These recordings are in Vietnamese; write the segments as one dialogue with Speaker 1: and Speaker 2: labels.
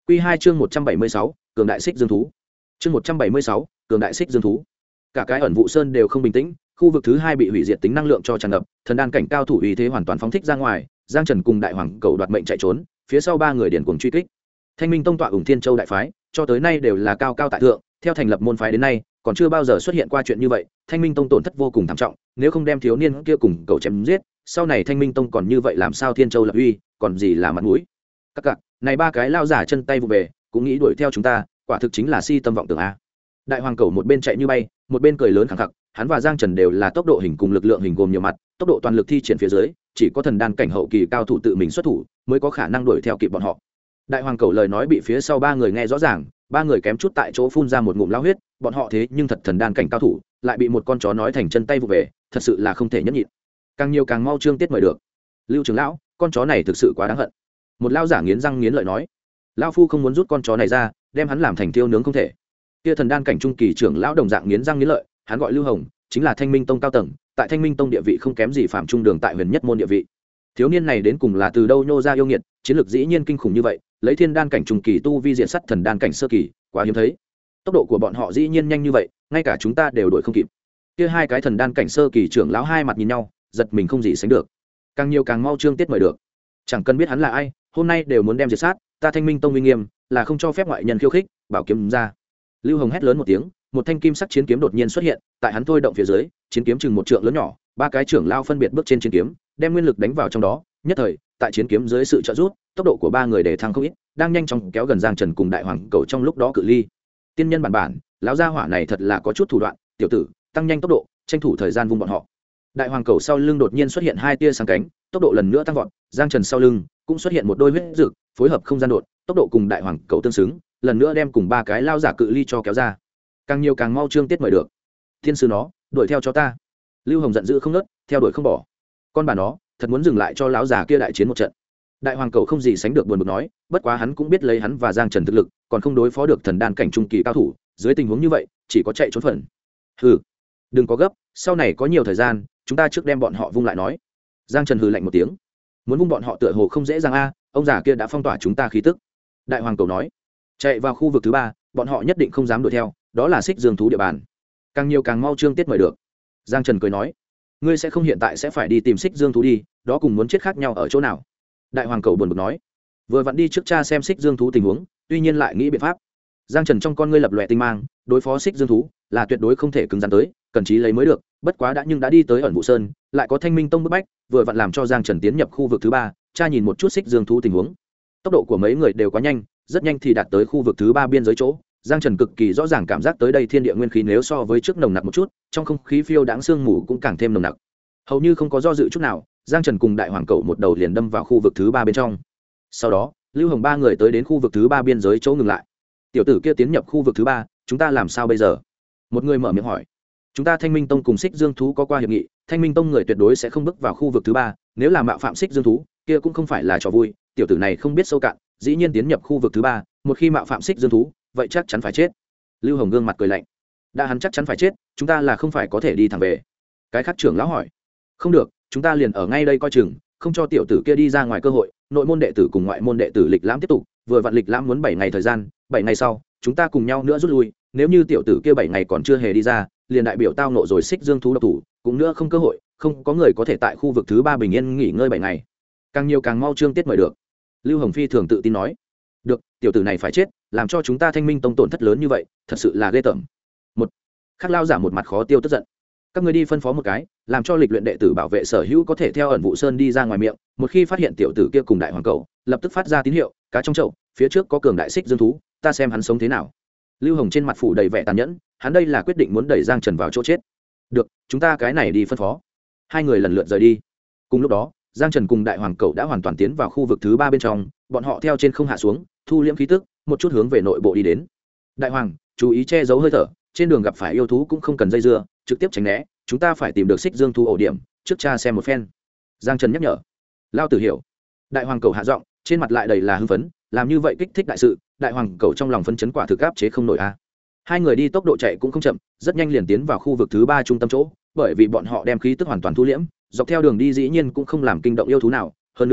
Speaker 1: Quy 2 chương 176, cường đại xích dương thú. Chương 176, cường đại xích dương thú. Cả cái ẩn vụ sơn đều không bình tĩnh, khu vực thứ 2 bị hủy diệt tính năng lượng cho tràn ngập, thần đan cảnh cao thủ uy thế hoàn toàn phóng thích ra ngoài, Giang Trần cùng Đại Hoàng Cầu đoạt mệnh chạy trốn, phía sau ba người điền cuồng truy kích. Thanh Minh Tông tọa ủng Thiên Châu đại phái, cho tới nay đều là cao cao tại thượng, theo thành lập môn phái đến nay, còn chưa bao giờ xuất hiện qua chuyện như vậy, Thanh Minh Tông tổn thất vô cùng thảm trọng, nếu không đem thiếu niên kia cùng cậu chém giết, sau này Thanh Minh Tông còn như vậy làm sao Thiên Châu lập uy, còn gì là mặt mũi. Các cặc, này ba cái lao giả chân tay vụ về, cũng nghĩ đuổi theo chúng ta, quả thực chính là si tâm vọng tưởng a. Đại Hoàng Cầu một bên chạy như bay, một bên cười lớn khẳng khặc, hắn và Giang Trần đều là tốc độ hình cùng lực lượng hình gồm nhiều mặt, tốc độ toàn lực thi triển phía dưới, chỉ có thần đan cảnh hậu kỳ cao thủ tự mình xuất thủ, mới có khả năng đuổi theo kịp bọn họ. Đại Hoàng Cầu lời nói bị phía sau ba người nghe rõ ràng, ba người kém chút tại chỗ phun ra một ngụm lao huyết, bọn họ thế nhưng thật thần đan cảnh cao thủ, lại bị một con chó nói thành chân tay vụ về, thật sự là không thể nhẫn nhịn. Càng nhiều càng mau trương tiết mời được. Lưu trưởng lão, con chó này thực sự quá đáng hận. Một lao giả nghiến răng nghiến lợi nói, lão phu không muốn rút con chó này ra, đem hắn làm thành tiêu nướng không thể. Kia thần đan cảnh trung kỳ trưởng lão đồng dạng nghiến răng nghiến lợi, hắn gọi Lưu Hồng, chính là Thanh Minh Tông cao tầng, tại Thanh Minh Tông địa vị không kém gì phạm trung đường tại Huyền Nhất môn địa vị. Thiếu niên này đến cùng là từ đâu nhô ra yêu nghiệt, chiến lược dĩ nhiên kinh khủng như vậy, lấy thiên đan cảnh trung kỳ tu vi diện sắt thần đan cảnh sơ kỳ, quá hiếm thấy. Tốc độ của bọn họ dĩ nhiên nhanh như vậy, ngay cả chúng ta đều đuổi không kịp. Kia hai cái thần đan cảnh sơ kỳ trưởng lão hai mặt nhìn nhau, giật mình không gì sánh được. Càng nhiều càng mau trương tiết mời được. Chẳng cần biết hắn là ai, hôm nay đều muốn đem diệt sát, ta Thanh Minh Tông uy nghiêm, là không cho phép ngoại nhân khiêu khích, bảo kiếm ra. Lưu Hồng hét lớn một tiếng, một thanh kim sắc chiến kiếm đột nhiên xuất hiện, tại hắn thôi động phía dưới, chiến kiếm chừng một trượng lớn nhỏ, ba cái trưởng lao phân biệt bước trên chiến kiếm, đem nguyên lực đánh vào trong đó, nhất thời, tại chiến kiếm dưới sự trợ giúp, tốc độ của ba người để thăng không ít, đang nhanh chóng kéo gần Giang Trần cùng Đại Hoàng Cầu trong lúc đó cự ly. Tiên nhân bản, lão gia hỏa này thật là có chút thủ đoạn, tiểu tử, tăng nhanh tốc độ, tranh thủ thời gian vung bọn họ. Đại Hoàng Cầu sau lưng đột nhiên xuất hiện hai tia sáng cánh, tốc độ lần nữa tăng vọt, Giang Trần sau lưng cũng xuất hiện một đôi huyết dực, phối hợp không gian đột, tốc độ cùng Đại Hoàng Cầu tương xứng, lần nữa đem cùng ba cái lao giả cự ly cho kéo ra. Càng nhiều càng mau trương tiết mời được. Thiên sư nó, đuổi theo cho ta. Lưu Hồng giận dữ không ngớt, theo đuổi không bỏ. Con bà nó, thật muốn dừng lại cho lão già kia đại chiến một trận. Đại Hoàng Cầu không gì sánh được buồn bực nói, bất quá hắn cũng biết lấy hắn và Giang Trần thực lực, còn không đối phó được thần đan cảnh trung kỳ cao thủ, dưới tình huống như vậy, chỉ có chạy trốn phần. Hừ, đừng có gấp, sau này có nhiều thời gian, chúng ta trước đem bọn họ vung lại nói. Giang Trần hừ lạnh một tiếng, muốn vung bọn họ tựa hồ không dễ dàng a, ông già kia đã phong tỏa chúng ta khí tức. Đại Hoàng Cầu nói, chạy vào khu vực thứ 3, bọn họ nhất định không dám đuổi theo, đó là xích dương thú địa bàn. Càng nhiều càng mau trương tiết mời được. Giang Trần cười nói, ngươi sẽ không hiện tại sẽ phải đi tìm xích dương thú đi, đó cùng muốn chết khác nhau ở chỗ nào. Đại Hoàng Cầu buồn bực nói, vừa vặn đi trước cha xem xích dương thú tình huống, tuy nhiên lại nghĩ biện pháp. Giang Trần trong con ngươi lập lòe tinh mang, đối phó xích dương thú là tuyệt đối không thể cứng rắn tới, cần trí lấy mới được, bất quá đã đi tới ẩn vụ sơn, lại có Thanh Minh Tông bức bách, vừa vặn làm cho Giang Trần tiến nhập khu vực thứ 3, cha nhìn một chút xích dương thú tình huống. Tốc độ của mấy người đều quá nhanh, rất nhanh thì đạt tới khu vực thứ 3 biên giới chỗ. Giang Trần cực kỳ rõ ràng cảm giác tới đây thiên địa nguyên khí nếu so với trước nồng nặc một chút, trong không khí phiêu đãng sương mù cũng càng thêm nồng nặc. Hầu như không có do dự chút nào, Giang Trần cùng Đại Hoàng Cầu một đầu liền đâm vào khu vực thứ 3 bên trong. Sau đó, Lưu Hồng ba người tới đến khu vực thứ 3 biên giới chỗ ngừng lại. Tiểu tử kia tiến nhập khu vực thứ 3, chúng ta làm sao bây giờ? Một người mở miệng hỏi. Chúng ta Thanh Minh Tông cùng xích dương thú có qua hiệp nghị, Thanh Minh Tông người tuyệt đối sẽ không bước vào khu vực thứ 3, nếu là mạo phạm xích dương thú, kia cũng không phải là trò vui, tiểu tử này không biết sâu cạn, dĩ nhiên tiến nhập khu vực thứ 3, một khi mạo phạm xích dương thú, vậy chắc chắn phải chết. Lưu Hồng gương mặt cười lạnh, đã hắn chắc chắn phải chết, chúng ta là không phải có thể đi thẳng về. Cái khác trưởng lão hỏi, không được, chúng ta liền ở ngay đây coi chừng, không cho tiểu tử kia đi ra ngoài cơ hội. Nội môn đệ tử cùng ngoại môn đệ tử lịch lãm tiếp tục, vừa vặn lịch lãm muốn 7 ngày thời gian, 7 ngày sau chúng ta cùng nhau nữa rút lui, nếu như tiểu tử kia 7 ngày còn chưa hề đi ra, liền đại biểu tao nộ rồi xích dương thú độc thủ, cũng nữa không cơ hội, không có người có thể tại khu vực thứ 3 bình yên nghỉ ngơi 7 ngày. Càng nhiều càng mau trương tiết mời được. Lưu Hồng Phi thường tự tin nói, được, tiểu tử này phải chết, làm cho chúng ta Thanh Minh Tông tổn thất lớn như vậy, thật sự là ghê tởm. Một khắc lao giả một mặt khó tiêu tức giận, các người đi phân phó một cái, làm cho lịch luyện đệ tử bảo vệ sở hữu có thể theo ẩn vụ sơn đi ra ngoài miệng, một khi phát hiện tiểu tử kia cùng Đại Hoàng Cầu, lập tức phát ra tín hiệu, cá trong chậu, phía trước có cường đại xích dương thú, ta xem hắn sống thế nào. Lưu Hồng trên mặt phủ đầy vẻ tàn nhẫn, hắn đây là quyết định muốn đẩy Giang Trần vào chỗ chết. Được, chúng ta cái này đi phân phó. Hai người lần lượt rời đi. Cùng lúc đó, Giang Trần cùng Đại Hoàng Cầu đã hoàn toàn tiến vào khu vực thứ 3 bên trong, bọn họ theo trên không hạ xuống, thu liễm khí tức, một chút hướng về nội bộ đi đến. Đại Hoàng, chú ý che giấu hơi thở, trên đường gặp phải yêu thú cũng không cần dây dưa, trực tiếp tránh né, chúng ta phải tìm được xích dương thú ổ điểm, trước cha xem một phen. Giang Trần nhắc nhở. Lao tử hiểu. Đại Hoàng Cầu hạ giọng, trên mặt lại đầy là hưng phấn, làm như vậy kích thích đại sự, Đại Hoàng Cầu trong lòng phấn chấn quả thực áp chế không nổi a. Hai người đi tốc độ chạy cũng không chậm, rất nhanh liền tiến vào khu vực thứ 3 trung tâm chỗ, bởi vì bọn họ đem khí tức hoàn toàn thu liễm, dọc theo đường đi dĩ nhiên cũng không làm kinh động yêu thú nào, hơn nữa,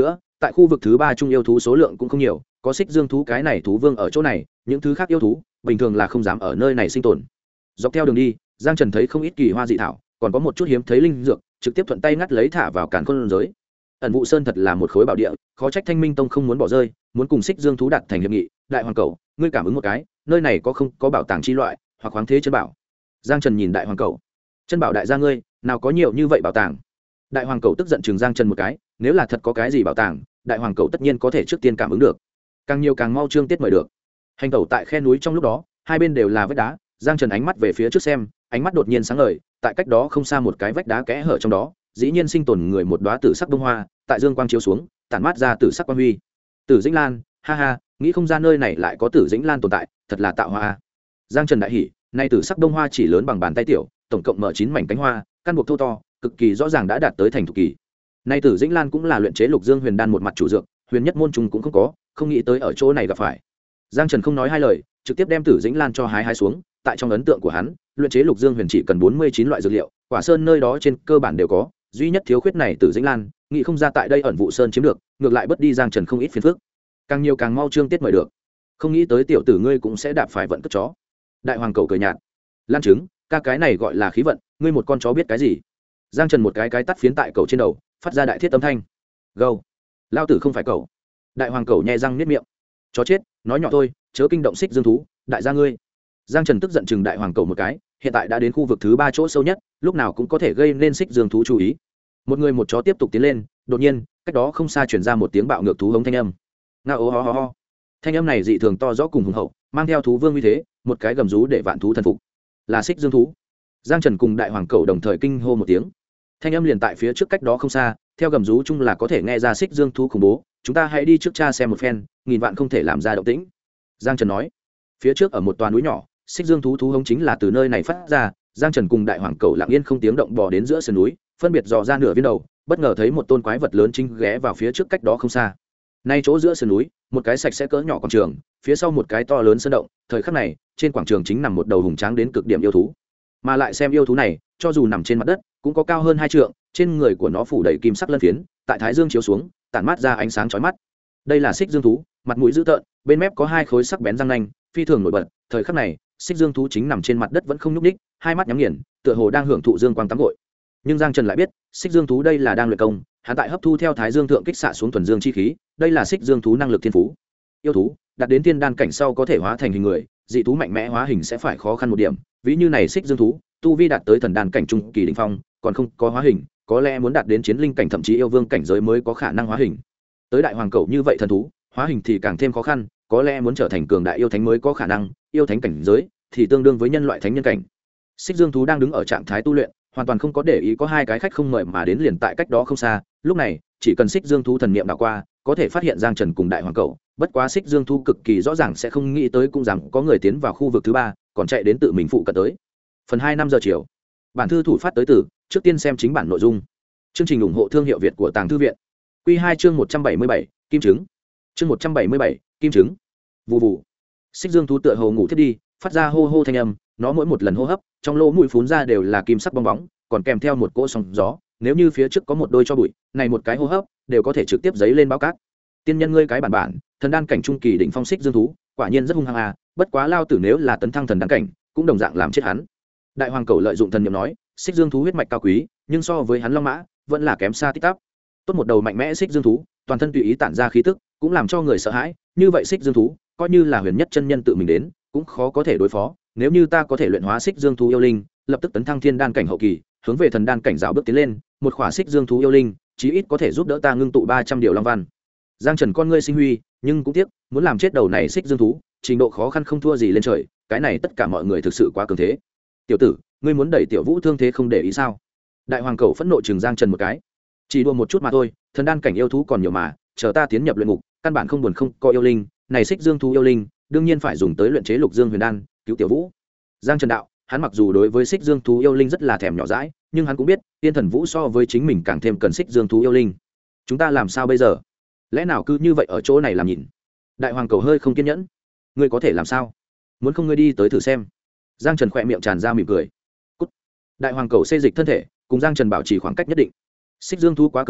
Speaker 1: tại khu vực thứ 3 trung yêu thú số lượng cũng không nhiều, có xích dương thú cái này thú vương ở chỗ này, những thứ khác yêu thú bình thường là không dám ở nơi này sinh tồn. Dọc theo đường đi, Giang Trần thấy không ít kỳ hoa dị thảo, còn có một chút hiếm thấy linh dược, trực tiếp thuận tay ngắt lấy thả vào càn khôn giới. Ẩn Vụ Sơn thật là một khối bảo địa, khó trách Thanh Minh Tông không muốn bỏ rơi, muốn cùng xích dương thú đạt thành hiệp nghị. Đại hoàng cẩu, ngươi cảm ứng một cái, nơi này có không có bảo tàng chi loại hoặc khoáng thế chân bảo? Giang Trần nhìn đại hoàng cẩu, chân bảo đại gia ngươi, nào có nhiều như vậy bảo tàng? Đại hoàng cẩu tức giận chừng Giang Trần một cái, nếu là thật có cái gì bảo tàng, đại hoàng cẩu tất nhiên có thể trước tiên cảm ứng được, càng nhiều càng mau trương tiết mời được. Hành tẩu tại khe núi trong lúc đó, hai bên đều là vách đá, Giang Trần ánh mắt về phía trước xem, ánh mắt đột nhiên sáng ngời, tại cách đó không xa một cái vách đá kẽ hở trong đó, dĩ nhiên sinh tồn người một đóa tử sắc bông hoa, tại dương quang chiếu xuống, tản mát ra tử sắc quang huy. Tử Dĩnh Lan, ha ha, nghĩ không ra nơi này lại có Tử Dĩnh Lan tồn tại, thật là tạo hoa. Giang Trần đại hỉ, nay tử sắc bông hoa chỉ lớn bằng bàn tay tiểu, tổng cộng mở 9 mảnh cánh hoa, căn buộc thô to, cực kỳ rõ ràng đã đạt tới thành thục kỳ. Nay Tử Dĩnh Lan cũng là luyện chế Lục Dương Huyền Đan một mặt chủ dược, huyền nhất môn trùng cũng không có, không nghĩ tới ở chỗ này gặp phải. Giang Trần không nói hai lời, trực tiếp đem Tử Dĩnh Lan cho hái xuống, tại trong ấn tượng của hắn, luyện chế Lục Dương Huyền chỉ cần 49 loại dược liệu, Quả Sơn nơi đó trên cơ bản đều có, duy nhất thiếu khuyết này Tử Dĩnh Lan, nghĩ không ra tại đây Ẩn Vụ Sơn chiếm được, ngược lại bất đi Giang Trần không ít phiền phức. Càng nhiều càng mau trương tiết mời được. Không nghĩ tới tiểu tử ngươi cũng sẽ đạp phải vận cất chó. Đại hoàng cẩu cười nhạt, lan trứng, cái này gọi là khí vận, ngươi một con chó biết cái gì? Giang Trần một cái tắt phiến tại cẩu trên đầu, phát ra đại thiết âm thanh. Gâu, lao tử không phải cẩu. Đại hoàng cẩu nhe răng niết miệng, chó chết, nói nhỏ thôi, chớ kinh động xích dương thú, đại gia ngươi. Giang Trần tức giận chừng đại hoàng cẩu một cái, hiện tại đã đến khu vực thứ 3 chỗ sâu nhất, lúc nào cũng có thể gây nên xích dương thú chú ý. Một người một chó tiếp tục tiến lên, đột nhiên, cách đó không xa truyền ra một tiếng bạo ngược thú hống thanh âm. Ngao ó ho ho ho. Thanh âm này dị thường to rõ cùng hùng hậu, mang theo thú vương uy thế, một cái gầm rú để vạn thú thần phục. Là xích dương thú. Giang Trần cùng đại hoàng cẩu đồng thời kinh hô một tiếng. Thanh âm liền tại phía trước cách đó không xa, theo gầm rú chung là có thể nghe ra xích dương thú khủng bố, chúng ta hãy đi trước cha xem một phen, nghìn vạn không thể làm ra động tĩnh. Giang Trần nói. Phía trước ở một toà núi nhỏ, xích dương thú hống chính là từ nơi này phát ra. Giang Trần cùng đại hoàng cẩu lặng yên không tiếng động bò đến giữa sườn núi, phân biệt dò ra nửa viên đầu, bất ngờ thấy một tôn quái vật lớn chính ghé vào phía trước cách đó không xa. Nay chỗ giữa sườn núi, một cái sạch sẽ cỡ nhỏ quảng trường, phía sau một cái to lớn sơn động, thời khắc này, trên quảng trường chính nằm một đầu hùng tráng đến cực điểm yêu thú. Mà lại xem yêu thú này, cho dù nằm trên mặt đất, cũng có cao hơn 2 trượng, trên người của nó phủ đầy kim sắc lân phiến, tại thái dương chiếu xuống, tản mát ra ánh sáng chói mắt. Đây là xích dương thú, mặt mũi dữ tợn, bên mép có 2 khối sắc bén răng nanh, phi thường nổi bật. Thời khắc này, xích dương thú chính nằm trên mặt đất vẫn không nhúc nhích, hai mắt nhắm nghiền, tựa hồ đang hưởng thụ dương quang tắm gội. Nhưng Giang Trần lại biết, xích dương thú đây là đang luyện công, hắn tại hấp thu theo thái dương thượng kích xạ xuống thuần dương chi khí, đây là xích dương thú năng lực thiên phú. Yêu thú đạt đến thiên đan cảnh sau có thể hóa thành hình người, dị thú mạnh mẽ hóa hình sẽ phải khó khăn một điểm, ví như này xích dương thú, tu vi đạt tới thần đan cảnh trung kỳ đỉnh phong, còn không có hóa hình, có lẽ muốn đạt đến chiến linh cảnh thậm chí yêu vương cảnh giới mới có khả năng hóa hình. Tới đại hoàng cẩu như vậy thần thú, hóa hình thì càng thêm khó khăn, có lẽ muốn trở thành cường đại yêu thánh mới có khả năng, yêu thánh cảnh giới thì tương đương với nhân loại thánh nhân cảnh. Xích dương thú đang đứng ở trạng thái tu luyện, hoàn toàn không có để ý có 2 cái khách không mời mà đến liền tại cách đó không xa. Lúc này chỉ cần xích dương thú thần niệm đảo qua, có thể phát hiện Giang Trần cùng đại hoàng cẩu. Bất quá xích dương thú cực kỳ rõ ràng sẽ không nghĩ tới cũng rằng có người tiến vào khu vực thứ 3, còn chạy đến tự mình phụ cận tới. Phần 2 5 giờ chiều. Bản thư thủ phát tới từ, trước tiên xem chính bản nội dung. Chương trình ủng hộ thương hiệu Việt của Tàng Thư viện. Quy 2 chương 177, kim trứng. Chương 177, kim trứng. Vù vù. Xích dương thú tựa hồ ngủ thiết đi, phát ra hô hô thanh âm, nó mỗi một lần hô hấp, trong lỗ mũi phún ra đều là kim sắc bong bóng, còn kèm theo một cỗ sóng gió, nếu như phía trước có một đôi cho bụi, này một cái hô hấp đều có thể trực tiếp giấy lên báo cát. Tiên nhân ngươi cái bản, thần đan cảnh trung kỳ đỉnh phong xích dương thú, quả nhiên rất hung hăng à, bất quá lao tử nếu là tấn thăng thần đan cảnh, cũng đồng dạng làm chết hắn. Đại hoàng cẩu lợi dụng thần niệm nói, xích dương thú huyết mạch cao quý, nhưng so với hắn long mã, vẫn là kém xa tít tắp. Tốt một đầu mạnh mẽ xích dương thú, toàn thân tùy ý tản ra khí tức, cũng làm cho người sợ hãi, như vậy xích dương thú, coi như là huyền nhất chân nhân tự mình đến, cũng khó có thể đối phó. Nếu như ta có thể luyện hóa xích dương thú yêu linh, lập tức tấn thăng thiên đan cảnh hậu kỳ, hướng về thần đan cảnh rào bước tiến lên, một khỏa xích dương thú yêu linh, chí ít có thể giúp đỡ ta ngưng tụ 300 điều long văn. Giang Trần con ngươi sinh huy, nhưng cũng tiếc, muốn làm chết đầu này xích dương thú, trình độ khó khăn không thua gì lên trời, cái này tất cả mọi người thực sự quá cường thế. Tiểu tử, ngươi muốn đẩy tiểu vũ thương thế không để ý sao? Đại hoàng cẩu phẫn nộ chừng Giang Trần một cái. Chỉ đùa một chút mà thôi, thần đan cảnh yêu thú còn nhiều mà, chờ ta tiến nhập luyện ngục, căn bản không buồn không có yêu linh, này xích dương thú yêu linh, đương nhiên phải dùng tới luyện chế Lục Dương Huyền Đan, cứu tiểu vũ. Giang Trần đạo, hắn mặc dù đối với xích dương thú yêu linh rất là thèm nhỏ dãi, nhưng hắn cũng biết, Tiên Thần Vũ so với chính mình càng thêm cần xích dương thú yêu linh. Chúng ta làm sao bây giờ? Lẽ nào cứ như vậy ở chỗ này làm nhìn? Đại hoàng cầu hơi không kiên nhẫn. Ngươi có thể làm sao? Muốn không ngươi đi tới thử xem. Giang Trần khỏe miệng tràn ra mỉm cười. Cút. Đại hoàng cầu xê dịch thân thể, cùng Giang Trần bảo trì khoảng cách nhất định. Xích dương thú quá cường đại,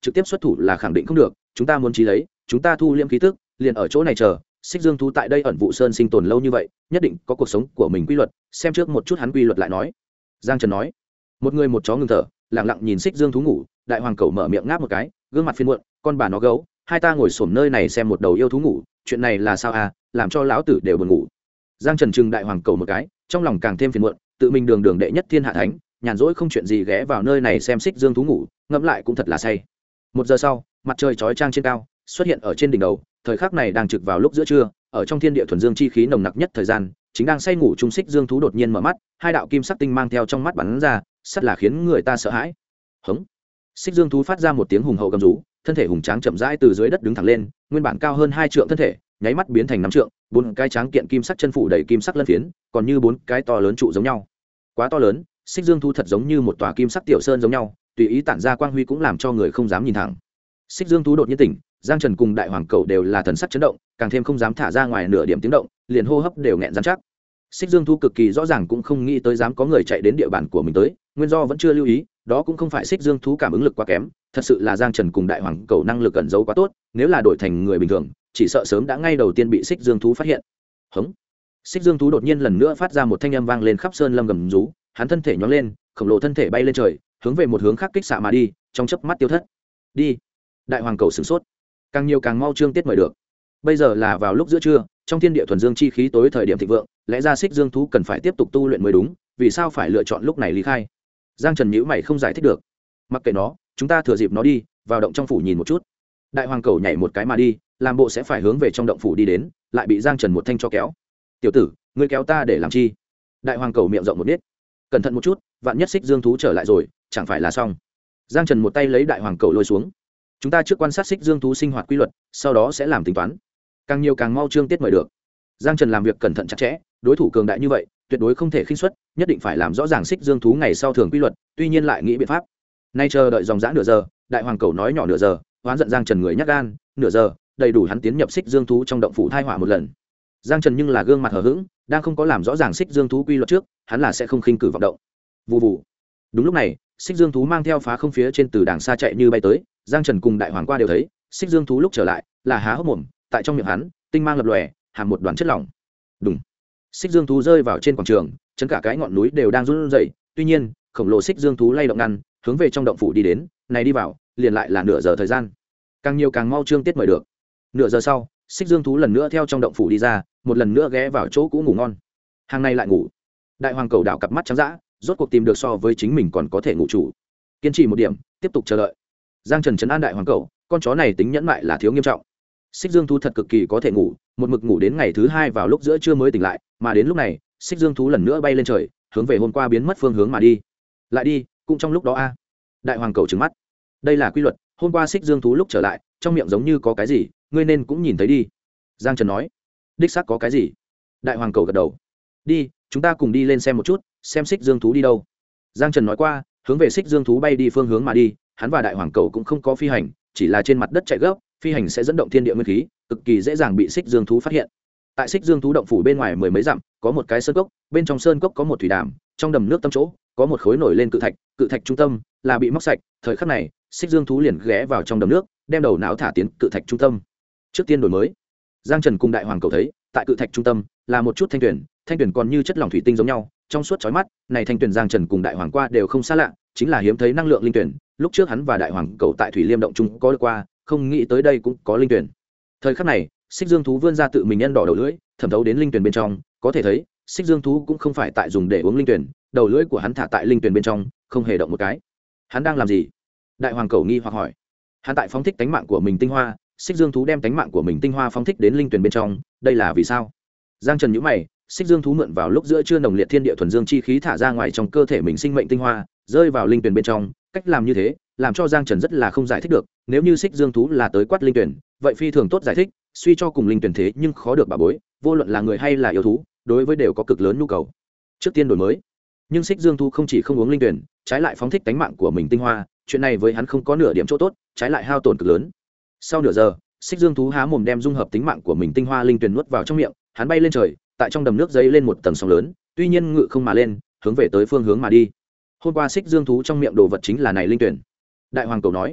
Speaker 1: trực tiếp xuất thủ là khẳng định không được, chúng ta muốn trí lấy, chúng ta thu liễm khí tức, liền ở chỗ này chờ. Xích Dương thú tại đây ẩn vụ sơn sinh tồn lâu như vậy, nhất định có cuộc sống của mình quy luật, xem trước một chút hắn quy luật lại nói. Giang Trần nói. Một người một chó ngừng thở, lặng lặng nhìn Xích Dương thú ngủ. Đại hoàng cẩu mở miệng ngáp một cái, gương mặt phiền muộn, con bà nó gấu, hai ta ngồi xổm nơi này xem một đầu yêu thú ngủ, chuyện này là sao à, làm cho lão tử đều buồn ngủ. Giang Trần trừng đại hoàng cẩu một cái, trong lòng càng thêm phiền muộn, tự mình đường đường đệ nhất thiên hạ thánh, nhàn rỗi không chuyện gì ghé vào nơi này xem Xích Dương thú ngủ, ngẫm lại cũng thật là say. Một giờ sau, mặt trời chói chang trên cao xuất hiện ở trên đỉnh đầu, thời khắc này đang trực vào lúc giữa trưa, ở trong thiên địa thuần dương chi khí nồng nặc nhất thời gian, chính đang say ngủ trung Xích Dương thú đột nhiên mở mắt, hai đạo kim sắc tinh mang theo trong mắt bắn ra, sắt là khiến người ta sợ hãi. Hống. Xích Dương thú phát ra một tiếng hùng hậu gầm rú, thân thể hùng tráng chậm rãi từ dưới đất đứng thẳng lên, nguyên bản cao hơn 2 trượng thân thể, nháy mắt biến thành 5 trượng, bốn cái tráng kiện kim sắc chân phủ đầy kim sắc lân phiến, còn như bốn cái to lớn trụ giống nhau. Quá to lớn, Xích Dương thú thật giống như một tòa kim sắc tiểu sơn giống nhau, tùy ý tản ra quang huy cũng làm cho người không dám nhìn thẳng. Xích Dương thú đột nhiên tỉnh, Giang Trần cùng đại hoàng cẩu đều là thần sắc chấn động, càng thêm không dám thả ra ngoài nửa điểm tiếng động, liền hô hấp đều nghẹn rắn chắc. Xích Dương thú cực kỳ rõ ràng cũng không nghĩ tới dám có người chạy đến địa bàn của mình tới, nguyên do vẫn chưa lưu ý, đó cũng không phải Xích Dương thú cảm ứng lực quá kém, thật sự là Giang Trần cùng đại hoàng cẩu năng lực ẩn giấu quá tốt, nếu là đổi thành người bình thường, chỉ sợ sớm đã ngay đầu tiên bị Xích Dương thú phát hiện. Hống. Xích Dương thú đột nhiên lần nữa phát ra một thanh âm vang lên khắp sơn lâm gầm rú, hắn thân thể nhón lên, khổng lồ thân thể bay lên trời, hướng về một hướng khác kích xạ mà đi, trong chớp mắt tiêu thất. Đi. Đại hoàng cẩu sửng sốt, càng nhiều càng mau trương tiết mời được. Bây giờ là vào lúc giữa trưa, trong thiên địa thuần dương chi khí tối thời điểm thịnh vượng, lẽ ra Xích Dương thú cần phải tiếp tục tu luyện mới đúng, vì sao phải lựa chọn lúc này ly khai? Giang Trần nhíu mày không giải thích được. Mặc kệ nó, chúng ta thừa dịp nó đi, vào động trong phủ nhìn một chút. Đại hoàng cẩu nhảy một cái mà đi, làm bộ sẽ phải hướng về trong động phủ đi đến, lại bị Giang Trần một thanh cho kéo. Tiểu tử, ngươi kéo ta để làm chi? Đại hoàng cẩu miệng rộng một nít, cẩn thận một chút, vạn nhất Xích Dương thú trở lại rồi, chẳng phải là xong. Giang Trần một tay lấy đại hoàng cẩu lôi xuống. Chúng ta trước quan sát Xích Dương thú sinh hoạt quy luật, sau đó sẽ làm tính toán, càng nhiều càng mau trương tiết mời được. Giang Trần làm việc cẩn thận chặt chẽ, đối thủ cường đại như vậy, tuyệt đối không thể khinh suất, nhất định phải làm rõ ràng Xích Dương thú ngày sau thường quy luật, tuy nhiên lại nghĩ biện pháp. Nay chờ đợi dòng dã nửa giờ, đại hoàng cẩu nói nhỏ nửa giờ, oán giận Giang Trần người nhát gan, nửa giờ, đầy đủ hắn tiến nhập Xích Dương thú trong động phủ thai họa một lần. Giang Trần nhưng là gương mặt hờ hững, đang không có làm rõ ràng Xích Dương thú quy luật trước, hắn là sẽ không khinh cử vọng động. Vù vù. Đúng lúc này, Xích Dương thú mang theo phá không phía trên từ đàng xa chạy như bay tới, Giang Trần cùng đại hoàng qua đều thấy, Xích Dương thú lúc trở lại, là há hốc mồm, tại trong miệng hắn, tinh mang lập lòe, hàm một đoàn chất lỏng. Đùng. Xích Dương thú rơi vào trên quảng trường, chấn cả cái ngọn núi đều đang run rẩy, tuy nhiên, khổng lồ Xích Dương thú lay động ngăn, hướng về trong động phủ đi đến, này đi vào, liền lại là nửa giờ thời gian. Càng nhiều càng mau trương tiết mời được. Nửa giờ sau, Xích Dương thú lần nữa theo trong động phủ đi ra, một lần nữa ghé vào chỗ cũ ngủ ngon. Hàng này lại ngủ. Đại hoàng cẩu đảo cặp mắt trắng dã, rốt cuộc tìm được so với chính mình còn có thể ngủ chủ. Kiên trì một điểm, tiếp tục chờ đợi. Giang Trần trấn an đại hoàng cẩu, con chó này tính nhẫn mại là thiếu nghiêm trọng. Xích Dương thú thật cực kỳ có thể ngủ, một mực ngủ đến ngày thứ 2 vào lúc giữa trưa mới tỉnh lại, mà đến lúc này, Xích Dương thú lần nữa bay lên trời, hướng về hôm qua biến mất phương hướng mà đi. Lại đi, cũng trong lúc đó a. Đại hoàng cẩu trừng mắt. Đây là quy luật, hôm qua Xích Dương thú lúc trở lại, trong miệng giống như có cái gì, ngươi nên cũng nhìn thấy đi. Giang Trần nói. Đích xác có cái gì? Đại hoàng cẩu gật đầu. Đi, chúng ta cùng đi lên xem một chút, xem Xích Dương thú đi đâu. Giang Trần nói qua, hướng về Xích Dương thú bay đi phương hướng mà đi, hắn và đại hoàng cẩu cũng không có phi hành, chỉ là trên mặt đất chạy gấp, phi hành sẽ dẫn động thiên địa nguyên khí, cực kỳ dễ dàng bị Xích Dương thú phát hiện. Tại Xích Dương thú động phủ bên ngoài mười mấy dặm, có một cái sơn cốc, bên trong sơn cốc có một thủy đàm, trong đầm nước tâm chỗ, có một khối nổi lên cự thạch trung tâm là bị móc sạch, thời khắc này, Xích Dương thú liền ghé vào trong đầm nước, đem đầu não thả tiến cự thạch trung tâm. Trước tiên đổi mới, Giang Trần cùng đại hoàng cẩu thấy, tại cự thạch trung tâm là một chút thanh tuyển còn như chất lỏng thủy tinh giống nhau, trong suốt chói mắt, này thanh tuyển Giang Trần cùng đại hoàng qua đều không xa lạ, chính là hiếm thấy năng lượng linh tuyển, lúc trước hắn và đại hoàng cẩu tại thủy liêm động trung có được qua, không nghĩ tới đây cũng có linh tuyển. Thời khắc này, Xích Dương thú vươn ra tự mình nhân đỏ đầu lưỡi, thẩm thấu đến linh tuyển bên trong, có thể thấy, Xích Dương thú cũng không phải tại dùng để uống linh tuyển, đầu lưỡi của hắn thả tại linh tuyển bên trong, không hề động một cái. Hắn đang làm gì? Đại hoàng cẩu nghi hoặc hỏi. Hắn tại phóng thích tánh mạng của mình tinh hoa, Xích Dương thú đem tánh mạng của mình tinh hoa phóng thích đến linh tuyển bên trong, đây là vì sao? Giang Trần nhíu mày, Xích Dương thú mượn vào lúc giữa trưa nồng liệt thiên địa thuần dương chi khí thả ra ngoài trong cơ thể mình sinh mệnh tinh hoa, rơi vào linh tuyển bên trong, cách làm như thế, làm cho Giang Trần rất là không giải thích được, nếu như Xích Dương thú là tới quát linh tuyển, vậy phi thường tốt giải thích, suy cho cùng linh tuyển thế nhưng khó được bà bối, vô luận là người hay là yêu thú, đối với đều có cực lớn nhu cầu. Trước tiên đổi mới. Nhưng Xích Dương thú không chỉ không uống linh tuyển, trái lại phóng thích tánh mạng của mình tinh hoa, chuyện này với hắn không có nửa điểm chỗ tốt, trái lại hao tổn cực lớn. Sau nửa giờ, Xích Dương thú há mồm đem dung hợp tính mạng của mình tinh hoa linh tuyển nuốt vào trong miệng, hắn bay lên trời, tại trong đầm nước dấy lên một tầng sóng lớn, tuy nhiên ngự không mà lên, hướng về tới phương hướng mà đi. Hôm qua Xích Dương thú trong miệng đồ vật chính là này linh tuyển. Đại hoàng cẩu nói.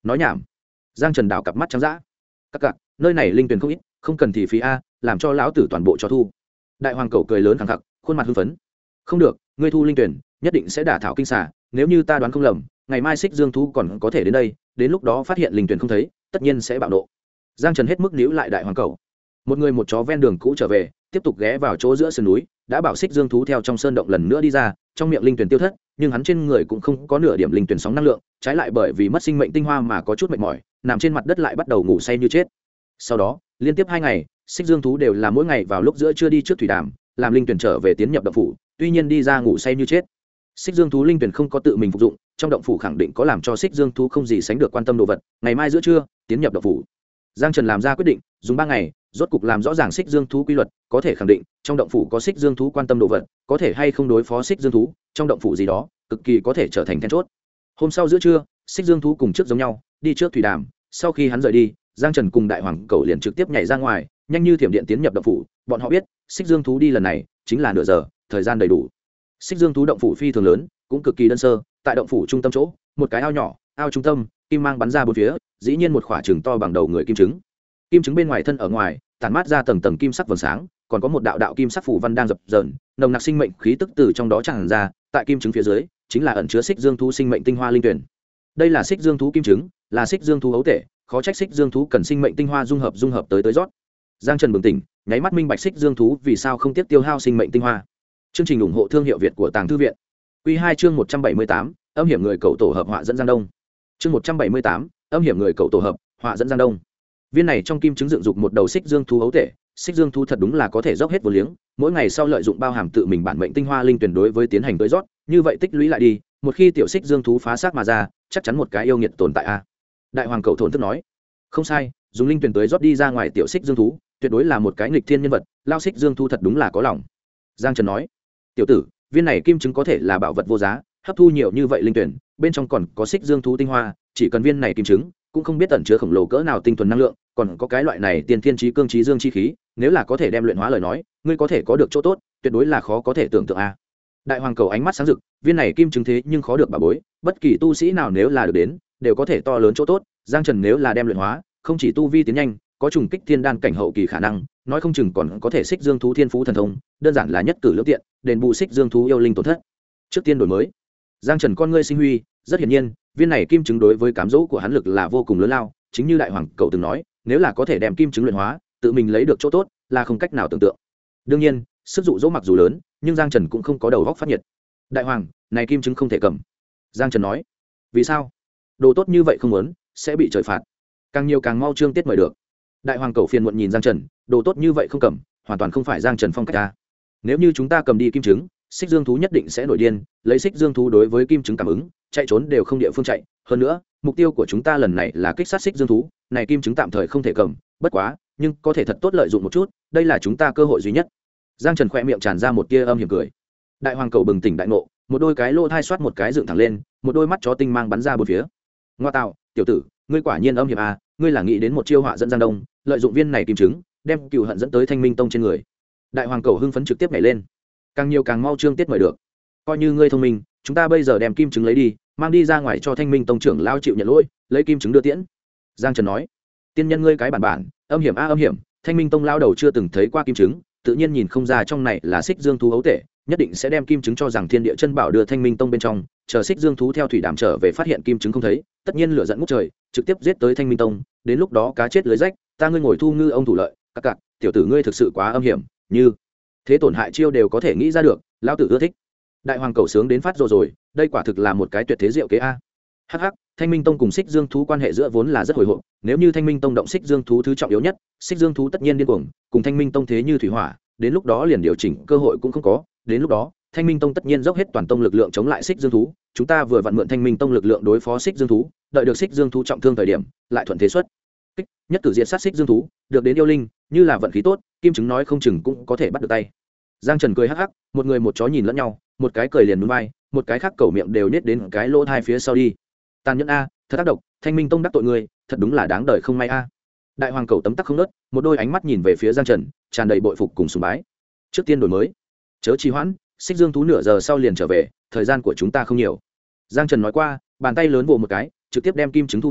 Speaker 1: nói nhảm. Giang Trần đảo cặp mắt trắng dã. Các cặc, nơi này linh tuyển không ít, không cần thì phí a, làm cho lão tử toàn bộ cho thu. Đại hoàng cầu cười lớn khẳng khặc, khuôn mặt hưng phấn. Không được, ngươi thu linh tuyển nhất định sẽ đả thảo kinh xà, nếu như ta đoán không lầm, ngày mai Xích Dương thú còn có thể đến đây, đến lúc đó phát hiện linh tuyển không thấy, tất nhiên sẽ bạo nộ. Giang Trần hết mức níu lại đại hoàng cầu. Một người một chó ven đường cũ trở về, tiếp tục ghé vào chỗ giữa sườn núi, đã bảo Xích Dương thú theo trong sơn động lần nữa đi ra, trong miệng linh tuyển tiêu thất, nhưng hắn trên người cũng không có nửa điểm linh tuyển sóng năng lượng, trái lại bởi vì mất sinh mệnh tinh hoa mà có chút mệt mỏi, nằm trên mặt đất lại bắt đầu ngủ say như chết. Sau đó, liên tiếp 2 ngày, Xích Dương thú đều là mỗi ngày vào lúc giữa trưa đi trước thủy đàm, làm linh tuyển trở về tiến nhập động phủ, tuy nhiên đi ra ngủ say như chết. Xích Dương thú linh tuyển không có tự mình phục dụng, trong động phủ khẳng định có làm cho Xích Dương thú không gì sánh được quan tâm đồ vật, ngày mai giữa trưa tiến nhập động phủ. Giang Trần làm ra quyết định, dùng 3 ngày, rốt cục làm rõ ràng Xích Dương thú quy luật, có thể khẳng định, trong động phủ có Xích Dương thú quan tâm đồ vật, có thể hay không đối phó Xích Dương thú, trong động phủ gì đó, cực kỳ có thể trở thành then chốt. Hôm sau giữa trưa, Xích Dương thú cùng trước giống nhau, đi trước thủy đàm, sau khi hắn rời đi, Giang Trần cùng đại hoàng cầu liền trực tiếp nhảy ra ngoài, nhanh như thiểm điện tiến nhập động phủ, bọn họ biết, Xích Dương thú đi lần này chính là nửa giờ, thời gian đầy đủ. Xích Dương thú động phủ phi thường lớn, cũng cực kỳ đơn sơ, tại động phủ trung tâm chỗ, một cái ao nhỏ, ao trung tâm, kim mang bắn ra bốn phía, dĩ nhiên một quả trứng to bằng đầu người kim trứng. Kim trứng bên ngoài thân ở ngoài, tản mát ra tầng tầng kim sắc vầng sáng, còn có một đạo đạo kim sắc phủ văn đang dập dờn, nồng nặc sinh mệnh khí tức từ trong đó tràn ra, tại kim trứng phía dưới, chính là ẩn chứa Xích Dương thú sinh mệnh tinh hoa linh tuyển. Đây là Xích Dương thú kim trứng, là Xích Dương thú ấu tể, khó trách Xích Dương thú cần sinh mệnh tinh hoa dung hợp tới rót. Giang Trần bừng tỉnh, nháy mắt minh bạch Xích Dương thú vì sao không tiếc tiêu hao sinh mệnh tinh hoa. Chương trình ủng hộ thương hiệu Việt của Tàng Thư viện. Quy 2 chương 178, âm hiểm người cậu tổ hợp họa dẫn Giang Đông. Chương 178, âm hiểm người cậu tổ hợp, họa dẫn Giang Đông. Viên này trong kim trứng dựng dục một đầu Xích Dương thú ấu tể, Xích Dương thú thật đúng là có thể dốc hết vô liếng, mỗi ngày sau lợi dụng bao hàm tự mình bản mệnh tinh hoa linh tuyển đối với tiến hành tới rót, như vậy tích lũy lại đi, một khi tiểu Xích Dương thú phá xác mà ra, chắc chắn một cái yêu nghiệt tồn tại a. Đại hoàng cậu thổn thức nói, không sai, dùng linh tuyển tới rót đi ra ngoài tiểu Xích Dương thú, tuyệt đối là một cái nghịch thiên nhân vật, lao Xích Dương thú thật đúng là có lòng. Giang Trần nói, tiểu tử, viên này kim trứng có thể là bảo vật vô giá, hấp thu nhiều như vậy linh tuyển, bên trong còn có Xích Dương thú tinh hoa, chỉ cần viên này kim trứng, cũng không biết ẩn chứa khổng lồ cỡ nào tinh thuần năng lượng, còn có cái loại này tiên thiên chí cương chí dương chi khí, nếu là có thể đem luyện hóa lời nói, ngươi có thể có được chỗ tốt, tuyệt đối là khó có thể tưởng tượng a. Đại hoàng cầu ánh mắt sáng rực, viên này kim trứng thế nhưng khó được bà bối, bất kỳ tu sĩ nào nếu là được đến, đều có thể to lớn chỗ tốt, Giang Trần nếu là đem luyện hóa, không chỉ tu vi tiến nhanh, có trùng kích thiên đan cảnh hậu kỳ khả năng, nói không chừng còn có thể Xích Dương thú thiên phú thần thông, đơn giản là nhất cử lưỡng tiện, đền bù Xích Dương thú yêu linh tổn thất. Trước tiên đổi mới, Giang Trần con ngươi sinh huy, rất hiển nhiên, viên này kim trứng đối với cám dỗ của hắn lực là vô cùng lớn lao, chính như đại hoàng cậu từng nói, nếu là có thể đem kim trứng luyện hóa, tự mình lấy được chỗ tốt, là không cách nào tưởng tượng. Đương nhiên, sức dụ dỗ mặc dù lớn, nhưng Giang Trần cũng không có đầu óc phát nhiệt. Đại hoàng, này kim trứng không thể cầm. Giang Trần nói, vì sao? Đồ tốt như vậy không muốn, sẽ bị trời phạt. Càng nhiều càng mau trương tiết mời được. Đại hoàng cậu phiền muộn nhìn Giang Trần, đồ tốt như vậy không cầm, hoàn toàn không phải Giang Trần phong cách ta. Nếu như chúng ta cầm đi kim trứng, Xích Dương thú nhất định sẽ nổi điên, lấy Xích Dương thú đối với kim trứng cảm ứng, chạy trốn đều không địa phương chạy. Hơn nữa, mục tiêu của chúng ta lần này là kích sát Xích Dương thú, này kim trứng tạm thời không thể cầm, bất quá, nhưng có thể thật tốt lợi dụng một chút, đây là chúng ta cơ hội duy nhất. Giang Trần khẽ miệng tràn ra một tia âm hiểm cười. Đại hoàng cầu bừng tỉnh đại ngộ, một đôi cái lỗ thai xoát một cái dựng thẳng lên, một đôi mắt chó tinh mang bắn ra bốn phía. Ngoa tạo, tiểu tử, ngươi quả nhiên âm hiểm a, ngươi là nghĩ đến một chiêu họa dẫn Giang Đông, lợi dụng viên này kim trứng, đem cừu hận dẫn tới Thanh Minh Tông trên người. Đại hoàng cầu hưng phấn trực tiếp nhảy lên. Càng nhiều càng mau trương tiết mời được. Coi như ngươi thông minh, chúng ta bây giờ đem kim trứng lấy đi, mang đi ra ngoài cho Thanh Minh Tông trưởng lao chịu nhận lỗi, lấy kim trứng đưa tiễn. Giang Trần nói, tiên nhân ngươi cái bản bản, âm hiểm a âm hiểm, Thanh Minh Tông lao đầu chưa từng thấy qua kim trứng, tự nhiên nhìn không ra trong này là Xích Dương thú ấu tể, nhất định sẽ đem kim trứng cho rằng thiên địa chân bảo đưa Thanh Minh Tông bên trong, chờ Xích Dương thú theo thủy đàm trở về phát hiện kim trứng không thấy, tất nhiên lửa giận ngút trời, trực tiếp giết tới Thanh Minh Tông, đến lúc đó cá chết lưới rách, ta ngươi ngồi thu ngư ông thủ lợi, các cặc, tiểu tử ngươi thực sự quá âm hiểm, như thế tổn hại chiêu đều có thể nghĩ ra được, lão tử ưa thích. Đại hoàng cầu sướng đến phát rồi, đây quả thực là một cái tuyệt thế diệu kế a. Hắc hắc, Thanh Minh Tông cùng Xích Dương thú quan hệ giữa vốn là rất hồi hộp, nếu như Thanh Minh Tông động Xích Dương thú thứ trọng yếu nhất, Xích Dương thú tất nhiên điên cuồng, cùng Thanh Minh Tông thế như thủy hỏa, đến lúc đó liền điều chỉnh cơ hội cũng không có, đến lúc đó, Thanh Minh Tông tất nhiên dốc hết toàn tông lực lượng chống lại Xích Dương thú, chúng ta vừa vặn mượn Thanh Minh Tông lực lượng đối phó Xích Dương thú, đợi được Xích Dương thú trọng thương thời điểm, lại thuận thế xuất kích, nhất cử diệt sát Xích Dương thú, được đến yêu linh, như là vận khí tốt, kim chứng nói không chừng cũng có thể bắt được tay. Giang Trần cười hắc hắc, một người một chó nhìn lẫn nhau, một cái cười liền nhún vai, một cái khác cẩu miệng đều nhếch đến cái lỗ thai phía sau đi. Tàn nhẫn a, thật ác độc, Thanh Minh Tông đắc tội người, thật đúng là đáng đời không may a. Đại hoàng cẩu tấm tắc không nớt, một đôi ánh mắt nhìn về phía Giang Trần, tràn đầy bội phục cùng sùng bái. Trước tiên đổi mới, chớ trì hoãn, Xích Dương thú nửa giờ sau liền trở về, thời gian của chúng ta không nhiều. Giang Trần nói qua, bàn tay lớn vồ một cái, trực tiếp đem kim trứng thu vào,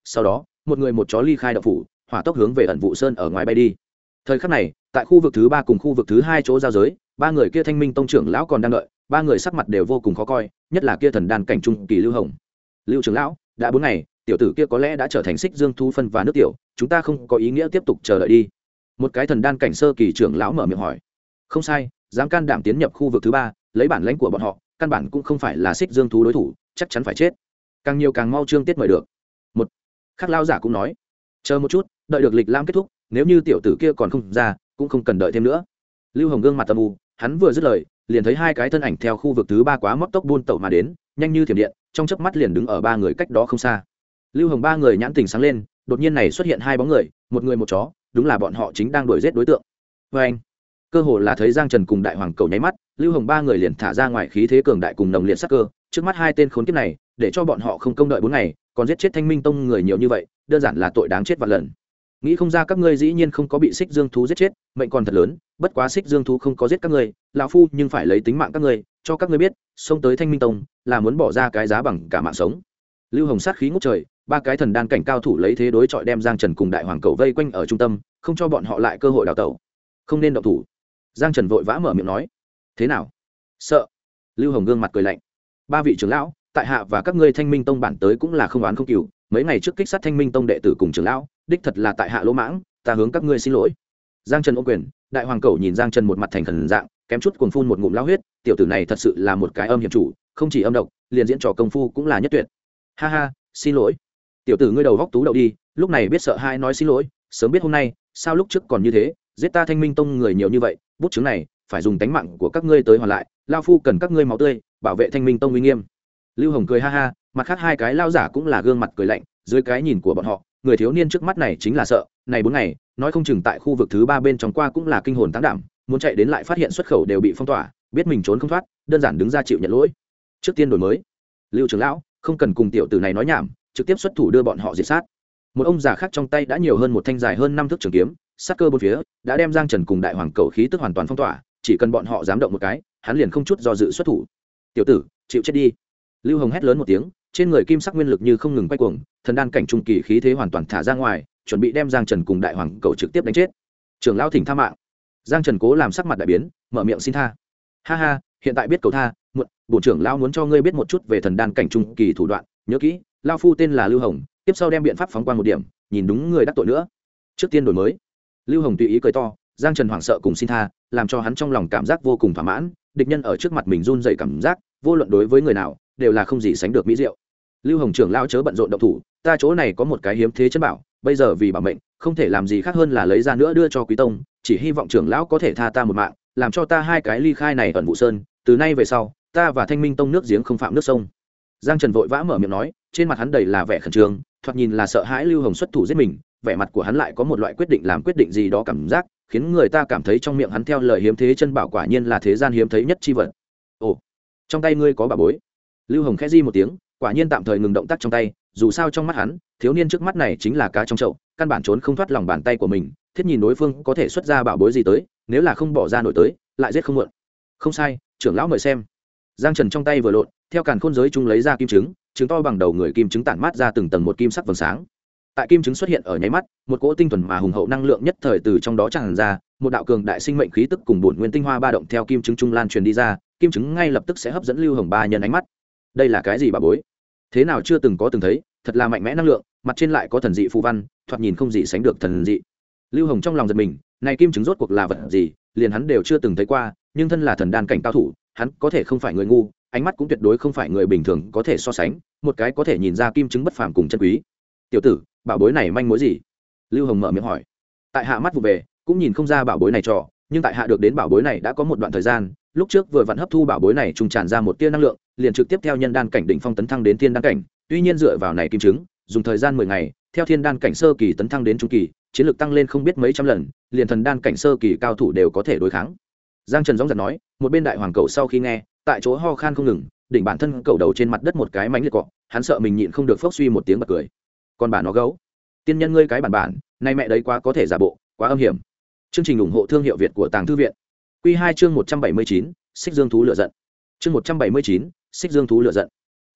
Speaker 1: sau đó một người một chó ly khai động phủ, hỏa tốc hướng về ẩn vụ sơn ở ngoài bay đi. Thời khắc này, tại khu vực thứ 3 cùng khu vực thứ 2 chỗ giao giới, ba người kia Thanh Minh tông trưởng lão còn đang đợi, ba người sắc mặt đều vô cùng khó coi, nhất là kia thần đan cảnh trung kỳ Lưu Hồng. Lưu trưởng lão, đã 4 ngày, tiểu tử kia có lẽ đã trở thành xích dương thú phân và nước tiểu, chúng ta không có ý nghĩa tiếp tục chờ đợi đi. Một cái thần đan cảnh sơ kỳ trưởng lão mở miệng hỏi. Không sai, dám can đảm tiến nhập khu vực thứ 3, lấy bản lãnh của bọn họ, căn bản cũng không phải là xích dương thú đối thủ, chắc chắn phải chết. Càng nhiều càng mau trương tiết mời được. Một khắc lão giả cũng nói, chờ một chút, đợi được lịch lãm kết thúc, nếu như tiểu tử kia còn không ra, cũng không cần đợi thêm nữa. Lưu Hồng gương mặt âm u, hắn vừa dứt lời, liền thấy hai cái thân ảnh theo khu vực thứ 3 quá móc tốc buôn tẩu mà đến, nhanh như thiểm điện, trong chớp mắt liền đứng ở ba người cách đó không xa. Lưu Hồng ba người nhãn tình sáng lên, đột nhiên này xuất hiện hai bóng người, một người một chó, đúng là bọn họ chính đang đuổi giết đối tượng. Và anh, cơ hồ là thấy Giang Trần cùng Đại Hoàng Cầu nháy mắt, Lưu Hồng ba người liền thả ra ngoài khí thế cường đại cùng nồng liệt sát cơ, trước mắt hai tên khốn kiếp này, để cho bọn họ không công đợi 4 ngày, còn giết chết Thanh Minh tông người nhiều như vậy, đơn giản là tội đáng chết vạn lần. Nghĩ không ra các ngươi dĩ nhiên không có bị xích dương thú giết chết, mệnh còn thật lớn, bất quá xích dương thú không có giết các ngươi, lão phu nhưng phải lấy tính mạng các ngươi, cho các ngươi biết, xông tới Thanh Minh tông là muốn bỏ ra cái giá bằng cả mạng sống. Lưu Hồng sát khí ngút trời, ba cái thần đan cảnh cao thủ lấy thế đối chọi đem Giang Trần cùng Đại Hoàng Cầu vây quanh ở trung tâm, không cho bọn họ lại cơ hội đào tẩu. Không nên động thủ. Giang Trần vội vã mở miệng nói. Thế nào? Sợ? Lưu Hồng gương mặt cười lạnh. Ba vị trưởng lão, tại hạ và các ngươi Thanh Minh tông bản tới cũng là không oán không cừu, mấy ngày trước kích sát Thanh Minh tông đệ tử cùng trưởng lão, đích thật là tại hạ lỗ mãng, ta hướng các ngươi xin lỗi. Giang Trần ôm quyền, Đại Hoàng Cầu nhìn Giang Trần một mặt thành khẩn dạng, kém chút cuồng phun một ngụm lao huyết, tiểu tử này thật sự là một cái âm hiểm chủ, không chỉ âm độc, liền diễn trò công phu cũng là nhất tuyệt. Ha ha, xin lỗi. Tiểu tử ngươi đầu góc tú đậu đi, lúc này biết sợ hai nói xin lỗi, sớm biết hôm nay, sao lúc trước còn như thế, giết ta Thanh Minh tông người nhiều như vậy, bút chứng này phải dùng tánh mạng của các ngươi tới hoàn lại, lao phu cần các ngươi máu tươi, bảo vệ Thanh Minh tông uy nghiêm. Lưu Hồng cười ha ha, mặt khác hai cái lao giả cũng là gương mặt cười lạnh, dưới cái nhìn của bọn họ, người thiếu niên trước mắt này chính là sợ, này 4 ngày, nói không chừng tại khu vực thứ 3 bên trong qua cũng là kinh hồn táng đảm, muốn chạy đến lại phát hiện xuất khẩu đều bị phong tỏa, biết mình trốn không thoát, đơn giản đứng ra chịu nhận lỗi. Trước tiên đổi mới. Lưu trưởng lão, không cần cùng tiểu tử này nói nhảm, trực tiếp xuất thủ đưa bọn họ diệt sát. Một ông già khác trong tay đã nhiều hơn một thanh dài hơn 5 thước trường kiếm, sát cơ bốn phía, đã đem Giang Trần cùng Đại Hoàng Cầu khí tức hoàn toàn phong tỏa, chỉ cần bọn họ dám động một cái, hắn liền không chút do dự xuất thủ. Tiểu tử, chịu chết đi. Lưu Hồng hét lớn một tiếng, trên người kim sắc nguyên lực như không ngừng quay cuồng, thần đan cảnh trung kỳ khí thế hoàn toàn thả ra ngoài, chuẩn bị đem Giang Trần cùng Đại Hoàng Cầu trực tiếp đánh chết. Trưởng lão thỉnh tha mạng. Giang Trần cố làm sắc mặt đại biến, mở miệng xin tha. Ha ha, hiện tại biết cầu tha, muộn, bổn trưởng lão muốn cho ngươi biết một chút về thần đan cảnh trung kỳ thủ đoạn, nhớ kỹ, lão phu tên là Lưu Hồng, tiếp sau đem biện pháp phóng qua một điểm, nhìn đúng người đắc tội nữa. Trước tiên đổi mới. Lưu Hồng tùy ý cười to, Giang Trần hoảng sợ cùng xin tha, làm cho hắn trong lòng cảm giác vô cùng thỏa mãn, địch nhân ở trước mặt mình run rẩy cảm giác, vô luận đối với người nào, đều là không gì sánh được mỹ diệu. Lưu Hồng trưởng lão chớ bận rộn động thủ, ta chỗ này có một cái hiếm thế chân bảo, bây giờ vì bảo mệnh, không thể làm gì khác hơn là lấy ra nữa đưa cho Quý tông, chỉ hy vọng trưởng lão có thể tha ta một mạng, làm cho ta hai cái ly khai này ẩn vụ sơn, từ nay về sau, ta và Thanh Minh tông nước giếng không phạm nước sông. Giang Trần vội vã mở miệng nói, trên mặt hắn đầy là vẻ khẩn trương, thoạt nhìn là sợ hãi Lưu Hồng xuất thủ giết mình, vẻ mặt của hắn lại có một loại quyết định làm quyết định gì đó cảm giác, khiến người ta cảm thấy trong miệng hắn theo lời hiếm thế chân bảo quả nhiên là thế gian hiếm thấy nhất chi vật. Ồ, trong tay ngươi có bảo bối. Lưu Hồng khẽ di một tiếng, quả nhiên tạm thời ngừng động tác trong tay, dù sao trong mắt hắn, thiếu niên trước mắt này chính là cá trong chậu, căn bản trốn không thoát lòng bàn tay của mình, thiết nhìn đối phương có thể xuất ra bảo bối gì tới, nếu là không bỏ ra nổi tới, lại giết không muộn. Không sai, trưởng lão mời xem. Giang Trần trong tay vừa lộn, theo càn khôn giới trung lấy ra kim trứng, trứng to bằng đầu người kim trứng tản mát ra từng tầng một kim sắc vầng sáng. Tại kim trứng xuất hiện ở nháy mắt, một cỗ tinh thuần mà hùng hậu năng lượng nhất thời từ trong đó tràn ra, một đạo cường đại sinh mệnh khí tức cùng bổn nguyên tinh hoa ba động theo kim trứng trung lan truyền đi ra, kim trứng ngay lập tức sẽ hấp dẫn Lưu Hồng ba nhân ánh mắt. Đây là cái gì bà bối? Thế nào chưa từng có từng thấy, thật là mạnh mẽ năng lượng, mặt trên lại có thần dị phù văn, thoạt nhìn không gì sánh được thần dị. Lưu Hồng trong lòng giật mình, này kim trứng rốt cuộc là vật gì, liền hắn đều chưa từng thấy qua, nhưng thân là thần đan cảnh cao thủ, hắn có thể không phải người ngu, ánh mắt cũng tuyệt đối không phải người bình thường có thể so sánh, một cái có thể nhìn ra kim trứng bất phàm cùng chân quý. Tiểu tử, bảo bối này manh mối gì? Lưu Hồng mở miệng hỏi. Tại hạ mắt vụ về, cũng nhìn không ra bảo bối này trò, nhưng tại hạ được đến bảo bối này đã có một đoạn thời gian, lúc trước vừa vặn hấp thu bảo bối này trùng tràn ra một tia năng lượng, liền trực tiếp theo nhân đan cảnh đỉnh phong tấn thăng đến thiên đan cảnh, tuy nhiên dựa vào này kim trứng, dùng thời gian 10 ngày, theo thiên đan cảnh sơ kỳ tấn thăng đến trung kỳ, chiến lược tăng lên không biết mấy trăm lần, liền thần đan cảnh sơ kỳ cao thủ đều có thể đối kháng. Giang Trần gióng giật nói, một bên Đại Hoàng Cầu sau khi nghe, tại chỗ ho khan không ngừng, đỉnh bản thân cầu đầu trên mặt đất một cái mánh liệt cọ, hắn sợ mình nhịn không được phốc suy một tiếng bật cười. Con bà nó gấu, tiên nhân ngươi cái bản, nay mẹ đấy quá có thể giả bộ, quá âm hiểm. Chương trình ủng hộ thương hiệu Việt của Tàng Thư viện. Quy 2 chương 179, Xích Dương thú lửa giận. Chương 179, Xích Dương thú lửa giận.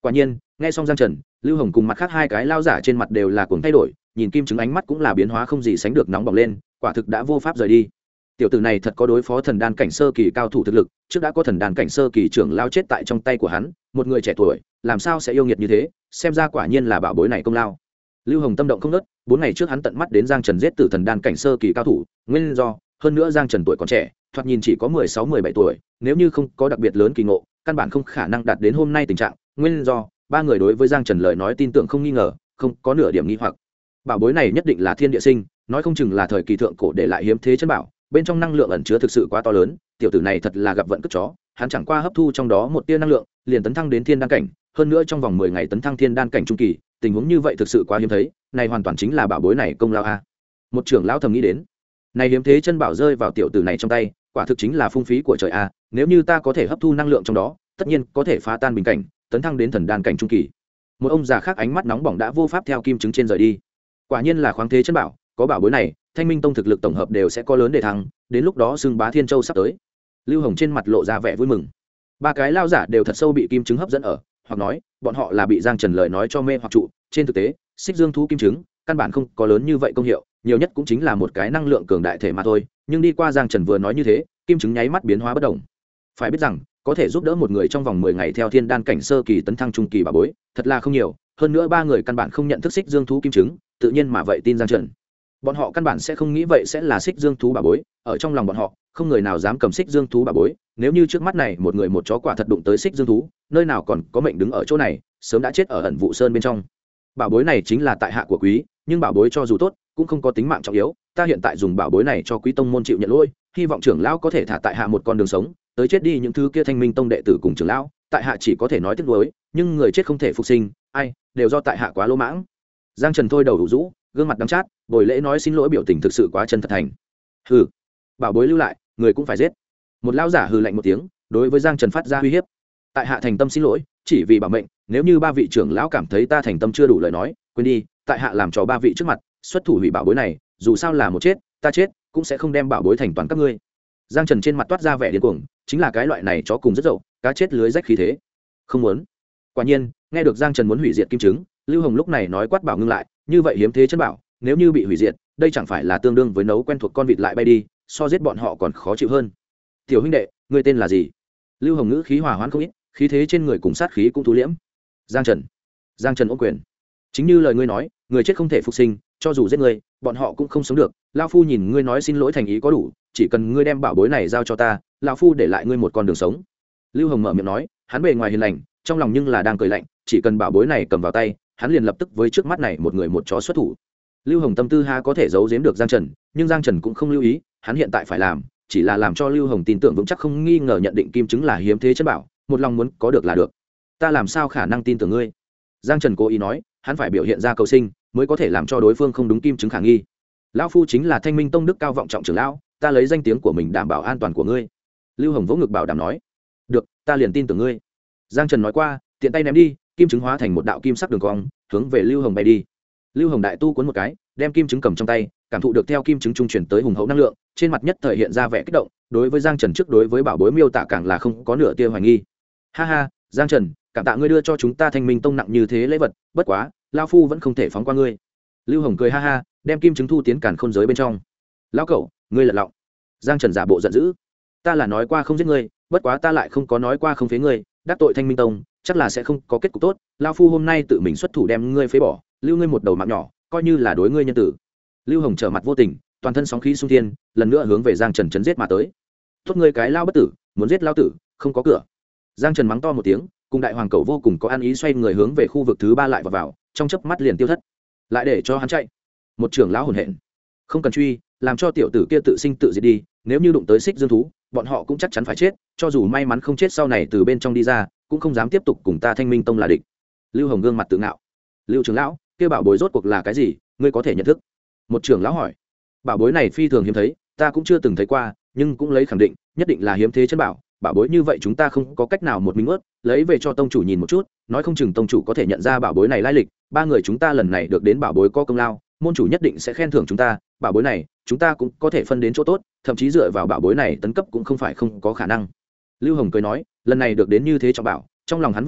Speaker 1: Quả nhiên nghe xong Giang Trần, Lưu Hồng cùng mặt khác hai cái lao giả trên mặt đều là cuồng thay đổi, nhìn kim chứng ánh mắt cũng là biến hóa không gì sánh được nóng bỏng lên, quả thực đã vô pháp rời đi. Tiểu tử này thật có đối phó thần đan cảnh sơ kỳ cao thủ thực lực, trước đã có thần đan cảnh sơ kỳ trưởng lao chết tại trong tay của hắn, một người trẻ tuổi làm sao sẽ yêu nghiệt như thế, xem ra quả nhiên là bảo bối này công lao. Lưu Hồng tâm động không nớt, 4 ngày trước hắn tận mắt đến Giang Trần giết tử thần đan cảnh sơ kỳ cao thủ, nguyên do, hơn nữa Giang Trần tuổi còn trẻ, thoạt nhìn chỉ có 16-17 tuổi, nếu như không có đặc biệt lớn kỳ ngộ, căn bản không khả năng đạt đến hôm nay tình trạng, nguyên do, ba người đối với Giang Trần lời nói tin tưởng không nghi ngờ, không có nửa điểm nghi hoặc. Bảo bối này nhất định là thiên địa sinh, nói không chừng là thời kỳ thượng cổ để lại hiếm thế chân bảo, bên trong năng lượng ẩn chứa thực sự quá to lớn, tiểu tử này thật là gặp vận cất chó, hắn chẳng qua hấp thu trong đó một tia năng lượng, liền tấn thăng đến thiên đan cảnh, hơn nữa trong vòng 10 ngày tấn thăng thiên đan cảnh trung kỳ, tình huống như vậy thực sự quá hiếm thấy, này hoàn toàn chính là bảo bối này công lao a. Một trưởng lão thầm nghĩ đến, này hiếm thế chân bảo rơi vào tiểu tử này trong tay, quả thực chính là phung phí của trời a, nếu như ta có thể hấp thu năng lượng trong đó, tất nhiên có thể phá tan bình cảnh, tấn thăng đến thần đan cảnh trung kỳ. Một ông già khác ánh mắt nóng bỏng đã vô pháp theo kim chứng trên rời đi. Quả nhiên là khoáng thế chân bảo, có bảo bối này, Thanh Minh Tông thực lực tổng hợp đều sẽ có lớn để thăng, đến lúc đó xưng bá Thiên Châu sắp tới. Lưu Hồng trên mặt lộ ra vẻ vui mừng. Ba cái lao giả đều thật sâu bị kim chứng hấp dẫn ở, hoặc nói, bọn họ là bị Giang Trần lời nói cho mê hoặc trụ, trên thực tế, Xích Dương thú kim chứng, căn bản không có lớn như vậy công hiệu, nhiều nhất cũng chính là một cái năng lượng cường đại thể mà thôi, nhưng đi qua Giang Trần vừa nói như thế, kim chứng nháy mắt biến hóa bất động. Phải biết rằng, có thể giúp đỡ một người trong vòng 10 ngày theo thiên đan cảnh sơ kỳ tấn thăng trung kỳ bảo bối, thật là không nhiều, hơn nữa ba người căn bản không nhận thức Xích Dương thú kim chứng, tự nhiên mà vậy tin Giang Trần. Bọn họ căn bản sẽ không nghĩ vậy sẽ là Xích Dương thú bảo bối, ở trong lòng bọn họ, không người nào dám cầm Xích Dương thú bảo bối, nếu như trước mắt này một người một chó quả thật đụng tới Xích Dương thú, nơi nào còn có mệnh đứng ở chỗ này, sớm đã chết ở ẩn vụ sơn bên trong. Bảo bối này chính là tại hạ của quý, nhưng bảo bối cho dù tốt, cũng không có tính mạng trọng yếu, ta hiện tại dùng bảo bối này cho quý tông môn chịu nhận lỗi, hy vọng trưởng lão có thể thả tại hạ một con đường sống, tới chết đi những thứ kia Thanh Minh Tông đệ tử cùng trưởng lão, tại hạ chỉ có thể nói tiếc nuối, nhưng người chết không thể phục sinh, ai, đều do tại hạ quá lỗ mãng. Giang Trần thôi đầu đủ rũ, gương mặt đắng chát, bồi lễ nói xin lỗi biểu tình thực sự quá chân thật thành. Hừ, bảo bối lưu lại, người cũng phải giết. Một lão giả hừ lạnh một tiếng, đối với Giang Trần phát ra uy hiếp. Tại hạ thành tâm xin lỗi, chỉ vì bảo mệnh, nếu như ba vị trưởng lão cảm thấy ta thành tâm chưa đủ lời nói, quên đi, tại hạ làm cho ba vị trước mặt, xuất thủ hủy bảo bối này, dù sao là một chết, ta chết, cũng sẽ không đem bảo bối thành toàn các ngươi. Giang Trần trên mặt toát ra vẻ điên cuồng, chính là cái loại này chó cùng rất dậu, cá chết lưới rách khí thế. Không muốn. Quả nhiên, nghe được Giang Trần muốn hủy diệt kim chứng, Lưu Hồng lúc này nói quát bảo ngưng lại, như vậy hiếm thế chân bảo, nếu như bị hủy diệt, đây chẳng phải là tương đương với nấu quen thuộc con vịt lại bay đi, so giết bọn họ còn khó chịu hơn. Tiểu huynh đệ, ngươi tên là gì? Lưu Hồng ngữ khí hòa hoãn không ít, khí thế trên người cùng sát khí cũng thu liễm. Giang Trần. Giang Trần ôm quyền. Chính như lời ngươi nói, người chết không thể phục sinh, cho dù giết ngươi, bọn họ cũng không sống được. Lão phu nhìn ngươi nói xin lỗi thành ý có đủ, chỉ cần ngươi đem bảo bối này giao cho ta, lão phu để lại ngươi một con đường sống. Lưu Hồng mở miệng nói, hắn bề ngoài hiền lành, trong lòng nhưng là đang cười lạnh, chỉ cần bảo bối này cầm vào tay, hắn liền lập tức với trước mắt này một người một chó xuất thủ. Lưu Hồng tâm tư ha có thể giấu giếm được Giang Trần, nhưng Giang Trần cũng không lưu ý, hắn hiện tại phải làm, chỉ là làm cho Lưu Hồng tin tưởng vững chắc không nghi ngờ nhận định kim chứng là hiếm thế chân bảo, một lòng muốn có được là được. Ta làm sao khả năng tin tưởng ngươi? Giang Trần cố ý nói, hắn phải biểu hiện ra cầu sinh, mới có thể làm cho đối phương không đúng kim chứng khả nghi. Lão phu chính là Thanh Minh Tông đức cao vọng trọng trưởng lão, ta lấy danh tiếng của mình đảm bảo an toàn của ngươi. Lưu Hồng vỗ ngực bảo đảm nói, được, ta liền tin tưởng ngươi. Giang Trần nói qua, tiện tay ném đi, kim chứng hóa thành một đạo kim sắc đường cong, hướng về Lưu Hồng bay đi. Lưu Hồng đại tu cuốn một cái, đem kim chứng cầm trong tay, cảm thụ được theo kim chứng trung chuyển tới hùng hậu năng lượng, trên mặt nhất thời hiện ra vẻ kích động, đối với Giang Trần trước đối với bảo bối miêu tả càng là không có nửa tia hoài nghi. Ha ha, Giang Trần, cảm tạ ngươi đưa cho chúng ta Thanh Minh Tông nặng như thế lễ vật, bất quá, lão phu vẫn không thể phóng qua ngươi. Lưu Hồng cười ha ha, đem kim chứng thu tiến càn khôn giới bên trong. Lão cẩu, ngươi lật lọng. Giang Trần giả bộ giận dữ. Ta là nói qua không giết ngươi, bất quá ta lại không có nói qua không phế ngươi, đắc tội Thanh Minh Tông, chắc là sẽ không có kết cục tốt. Lão phu hôm nay tự mình xuất thủ đem ngươi phế bỏ, lưu ngươi một đầu mạng nhỏ, coi như là đối ngươi nhân tử. Lưu Hồng trở mặt vô tình, toàn thân sóng khí xung thiên, lần nữa hướng về Giang Trần chấn giết mà tới. Tốt ngươi cái lao bất tử, muốn giết lao tử, không có cửa. Giang Trần mắng to một tiếng, cùng đại hoàng cẩu vô cùng có ăn ý xoay người hướng về khu vực thứ 3 lại vào, trong chớp mắt liền tiêu thất. Lại để cho hắn chạy. Một trưởng lão hồn hện. Không cần truy, làm cho tiểu tử kia tự sinh tự diệt đi, nếu như đụng tới Xích Dương thú, bọn họ cũng chắc chắn phải chết, cho dù may mắn không chết sau này từ bên trong đi ra, cũng không dám tiếp tục cùng ta Thanh Minh Tông là địch. Lưu Hồng gương mặt tự ngạo. Lưu trưởng lão, kia bảo bối rốt cuộc là cái gì, ngươi có thể nhận thức? Một trưởng lão hỏi. Bảo bối này phi thường hiếm thấy, ta cũng chưa từng thấy qua, nhưng cũng lấy khẳng định, nhất định là hiếm thế chân bảo. Bảo bối như vậy chúng ta không có cách nào một mình ướt, lấy về cho tông chủ nhìn một chút, nói không chừng tông chủ có thể nhận ra bảo bối này lai lịch, ba người chúng ta lần này được đến bảo bối có công lao, môn chủ nhất định sẽ khen thưởng chúng ta, bảo bối này chúng ta cũng có thể phân đến chỗ tốt, thậm chí dựa vào bảo bối này tấn cấp cũng không phải không có khả năng. Lưu Hồng cười nói, lần này được đến như thế trọng bảo, trong lòng hắn vui vẻ,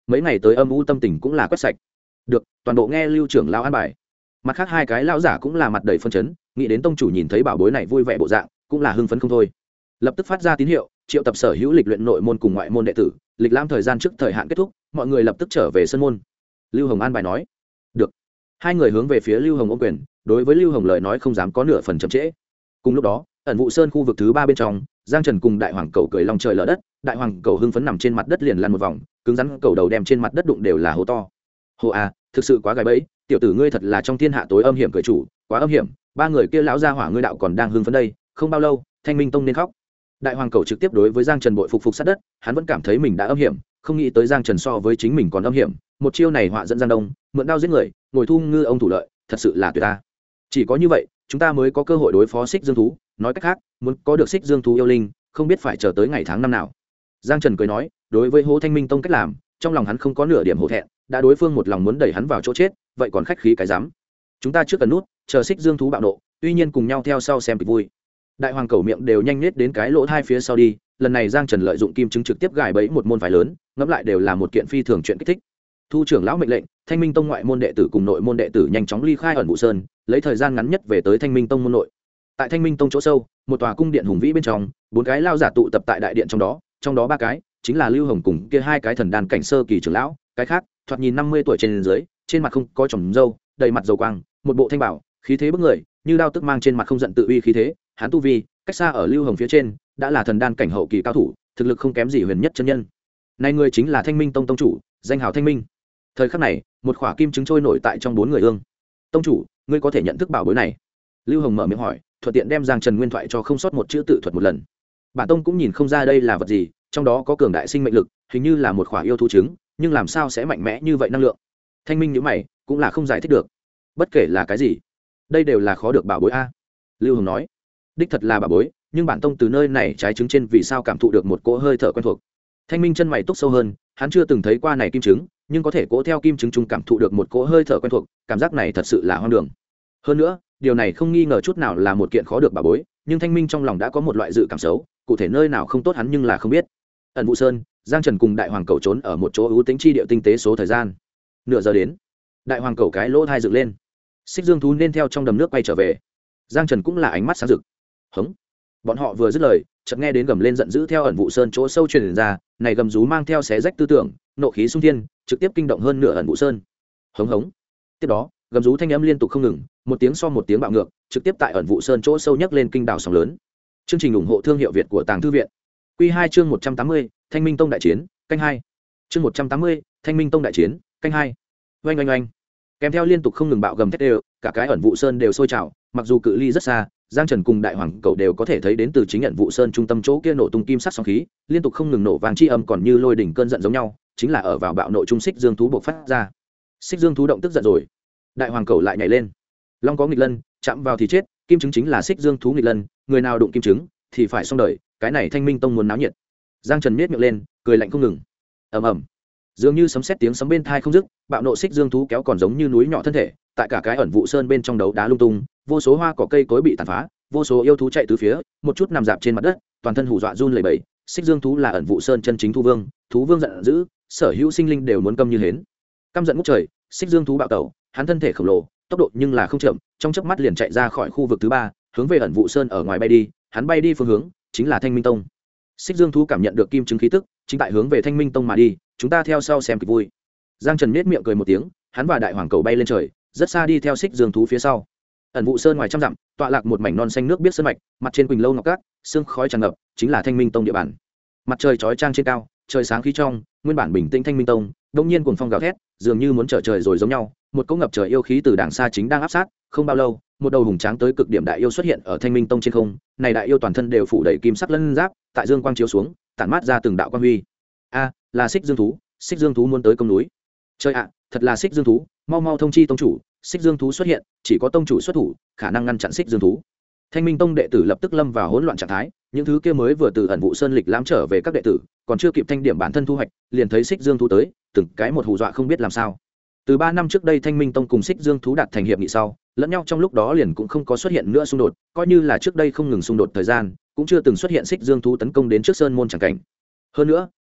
Speaker 1: mấy ngày tới âm u tâm tình cũng là quét sạch. Được, toàn bộ nghe lưu trưởng lão an bài. Mặt khác hai cái lão giả cũng là mặt đầy phân chấn, nghĩ đến tông chủ nhìn thấy bảo bối này vui vẻ bộ dạng, cũng là hưng phấn không thôi. Lập tức phát ra tín hiệu, triệu tập sở hữu lịch luyện nội môn cùng ngoại môn đệ tử, lịch lãm thời gian trước thời hạn kết thúc, mọi người lập tức trở về sân môn. Lưu Hồng an bài nói. Được. Hai người hướng về phía Lưu Hồng ôm quyền, đối với Lưu Hồng lời nói không dám có nửa phần chậm trễ. Cùng lúc đó, ẩn vụ sơn khu vực thứ 3 bên trong, Giang Trần cùng đại hoàng cầu cười long trời lở đất, đại hoàng cầu hưng phấn nằm trên mặt đất liền lăn một vòng, cứng rắn cầu đầu đem trên mặt đất đụng đều là hố to. Hồ a, thực sự quá gài bẫy, tiểu tử ngươi thật là trong thiên hạ tối âm hiểm cười chủ, quá âm hiểm, ba người kia lão gia hỏa ngươi đạo còn đang hưng phấn đây, không bao lâu, Thanh Minh Tông nên khóc. Đại hoàng cầu trực tiếp đối với Giang Trần bội phục sát đất, hắn vẫn cảm thấy mình đã âm hiểm, không nghĩ tới Giang Trần so với chính mình còn âm hiểm, một chiêu này họa dẫn Giang Đông, mượn đao giết người, ngồi thu ngư ông thủ lợi, thật sự là tuyệt ta. Chỉ có như vậy, chúng ta mới có cơ hội đối phó Xích Dương thú, nói cách khác, muốn có được Xích Dương thú yêu linh, không biết phải chờ tới ngày tháng năm nào. Giang Trần cười nói, đối với Hố Thanh Minh Tông cách làm, trong lòng hắn không có nửa điểm hổ thẹn, đã đối phương một lòng muốn đẩy hắn vào chỗ chết, vậy còn khách khí cái dám. Chúng ta trước cần nút, chờ Xích Dương thú bạo nộ, tuy nhiên cùng nhau theo sau xem kịch vui. Đại hoàng cầu miệng đều nhanh nết đến cái lỗ hai phía sau đi, lần này Giang Trần lợi dụng kim chứng trực tiếp gài bẫy một môn phái lớn, ngẫm lại đều là một kiện phi thường chuyện kích thích. Thu trưởng lão mệnh lệnh, Thanh Minh Tông ngoại môn đệ tử cùng nội môn đệ tử nhanh chóng ly khai ẩn vụ sơn, lấy thời gian ngắn nhất về tới Thanh Minh Tông môn nội. Tại Thanh Minh Tông chỗ sâu, một tòa cung điện hùng vĩ bên trong, bốn cái lao giả tụ tập tại đại điện trong đó ba cái chính là Lưu Hồng cùng kia hai cái thần đàn cảnh sơ kỳ trưởng lão, cái khác thoạt nhìn 50 tuổi trên dưới, trên mặt không có tròm râu, đầy mặt dầu quang, một bộ thanh bảo, khí thế bức người, như đao tức mang trên mặt không giận tự uy khí thế, hắn tu vi, cách xa ở Lưu Hồng phía trên, đã là thần đan cảnh hậu kỳ cao thủ, thực lực không kém gì huyền nhất chân nhân. Này người chính là Thanh Minh Tông tông chủ, danh hào Thanh Minh. Thời khắc này, một khỏa kim trứng trôi nổi tại trong bốn người ương. Tông chủ, ngươi có thể nhận thức bảo bối này? Lưu Hồng mở miệng hỏi, thuận tiện đem Giang Trần nguyên thoại cho không sót một chữ tự thuật một lần. Bản tông cũng nhìn không ra đây là vật gì, trong đó có cường đại sinh mệnh lực, hình như là một khỏa yêu thú trứng, nhưng làm sao sẽ mạnh mẽ như vậy năng lượng? Thanh Minh nhíu mày, cũng là không giải thích được. Bất kể là cái gì, đây đều là khó được bảo bối a. Lưu Hồng nói, đích thật là bảo bối, nhưng bản tông từ nơi này trái trứng trên vì sao cảm thụ được một cỗ hơi thở quen thuộc. Thanh Minh chân mày túc sâu hơn, hắn chưa từng thấy qua này kim trứng, nhưng có thể cỗ theo kim trứng chung cảm thụ được một cỗ hơi thở quen thuộc, cảm giác này thật sự là hoang đường. Hơn nữa, điều này không nghi ngờ chút nào là một kiện khó được bảo bối, nhưng Thanh Minh trong lòng đã có một loại dự cảm xấu, cụ thể nơi nào không tốt hắn nhưng là không biết. Ẩn vụ sơn, Giang Trần cùng đại hoàng cầu trốn ở một chỗ ưu tính chi địa tinh tế số thời gian. Nửa giờ đến, đại hoàng cầu cái lỗ thai dựng lên, Xích Dương thú nên theo trong đầm nước quay trở về. Giang Trần cũng là ánh mắt sáng rực. Hống. Bọn họ vừa dứt lời, chợt nghe đến gầm lên giận dữ theo ẩn vụ sơn chỗ sâu truyền ra, này gầm rú mang theo xé rách tư tưởng, nộ khí xung thiên, trực tiếp kinh động hơn nửa ẩn vụ sơn. Hống hống. Tiếp đó, gầm rú thanh âm liên tục không ngừng, một tiếng so một tiếng bạo ngược, trực tiếp tại ẩn vụ sơn chỗ sâu nhấc lên kinh đảo sóng lớn. Chương trình ủng hộ thương hiệu Việt của Tàng Thư viện. Quy 2 chương 180, Thanh Minh Tông đại chiến, canh 2. Chương 180, Thanh Minh Tông đại chiến, canh 2. Oanh oanh oanh. Kèm theo liên tục không ngừng bạo gầm thét đều, cả cái ẩn vụ sơn đều sôi trào, mặc dù cự ly rất xa, Giang Trần cùng đại hoàng cầu đều có thể thấy đến từ chính ẩn vụ sơn trung tâm chỗ kia nổ tung kim sắc sóng khí, liên tục không ngừng nổ vang chi âm còn như lôi đỉnh cơn giận giống nhau, chính là ở vào bạo nộ trung Xích Dương thú bộc phát ra. Xích Dương thú động tức giận rồi. Đại hoàng cầu lại nhảy lên. Long có nghịch lân, chạm vào thì chết, kim trứng chính là Xích Dương thú nghịch lân, người nào đụng kim trứng thì phải xong đời, cái này Thanh Minh Tông muốn náo nhiệt. Giang Trần nhếch miệng lên, cười lạnh không ngừng. Ầm ầm. Dường như sấm sét tiếng sấm bên tai không dứt, bạo nộ Xích Dương thú kéo còn giống như núi nhỏ thân thể, tại cả cái ẩn vụ sơn bên trong đấu đá lung tung, vô số hoa cỏ cây cối bị tàn phá, vô số yêu thú chạy tứ phía, một chút nằm dạp trên mặt đất, toàn thân hù dọa run lẩy bẩy. Xích Dương thú là ẩn vụ sơn chân chính thú vương, thú vương giận dữ, sở hữu sinh linh đều muốn câm như hến. Căm giận ngút trời, Xích Dương thú bạo tẩu, hắn thân thể khổng lồ, tốc độ nhưng là không chậm, trong chớp mắt liền chạy ra khỏi khu vực thứ 3, hướng về ẩn vụ sơn ở ngoài bay đi, hắn bay đi phương hướng chính là Thanh Minh Tông. Xích Dương thú cảm nhận được kim chứng khí tức, chính tại hướng về Thanh Minh Tông mà đi, chúng ta theo sau xem kịch vui. Giang Trần nhếch miệng cười một tiếng, hắn và đại hoàng cầu bay lên trời, rất xa đi theo Xích Dương thú phía sau. Ẩn vụ sơn ngoài trăm dặm, tọa lạc một mảnh non xanh nước biết sơn mạch, mặt trên quỳnh lâu ngọc cát, sương khói tràn ngập, chính là Thanh Minh Tông địa bàn. Mặt trời chói chang trên cao, trời sáng khí trong, nguyên bản bình tĩnh Thanh Minh Tông, đột nhiên cuồng phong gào thét, dường như muốn trở trời rồi giống nhau, một cỗ ngập trời yêu khí từ đàng xa chính đang áp sát, không bao lâu, một đầu hùng tráng tới cực điểm đại yêu xuất hiện ở Thanh Minh Tông trên không, này đại yêu toàn thân đều phủ đầy kim sắc lân giáp, tại dương quang chiếu xuống, tản mát ra từng đạo quang huy. A, là Xích Dương thú, Xích Dương thú muốn tới công núi. Trời ạ, thật là Xích Dương thú, mau mau thông chi tông chủ, Xích Dương thú xuất hiện, chỉ có tông chủ xuất thủ, khả năng ngăn chặn Xích Dương thú. Thanh Minh Tông đệ tử lập tức lâm vào hỗn loạn trạng thái, những thứ kia mới vừa từ ẩn vụ sơn lịch lãm trở về các đệ tử, còn chưa kịp thanh điểm bản thân thu hoạch, liền thấy Xích Dương thú tới, từng cái một hù dọa không biết làm sao. Từ 3 năm trước đây Thanh Minh Tông cùng Xích Dương thú đạt thành hiệp nghị sau, lẫn nhau trong lúc đó liền cũng không có xuất hiện nữa xung đột, coi như là trước đây không ngừng xung đột thời gian, cũng chưa từng xuất hiện Xích Dương thú tấn công đến trước sơn môn chẳng cảnh. Hơn nữa,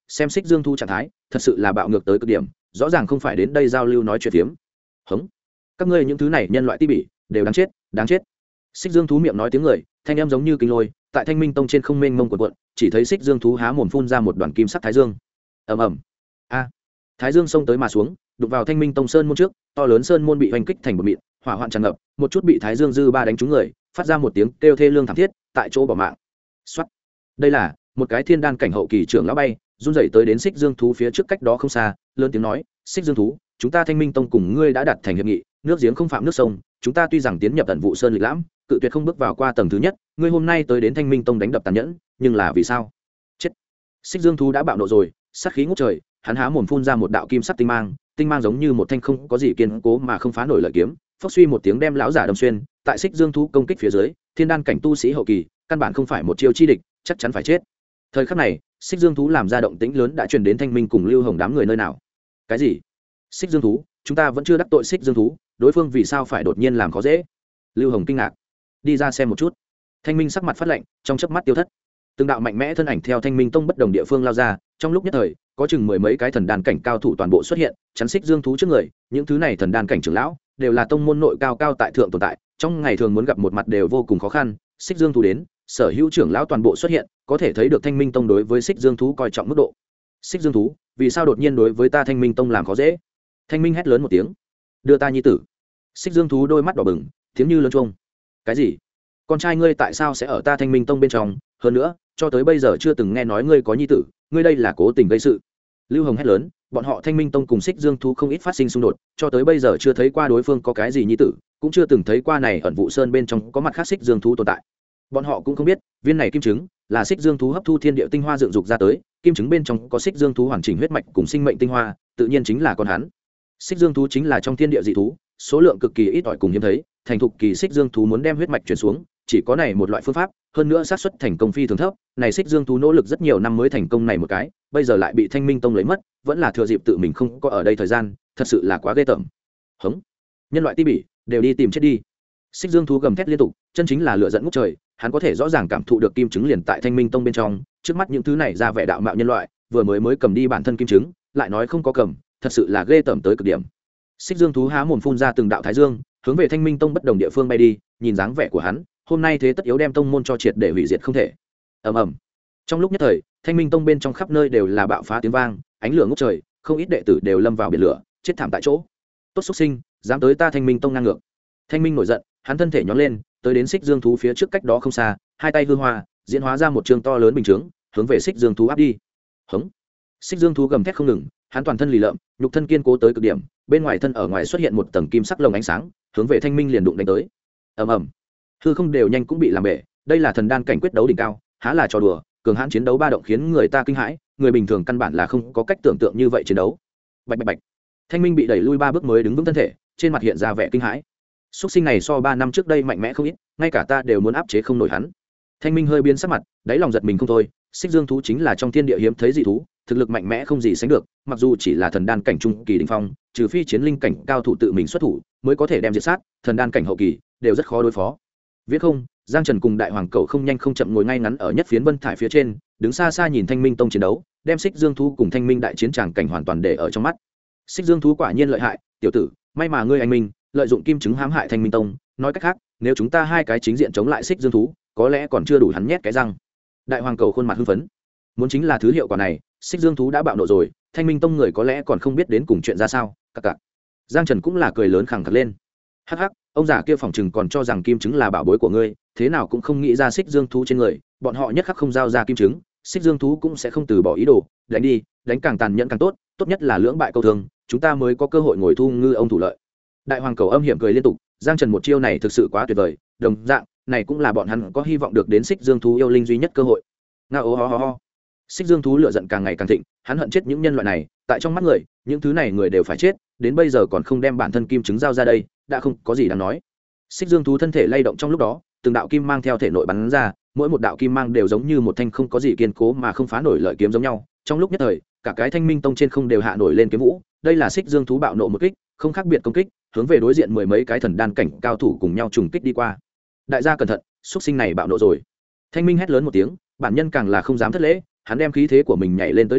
Speaker 1: xem xích dương thú trạng thái thật sự là bạo ngược tới cực điểm, rõ ràng không phải đến đây giao lưu nói chuyện phiếm. Hống, các ngươi những thứ này nhân loại ti bỉ đều đáng chết, đáng chết. Xích dương thú miệng nói tiếng người, thanh em giống như kinh lôi, tại Thanh Minh Tông trên không mênh mông cuộn, chỉ thấy xích dương thú há mồm phun ra một đoàn kim sắc thái dương. Ầm ầm. A. Thái dương xông tới mà xuống, đụng vào Thanh Minh Tông sơn môn trước, to lớn sơn môn bị hoành kích thành một mịn, hỏa hoạn tràn ngập, một chút bị thái dương dư ba đánh trúng người, phát ra một tiếng kêu thê lương thảm thiết, tại chỗ bỏ mạng. Soát. Đây là một cái thiên đan cảnh hậu kỳ trưởng lão bay, run rẩy tới đến xích dương thú phía trước cách đó không xa, lớn tiếng nói: "Xích dương thú, chúng ta Thanh Minh Tông cùng ngươi đã đạt thành hiệp nghị, nước giếng không phạm nước sông, chúng ta tuy rằng tiến nhập tận vụ sơn lịch lãm, cự tuyệt không bước vào qua tầng thứ nhất, ngươi hôm nay tới đến Thanh Minh Tông đánh đập tàn nhẫn, nhưng là vì sao?" Chết. Xích dương thú đã bạo nộ rồi, sát khí ngút trời, hắn há mồm phun ra một đạo kim sắc tinh mang, tinh mang giống như một thanh không có gì kiên cố mà không phá nổi lợi kiếm, phốc suy một tiếng đem lão giả đâm xuyên, tại xích dương thú công kích phía dưới, thiên đan cảnh tu sĩ hậu kỳ, căn bản không phải một chiêu chi địch, chắc chắn phải chết. Thời khắc này, xích dương thú làm ra động tĩnh lớn đã truyền đến Thanh Minh cùng Lưu Hồng đám người nơi nào. Cái gì? Xích dương thú, chúng ta vẫn chưa đắc tội xích dương thú, đối phương vì sao phải đột nhiên làm khó dễ? Lưu Hồng kinh ngạc, đi ra xem một chút. Thanh Minh sắc mặt phát lạnh, trong chớp mắt tiêu thất. Từng đạo mạnh mẽ thân ảnh theo Thanh Minh Tông bất đồng địa phương lao ra, trong lúc nhất thời, có chừng mười mấy cái thần đan cảnh cao thủ toàn bộ xuất hiện, chắn xích dương thú trước người. Những thứ này thần đan cảnh trưởng lão đều là tông môn nội cao cao tại thượng tồn tại, trong ngày thường muốn gặp một mặt đều vô cùng khó khăn. Xích dương thú đến, sở hữu trưởng lão toàn bộ xuất hiện, có thể thấy được Thanh Minh Tông đối với xích dương thú coi trọng mức độ. Xích dương thú, vì sao đột nhiên đối với ta Thanh Minh Tông làm khó dễ? Thanh Minh hét lớn một tiếng, đưa ta nhi tử. Xích dương thú đôi mắt đỏ bừng, tiếng như lớn chuông. Cái gì? Con trai ngươi tại sao sẽ ở ta Thanh Minh Tông bên trong? Hơn nữa, cho tới bây giờ chưa từng nghe nói ngươi có nhi tử, ngươi đây là cố tình gây sự. Lưu Hồng hét lớn, bọn họ Thanh Minh Tông cùng xích dương thú không ít phát sinh xung đột, cho tới bây giờ chưa thấy qua đối phương có cái gì nhi tử, cũng chưa từng thấy qua này ẩn vụ sơn bên trong có mặt khác xích dương thú tồn tại. Bọn họ cũng không biết, viên này kim trứng là xích dương thú hấp thu thiên địa tinh hoa dựng dục ra tới, kim trứng bên trong có xích dương thú hoàn chỉnh huyết mạch cùng sinh mệnh tinh hoa, tự nhiên chính là con hắn. Xích dương thú chính là trong thiên địa dị thú, số lượng cực kỳ ít ỏi cùng hiếm thấy, thành thục kỳ xích dương thú muốn đem huyết mạch truyền xuống, chỉ có này một loại phương pháp, hơn nữa xác suất thành công phi thường thấp, này xích dương thú nỗ lực rất nhiều năm mới thành công này một cái, bây giờ lại bị Thanh Minh Tông lấy mất, vẫn là thừa dịp tự mình không có ở đây thời gian, thật sự là quá ghê tởm. Hống, nhân loại ti bỉ, đều đi tìm chết đi. Xích dương thú gầm thét liên tục, chân chính là lửa giận ngút trời, hắn có thể rõ ràng cảm thụ được kim trứng liền tại Thanh Minh Tông bên trong, trước mắt những thứ này ra vẻ đạo mạo nhân loại, vừa mới cầm đi bản thân kim trứng, lại nói không có cầm, thật sự là ghê tởm tới cực điểm. Xích dương thú há mồm phun ra từng đạo thái dương, hướng về Thanh Minh Tông bất đồng địa phương bay đi, nhìn dáng vẻ của hắn, hôm nay thế tất yếu đem tông môn cho triệt để hủy diệt không thể. Ầm ầm. Trong lúc nhất thời, Thanh Minh Tông bên trong khắp nơi đều là bạo phá tiếng vang, ánh lửa ngút trời, không ít đệ tử đều lâm vào biển lửa, chết thảm tại chỗ. Tốt xuất sinh, dám tới ta Thanh Minh Tông ngang ngược. Thanh Minh nổi giận, hắn thân thể nhón lên, tới đến xích dương thú phía trước cách đó không xa, hai tay hư hoa, diễn hóa ra một trường to lớn bình chướng, hướng về xích dương thú áp đi. Hống. Xích dương thú gầm thét không ngừng, hắn toàn thân lì lợm, nhục thân kiên cố tới cực điểm, bên ngoài thân ở ngoài xuất hiện một tầng kim sắc lồng ánh sáng, hướng về Thanh Minh liền đụng đánh tới. Ầm ầm. Hư không đều nhanh cũng bị làm bể, đây là thần đan cảnh quyết đấu đỉnh cao, há là trò đùa, cường hãn chiến đấu ba động khiến người ta kinh hãi, người bình thường căn bản là không có cách tưởng tượng như vậy chiến đấu. Bạch bạch bạch. Thanh Minh bị đẩy lui ba bước mới đứng vững thân thể, trên mặt hiện ra vẻ kinh hãi. Xuất sinh này so 3 năm trước đây mạnh mẽ không ít, ngay cả ta đều muốn áp chế không nổi hắn. Thanh Minh hơi biến sắc mặt, đáy lòng giật mình không thôi, xích dương thú chính là trong thiên địa hiếm thấy dị thú, thực lực mạnh mẽ không gì sánh được, mặc dù chỉ là thần đan cảnh trung kỳ đỉnh phong, trừ phi chiến linh cảnh cao thủ tự mình xuất thủ, mới có thể đem diệt sát, thần đan cảnh hậu kỳ đều rất khó đối phó. Viết không, Giang Trần cùng Đại Hoàng Cẩu không nhanh không chậm ngồi ngay ngắn ở nhất phiến vân thải phía trên, đứng xa xa nhìn Thanh Minh Tông chiến đấu, đem xích dương thú cùng Thanh Minh đại chiến tràng cảnh hoàn toàn để ở trong mắt. Xích dương thú quả nhiên lợi hại, tiểu tử, may mà ngươi anh minh, lợi dụng kim chứng hãm hại Thanh Minh Tông, nói cách khác, nếu chúng ta hai cái chính diện chống lại xích dương thú, có lẽ còn chưa đủ hắn nhét cái răng. Đại Hoàng Cầu khuôn mặt hưng phấn, muốn chính là thứ hiệu quả này, xích dương thú đã bạo nộ rồi, Thanh Minh Tông người có lẽ còn không biết đến cùng chuyện ra sao. Cặc cặc. Giang Trần cũng là cười lớn khẳng khặc lên. Hắc hắc, ông già kia phỏng chừng còn cho rằng kim chứng là bảo bối của ngươi, thế nào cũng không nghĩ ra xích dương thú trên người, bọn họ nhất khắc không giao ra kim chứng, xích dương thú cũng sẽ không từ bỏ ý đồ, đánh đi, đánh càng tàn nhẫn càng tốt, tốt nhất là lưỡng bại câu thương, chúng ta mới có cơ hội ngồi thu ngư ông thủ lợi. Đại Hoàng Cầu âm hiểm cười liên tục, Giang Trần một chiêu này thực sự quá tuyệt vời, đồng dạng, này cũng là bọn hắn có hy vọng được đến xích dương thú yêu linh duy nhất cơ hội. Ngao ho ho ho. Xích dương thú lửa giận càng ngày càng thịnh, hắn hận chết những nhân loại này, tại trong mắt người, những thứ này người đều phải chết, đến bây giờ còn không đem bản thân kim chứng giao ra đây, đã không có gì đáng nói. Xích dương thú thân thể lay động trong lúc đó, từng đạo kim mang theo thể nội bắn ra, mỗi một đạo kim mang đều giống như một thanh không có gì kiên cố mà không phá nổi lợi kiếm giống nhau. Trong lúc nhất thời, cả cái Thanh Minh Tông trên không đều hạ nổi lên kiếm vũ, đây là xích dương thú bạo nộ một kích, không khác biệt công kích, hướng về đối diện mười mấy cái thần đan cảnh cao thủ cùng nhau trùng kích đi qua. Đại gia cẩn thận, xuất sinh này bạo nộ rồi. Thanh Minh hét lớn một tiếng, bản nhân càng là không dám thất lễ, hắn đem khí thế của mình nhảy lên tới đỉnh,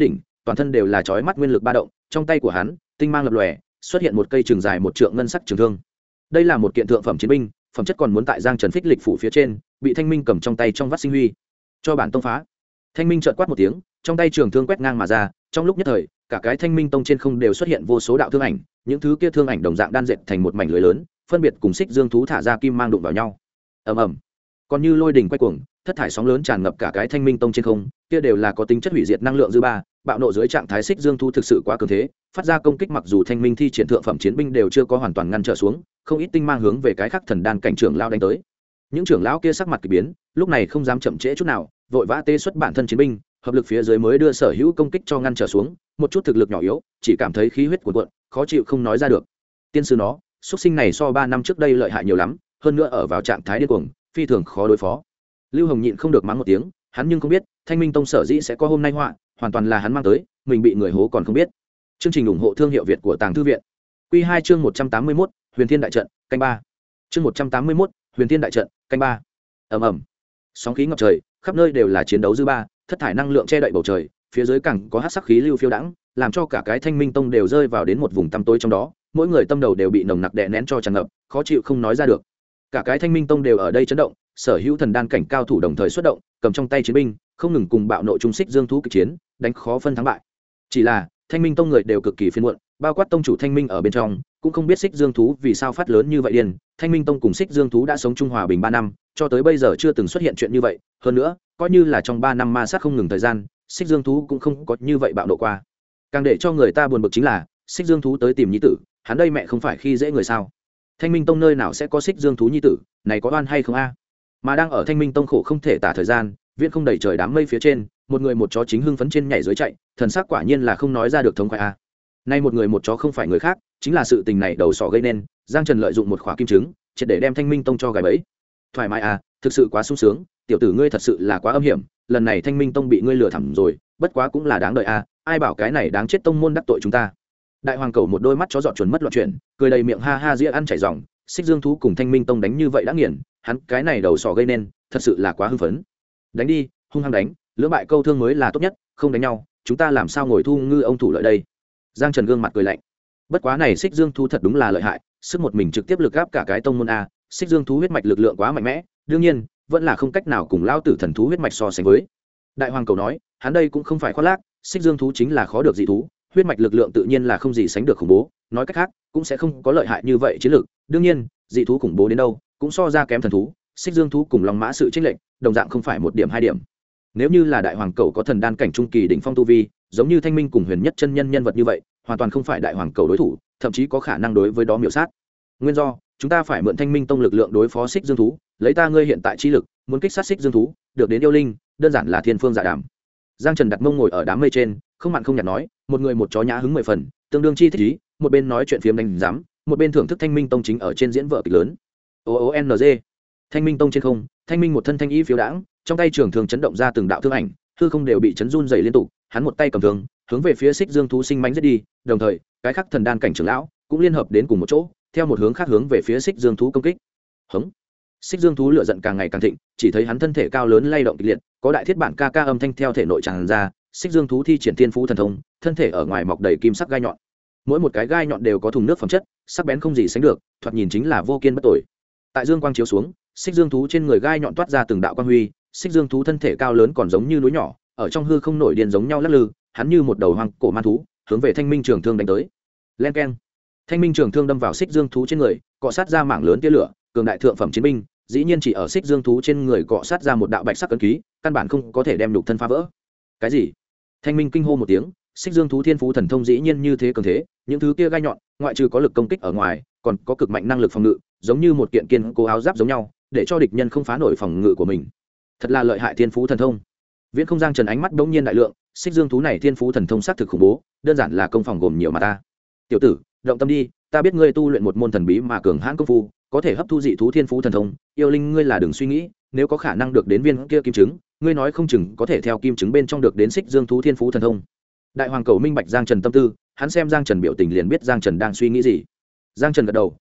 Speaker 1: toàn thân đều là chói mắt nguyên lực ba động, trong tay của hắn tinh mang lập lòe, xuất hiện một cây trường dài một trượng ngân sắc trường thương. Đây là một kiện thượng phẩm chiến binh, phẩm chất còn muốn tại Giang Trần phích lịch phủ phía trên, bị Thanh Minh cầm trong tay trong vắt sinh huy. Cho bản tông phá. Thanh Minh chợt quát một tiếng, trong tay trường thương quét ngang mà ra, trong lúc nhất thời, cả cái Thanh Minh tông trên không đều xuất hiện vô số đạo thương ảnh, những thứ kia thương ảnh đồng dạng đan dệt thành một mảnh lưới lớn, phân biệt cùng xích dương thú thả ra kim mang đụng vào nhau. Ầm ầm. Còn như lôi đình quay cuồng, thất thải sóng lớn tràn ngập cả cái Thanh Minh tông trên không, kia đều là có tính chất hủy diệt năng lượng dư ba, bạo nộ dưới trạng thái xích dương thú thực sự quá cường thế, phát ra công kích mặc dù Thanh Minh thi triển thượng phẩm chiến binh đều chưa có hoàn toàn ngăn trở xuống, không ít tinh mang hướng về cái khắc thần đan cảnh trưởng lao đánh tới. Những trưởng lão kia sắc mặt kỳ biến, lúc này không dám chậm trễ chút nào, vội vã tê xuất bản thân chiến binh, hợp lực phía dưới mới đưa sở hữu công kích cho ngăn trở xuống, một chút thực lực nhỏ yếu, chỉ cảm thấy khí huyết cuồn cuộn, khó chịu không nói ra được. Tiên sư nó, xuất sinh này so 3 năm trước đây lợi hại nhiều lắm, hơn nữa ở vào trạng thái điên cuồng, phi thường khó đối phó. Lưu Hồng nhịn không được mắng một tiếng, hắn nhưng không biết, Thanh Minh tông sở dĩ sẽ có hôm nay họa, hoàn toàn là hắn mang tới, mình bị người hố còn không biết. Chương trình ủng hộ thương hiệu Việt của Tàng Thư viện. Quy 2 chương 181, Huyền Thiên đại trận, canh 3. Chương 181, Huyền Thiên đại trận, canh 3. Ầm ầm. Sóng khí ngập trời, khắp nơi đều là chiến đấu dư ba, thất thải năng lượng che đậy bầu trời, phía dưới càng có hắc sắc khí lưu phiêu đãng, làm cho cả cái Thanh Minh tông đều rơi vào đến một vùng tăm tối trong đó, mỗi người tâm đầu đều bị nồng nặc đè nén cho tràn ngập, khó chịu không nói ra được. Cả cái Thanh Minh tông đều ở đây chấn động, sở hữu thần đan cảnh cao thủ đồng thời xuất động, cầm trong tay chiến binh, không ngừng cùng bạo nộ trung xích dương thú kịch chiến, đánh khó phân thắng bại. Chỉ là, Thanh Minh tông người đều cực kỳ phiền muộn, bao quát tông chủ Thanh Minh ở bên trong, cũng không biết xích dương thú vì sao phát lớn như vậy điên. Thanh Minh tông cùng xích dương thú đã sống chung hòa bình 3 năm, cho tới bây giờ chưa từng xuất hiện chuyện như vậy, hơn nữa, coi như là trong 3 năm ma sát không ngừng thời gian, xích dương thú cũng không có như vậy bạo nộ qua. Càng để cho người ta buồn bực chính là, xích dương thú tới tìm nhi tử, hắn đây mẹ không phải khi dễ người sao? Thanh Minh tông nơi nào sẽ có xích dương thú nhi tử, này có oan hay không a? Mà đang ở Thanh Minh tông khổ không thể tả thời gian, viễn không đầy trời đám mây phía trên, một người một chó chính hưng phấn trên nhảy dưới chạy, thần sắc quả nhiên là không nói ra được thống khoái a. Nay một người một chó không phải người khác, chính là sự tình này đầu sỏ gây nên, Giang Trần lợi dụng một khỏa kim trứng, triệt để đem Thanh Minh tông cho gài bẫy. Thoải mái a, thực sự quá sung sướng, tiểu tử ngươi thật sự là quá âm hiểm, lần này Thanh Minh tông bị ngươi lừa thẳm rồi, bất quá cũng là đáng đợi a, ai bảo cái này đáng chết tông môn đắc tội chúng ta. Đại hoàng cầu một đôi mắt chó dọn chuẩn mất loạn chuyển, cười đầy miệng ha ha ria ăn chảy ròng, xích dương thú cùng Thanh Minh tông đánh như vậy đã nghiền, hắn cái này đầu sỏ gây nên, thật sự là quá hưng phấn. Đánh đi, hung hăng đánh, lưỡng bại câu thương mới là tốt nhất, không đánh nhau, chúng ta làm sao ngồi thu ngư ông thủ lợi đây. Giang Trần gương mặt cười lạnh. Bất quá này xích dương thú thật đúng là lợi hại, sức một mình trực tiếp lực áp cả cái tông môn a, xích dương thú huyết mạch lực lượng quá mạnh mẽ, đương nhiên, vẫn là không cách nào cùng lao tử thần thú huyết mạch so sánh với. Đại hoàng cầu nói, hắn đây cũng không phải khoác lác, xích dương thú chính là khó được dị thú, huyết mạch lực lượng tự nhiên là không gì sánh được khủng bố, nói cách khác, cũng sẽ không có lợi hại như vậy chiến lược, đương nhiên, dị thú khủng bố đến đâu, cũng so ra kém thần thú, xích dương thú cùng long mã sự chênh lệch, đồng dạng không phải 1 điểm 2 điểm. Nếu như là đại hoàng cầu có thần đan cảnh trung kỳ đỉnh phong tu vi, giống như Thanh Minh cùng Huyền Nhất chân nhân nhân vật như vậy, hoàn toàn không phải đại hoàng cầu đối thủ, thậm chí có khả năng đối với đó miểu sát. Nguyên do, chúng ta phải mượn Thanh Minh tông lực lượng đối phó xích dương thú, lấy ta ngươi hiện tại chi lực, muốn kích sát xích dương thú, được đến yêu linh, đơn giản là thiên phương dạ đàm. Giang Trần đặt mông ngồi ở đám mây trên, không mặn không nhạt nói, một người một chó nhã hứng 10 phần, tương đương chi thích ý, một bên nói chuyện phiếm đánh giám, một bên thưởng thức Thanh Minh tông chính ở trên diễn vở kịch lớn. OONG. Thanh Minh tông trên không, Thanh Minh một thân thanh y phiêu đãng, trong tay trường thường chấn động ra từng đạo thương ảnh, hư không đều bị chấn run rẩy liên tục, hắn một tay cầm thương, hướng về phía xích dương thú sinh mãnh giết đi, đồng thời, cái khắc thần đan cảnh trưởng lão cũng liên hợp đến cùng một chỗ, theo một hướng khác hướng về phía xích dương thú công kích. Hống. Xích dương thú lửa giận càng ngày càng thịnh, chỉ thấy hắn thân thể cao lớn lay động kịch liệt, có đại thiết bản ca ca âm thanh theo thể nội tràn ra, xích dương thú thi triển thiên phú thần thông, thân thể ở ngoài mọc đầy kim sắc gai nhọn. Mỗi một cái gai nhọn đều có thùng nước phẩm chất, sắc bén không gì sánh được, thoạt nhìn chính là vô kiên bất tồi. Tại dương quang chiếu xuống, xích dương thú trên người gai nhọn toát ra từng đạo quang huy, xích dương thú thân thể cao lớn còn giống như núi nhỏ, ở trong hư không nổi điên giống nhau lắc lư, hắn như một đầu hoang cổ man thú, hướng về Thanh Minh trường thương đánh tới. Len keng. Thanh Minh trường thương đâm vào xích dương thú trên người, cọ sát ra mảng lớn tia lửa, cường đại thượng phẩm chiến binh, dĩ nhiên chỉ ở xích dương thú trên người cọ sát ra một đạo bạch sắc ấn ký, căn bản không có thể đem nhục thân phá vỡ. Cái gì? Thanh Minh kinh hô một tiếng, xích dương thú thiên phú thần thông dĩ nhiên như thế cường thế, những thứ kia gai nhọn, ngoại trừ có lực công kích ở ngoài, còn có cực mạnh năng lực phòng ngự, giống như một kiện kiên cố áo giáp giống nhau, để cho địch nhân không phá nổi phòng ngự của mình. Thật là lợi hại thiên phú thần thông. Viễn Không Giang Trần ánh mắt bỗng nhiên đại lượng, xích dương thú này thiên phú thần thông xác thực khủng bố, đơn giản là công phòng gồm nhiều mà ta. Tiểu tử, động tâm đi, ta biết ngươi tu luyện một môn thần bí mà cường hãn công phu, có thể hấp thu dị thú thiên phú thần thông, yêu linh ngươi là đừng suy nghĩ, nếu có khả năng được đến viên kia kim trứng, ngươi nói không chừng có thể theo kim trứng bên trong được đến xích dương thú thiên phú thần thông. Đại hoàng cầu minh bạch Giang Trần tâm tư, hắn xem Giang Trần biểu tình liền biết Giang Trần đang suy nghĩ gì. Giang Trần gật đầu,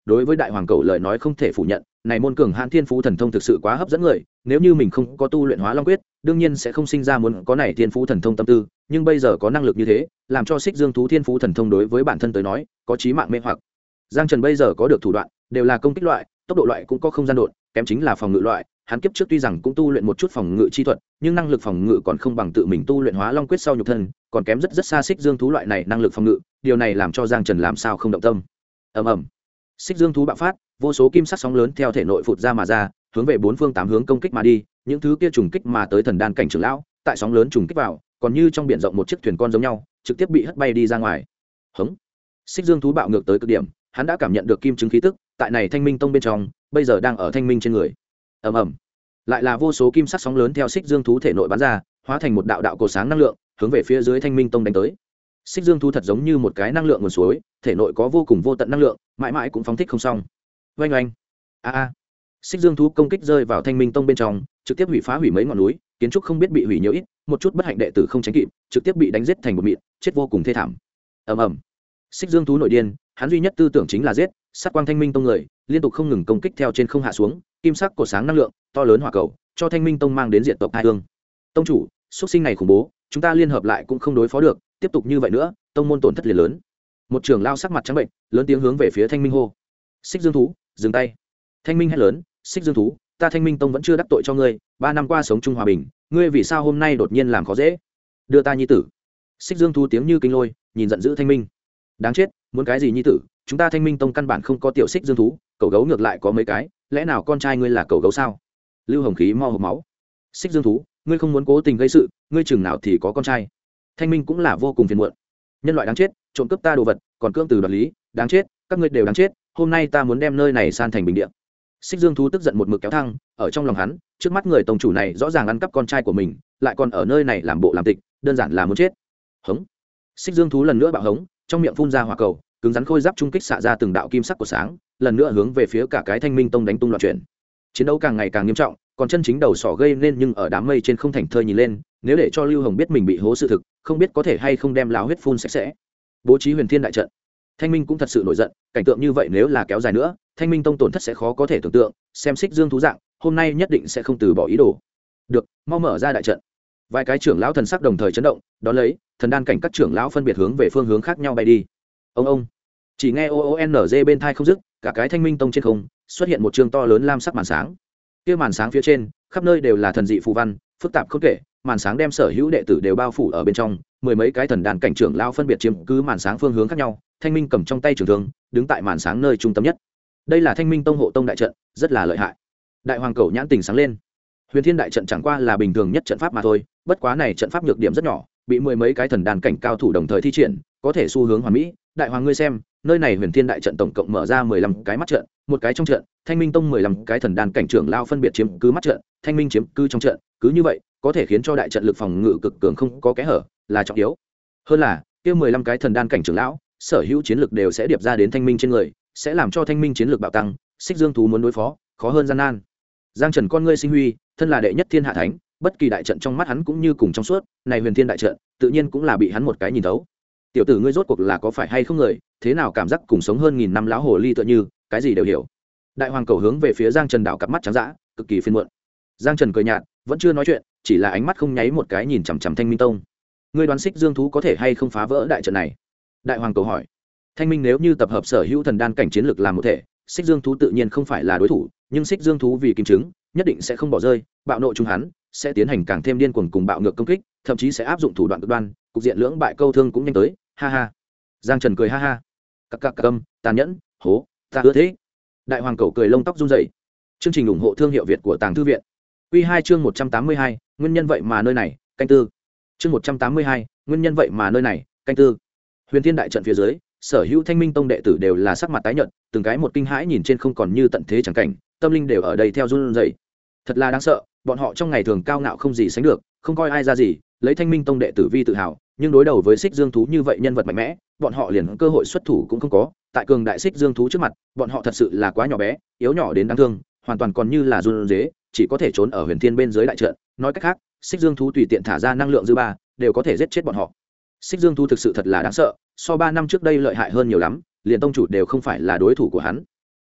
Speaker 1: đối với đại hoàng cầu lời nói không thể phủ nhận, này môn cường hãn thiên phú thần thông thực sự quá hấp dẫn người, nếu như mình không có tu luyện hóa long quyết, đương nhiên sẽ không sinh ra muốn có này thiên phú thần thông tâm tư, nhưng bây giờ có năng lực như thế, làm cho xích dương thú thiên phú thần thông đối với bản thân tới nói có chí mạng mê hoặc. Giang Trần bây giờ có được thủ đoạn đều là công kích loại, tốc độ loại cũng có không gian độn, kém chính là phòng ngự loại. Hắn kiếp trước tuy rằng cũng tu luyện một chút phòng ngự chi thuật, nhưng năng lực phòng ngự còn không bằng tự mình tu luyện hóa long quyết sau nhục thân, còn kém rất xa xích dương thú loại này năng lực phòng ngự, điều này làm cho Giang Trần làm sao không động tâm. Ầm ầm. Xích dương thú bạo phát, vô số kim sắc sóng lớn theo thể nội phụt ra mà ra, hướng về bốn phương tám hướng công kích mà đi, những thứ kia trùng kích mà tới thần đan cảnh trưởng lão, tại sóng lớn trùng kích vào, còn như trong biển rộng một chiếc thuyền con giống nhau, trực tiếp bị hất bay đi ra ngoài. Hống. Xích dương thú bạo ngược tới cực điểm, hắn đã cảm nhận được kim chứng khí tức, tại này Thanh Minh Tông bên trong, bây giờ đang ở Thanh Minh trên người. Ầm ầm. Lại là vô số kim sắc sóng lớn theo xích dương thú thể nội bắn ra, hóa thành một đạo đạo cổ sáng năng lượng, hướng về phía dưới Thanh Minh Tông đánh tới. Xích dương thú thật giống như một cái năng lượng nguồn suối, thể nội có vô cùng vô tận năng lượng, mãi mãi cũng phóng thích không xong. Oanh oanh. A. Xích dương thú công kích rơi vào Thanh Minh Tông bên trong, trực tiếp hủy phá hủy mấy ngọn núi, kiến trúc không biết bị hủy nhiều ít, một chút bất hạnh đệ tử không tránh kịp, trực tiếp bị đánh giết thành một mịn, chết vô cùng thê thảm. Ầm ầm. Xích dương thú nội điên, hắn duy nhất tư tưởng chính là giết, sát quang Thanh Minh Tông người, liên tục không ngừng công kích theo trên không hạ xuống, kim sắc cổ sáng năng lượng, to lớn hỏa cầu, cho Thanh Minh Tông mang đến diện tộc tai hương. Tông chủ, xuất sinh này khủng bố, chúng ta liên hợp lại cũng không đối phó được, tiếp tục như vậy nữa, tông môn tổn thất liền lớn. Một trưởng lao sắc mặt trắng bệnh, lớn tiếng hướng về phía Thanh Minh hô. Xích dương thú, dừng tay. Thanh Minh hét lớn, Xích dương thú, ta Thanh Minh Tông vẫn chưa đắc tội cho ngươi, 3 năm qua sống chung hòa bình, ngươi vì sao hôm nay đột nhiên làm khó dễ? Đưa ta nhi tử. Xích dương thú tiếng như kinh lôi, nhìn giận dữ Thanh Minh. Đáng chết, muốn cái gì nhi tử? Chúng ta Thanh Minh Tông căn bản không có tiểu xích dương thú, cẩu gấu ngược lại có mấy cái, lẽ nào con trai ngươi là cẩu gấu sao? Lưu Hồng Khí mo hộc máu. Xích dương thú, ngươi không muốn cố tình gây sự, ngươi chừng nào thì có con trai? Thanh Minh cũng là vô cùng phiền muộn. Nhân loại đáng chết, trộm cướp ta đồ vật, còn cưỡng từ đoạt lý, đáng chết, các ngươi đều đáng chết, hôm nay ta muốn đem nơi này san thành bình địa. Xích dương thú tức giận một mực kéo thăng, ở trong lòng hắn, trước mắt người tông chủ này rõ ràng ăn cắp con trai của mình, lại còn ở nơi này làm bộ làm tịch, đơn giản là muốn chết. Hống. Xích dương thú lần nữa bạo hống, trong miệng phun ra hỏa cầu, cứng rắn khôi giáp trung kích xạ ra từng đạo kim sắc của sáng, lần nữa hướng về phía cả cái Thanh Minh Tông đánh tung loạn chuyển. Chiến đấu càng ngày càng nghiêm trọng, còn chân chính đầu sỏ gây nên nhưng ở đám mây trên không thành thơi nhìn lên, nếu để cho Lưu Hồng biết mình bị hố sự thực, không biết có thể hay không đem lão huyết phun sạch sẽ. Bố trí Huyền Thiên đại trận. Thanh Minh cũng thật sự nổi giận, cảnh tượng như vậy nếu là kéo dài nữa, Thanh Minh Tông tổn thất sẽ khó có thể tưởng tượng, xem xích dương thú dạng, hôm nay nhất định sẽ không từ bỏ ý đồ. Được, mau mở ra đại trận. Vài cái trưởng lão thần sắc đồng thời chấn động, đón lấy, thần đan cảnh các trưởng lão phân biệt hướng về phương hướng khác nhau bay đi. Ông chỉ nghe OONG bên thai không dứt, cả cái Thanh Minh Tông trên không xuất hiện một trường to lớn lam sắc màn sáng. Kia màn sáng phía trên, khắp nơi đều là thần dị phù văn, phức tạp không kể, màn sáng đem sở hữu đệ tử đều bao phủ ở bên trong, mười mấy cái thần đàn cảnh trưởng lão phân biệt chiếm cứ màn sáng phương hướng khác nhau. Thanh Minh cầm trong tay trường thương, đứng tại màn sáng nơi trung tâm nhất. Đây là Thanh Minh Tông hộ tông đại trận, rất là lợi hại. Đại hoàng cầu nhãn tình sáng lên. Huyền Thiên đại trận chẳng qua là bình thường nhất trận pháp mà thôi, bất quá này trận pháp nhược điểm rất nhỏ, bị mười mấy cái thần đàn cảnh cao thủ đồng thời thi triển, có thể xu hướng hoàn mỹ. Đại hoàng ngươi xem, nơi này Huyền Thiên đại trận tổng cộng mở ra 15 cái mắt trận, một cái trong trận, Thanh Minh Tông 15 cái thần đàn cảnh trưởng lao phân biệt chiếm cứ mắt trận, Thanh Minh chiếm cứ trong trận, cứ như vậy, có thể khiến cho đại trận lực phòng ngự cực cường không có kẽ hở, là trọng yếu. Hơn là, kia 15 cái thần đàn cảnh trưởng lão, sở hữu chiến lực đều sẽ điệp ra đến Thanh Minh trên người, sẽ làm cho Thanh Minh chiến lực bạo tăng, xích dương thú muốn đối phó, khó hơn gian nan. Giang Trần con ngươi sinh huy, thân là đệ nhất thiên hạ thánh, bất kỳ đại trận trong mắt hắn cũng như cùng trong suốt, này Huyền Thiên đại trận, tự nhiên cũng là bị hắn một cái nhìn thấu. Tiểu tử ngươi rốt cuộc là có phải hay không người, thế nào cảm giác cùng sống hơn 1000 năm lão hồ ly tựa như, cái gì đều hiểu. Đại hoàng cầu hướng về phía Giang Trần đảo cặp mắt trắng dã, cực kỳ phiền muộn. Giang Trần cười nhạt, vẫn chưa nói chuyện, chỉ là ánh mắt không nháy một cái nhìn chằm chằm Thanh Minh Tông. Ngươi đoán xích dương thú có thể hay không phá vỡ đại trận này? Đại hoàng cầu hỏi. Thanh Minh nếu như tập hợp sở hữu thần đan cảnh chiến lực làm một thể, xích dương thú tự nhiên không phải là đối thủ, nhưng xích dương thú vì kim chứng, nhất định sẽ không bỏ rơi, bạo nộ chúng hắn, sẽ tiến hành càng thêm điên cuồng cùng bạo ngược công kích, thậm chí sẽ áp dụng thủ đoạn cực đoan, cục diện lưỡng bại câu thương cũng nhanh tới, ha ha. Giang Trần cười ha ha. Cặc câm, tàn nhẫn, hố, ta ưa thế. Đại hoàng cầu cười lông tóc run rẩy. Chương trình ủng hộ thương hiệu Việt của Tàng Thư viện. Quy 2 chương 182, nguyên nhân vậy mà nơi này, canh tư. Chương 182, nguyên nhân vậy mà nơi này, canh tư. Huyền Thiên đại trận phía dưới, sở hữu Thanh Minh Tông đệ tử đều là sắc mặt tái nhợt, từng cái một kinh hãi nhìn trên không còn như tận thế chẳng cảnh, tâm linh đều ở đây theo run rẩy. Thật là đáng sợ, bọn họ trong ngày thường cao ngạo không gì sánh được, không coi ai ra gì, lấy Thanh Minh Tông đệ tử vi tự hào, nhưng đối đầu với xích dương thú như vậy nhân vật mạnh mẽ, bọn họ liền cơ hội xuất thủ cũng không có. Tại cường đại xích dương thú trước mặt, bọn họ thật sự là quá nhỏ bé, yếu nhỏ đến đáng thương, hoàn toàn còn như là run rế, chỉ có thể trốn ở Huyền Thiên bên dưới đại trận. Nói cách khác, xích dương thú tùy tiện thả ra năng lượng dư ba, đều có thể giết chết bọn họ. Xích dương thú thực sự thật là đáng sợ, so 3 năm trước đây lợi hại hơn nhiều lắm, liền tông chủ đều không phải là đối thủ của hắn.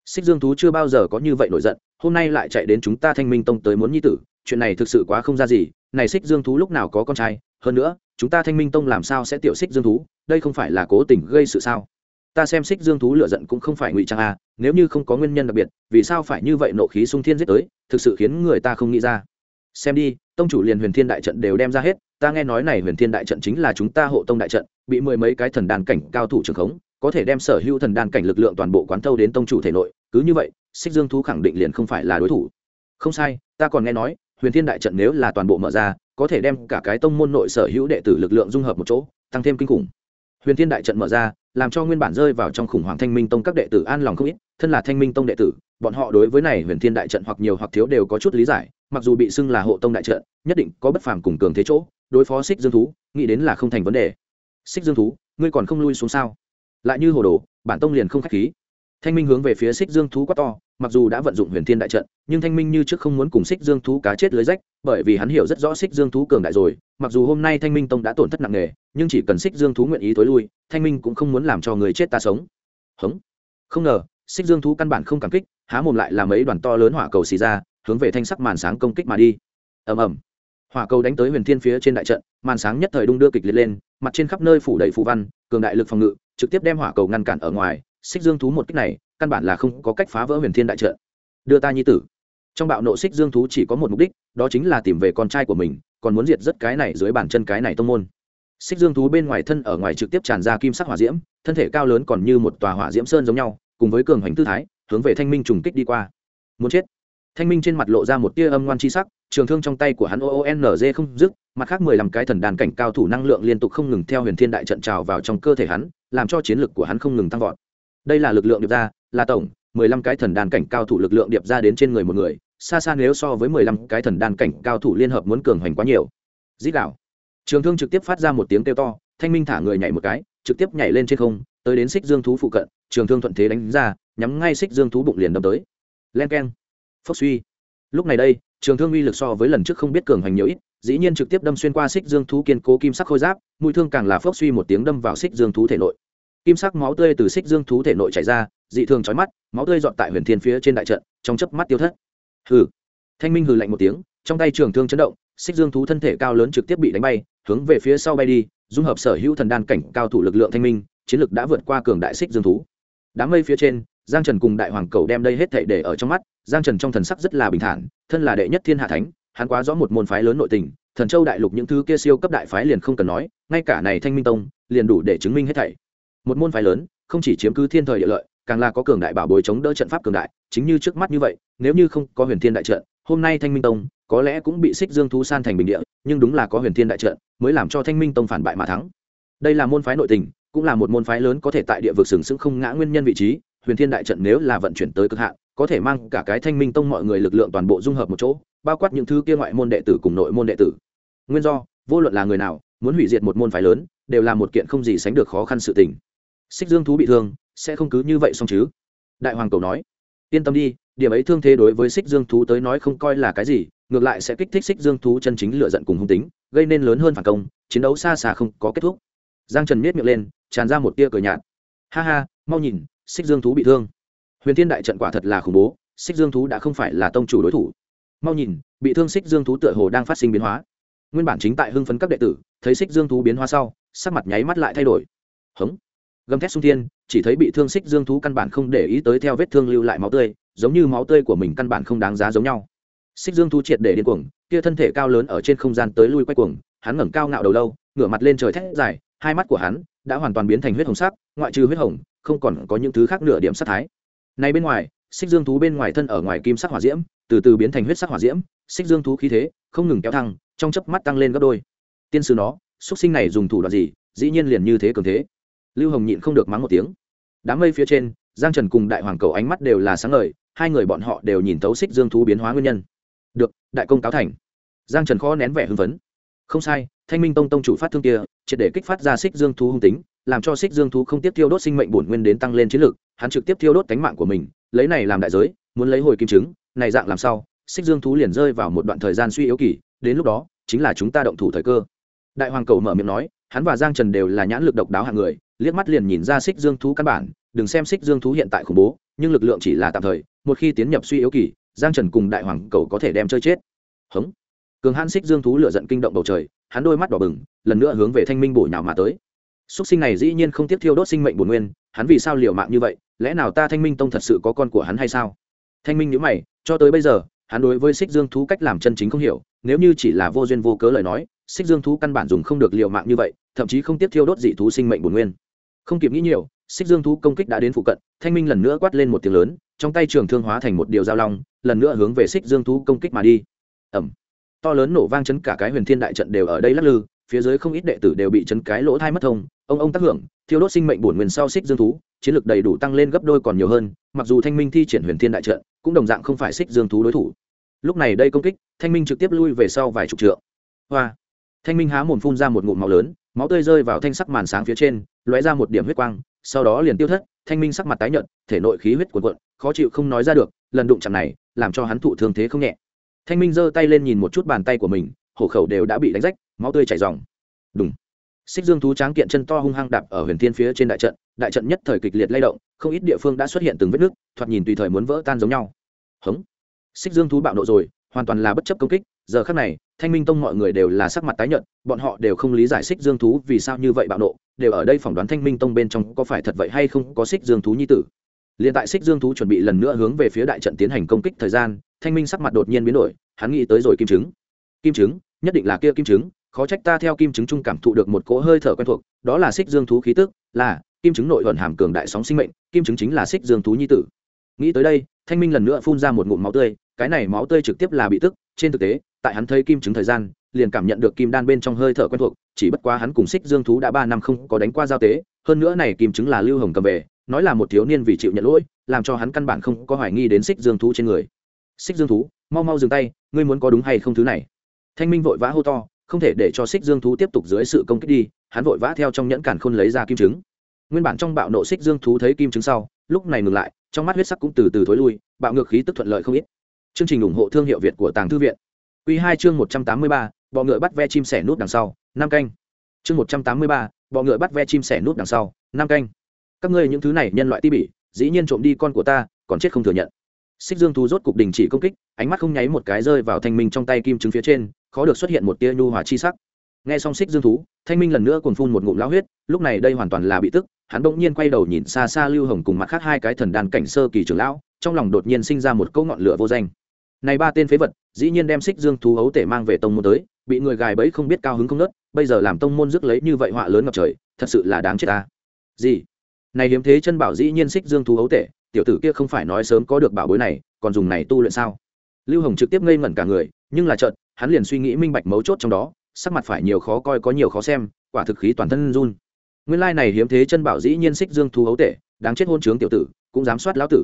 Speaker 1: Xích Dương thú chưa bao giờ có như vậy nổi giận, hôm nay lại chạy đến chúng ta Thanh Minh Tông tới muốn nhi tử, chuyện này thực sự quá không ra gì. Này Xích Dương thú lúc nào có con trai, hơn nữa chúng ta Thanh Minh Tông làm sao sẽ tiểu Xích Dương thú, đây không phải là cố tình gây sự sao? Ta xem Xích Dương thú lựa giận cũng không phải ngụy trang à, nếu như không có nguyên nhân đặc biệt, vì sao phải như vậy nộ khí xung thiên giết tới, thực sự khiến người ta không nghĩ ra. Xem đi, tông chủ liền Huyền Thiên đại trận đều đem ra hết, ta nghe nói này Huyền Thiên đại trận chính là chúng ta hộ tông đại trận, bị mười mấy cái thần đan cảnh cao thủ trường khống, có thể đem sở hữu thần đan cảnh lực lượng toàn bộ quán thâu đến tông chủ thể nội, cứ như vậy Xích Dương thú khẳng định liền không phải là đối thủ. Không sai, ta còn nghe nói Huyền Thiên đại trận nếu là toàn bộ mở ra, có thể đem cả cái tông môn nội sở hữu đệ tử lực lượng dung hợp một chỗ, tăng thêm kinh khủng. Huyền Thiên đại trận mở ra, làm cho nguyên bản rơi vào trong khủng hoảng Thanh Minh Tông các đệ tử an lòng không ít, thân là Thanh Minh Tông đệ tử, bọn họ đối với này Huyền Thiên đại trận hoặc nhiều hoặc thiếu đều có chút lý giải, mặc dù bị xưng là hộ tông đại trận, nhất định có bất phàm cùng cường thế chỗ, đối phó Xích Dương thú, nghĩ đến là không thành vấn đề. Xích Dương thú, ngươi còn không lui xuống sao? Lại như hồ đồ, bản tông liền không khách khí. Thanh Minh hướng về phía Xích Dương thú quát to, mặc dù đã vận dụng Huyền Thiên đại trận, nhưng Thanh Minh như trước không muốn cùng Xích Dương thú cá chết lưới rách, bởi vì hắn hiểu rất rõ Xích Dương thú cường đại rồi, mặc dù hôm nay Thanh Minh Tông đã tổn thất nặng nề, nhưng chỉ cần Xích Dương thú nguyện ý tối lui, Thanh Minh cũng không muốn làm cho người chết ta sống. Hững. Không ngờ, Xích Dương thú căn bản không cảm kích, há mồm lại là mấy đoàn to lớn hỏa cầu xì ra, hướng về thanh sắc màn sáng công kích mà đi. Ầm ầm. Hỏa cầu đánh tới Huyền Thiên phía trên đại trận, màn sáng nhất thời đung đưa kịch liệt lên, mặt trên khắp nơi phủ đầy phù văn, cường đại lực phòng ngự, trực tiếp đem hỏa cầu ngăn cản ở ngoài. Xích Dương thú một kích này, căn bản là không có cách phá vỡ Huyền Thiên đại trận. Đưa ta nhi tử. Trong bạo nộ Xích Dương thú chỉ có một mục đích, đó chính là tìm về con trai của mình, còn muốn diệt rất cái này dưới bàn chân cái này tông môn. Xích Dương thú bên ngoài thân ở ngoài trực tiếp tràn ra kim sắc hỏa diễm, thân thể cao lớn còn như một tòa hỏa diễm sơn giống nhau, cùng với cường hành tư thái, hướng về Thanh Minh trùng kích đi qua. Muốn chết. Thanh Minh trên mặt lộ ra một tia âm ngoan chi sắc, trường thương trong tay của hắn OONZ không dứt, mặt khác 15 cái thần đàn cảnh cao thủ năng lượng liên tục không ngừng theo Huyền Thiên đại trận trào vào trong cơ thể hắn, làm cho chiến lực của hắn không ngừng tăng vọt. Đây là lực lượng điệp ra, là tổng 15 cái thần đàn cảnh cao thủ lực lượng điệp ra đến trên người một người, xa xa nếu so với 15 cái thần đàn cảnh cao thủ liên hợp muốn cường hoành quá nhiều. Rít đảo. Trường thương trực tiếp phát ra một tiếng kêu to, Thanh Minh thả người nhảy một cái, trực tiếp nhảy lên trên không, tới đến Xích Dương thú phụ cận, trường thương thuận thế đánh ra, nhắm ngay Xích Dương thú bụng liền đâm tới. Len keng. Phốc suy. Lúc này đây, trường thương uy lực so với lần trước không biết cường hành nhiều ít, dĩ nhiên trực tiếp đâm xuyên qua Xích Dương thú kiên cố kim sắc khôi giáp, mũi thương càng là phốc suy một tiếng đâm vào Xích Dương thú thể nội. Kim sắc máu tươi từ Xích Dương thú thể nội chảy ra, dị thường chói mắt, máu tươi dọn tại Huyền Thiên phía trên đại trận, trong chớp mắt tiêu thất. Hừ. Thanh Minh hừ lạnh một tiếng, trong tay trường thương chấn động, Xích Dương thú thân thể cao lớn trực tiếp bị đánh bay, hướng về phía sau bay đi, dung hợp sở hữu thần đan cảnh cao thủ lực lượng Thanh Minh, chiến lực đã vượt qua cường đại Xích Dương thú. Đám mây phía trên, Giang Trần cùng Đại Hoàng Cầu đem đây hết thảy để ở trong mắt, Giang Trần trong thần sắc rất là bình thản, thân là đệ nhất thiên hạ thánh, hắn quá rõ một môn phái lớn nội tình, Thần Châu đại lục những thứ kia siêu cấp đại phái liền không cần nói, ngay cả này Thanh Minh Tông, liền đủ để chứng minh hết thảy. Một môn phái lớn, không chỉ chiếm cứ thiên thời địa lợi, càng là có cường đại bảo bối chống đỡ trận pháp cường đại, chính như trước mắt như vậy, nếu như không có Huyền Thiên đại trận, hôm nay Thanh Minh Tông có lẽ cũng bị Xích Dương thú san thành bình địa, nhưng đúng là có Huyền Thiên đại trận mới làm cho Thanh Minh Tông phản bại mà thắng. Đây là môn phái nội tình, cũng là một môn phái lớn có thể tại địa vực sừng sững không ngã nguyên nhân vị trí. Huyền Thiên đại trận nếu là vận chuyển tới cực hạn, có thể mang cả cái Thanh Minh Tông mọi người lực lượng toàn bộ dung hợp một chỗ, bao quát những thứ kia ngoại môn đệ tử cùng nội môn đệ tử. Nguyên do, vô luận là người nào, muốn hủy diệt một môn phái lớn, đều là một kiện không gì sánh được khó khăn sự tình. Xích Dương thú bị thương, sẽ không cứ như vậy xong chứ? Đại Hoàng Cầu nói. Yên tâm đi, điểm ấy thương thế đối với Xích Dương thú tới nói không coi là cái gì, ngược lại sẽ kích thích Xích Dương thú chân chính lửa giận cùng hung tính, gây nên lớn hơn phản công, chiến đấu xa xa không có kết thúc. Giang Trần nhếch miệng lên, tràn ra một tia cười nhạt. Ha ha, mau nhìn, Xích Dương thú bị thương. Huyền Thiên đại trận quả thật là khủng bố, Xích Dương thú đã không phải là tông chủ đối thủ. Mau nhìn, bị thương Xích Dương thú tựa hồ đang phát sinh biến hóa. Nguyên bản chính tại hưng phấn các đệ tử, thấy Xích Dương thú biến hóa sau, sắc mặt nháy mắt lại thay đổi. Hững. Gầm thét xung thiên, chỉ thấy bị thương Xích Dương thú căn bản không để ý tới theo vết thương lưu lại máu tươi, giống như máu tươi của mình căn bản không đáng giá giống nhau. Xích Dương thú triệt để điên cuồng, kia thân thể cao lớn ở trên không gian tới lui quay cuồng, hắn ngẩng cao ngạo đầu lâu, ngửa mặt lên trời thét dài, hai mắt của hắn đã hoàn toàn biến thành huyết hồng sắc, ngoại trừ huyết hồng, không còn có những thứ khác nửa điểm sắc thái. Này bên ngoài, Xích Dương thú bên ngoài thân ở ngoài kim sắc hỏa diễm, từ từ biến thành huyết sắc hỏa diễm, Xích Dương thú khí thế không ngừng kéo thăng, trong chớp mắt tăng lên gấp đôi. Tiên sư nó, xuất sinh này dùng thủ đoạn gì, dĩ nhiên liền như thế cường thế. Lưu Hồng nhịn không được mắng một tiếng. Đám mây phía trên, Giang Trần cùng Đại Hoàng Cầu ánh mắt đều là sáng ngời, hai người bọn họ đều nhìn thấu Xích Dương thú biến hóa nguyên nhân. Được, đại công cáo thành. Giang Trần khó nén vẻ hưng phấn. Không sai, Thanh Minh Tông tông chủ phát thương kia, triệt để kích phát ra Xích Dương thú hung tính, làm cho Xích Dương thú không tiếp tiêu đốt sinh mệnh bổn nguyên đến tăng lên chiến lực, hắn trực tiếp tiêu đốt cánh mạng của mình, lấy này làm đại giới, muốn lấy hồi kim chứng, này dạng làm sao, Xích Dương thú liền rơi vào một đoạn thời gian suy yếu kỳ, đến lúc đó, chính là chúng ta động thủ thời cơ. Đại Hoàng Cầu mở miệng nói, hắn và Giang Trần đều là nhãn lực độc đáo hạng người, liếc mắt liền nhìn ra Xích Dương thú căn bản, đừng xem Xích Dương thú hiện tại khủng bố, nhưng lực lượng chỉ là tạm thời, một khi tiến nhập suy yếu kỳ, Giang Trần cùng đại hoàng cầu có thể đem chơi chết. Hống. Cường hãn xích dương thú lửa giận kinh động bầu trời, hắn đôi mắt đỏ bừng, lần nữa hướng về Thanh Minh bổ nhào mà tới. Súc sinh này dĩ nhiên không tiếp thiêu đốt sinh mệnh bổn nguyên, hắn vì sao liều mạng như vậy, lẽ nào ta Thanh Minh tông thật sự có con của hắn hay sao? Thanh Minh nhíu mày, cho tới bây giờ, hắn đối với xích dương thú cách làm chân chính không hiểu, nếu như chỉ là vô duyên vô cớ lời nói, xích dương thú căn bản dùng không được liều mạng như vậy, thậm chí không tiếp thiêu đốt dị thú sinh mệnh bổn nguyên. Không kịp nghĩ nhiều, xích dương thú công kích đã đến phụ cận, Thanh Minh lần nữa quát lên một tiếng lớn, trong tay trường thương hóa thành một điều giao long, lần nữa hướng về xích dương thú công kích mà đi. Ầm. To lớn nổ vang chấn cả cái Huyền Thiên đại trận đều ở đây lắc lư, phía dưới không ít đệ tử đều bị chấn cái lỗ thai mất thông, ông tác hưởng, thiêu đốt sinh mệnh bổn nguyên sau xích dương thú, chiến lực đầy đủ tăng lên gấp đôi còn nhiều hơn, mặc dù Thanh Minh thi triển Huyền Thiên đại trận, cũng đồng dạng không phải xích dương thú đối thủ. Lúc này đây công kích, Thanh Minh trực tiếp lui về sau vài chục trượng. Hoa. Thanh Minh há mồm phun ra một ngụm máu lớn, máu tươi rơi vào thanh sắc màn sáng phía trên, lóe ra một điểm huyết quang, sau đó liền tiêu thất. Thanh Minh sắc mặt tái nhợt, thể nội khí huyết cuồn cuộn, khó chịu không nói ra được, lần đụng chạm này, làm cho hắn thụ thương thế không nhẹ. Thanh Minh giơ tay lên nhìn một chút bàn tay của mình, hổ khẩu đều đã bị đánh rách, máu tươi chảy ròng. Đùng. Xích dương thú tráng kiện chân to hung hăng đạp ở Huyền Thiên phía trên đại trận nhất thời kịch liệt lay động, không ít địa phương đã xuất hiện từng vết nứt, thoạt nhìn tùy thời muốn vỡ tan giống nhau. Hống. Xích dương thú bạo nộ rồi, hoàn toàn là bất chấp công kích, giờ khắc này, Thanh Minh tông mọi người đều là sắc mặt tái nhợt, bọn họ đều không lý giải xích dương thú vì sao như vậy bạo nộ, đều ở đây phỏng đoán Thanh Minh tông bên trong có phải thật vậy hay không có xích dương thú nhi tử. Liên tại xích dương thú chuẩn bị lần nữa hướng về phía đại trận tiến hành công kích thời gian, Thanh Minh sắc mặt đột nhiên biến đổi, hắn nghĩ tới rồi kim trứng. Kim trứng, nhất định là kia kim trứng, khó trách ta theo kim trứng trung cảm thụ được một cỗ hơi thở quen thuộc, đó là xích dương thú khí tức, là kim trứng nội ẩn hàm cường đại sóng sinh mệnh, kim trứng chính là xích dương thú nhi tử. Nghĩ tới đây, Thanh Minh lần nữa phun ra một ngụm máu tươi, cái này máu tươi trực tiếp là bị tức, trên thực tế, tại hắn thấy kim trứng thời gian, liền cảm nhận được kim đan bên trong hơi thở quen thuộc, chỉ bất quá hắn cùng xích dương thú đã 3 năm không có đánh qua giao tế, hơn nữa này kim trứng là Lưu Hồng cầm về, nói là một thiếu niên vì chịu nhận lỗi, làm cho hắn căn bản không có hoài nghi đến xích dương thú trên người. Xích dương thú, mau mau dừng tay, ngươi muốn có đúng hay không thứ này? Thanh Minh vội vã hô to, không thể để cho xích dương thú tiếp tục dưới sự công kích đi, hắn vội vã theo trong nhẫn càn khôn lấy ra kim trứng. Nguyên bản trong bạo nộ xích dương thú thấy kim trứng sau, lúc này ngừng lại, trong mắt huyết sắc cũng từ từ thối lui, bạo ngược khí tức thuận lợi không ít. Chương trình ủng hộ thương hiệu Việt của Tàng Thư viện. Quy 2 chương 183, bọ ngựa bắt ve chim sẻ nút đằng sau, 5 canh. Chương 183, bọ ngựa bắt ve chim sẻ nút đằng sau, 5 canh. Các ngươi những thứ này nhân loại ti bỉ, dĩ nhiên trộm đi con của ta, còn chết không thừa nhận. Xích dương thú rốt cục đình chỉ công kích, ánh mắt không nháy một cái rơi vào Thanh Minh trong tay kim trứng phía trên, khó được xuất hiện một tia nhu hòa chi sắc. Nghe xong xích dương thú, Thanh Minh lần nữa cuồng phun một ngụm lão huyết, lúc này đây hoàn toàn là bị tức, hắn bỗng nhiên quay đầu nhìn xa xa Lưu Hồng cùng mặt khác hai cái thần đàn cảnh sơ kỳ trưởng lão, trong lòng đột nhiên sinh ra một câu ngọn lửa vô danh. Này ba tên phế vật, dĩ nhiên đem xích dương thú hấu tể mang về tông môn tới, bị người gài bẫy không biết cao hứng không nớt, bây giờ làm tông môn rước lấy như vậy họa lớn ngập trời, thật sự là đáng chết ta. Gì? Này hiếm thế chân bảo dĩ nhiên xích dương thú hấu tể, tiểu tử kia không phải nói sớm có được bảo bối này, còn dùng này tu luyện sao? Lưu Hồng trực tiếp ngây ngẩn cả người, nhưng là chợt, hắn liền suy nghĩ minh bạch mấu chốt trong đó, sắc mặt phải nhiều khó coi có nhiều khó xem, quả thực khí toàn thân run. Nguyên lai này hiếm thế chân bảo dĩ nhiên xích dương thú hấu tể, đáng chết hôn trướng tiểu tử, cũng dám soát lão tử,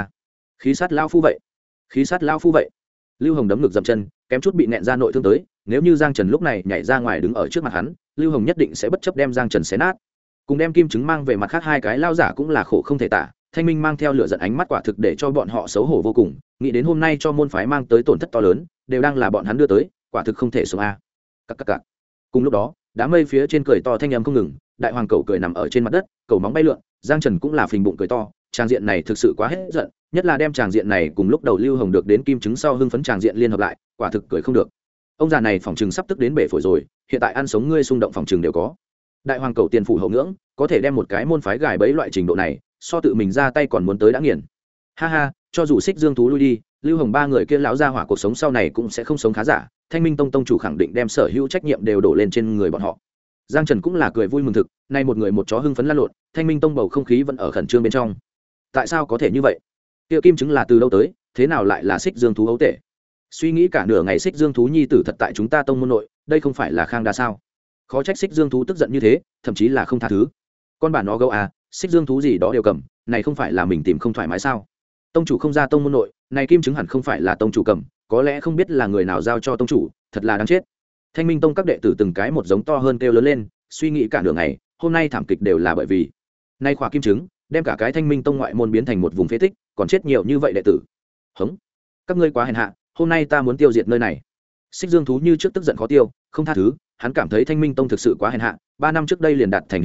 Speaker 1: khí sát lão phu vậy, khí sát lão phu vậy. Lưu Hồng đấm ngực dậm chân, kém chút bị nẹn ra nội thương tới, nếu như Giang Trần lúc này nhảy ra ngoài đứng ở trước mặt hắn, Lưu Hồng nhất định sẽ bất chấp đem Giang Trần xé nát. Cùng đem kim trứng mang về mặt khác hai cái lao giả cũng là khổ không thể tả, Thanh Minh mang theo lửa giận ánh mắt quả thực để cho bọn họ xấu hổ vô cùng, nghĩ đến hôm nay cho môn phái mang tới tổn thất to lớn, đều đang là bọn hắn đưa tới, quả thực không thể sống a. Các. Cùng lúc đó, đám mây phía trên cười to thanh âm không ngừng, đại hoàng cẩu cười nằm ở trên mặt đất, cẩu móng bay lượn, Giang Trần cũng là phình bụng cười to, tràng diện này thực sự quá hết giận, nhất là đem tràng diện này cùng lúc đầu Lưu Hồng được đến kim trứng sau hưng phấn tràng diện liên hợp lại, quả thực cười không được. Ông già này phòng trừng sắp tức đến bể phổi rồi, hiện tại ăn sống ngươi xung động phòng trừng đều có. Đại hoàng cẩu tiền phủ hậu ngưỡng, có thể đem một cái môn phái gài bẫy loại trình độ này, so tự mình ra tay còn muốn tới đã nghiền. Ha ha, cho dù xích dương thú lui đi, Lưu Hồng ba người kia lão gia hỏa cuộc sống sau này cũng sẽ không sống khá giả, Thanh Minh tông tông chủ khẳng định đem sở hữu trách nhiệm đều đổ lên trên người bọn họ. Giang Trần cũng là cười vui mừng thực, nay một người một chó hưng phấn lăn lộn, Thanh Minh tông bầu không khí vẫn ở khẩn trương bên trong. Tại sao có thể như vậy? Kia kim trứng là từ đâu tới, thế nào lại là xích dương thú hấu tể? Suy nghĩ cả nửa ngày xích dương thú nhi tử thật tại chúng ta tông môn nội, đây không phải là Khang Đa sao? Khó trách xích dương thú tức giận như thế, thậm chí là không tha thứ. Con bản nó gấu à, xích dương thú gì đó đều cầm, này không phải là mình tìm không thoải mái sao? Tông chủ không ra tông môn nội, này kim trứng hẳn không phải là tông chủ cầm, có lẽ không biết là người nào giao cho tông chủ, thật là đáng chết. Thanh Minh tông các đệ tử từng cái một giống to hơn kêu lớn lên, suy nghĩ cả nửa ngày, hôm nay thảm kịch đều là bởi vì nay khỏa kim trứng đem cả cái Thanh Minh tông ngoại môn biến thành một vùng phế tích, còn chết nhiều như vậy đệ tử. Hống, các ngươi quá hèn hạ, hôm nay ta muốn tiêu diệt nơi này. Xích dương thú như trước tức giận khó tiêu, không tha thứ, hắn cảm thấy Thanh Minh tông thực sự quá hèn hạ, 3 năm trước đây liền đạt thành hiệp nghị,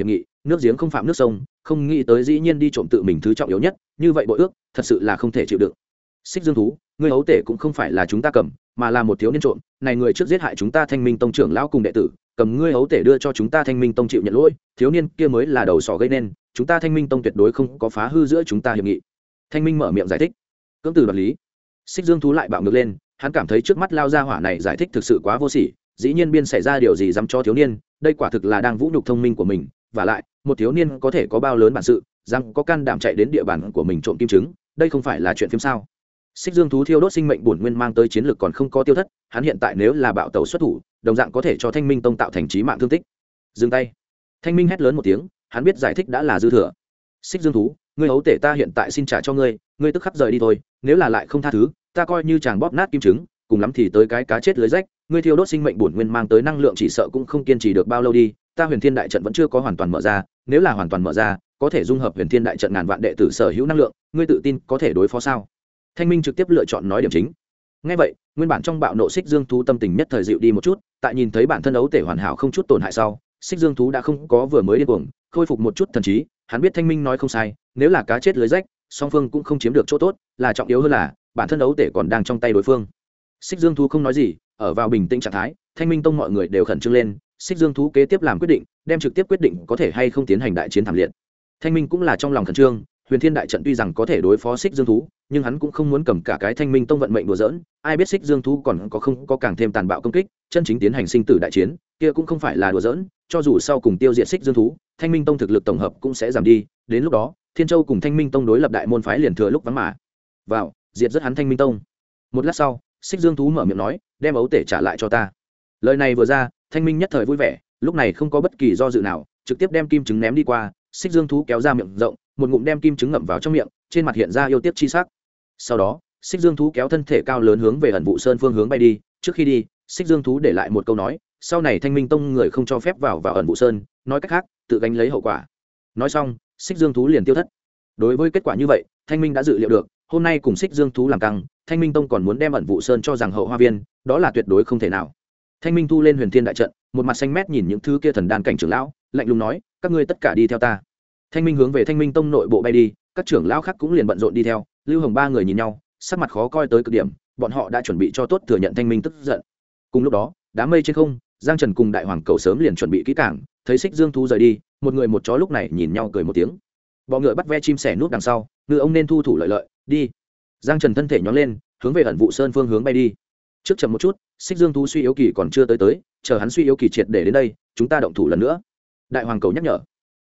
Speaker 1: nước giếng không phạm nước sông, không nghĩ tới dĩ nhiên đi trộm tự mình thứ trọng yếu nhất, như vậy bội ước thật sự là không thể chịu đựng. Xích Dương thú, ngươi ấu tể cũng không phải là chúng ta cầm, mà là một thiếu niên trộm, này người trước giết hại chúng ta Thanh Minh tông trưởng lão cùng đệ tử, cầm ngươi ấu tể đưa cho chúng ta Thanh Minh tông chịu nhận lỗi, thiếu niên kia mới là đầu sỏ gây nên, chúng ta Thanh Minh tông tuyệt đối không có phá hư giữa chúng ta hiệp nghị. Thanh Minh mở miệng giải thích, cưỡng từ đoạt lý. Xích Dương thú lại bạo ngược lên, hắn cảm thấy trước mắt lao ra hỏa này giải thích thực sự quá vô sỉ, dĩ nhiên biên xảy ra điều gì dám cho thiếu niên, đây quả thực là đang vũ nhục thông minh của mình, và lại, một thiếu niên có thể có bao lớn bản sự, dám có can đảm chạy đến địa bàn của mình trộm kim trứng, đây không phải là chuyện phim sao? Xích Dương thú thiêu đốt sinh mệnh bổn nguyên mang tới chiến lược còn không có tiêu thất, hắn hiện tại nếu là bạo tẩu xuất thủ, đồng dạng có thể cho Thanh Minh tông tạo thành chí mạng thương tích. Dừng tay. Thanh Minh hét lớn một tiếng, hắn biết giải thích đã là dư thừa. Xích Dương thú, ngươi hấu tể ta hiện tại xin trả cho ngươi, ngươi tức khắc rời đi thôi, nếu là lại không tha thứ, ta coi như chàng bóp nát kim trứng, cùng lắm thì tới cái cá chết lưới rách, ngươi thiêu đốt sinh mệnh bổn nguyên mang tới năng lượng chỉ sợ cũng không kiên trì được bao lâu đi, ta Huyền Thiên đại trận vẫn chưa có hoàn toàn mở ra, nếu là hoàn toàn mở ra, có thể dung hợp Huyền Thiên đại trận ngàn vạn đệ tử sở hữu năng lượng, ngươi tự tin có thể đối phó sao? Thanh Minh trực tiếp lựa chọn nói điểm chính. Ngay vậy, nguyên bản trong bạo nộ Xích Dương thú tâm tình nhất thời dịu đi một chút, tại nhìn thấy bản thân ấu tể hoàn hảo không chút tổn hại sau, Xích Dương thú đã không có vừa mới điên cuồng, khôi phục một chút thần trí, hắn biết Thanh Minh nói không sai, nếu là cá chết lưới rách, song phương cũng không chiếm được chỗ tốt, là trọng yếu hơn là bản thân ấu tể còn đang trong tay đối phương. Xích Dương thú không nói gì, ở vào bình tĩnh trạng thái, Thanh Minh tông mọi người đều khẩn trương lên, Xích Dương thú kế tiếp làm quyết định, đem trực tiếp quyết định có thể hay không tiến hành đại chiến thảm liệt. Thanh Minh cũng là trong lòng khẩn trương, Huyền Thiên đại trận tuy rằng có thể đối phó Xích Dương thú, nhưng hắn cũng không muốn cầm cả cái Thanh Minh tông vận mệnh đùa giỡn, ai biết Xích Dương thú còn có không có càng thêm tàn bạo công kích, chân chính tiến hành sinh tử đại chiến, kia cũng không phải là đùa giỡn, cho dù sau cùng tiêu diệt Xích Dương thú, Thanh Minh tông thực lực tổng hợp cũng sẽ giảm đi, đến lúc đó, Thiên Châu cùng Thanh Minh tông đối lập đại môn phái liền thừa lúc vắng mà vào, diệt rất hắn Thanh Minh tông. Một lát sau, Xích Dương thú mở miệng nói, đem ấu tể trả lại cho ta. Lời này vừa ra, Thanh Minh nhất thời vui vẻ, lúc này không có bất kỳ do dự nào, trực tiếp đem kim trứng ném đi qua, Xích Dương thú kéo ra miệng rộng, một ngụm đem kim trứng ngậm vào trong miệng, trên mặt hiện ra yêu tiếc chi sắc. Sau đó, Xích Dương thú kéo thân thể cao lớn hướng về Ẩn Vụ Sơn phương hướng bay đi, trước khi đi, Xích Dương thú để lại một câu nói, sau này Thanh Minh tông người không cho phép vào Ẩn Vụ Sơn, nói cách khác, tự gánh lấy hậu quả. Nói xong, Xích Dương thú liền tiêu thất. Đối với kết quả như vậy, Thanh Minh đã dự liệu được, hôm nay cùng Xích Dương thú làm căng, Thanh Minh tông còn muốn đem Ẩn Vụ Sơn cho rằng hậu hoa viên, đó là tuyệt đối không thể nào. Thanh Minh thu lên Huyền Thiên đại trận, một mặt xanh mét nhìn những thứ kia thần đan cảnh trưởng lão, lạnh lùng nói, các ngươi tất cả đi theo ta. Thanh Minh hướng về Thanh Minh tông nội bộ bay đi, các trưởng lão khác cũng liền bận rộn đi theo, Lưu Hồng ba người nhìn nhau, sắc mặt khó coi tới cực điểm, bọn họ đã chuẩn bị cho tốt thừa nhận Thanh Minh tức giận. Cùng lúc đó, đám mây trên không, Giang Trần cùng Đại Hoàng Cầu sớm liền chuẩn bị kỹ càng, thấy Xích Dương thú rời đi, một người một chó lúc này nhìn nhau cười một tiếng. Bọ ngựa bắt ve chim sẻ núp đằng sau, ngựa ông nên thu thủ lợi lợi, đi. Giang Trần thân thể nhón lên, hướng về Ẩn Vụ Sơn phương hướng bay đi. Trước chậm một chút, Xích Dương thú suy yếu kỳ còn chưa tới, chờ hắn suy yếu kỳ triệt để đến đây, chúng ta động thủ lần nữa. Đại Hoàng Cầu nhắc nhở.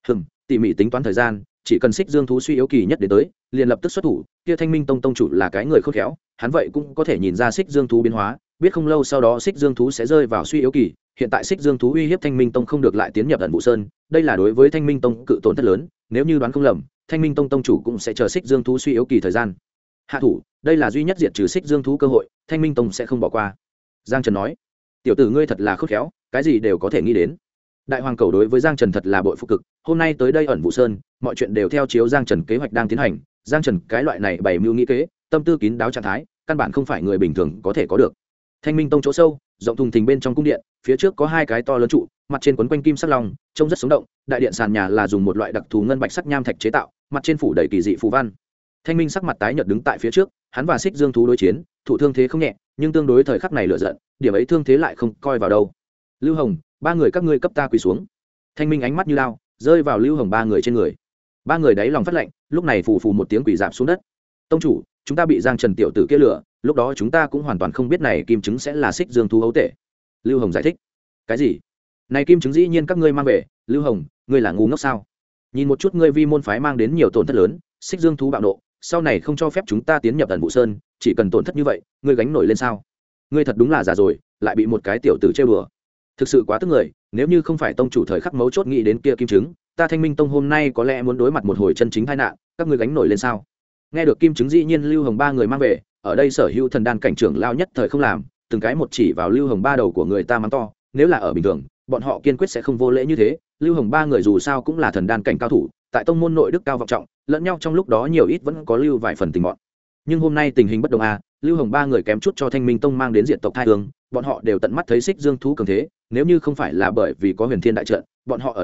Speaker 1: Tỉ mỉ tính toán thời gian, chỉ cần Xích Dương thú suy yếu kỳ nhất đến tới, liền lập tức xuất thủ. Kia Thanh Minh tông tông chủ là cái người khôn khéo, hắn vậy cũng có thể nhìn ra Xích Dương thú biến hóa, biết không lâu sau đó Xích Dương thú sẽ rơi vào suy yếu kỳ. Hiện tại Xích Dương thú uy hiếp Thanh Minh tông không được lại tiến nhập Ẩn Vụ Sơn, đây là đối với Thanh Minh tông cự tổn thất lớn. Nếu như đoán không lầm, Thanh Minh tông tông chủ cũng sẽ chờ Xích Dương thú suy yếu kỳ thời gian hạ thủ, đây là duy nhất diệt trừ Xích Dương thú cơ hội, Thanh Minh tông sẽ không bỏ qua. Giang Trần nói, tiểu tử ngươi thật là khôn khéo, cái gì đều có thể nghĩ đến. Đại Hoàng Cầu đối với Giang Trần thật là bội phục cực, hôm nay tới đây Ẩn Vụ Sơn, mọi chuyện đều theo chiếu Giang Trần kế hoạch đang tiến hành. Giang Trần cái loại này bày mưu nghĩ kế, tâm tư kín đáo trạng thái, căn bản không phải người bình thường có thể có được. Thanh Minh tông chỗ sâu, rộng thùng thình bên trong cung điện, phía trước có hai cái to lớn trụ, mặt trên quấn quanh kim sắc long, trông rất sống động. Đại điện sàn nhà là dùng một loại đặc thù ngân bạch sắc nham thạch chế tạo, mặt trên phủ đầy kỳ dị phù văn. Thanh Minh sắc mặt tái nhợt đứng tại phía trước, hắn và Xích Dương thú đối chiến, thụ thương thế không nhẹ, nhưng tương đối thời khắc này lửa giận, điểm ấy thương thế lại không coi vào đâu. Lưu Hồng, ba người các ngươi cấp ta quỳ xuống. Thanh Minh ánh mắt như lao, rơi vào Lưu Hồng ba người trên người. Ba người đáy lòng phát lạnh, lúc này phù phù một tiếng quỳ rạp xuống đất. Tông chủ, chúng ta bị Giang Trần tiểu tử kia lừa, lúc đó chúng ta cũng hoàn toàn không biết này kim trứng sẽ là Xích Dương thú ấu tể. Lưu Hồng giải thích. Cái gì? Này kim trứng dĩ nhiên các ngươi mang về, Lưu Hồng, ngươi là ngu ngốc sao? Nhìn một chút ngươi vi môn phái mang đến nhiều tổn thất lớn, Xích Dương thú bạo nộ, sau này không cho phép chúng ta tiến nhập Ẩn Vụ Sơn, chỉ cần tổn thất như vậy, ngươi gánh nổi lên sao? Ngươi thật đúng là già rồi, lại bị một cái tiểu tử trêu đùa. Thực sự quá tức người, nếu như không phải tông chủ thời khắc mấu chốt nghĩ đến kia kim trứng, ta Thanh Minh tông hôm nay có lẽ muốn đối mặt một hồi chân chính tai nạn, các ngươi gánh nổi lên sao? Nghe được kim trứng dĩ nhiên Lưu Hồng ba người mang về, ở đây sở hữu thần đan cảnh trưởng lao nhất thời không làm, từng cái một chỉ vào Lưu Hồng ba đầu của người ta mắng to, nếu là ở bình thường, bọn họ kiên quyết sẽ không vô lễ như thế. Lưu Hồng ba người dù sao cũng là thần đan cảnh cao thủ, tại tông môn nội đức cao vọng trọng, lẫn nhau trong lúc đó nhiều ít vẫn có lưu vài phần tình mọn. Nhưng hôm nay tình hình bất đồng a, Lưu Hồng ba người kém chút cho Thanh Minh tông mang đến diện tộc thai hương, bọn họ đều tận mắt thấy Xích Dương thú cường thế, nếu như không phải là bởi vì có Huyền Thiên đại trận, bọn họ ở đây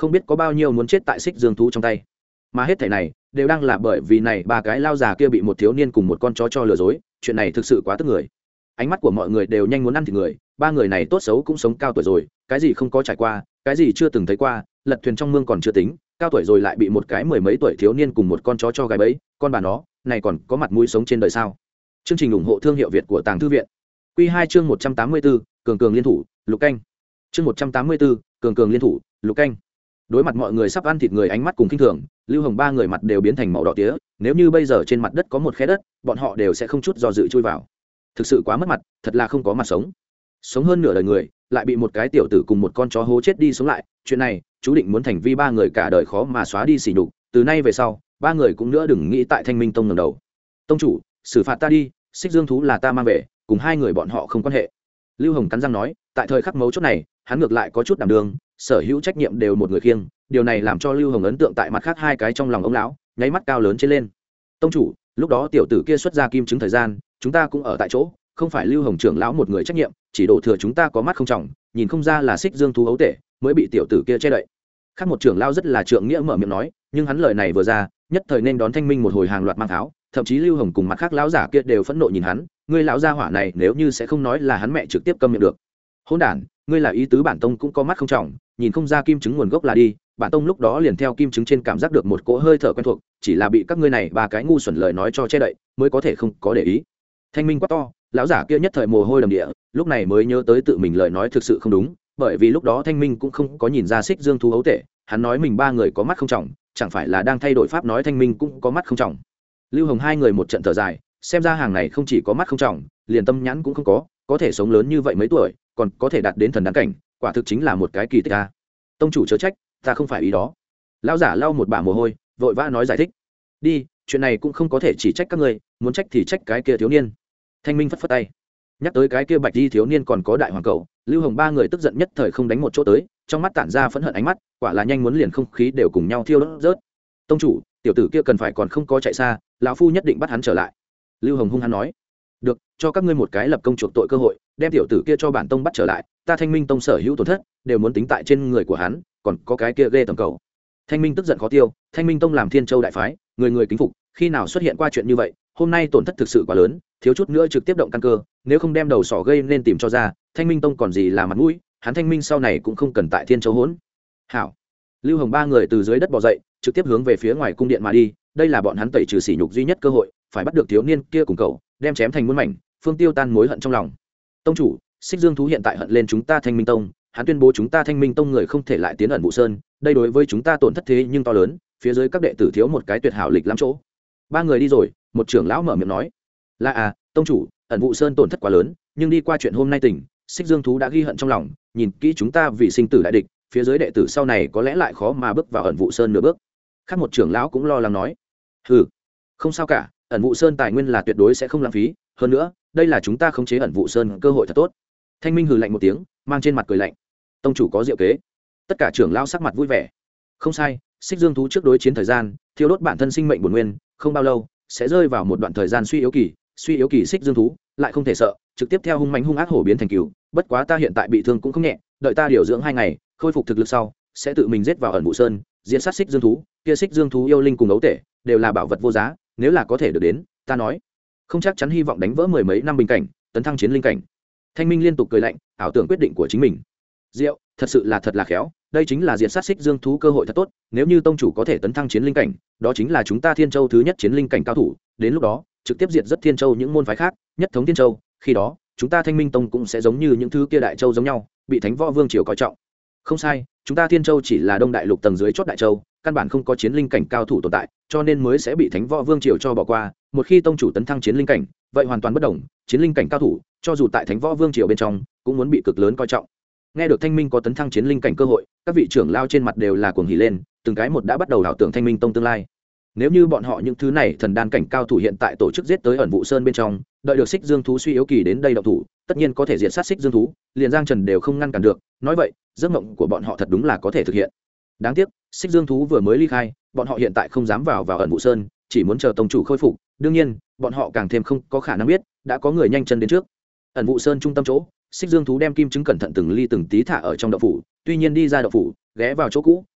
Speaker 1: không biết có bao nhiêu muốn chết tại xích dương thú trong tay. Mà hết thảy này đều đang là bởi vì này ba cái lao già kia bị một thiếu niên cùng một con chó cho lừa dối, chuyện này thực sự quá tức người. Ánh mắt của mọi người đều nhanh muốn ăn thịt người, ba người này tốt xấu cũng sống cao tuổi rồi, cái gì không có trải qua, cái gì chưa từng thấy qua, lật thuyền trong mương còn chưa tính, cao tuổi rồi lại bị một cái mười mấy tuổi thiếu niên cùng một con chó cho gài bẫy, con bà nó, này còn có mặt mũi sống trên đời sao? Chương trình ủng hộ thương hiệu Việt của Tàng Thư viện. Quy 2 chương 184, cường cường liên thủ, lục canh. Chương 184, cường cường liên thủ, lục canh. Đối mặt mọi người sắp ăn thịt người ánh mắt cùng khinh thường, Lưu Hồng ba người mặt đều biến thành màu đỏ tía, nếu như bây giờ trên mặt đất có một khe đất, bọn họ đều sẽ không chút do dự chui vào. Thực sự quá mất mặt, thật là không có mặt sống. Sống hơn nửa đời người, lại bị một cái tiểu tử cùng một con chó hố chết đi sống lại, chuyện này, chú định muốn thành vi ba người cả đời khó mà xóa đi sỉ nhục, từ nay về sau, ba người cũng nữa đừng nghĩ tại Thanh Minh Tông ngẩng đầu. Tông chủ, xử phạt ta đi, xích dương thú là ta mang về, cùng hai người bọn họ không quan hệ. Lưu Hồng cắn răng nói, tại thời khắc mấu chốt này, hắn ngược lại có chút đảm đương, sở hữu trách nhiệm đều một người khiêng, điều này làm cho Lưu Hồng ấn tượng tại mặt khác hai cái trong lòng ông lão, nháy mắt cao lớn trên lên. Tông chủ, lúc đó tiểu tử kia xuất ra kim chứng thời gian, chúng ta cũng ở tại chỗ, không phải Lưu Hồng trưởng lão một người trách nhiệm, chỉ đổ thừa chúng ta có mắt không trọng, nhìn không ra là xích dương thú ấu tể, mới bị tiểu tử kia che đậy. Khác một trưởng lão rất là trượng nghĩa mở miệng nói, nhưng hắn lời này vừa ra, nhất thời nên đón Thanh Minh một hồi hàng loạt mang tháo, thậm chí Lưu Hồng cùng mặt khác lão giả kia đều phẫn nộ nhìn hắn, ngươi lão gia hỏa này nếu như sẽ không nói là hắn mẹ trực tiếp câm miệng được. Hỗn đản, ngươi là ý tứ bản tông cũng có mắt không trọng, nhìn không ra kim chứng nguồn gốc là đi, bản tông lúc đó liền theo kim chứng trên cảm giác được một cỗ hơi thở quen thuộc, chỉ là bị các ngươi này ba cái ngu xuẩn lời nói cho che đậy, mới có thể không có để ý. Thanh Minh quá to, lão giả kia nhất thời mồ hôi đầm địa, lúc này mới nhớ tới tự mình lời nói thực sự không đúng, bởi vì lúc đó Thanh Minh cũng không có nhìn ra xích dương thú ấu tể, hắn nói mình ba người có mắt không trọng, chẳng phải là đang thay đổi pháp nói Thanh Minh cũng có mắt không trọng. Lưu Hồng hai người một trận thở dài, xem ra hàng này không chỉ có mắt không trọng, liền tâm nhãn cũng không có thể sống lớn như vậy mấy tuổi, còn có thể đạt đến thần đăng cảnh, quả thực chính là một cái kỳ tích a. Tông chủ chớ trách, ta không phải ý đó. Lão giả lau một bả mồ hôi, vội vã nói giải thích. Đi, chuyện này cũng không có thể chỉ trách các ngươi, muốn trách thì trách cái kia thiếu niên. Thanh Minh phất phất tay. Nhắc tới cái kia bạch y thiếu niên còn có đại hoàng cẩu, Lưu Hồng ba người tức giận nhất thời không đánh một chỗ tới, trong mắt tản ra phẫn hận ánh mắt, quả là nhanh muốn liền không khí đều cùng nhau thiêu đốt rớt. Tông chủ, tiểu tử kia cần phải còn không có chạy xa, lão phu nhất định bắt hắn trở lại. Lưu Hồng hung hăng nói. Được, cho các ngươi một cái lập công chuộc tội cơ hội, đem tiểu tử kia cho bản tông bắt trở lại, ta Thanh Minh Tông sở hữu tổn thất đều muốn tính tại trên người của hắn, còn có cái kia ghê tầm cầu. Thanh Minh tức giận khó tiêu, Thanh Minh Tông làm Thiên Châu đại phái, người người kính phục, khi nào xuất hiện qua chuyện như vậy, hôm nay tổn thất thực sự quá lớn, thiếu chút nữa trực tiếp động căn cơ, nếu không đem đầu sỏ gây nên tìm cho ra, Thanh Minh Tông còn gì là mặt mũi, hắn Thanh Minh sau này cũng không cần tại Thiên Châu hỗn. Hảo. Lưu Hồng ba người từ dưới đất bò dậy, trực tiếp hướng về phía ngoài cung điện mà đi, đây là bọn hắn tẩy trừ sỉ nhục duy nhất cơ hội, phải bắt được thiếu niên kia cùng cậu, đem chém thành muôn mảnh, phương tiêu tan mối hận trong lòng. Tông chủ, xích dương thú hiện tại hận lên chúng ta Thanh Minh Tông, hắn tuyên bố chúng ta Thanh Minh Tông người không thể lại tiến ẩn Vũ Sơn, đây đối với chúng ta tổn thất thế nhưng to lớn, phía dưới các đệ tử thiếu một cái tuyệt hảo lịch lắm chỗ. Ba người đi rồi, một trưởng lão mở miệng nói, là à, tông chủ, ẩn Vũ Sơn tổn thất quá lớn, nhưng đi qua chuyện hôm nay tỉnh, xích dương thú đã ghi hận trong lòng, nhìn kỹ chúng ta vì sinh tử đại địch, phía dưới đệ tử sau này có lẽ lại khó mà bước vào ẩn Vũ Sơn nửa bước. Khác một trưởng lão cũng lo lắng nói, hừ, không sao cả, ẩn Vũ Sơn tài nguyên là tuyệt đối sẽ không lãng phí, hơn nữa đây là chúng ta khống chế ẩn Vũ Sơn cơ hội thật tốt. Thanh Minh hừ lạnh một tiếng, mang trên mặt cười lạnh. Tông chủ có diệu kế. Tất cả trưởng lão sắc mặt vui vẻ. Không sai, xích dương thú trước đối chiến thời gian thiêu đốt bản thân sinh mệnh bổn nguyên, không bao lâu sẽ rơi vào một đoạn thời gian suy yếu kỳ xích dương thú lại không thể sợ, trực tiếp theo hung mãnh hung ác hổ biến thành cừu. Bất quá ta hiện tại bị thương cũng không nhẹ, đợi ta điều dưỡng 2 ngày, khôi phục thực lực sau, sẽ tự mình giết vào ẩn Vũ Sơn, diễn sát xích dương thú. Kia xích dương thú yêu linh cùng ấu tể đều là bảo vật vô giá, nếu là có thể được đến, ta nói không chắc chắn hy vọng đánh vỡ mười mấy năm bình cảnh, tấn thăng chiến linh cảnh. Thanh Minh liên tục cười lạnh, ảo tưởng quyết định của chính mình. Diệu, thật là khéo, đây chính là diệt sát xích dương thú cơ hội thật tốt, nếu như tông chủ có thể tấn thăng chiến linh cảnh, đó chính là chúng ta Thiên Châu thứ nhất chiến linh cảnh cao thủ, đến lúc đó, trực tiếp diệt rất Thiên Châu những môn phái khác, nhất thống Thiên Châu, khi đó, chúng ta Thanh Minh Tông cũng sẽ giống như những thứ kia đại châu giống nhau, bị Thánh Võ Vương triều coi trọng. Không sai, chúng ta Thiên Châu chỉ là Đông Đại Lục tầng dưới chót đại châu, căn bản không có chiến linh cảnh cao thủ tồn tại, cho nên mới sẽ bị Thánh Võ Vương triều cho bỏ qua, một khi tông chủ tấn thăng chiến linh cảnh, vậy hoàn toàn bất đồng, chiến linh cảnh cao thủ, cho dù tại Thánh Võ Vương triều bên trong, cũng muốn bị cực lớn coi trọng. Nghe được Thanh Minh có tấn thăng chiến linh cảnh cơ hội, các vị trưởng lao trên mặt đều là cuồng hỉ lên, từng cái một đã bắt đầu ảo tưởng Thanh Minh Tông tương lai. Nếu như bọn họ những thứ này thần đan cảnh cao thủ hiện tại tổ chức giết tới ẩn Vũ Sơn bên trong, đợi được xích dương thú suy yếu kỳ đến đây động thủ, tất nhiên có thể diệt sát xích dương thú, liền Giang Trần đều không ngăn cản được, nói vậy, giấc mộng của bọn họ thật đúng là có thể thực hiện. Đáng tiếc, xích dương thú vừa mới ly khai, bọn họ hiện tại không dám vào ẩn Vũ Sơn, chỉ muốn chờ tông chủ khôi phục, đương nhiên, bọn họ càng thêm không có khả năng biết, đã có người nhanh chân đến trước. Ẩn Vũ Sơn trung tâm chỗ, xích dương thú đem kim chứng cẩn thận từng ly từng tí thả ở trong động phủ, tuy nhiên đi ra động phủ, ghé vào chỗ cũ,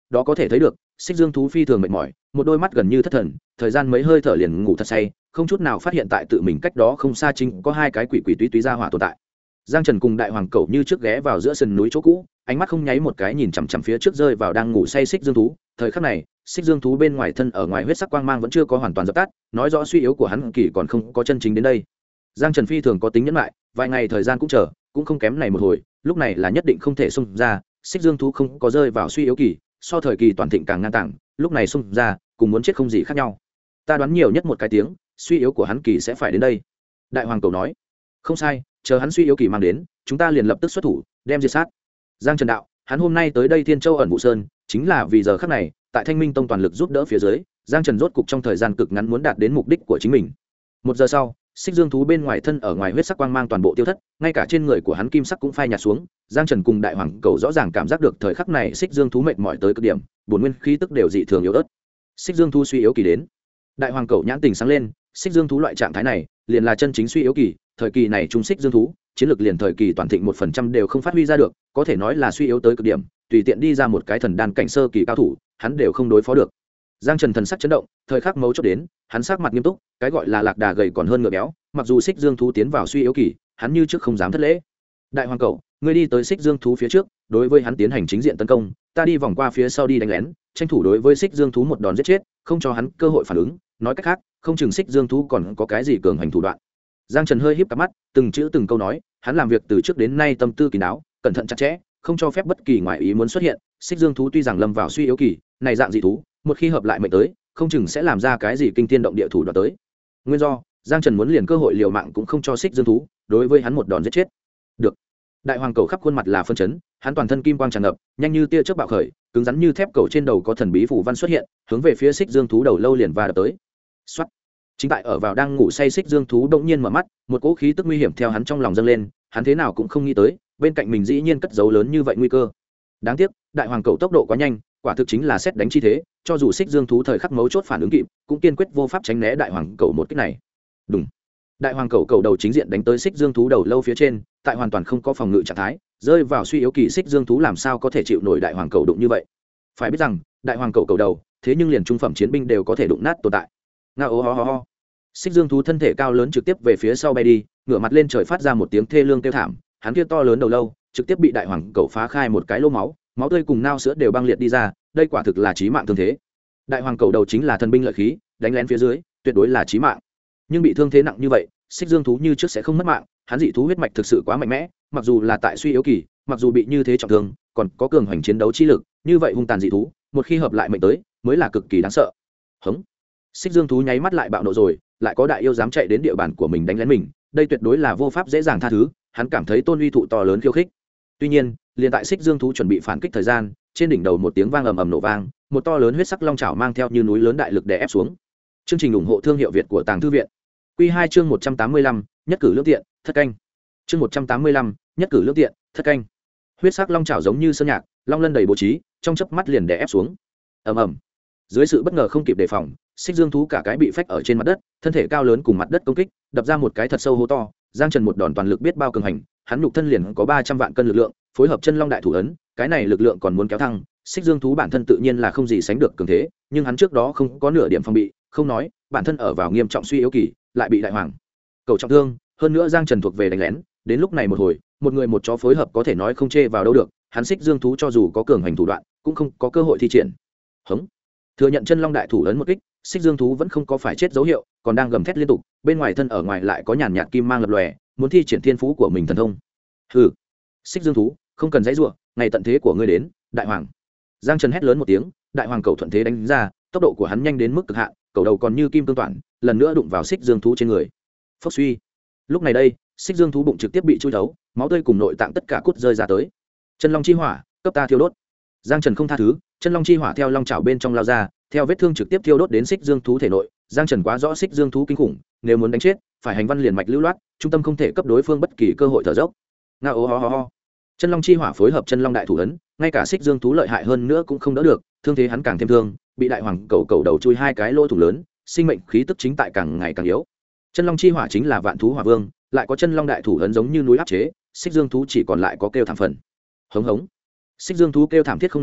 Speaker 1: đó có thể thấy được xích dương thú phi thường mệt mỏi, một đôi mắt gần như thất thần, thời gian mấy hơi thở liền ngủ thật say, không chút nào phát hiện tại tự mình cách đó không xa chính có hai cái quỷ quỷ túy túy ra hỏa tồn tại. Giang Trần cùng đại hoàng cẩu như trước ghé vào giữa sườn núi chỗ cũ, ánh mắt không nháy một cái nhìn chằm chằm phía trước rơi vào đang ngủ say xích dương thú. Thời khắc này xích dương thú bên ngoài thân ở ngoài huyết sắc quang mang vẫn chưa có hoàn toàn dập tắt, nói rõ suy yếu của hắn kỳ còn không có chân chính đến đây. Giang Trần phi thường có tính nhẫn lại, vài ngày thời gian cũng chờ, cũng không kém này một hồi, lúc này là nhất định không thể xông ra. Xích dương thú không có rơi vào suy yếu kỳ, so thời kỳ toàn thịnh càng ngang tàng, lúc này xông ra cùng muốn chết không gì khác nhau. Ta đoán nhiều nhất một cái tiếng, suy yếu của hắn kỳ sẽ phải đến đây. Đại hoàng cầu nói. Không sai, chờ hắn suy yếu kỳ mang đến, chúng ta liền lập tức xuất thủ, đem diệt sát. Giang Trần đạo, hắn hôm nay tới đây Thiên Châu ẩn Vũ Sơn, chính là vì giờ khắc này, tại Thanh Minh Tông toàn lực giúp đỡ phía dưới, Giang Trần rốt cục trong thời gian cực ngắn muốn đạt đến mục đích của chính mình. Một giờ sau, xích dương thú bên ngoài thân ở ngoài huyết sắc quang mang toàn bộ tiêu thất, ngay cả trên người của hắn kim sắc cũng phai nhạt xuống. Giang Trần cùng đại hoàng cầu rõ ràng cảm giác được thời khắc này xích dương thú mệt mỏi tới cực điểm, bổn nguyên khí tức đều dị thường yếu ớt. Xích dương thú suy yếu kỳ đến. Đại hoàng cầu nhãn tình sáng lên, xích dương thú loại trạng thái này, liền là chân chính suy yếu kỳ, thời kỳ này trung xích dương thú, chiến lược liền thời kỳ toàn thịnh 1% đều không phát huy ra được, có thể nói là suy yếu tới cực điểm, tùy tiện đi ra một cái thần đan cảnh sơ kỳ cao thủ, hắn đều không đối phó được. Giang Trần thần sắc chấn động, thời khắc mấu chốt đến, hắn sắc mặt nghiêm túc, cái gọi là lạc đà gầy còn hơn ngựa béo, mặc dù xích dương thú tiến vào suy yếu kỳ, hắn như trước không dám thất lễ. Đại hoàng cầu, ngươi đi tới xích dương thú phía trước, đối với hắn tiến hành chính diện tấn công, ta đi vòng qua phía sau đi đánh lén, tranh thủ đối với xích dương thú một đòn giết chết, không cho hắn cơ hội phản ứng, nói cách khác, không chừng xích dương thú còn có cái gì cường hành thủ đoạn. Giang Trần hơi híp cặp mắt, từng chữ từng câu nói, hắn làm việc từ trước đến nay tâm tư kín đáo, cẩn thận chặt chẽ, không cho phép bất kỳ ngoại ý muốn xuất hiện. Xích dương thú tuy rằng lâm vào suy yếu kỳ, này dạng dị thú, một khi hợp lại mệnh tới, không chừng sẽ làm ra cái gì kinh thiên động địa thủ đoạn tới. Nguyên do, Giang Trần muốn liền cơ hội liều mạng cũng không cho xích dương thú, đối với hắn một đòn giết chết. Được. Đại hoàng cầu khắp khuôn mặt là phân chấn, hắn toàn thân kim quang tràn ngập, nhanh như tia chớp bạo khởi, cứng rắn như thép cầu trên đầu có thần bí phù văn xuất hiện, hướng về phía xích dương thú đầu lâu liền va đập tới. Soát. Chính tại ở vào đang ngủ say xích dương thú bỗng nhiên mở mắt, một cỗ khí tức nguy hiểm theo hắn trong lòng dâng lên, hắn thế nào cũng không nghĩ tới, bên cạnh mình dĩ nhiên cất giấu lớn như vậy nguy cơ. Đáng tiếc, đại hoàng cầu tốc độ quá nhanh, quả thực chính là xét đánh chi thế, cho dù xích dương thú thời khắc mấu chốt phản ứng kịp, cũng kiên quyết vô pháp tránh né đại hoàng cầu một kích này. Đúng. Đại hoàng cầu cầu đầu chính diện đánh tới xích dương thú đầu lâu phía trên, tại hoàn toàn không có phòng ngự trạng thái, rơi vào suy yếu kỳ xích dương thú làm sao có thể chịu nổi đại hoàng cầu đụng như vậy. Phải biết rằng, đại hoàng cầu cầu đầu, thế nhưng liền trung phẩm chiến binh đều có thể đụng nát tồn tại. Ngao ho ho ho. Xích dương thú thân thể cao lớn trực tiếp về phía sau bay đi, ngửa mặt lên trời phát ra một tiếng thê lương kêu thảm, hắn kia to lớn đầu lâu trực tiếp bị đại hoàng cầu phá khai một cái lỗ máu, máu tươi cùng nao sữa đều băng liệt đi ra, đây quả thực là chí mạng thương thế. Đại hoàng cầu đầu chính là thần binh lợi khí, đánh lén phía dưới tuyệt đối là chí mạng, nhưng bị thương thế nặng như vậy, xích dương thú như trước sẽ không mất mạng, hắn dị thú huyết mạch thực sự quá mạnh mẽ, mặc dù là tại suy yếu kỳ, mặc dù bị như thế trọng thương, còn có cường hành chiến đấu chi lực, như vậy hung tàn dị thú một khi hợp lại mệnh tới mới là cực kỳ đáng sợ. Hống. Xích dương thú nháy mắt lại bạo nộ rồi, lại có đại yêu dám chạy đến địa bàn của mình đánh lén mình, đây tuyệt đối là vô pháp dễ dàng tha thứ, hắn cảm thấy tôn uy thụ to lớn khiêu khích. Tuy nhiên, liền tại xích dương thú chuẩn bị phản kích thời gian, trên đỉnh đầu một tiếng vang ầm ầm nổ vang, một to lớn huyết sắc long chảo mang theo như núi lớn đại lực đè ép xuống. Chương trình ủng hộ thương hiệu Việt của Tàng Thư viện. Quy 2 chương 185, nhất cử lưỡng tiện, thất canh. Chương 185, nhất cử lưỡng tiện, thất canh. Huyết sắc long chảo giống như sơn nhạc, long lân đầy bố trí, trong chớp mắt liền đè ép xuống. Ầm ầm. Dưới sự bất ngờ không kịp đề phòng, xích dương thú cả cái bị phách ở trên mặt đất, thân thể cao lớn cùng mặt đất công kích, đập ra một cái thật sâu hố to. Giang Trần một đòn toàn lực biết bao cường hành, hắn nhục thân liền có 300 vạn cân lực lượng, phối hợp chân long đại thủ ấn, cái này lực lượng còn muốn kéo thăng. Xích dương thú bản thân tự nhiên là không gì sánh được cường thế, nhưng hắn trước đó không có nửa điểm phòng bị, không nói, bản thân ở vào nghiêm trọng suy yếu kỳ, lại bị đại hoàng cầu trọng thương, hơn nữa Giang Trần thuộc về đánh lén, đến lúc này một hồi, một người một chó phối hợp có thể nói không chê vào đâu được, hắn xích dương thú cho dù có cường hành thủ đoạn, cũng không có cơ hội thi triển. Hống. Thừa nhận chân long đại thủ ấn một kích, xích dương thú vẫn không có phải chết dấu hiệu, còn đang gầm thét liên tục, bên ngoài thân ở ngoài lại có nhàn nhạt kim mang lập lòe, muốn thi triển thiên phú của mình thần thông. Hừ. Xích dương thú, không cần dãy rủa, ngày tận thế của ngươi đến, đại hoàng. Giang Trần hét lớn một tiếng, đại hoàng cầu thuận thế đánh ra, tốc độ của hắn nhanh đến mức cực hạn, cầu đầu còn như kim cương toản, lần nữa đụng vào xích dương thú trên người. Phốc suy. Lúc này đây, xích dương thú bụng trực tiếp bị chui thấu, máu tươi cùng nội tạng tất cả cút rơi ra tới. Chân long chi hỏa, cấp ta thiêu đốt. Giang Trần không tha thứ, chân long chi hỏa theo long chảo bên trong lao ra, theo vết thương trực tiếp thiêu đốt đến xích dương thú thể nội. Giang Trần quá rõ xích dương thú kinh khủng, nếu muốn đánh chết, phải hành văn liền mạch lưu loát, trung tâm không thể cấp đối phương bất kỳ cơ hội thở dốc. Ngao ho ho ho. Chân long chi hỏa phối hợp chân long đại thủ ấn, ngay cả xích dương thú lợi hại hơn nữa cũng không đỡ được, thương thế hắn càng thêm thương, bị đại hoàng cầu đầu chui hai cái lỗ thủ lớn, sinh mệnh khí tức chính tại càng ngày càng yếu. Chân long chi hỏa chính là vạn thú hỏa vương, lại có chân long đại thủ ấn giống như núi áp chế, xích dương thú chỉ còn lại có kêu thảm phần. Hống hống. Xích dương thú kêu thảm thiết không ngừng,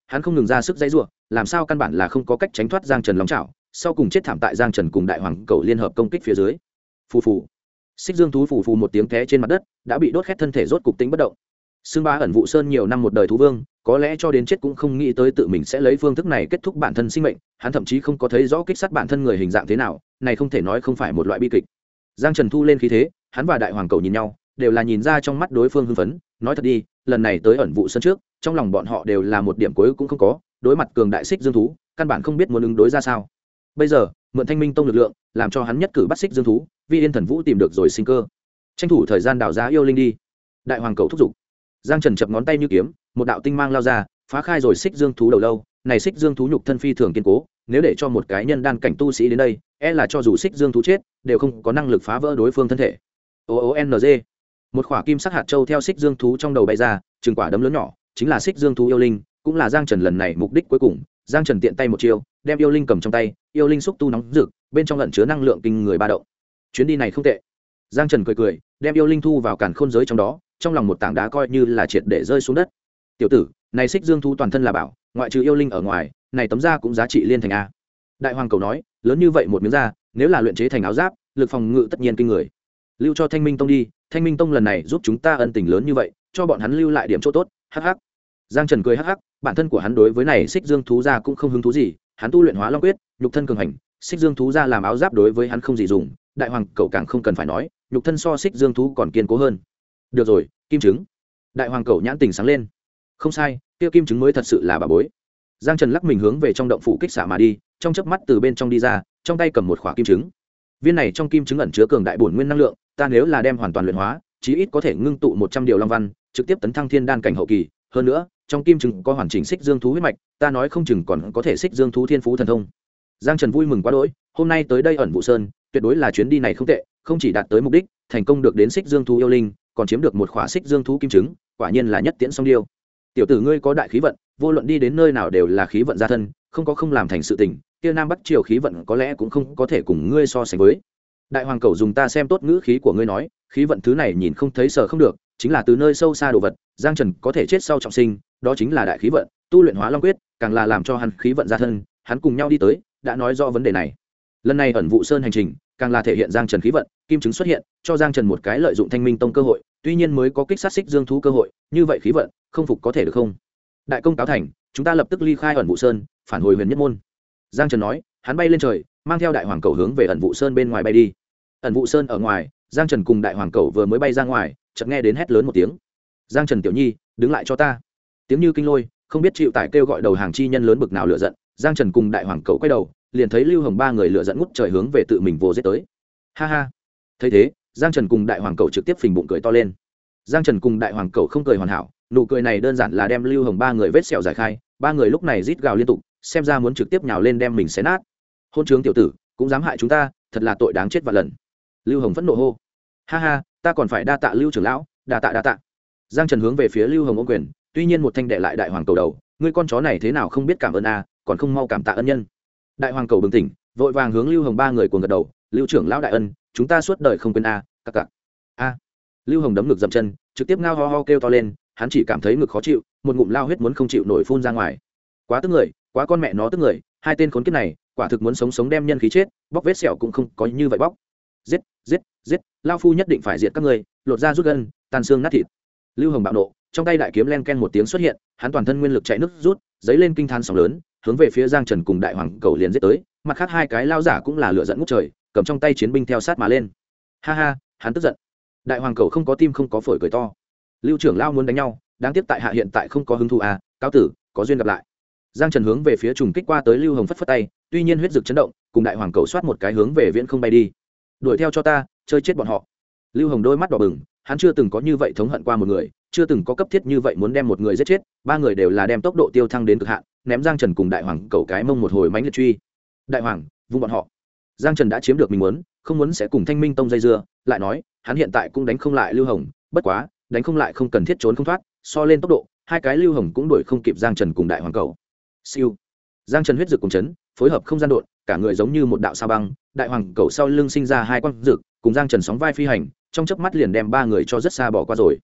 Speaker 1: hắn không ngừng ra sức dãy ruộng, làm sao căn bản là không có cách tránh thoát Giang Trần long chảo, sau cùng chết thảm tại Giang Trần cùng đại hoàng cầu liên hợp công kích phía dưới. Phù phù, xích dương thú phù phù một tiếng té trên mặt đất, đã bị đốt khét thân thể rốt cục tính bất động. Xương Bá ẩn vụ sơn nhiều năm một đời thú vương, có lẽ cho đến chết cũng không nghĩ tới tự mình sẽ lấy phương thức này kết thúc bản thân sinh mệnh, hắn thậm chí không có thấy rõ kích sát bản thân người hình dạng thế nào, này không thể nói không phải một loại bi kịch. Giang Trần thu lên khí thế, hắn và đại hoàng cầu nhìn nhau, đều là nhìn ra trong mắt đối phương hưng phấn, nói thật đi, lần này tới ẩn vụ sơn trước, trong lòng bọn họ đều là một điểm cuối cũng không có, đối mặt cường đại xích dương thú, căn bản không biết muốn ứng đối ra sao. Bây giờ, mượn Thanh Minh Tông lực lượng, làm cho hắn nhất cử bắt xích dương thú, Vi Yên Thần Vũ tìm được rồi sinh cơ. Tranh thủ thời gian đào giá yêu linh đi. Đại hoàng cầu thúc giục. Giang Trần chập ngón tay như kiếm, một đạo tinh mang lao ra, phá khai rồi xích dương thú đầu lâu. Này xích dương thú nhục thân phi thường kiên cố, nếu để cho một cái nhân đan cảnh tu sĩ đến đây, e là cho dù xích dương thú chết, đều không có năng lực phá vỡ đối phương thân thể. OONG. Một quả kim sắc hạt châu theo xích dương thú trong đầu bay ra, chừng quả đấm lớn nhỏ, chính là xích dương thú yêu linh, cũng là Giang Trần lần này mục đích cuối cùng. Giang Trần tiện tay một chiêu, đem yêu linh cầm trong tay, yêu linh xúc tu nóng rực, bên trong ẩn chứa năng lượng kinh người ba động. Chuyến đi này không tệ. Giang Trần cười cười, đem yêu linh thu vào càn khôn giới trong đó, trong lòng một tảng đá coi như là triệt để rơi xuống đất. Tiểu tử, này xích dương thú toàn thân là bảo, ngoại trừ yêu linh ở ngoài, này tấm da cũng giá trị liên thành a. Đại hoàng cầu nói, lớn như vậy một miếng da, nếu là luyện chế thành áo giáp, lực phòng ngự tất nhiên kinh người. Lưu cho Thanh Minh Tông đi, Thanh Minh Tông lần này giúp chúng ta ân tình lớn như vậy, cho bọn hắn lưu lại điểm chỗ tốt. Hắc hắc. Giang Trần cười hắc hắc, bản thân của hắn đối với này xích dương thú da cũng không hứng thú gì, hắn tu luyện Hóa Long quyết, nhục thân cường hành, xích dương thú da làm áo giáp đối với hắn không gì dùng, đại hoàng cầu càng không cần phải nói, nhục thân so xích dương thú còn kiên cố hơn. Được rồi, kim trứng. Đại hoàng cầu nhãn tình sáng lên. Không sai, kia kim trứng mới thật sự là bà bối. Giang Trần lắc mình hướng về trong động phủ kích xạ mà đi, trong chớp mắt từ bên trong đi ra, trong tay cầm một quả kim trứng. Viên này trong kim trứng ẩn chứa cường đại bổn nguyên năng lượng, ta nếu là đem hoàn toàn luyện hóa, chí ít có thể ngưng tụ 100 điều long văn, trực tiếp tấn thăng thiên đan cảnh hậu kỳ, hơn nữa, trong kim trứng có hoàn chỉnh xích dương thú huyết mạch, ta nói không chừng còn có thể xích dương thú thiên phú thần thông. Giang Trần vui mừng quá đỗi, hôm nay tới đây ẩn vụ sơn, tuyệt đối là chuyến đi này không tệ, không chỉ đạt tới mục đích, thành công được đến xích dương thú yêu linh, còn chiếm được một khỏa xích dương thú kim trứng, quả nhiên là nhất tiễn song điêu. Tiểu tử ngươi có đại khí vận, vô luận đi đến nơi nào đều là khí vận gia thân, không có không làm thành sự tình, kia Nam Bắc Triều khí vận có lẽ cũng không có thể cùng ngươi so sánh với. Đại hoàng cầu dùng ta xem tốt ngữ khí của ngươi nói, khí vận thứ này nhìn không thấy sợ không được, chính là từ nơi sâu xa đồ vật, Giang Trần có thể chết sau trọng sinh, đó chính là đại khí vận, tu luyện Hóa Long quyết, càng là làm cho hắn khí vận gia thân, hắn cùng nhau đi tới, đã nói rõ vấn đề này. Lần này ẩn vụ sơn hành trình, càng là thể hiện Giang Trần khí vận, kim chứng xuất hiện, cho Giang Trần một cái lợi dụng Thanh Minh Tông cơ hội, tuy nhiên mới có kích sát xích dương thú cơ hội, như vậy khí vận, không phục có thể được không? Đại công cáo thành, chúng ta lập tức ly khai ẩn vụ sơn, phản hồi Huyền Nhất môn. Giang Trần nói, hắn bay lên trời, mang theo đại hoàng cầu hướng về ẩn vụ sơn bên ngoài bay đi. Ẩn vụ sơn ở ngoài, Giang Trần cùng đại hoàng cầu vừa mới bay ra ngoài, chợt nghe đến hét lớn một tiếng. Giang Trần tiểu nhi, đứng lại cho ta. Tiếng như kinh lôi, không biết chịu tải kêu gọi đầu hàng chi nhân lớn bực nào lửa giận. Giang Trần cùng đại hoàng cầu quay đầu, liền thấy Lưu Hồng ba người lửa giận ngút trời hướng về tự mình vô giết tới. Ha ha. Thấy thế, Giang Trần cùng đại hoàng cầu trực tiếp phình bụng cười to lên. Giang Trần cùng đại hoàng cầu không cười hoàn hảo, nụ cười này đơn giản là đem Lưu Hồng ba người vết sẹo giải khai, ba người lúc này rít gào liên tục, xem ra muốn trực tiếp nhào lên đem mình xé nát. Hôn trướng tiểu tử, cũng dám hại chúng ta, thật là tội đáng chết vạn lần. Lưu Hồng phẫn nộ hô. Ha ha, ta còn phải đa tạ Lưu trưởng lão, đa tạ đa tạ. Giang Trần hướng về phía Lưu Hồng ôm quyền, tuy nhiên một thanh đệ lại đại hoàng cầu đầu, ngươi con chó này thế nào không biết cảm ơn a, còn không mau cảm tạ ân nhân. Đại hoàng cầu bừng tỉnh, vội vàng hướng Lưu Hồng ba người cuồng gật đầu, Lưu trưởng lão đại ân, chúng ta suốt đời không quên a, cặc cặc. A. Lưu Hồng đấm ngực dậm chân, trực tiếp ngao ho ho kêu to lên, hắn chỉ cảm thấy ngực khó chịu, một ngụm lao huyết muốn không chịu nổi phun ra ngoài. Quá tức người, quá con mẹ nó tức người, hai tên khốn kiếp này, quả thực muốn sống sống đem nhân khí chết, bóc vết sẹo cũng không có như vậy bóc. Giết, giết, giết, lao phu nhất định phải diệt các ngươi, lột da rút gân, tàn xương nát thịt. Lưu Hồng bạo nộ, trong tay đại kiếm len ken một tiếng xuất hiện, hắn toàn thân nguyên lực chạy nước rút, giấy lên kinh than sóng lớn, hướng về phía Giang Trần cùng đại hoàng cầu liền giết tới, mặt khác hai cái lao giả cũng là lửa giận ngút trời, cầm trong tay chiến binh theo sát mà lên. Ha ha, hắn tức giận. Đại hoàng cầu không có tim không có phổi cười to. Lưu trưởng lao muốn đánh nhau, đáng tiếc tại hạ hiện tại không có hứng thú à, cáo tử, có duyên gặp lại. Giang Trần hướng về phía trùng kích qua tới Lưu Hồng phất phất tay, tuy nhiên huyết dực chấn động, cùng đại hoàng cầu soát một cái hướng về viễn không bay đi. Đuổi theo cho ta, chơi chết bọn họ. Lưu Hồng đôi mắt đỏ bừng, hắn chưa từng có như vậy thống hận qua một người, chưa từng có cấp thiết như vậy muốn đem một người giết chết, ba người đều là đem tốc độ tiêu thăng đến cực hạn, ném Giang Trần cùng đại hoàng cầu cái mông một hồi mãnh liệt truy. Đại hoàng, vung bọn họ. Giang Trần đã chiếm được mình muốn, không muốn sẽ cùng Thanh Minh Tông dây dưa, lại nói, hắn hiện tại cũng đánh không lại Lưu Hồng, bất quá, đánh không lại không cần thiết trốn không thoát, so lên tốc độ, hai cái Lưu Hồng cũng đuổi không kịp Giang Trần cùng đại hoàng cầu. Siêu. Giang Trần huyết dực cùng chấn, phối hợp không gian độn, cả người giống như một đạo sao băng, đại hoàng cầu sau lưng sinh ra hai quang dực, cùng Giang Trần sóng vai phi hành, trong chớp mắt liền đem ba người cho rất xa bỏ qua rồi.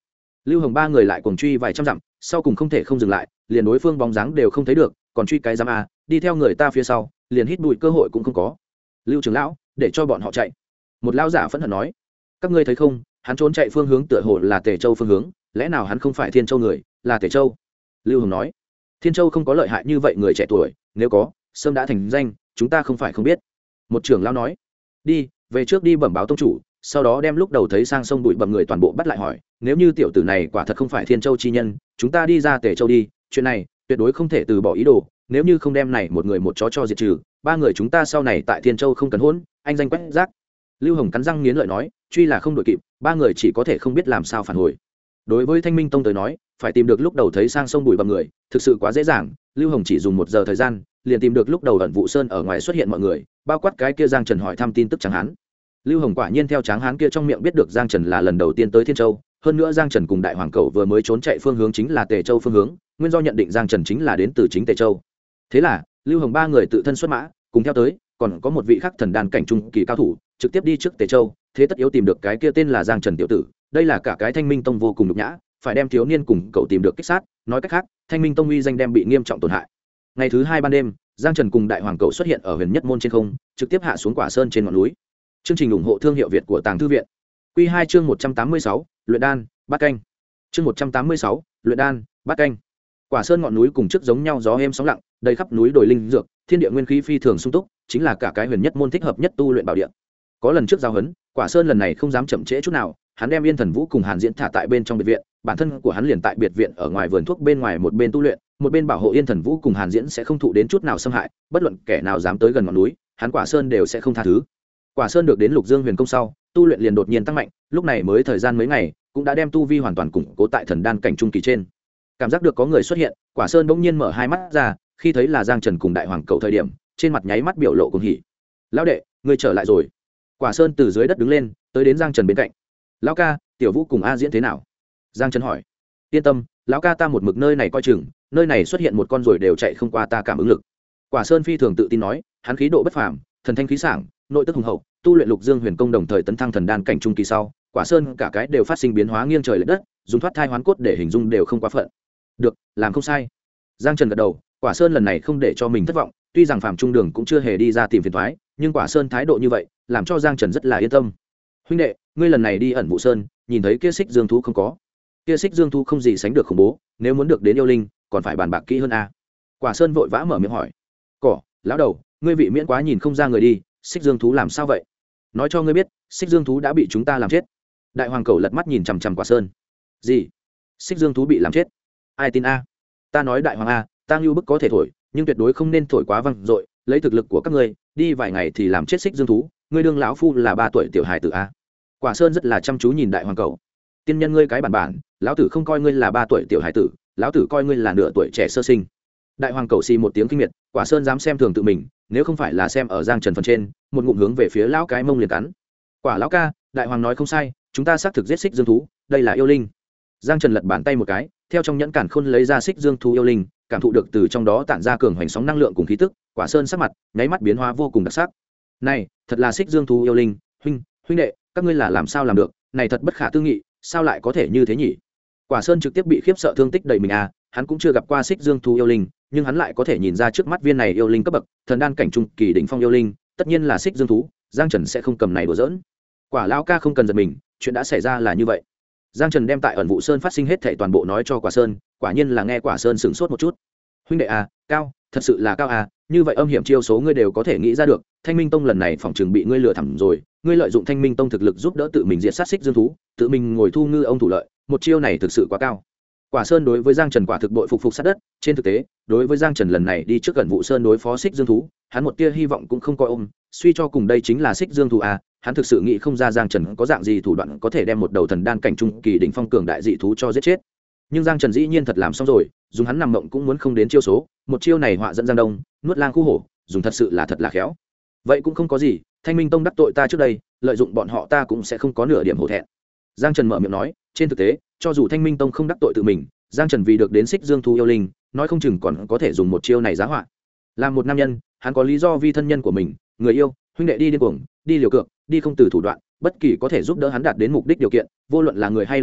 Speaker 1: Lưu Hồng ba người lại cuồng truy vài trăm dặm, sau cùng không thể không dừng lại, liền đối phương bóng dáng đều không thấy được, còn truy cái giám a, đi theo người ta phía sau, liền hít bụi cơ hội cũng không có. Lưu trưởng lão, để cho bọn họ chạy. Một lão giả phẫn hận nói, các ngươi thấy không, hắn trốn chạy phương hướng tựa hồ là Tề Châu phương hướng, lẽ nào hắn không phải Thiên Châu người, là Tề Châu? Lưu Hồng nói, Thiên Châu không có lợi hại như vậy người trẻ tuổi, nếu có, sớm đã thành danh, chúng ta không phải không biết. Một trưởng lão nói, đi, về trước đi bẩm báo tông chủ, sau đó đem lúc đầu thấy sang sông bụi bẩm người toàn bộ bắt lại hỏi, nếu như tiểu tử này quả thật không phải Thiên Châu chi nhân, chúng ta đi ra Tề Châu đi, chuyện này tuyệt đối không thể từ bỏ ý đồ, nếu như không đem này một người một chó cho diệt trừ, ba người chúng ta sau này tại Thiên Châu không cần hỗn, anh danh quét rác. Lưu Hồng cắn răng nghiến lợi nói, truy là không đội kịp, ba người chỉ có thể không biết làm sao phản hồi. Đối với Thanh Minh Tông tới nói, phải tìm được lúc đầu thấy sang sông bụi bặm người, thực sự quá dễ dàng. Lưu Hồng chỉ dùng 1 giờ thời gian, liền tìm được lúc đầu ẩn vụ sơn ở ngoài xuất hiện mọi người, bao quát cái kia Giang Trần hỏi thăm tin tức Tráng Hán. Lưu Hồng quả nhiên theo Tráng Hán kia trong miệng biết được Giang Trần là lần đầu tiên tới Thiên Châu, hơn nữa Giang Trần cùng Đại Hoàng Cẩu vừa mới trốn chạy phương hướng chính là Tề Châu phương hướng, nguyên do nhận định Giang Trần chính là đến từ chính Tề Châu. Thế là, Lưu Hồng ba người tự thân xuất mã, cùng theo tới, còn có một vị khác thần đan cảnh trung kỳ cao thủ, trực tiếp đi trước Tề Châu, thế tất yếu tìm được cái kia tên là Giang Trần tiểu tử, đây là cả cái Thanh Minh Tông vô cùng nhục nhã, phải đem thiếu niên cùng cậu tìm được kích sát, nói cách khác, Thanh Minh Tông uy danh đem bị nghiêm trọng tổn hại. Ngày thứ 2 ban đêm, Giang Trần cùng Đại Hoàng Cẩu xuất hiện ở Huyền Nhất môn trên không, trực tiếp hạ xuống Quả Sơn trên ngọn núi. Chương trình ủng hộ thương hiệu Việt của Tàng Thư viện. Quy 2 chương 186, luyện đan, bát canh. Chương 186, luyện đan, bát canh. Quả Sơn ngọn núi cùng trước giống nhau, gió êm sóng lặng, đầy khắp núi đồi linh dược, thiên địa nguyên khí phi thường sung túc, chính là cả cái Huyền Nhất môn thích hợp nhất tu luyện bảo địa. Có lần trước giao huấn, Quả Sơn lần này không dám chậm trễ chút nào, hắn đem Yên Thần Vũ cùng Hàn Diễn thả tại bên trong biệt viện, bản thân của hắn liền tại biệt viện ở ngoài vườn thuốc bên ngoài một bên tu luyện, một bên bảo hộ Yên Thần Vũ cùng Hàn Diễn sẽ không thụ đến chút nào xâm hại, bất luận kẻ nào dám tới gần ngọn núi, hắn Quả Sơn đều sẽ không tha thứ. Quả Sơn được đến Lục Dương Huyền công sau, tu luyện liền đột nhiên tăng mạnh, lúc này mới thời gian mấy ngày, cũng đã đem tu vi hoàn toàn củng cố tại thần đan cảnh trung kỳ trên. Cảm giác được có người xuất hiện, Quả Sơn bỗng nhiên mở hai mắt ra, khi thấy là Giang Trần cùng Đại Hoàng Cẩu thời điểm, trên mặt nháy mắt biểu lộ cuồng hỉ. "Lão đệ, ngươi trở lại rồi." Quả Sơn từ dưới đất đứng lên, tới đến Giang Trần bên cạnh. "Lão ca, Tiểu Vũ cùng A Diễn thế nào?" Giang Trần hỏi. "Yên tâm, lão ca ta một mực nơi này coi chừng, nơi này xuất hiện một con ruồi đều chạy không qua ta cảm ứng lực." Quả Sơn phi thường tự tin nói, hắn khí độ bất phàm, thần thanh khí sảng, nội tức hùng hậu, tu luyện Lục Dương Huyền công đồng thời tấn thăng thần đan cảnh trung kỳ sau, Quả Sơn cả cái đều phát sinh biến hóa nghiêng trời lệch đất, dùng thoát thai hoán cốt để hình dung đều không quá phận. "Được, làm không sai." Giang Trần gật đầu, Quả Sơn lần này không để cho mình thất vọng, tuy rằng Phạm Trung Đường cũng chưa hề đi ra tìm phiền toái, nhưng Quả Sơn thái độ như vậy, làm cho Giang Trần rất là yên tâm. "Huynh đệ, ngươi lần này đi ẩn vụ sơn, nhìn thấy kia xích dương thú không có?" "Kia xích dương thú không gì sánh được khủng bố, nếu muốn được đến yêu linh, còn phải bàn bạc kỹ hơn a." Quả Sơn vội vã mở miệng hỏi. "Cỏ, lão đầu, ngươi vị miễn quá nhìn không ra người đi, xích dương thú làm sao vậy?" "Nói cho ngươi biết, xích dương thú đã bị chúng ta làm chết." Đại Hoàng Cẩu lật mắt nhìn chằm chằm Quả Sơn. "Gì? Xích dương thú bị làm chết? Ai tin a?" "Ta nói Đại Hoàng a, ta ngưu bức có thể thổi, nhưng tuyệt đối không nên thổi quá vang dội, lấy thực lực của các ngươi, đi vài ngày thì làm chết xích dương thú, ngươi đương lão phu là 3 tuổi tiểu hài tử a?" Quả Sơn rất là chăm chú nhìn Đại Hoàng Cẩu. "Tiên nhân ngươi cái bản, lão tử không coi ngươi là 3 tuổi tiểu hài tử, lão tử coi ngươi là nửa tuổi trẻ sơ sinh." Đại Hoàng Cẩu xì một tiếng kinh miệt, Quả Sơn dám xem thường tự mình, nếu không phải là xem ở Giang Trần phần trên, một ngụm hướng về phía lão cái mông liền cắn. "Quả lão ca, Đại Hoàng nói không sai, chúng ta xác thực giết xích dương thú, đây là yêu linh." Giang Trần lật bàn tay một cái, theo trong nhẫn cản khôn lấy ra xích dương thú yêu linh, cảm thụ được từ trong đó tản ra cường hoành sóng năng lượng cùng khí tức, Quả Sơn sắc mặt nháy mắt biến hóa vô cùng đặc sắc. "Này, thật là xích dương thú yêu linh, huynh đệ, các ngươi là làm sao làm được, này thật bất khả tư nghị, sao lại có thể như thế nhỉ?" Quả Sơn trực tiếp bị khiếp sợ thương tích đầy mình à, hắn cũng chưa gặp qua xích dương thú yêu linh, nhưng hắn lại có thể nhìn ra trước mắt viên này yêu linh cấp bậc, thần đan cảnh trung kỳ đỉnh phong yêu linh, tất nhiên là xích dương thú, Giang Trần sẽ không cầm này đùa giỡn. Quả lão ca không cần giật mình, chuyện đã xảy ra là như vậy. Giang Trần đem tại ẩn vụ sơn phát sinh hết thảy toàn bộ nói cho Quả Sơn, quả nhiên là nghe Quả Sơn sửng sốt một chút. "Huynh đệ à, cao, thật sự là cao à, như vậy âm hiểm chiêu số ngươi đều có thể nghĩ ra được, Thanh Minh Tông lần này phòng trường bị ngươi lừa thẳm rồi, ngươi lợi dụng Thanh Minh Tông thực lực giúp đỡ tự mình diệt sát xích dương thú, tự mình ngồi thu ngư ông thủ lợi, một chiêu này thực sự quá cao." Quả Sơn đối với Giang Trần quả thực bội phục sát đất, trên thực tế, đối với Giang Trần lần này đi trước gần vụ sơn đối phó xích dương thú, hắn một tia hy vọng cũng không coi ôm, suy cho cùng đây chính là xích dương thú à, hắn thực sự nghĩ không ra Giang Trần có dạng gì thủ đoạn có thể đem một đầu thần đan cảnh trung kỳ đỉnh phong cường đại dị thú cho giết chết. Nhưng Giang Trần dĩ nhiên thật làm xong rồi, dùng hắn nằm mộng cũng muốn không đến chiêu số, một chiêu này họa dẫn Giang Đông, nuốt lang khu hổ, dùng thật là khéo. Vậy cũng không có gì, Thanh Minh Tông đắc tội ta trước đây, lợi dụng bọn họ ta cũng sẽ không có nửa điểm hổ thẹn. Giang Trần mở miệng nói, trên thực tế, cho dù Thanh Minh Tông không đắc tội tự mình, Giang Trần vì được đến xích dương thú yêu linh, nói không chừng còn có thể dùng một chiêu này giá họa. Làm một nam nhân, hắn có lý do vì thân nhân của mình, người yêu, huynh đệ đi điên cuồng, đi liều cược, đi không từ thủ đoạn, bất kỳ có thể giúp đỡ hắn đạt đến mục đích điều kiện, vô luận là người hay là vật,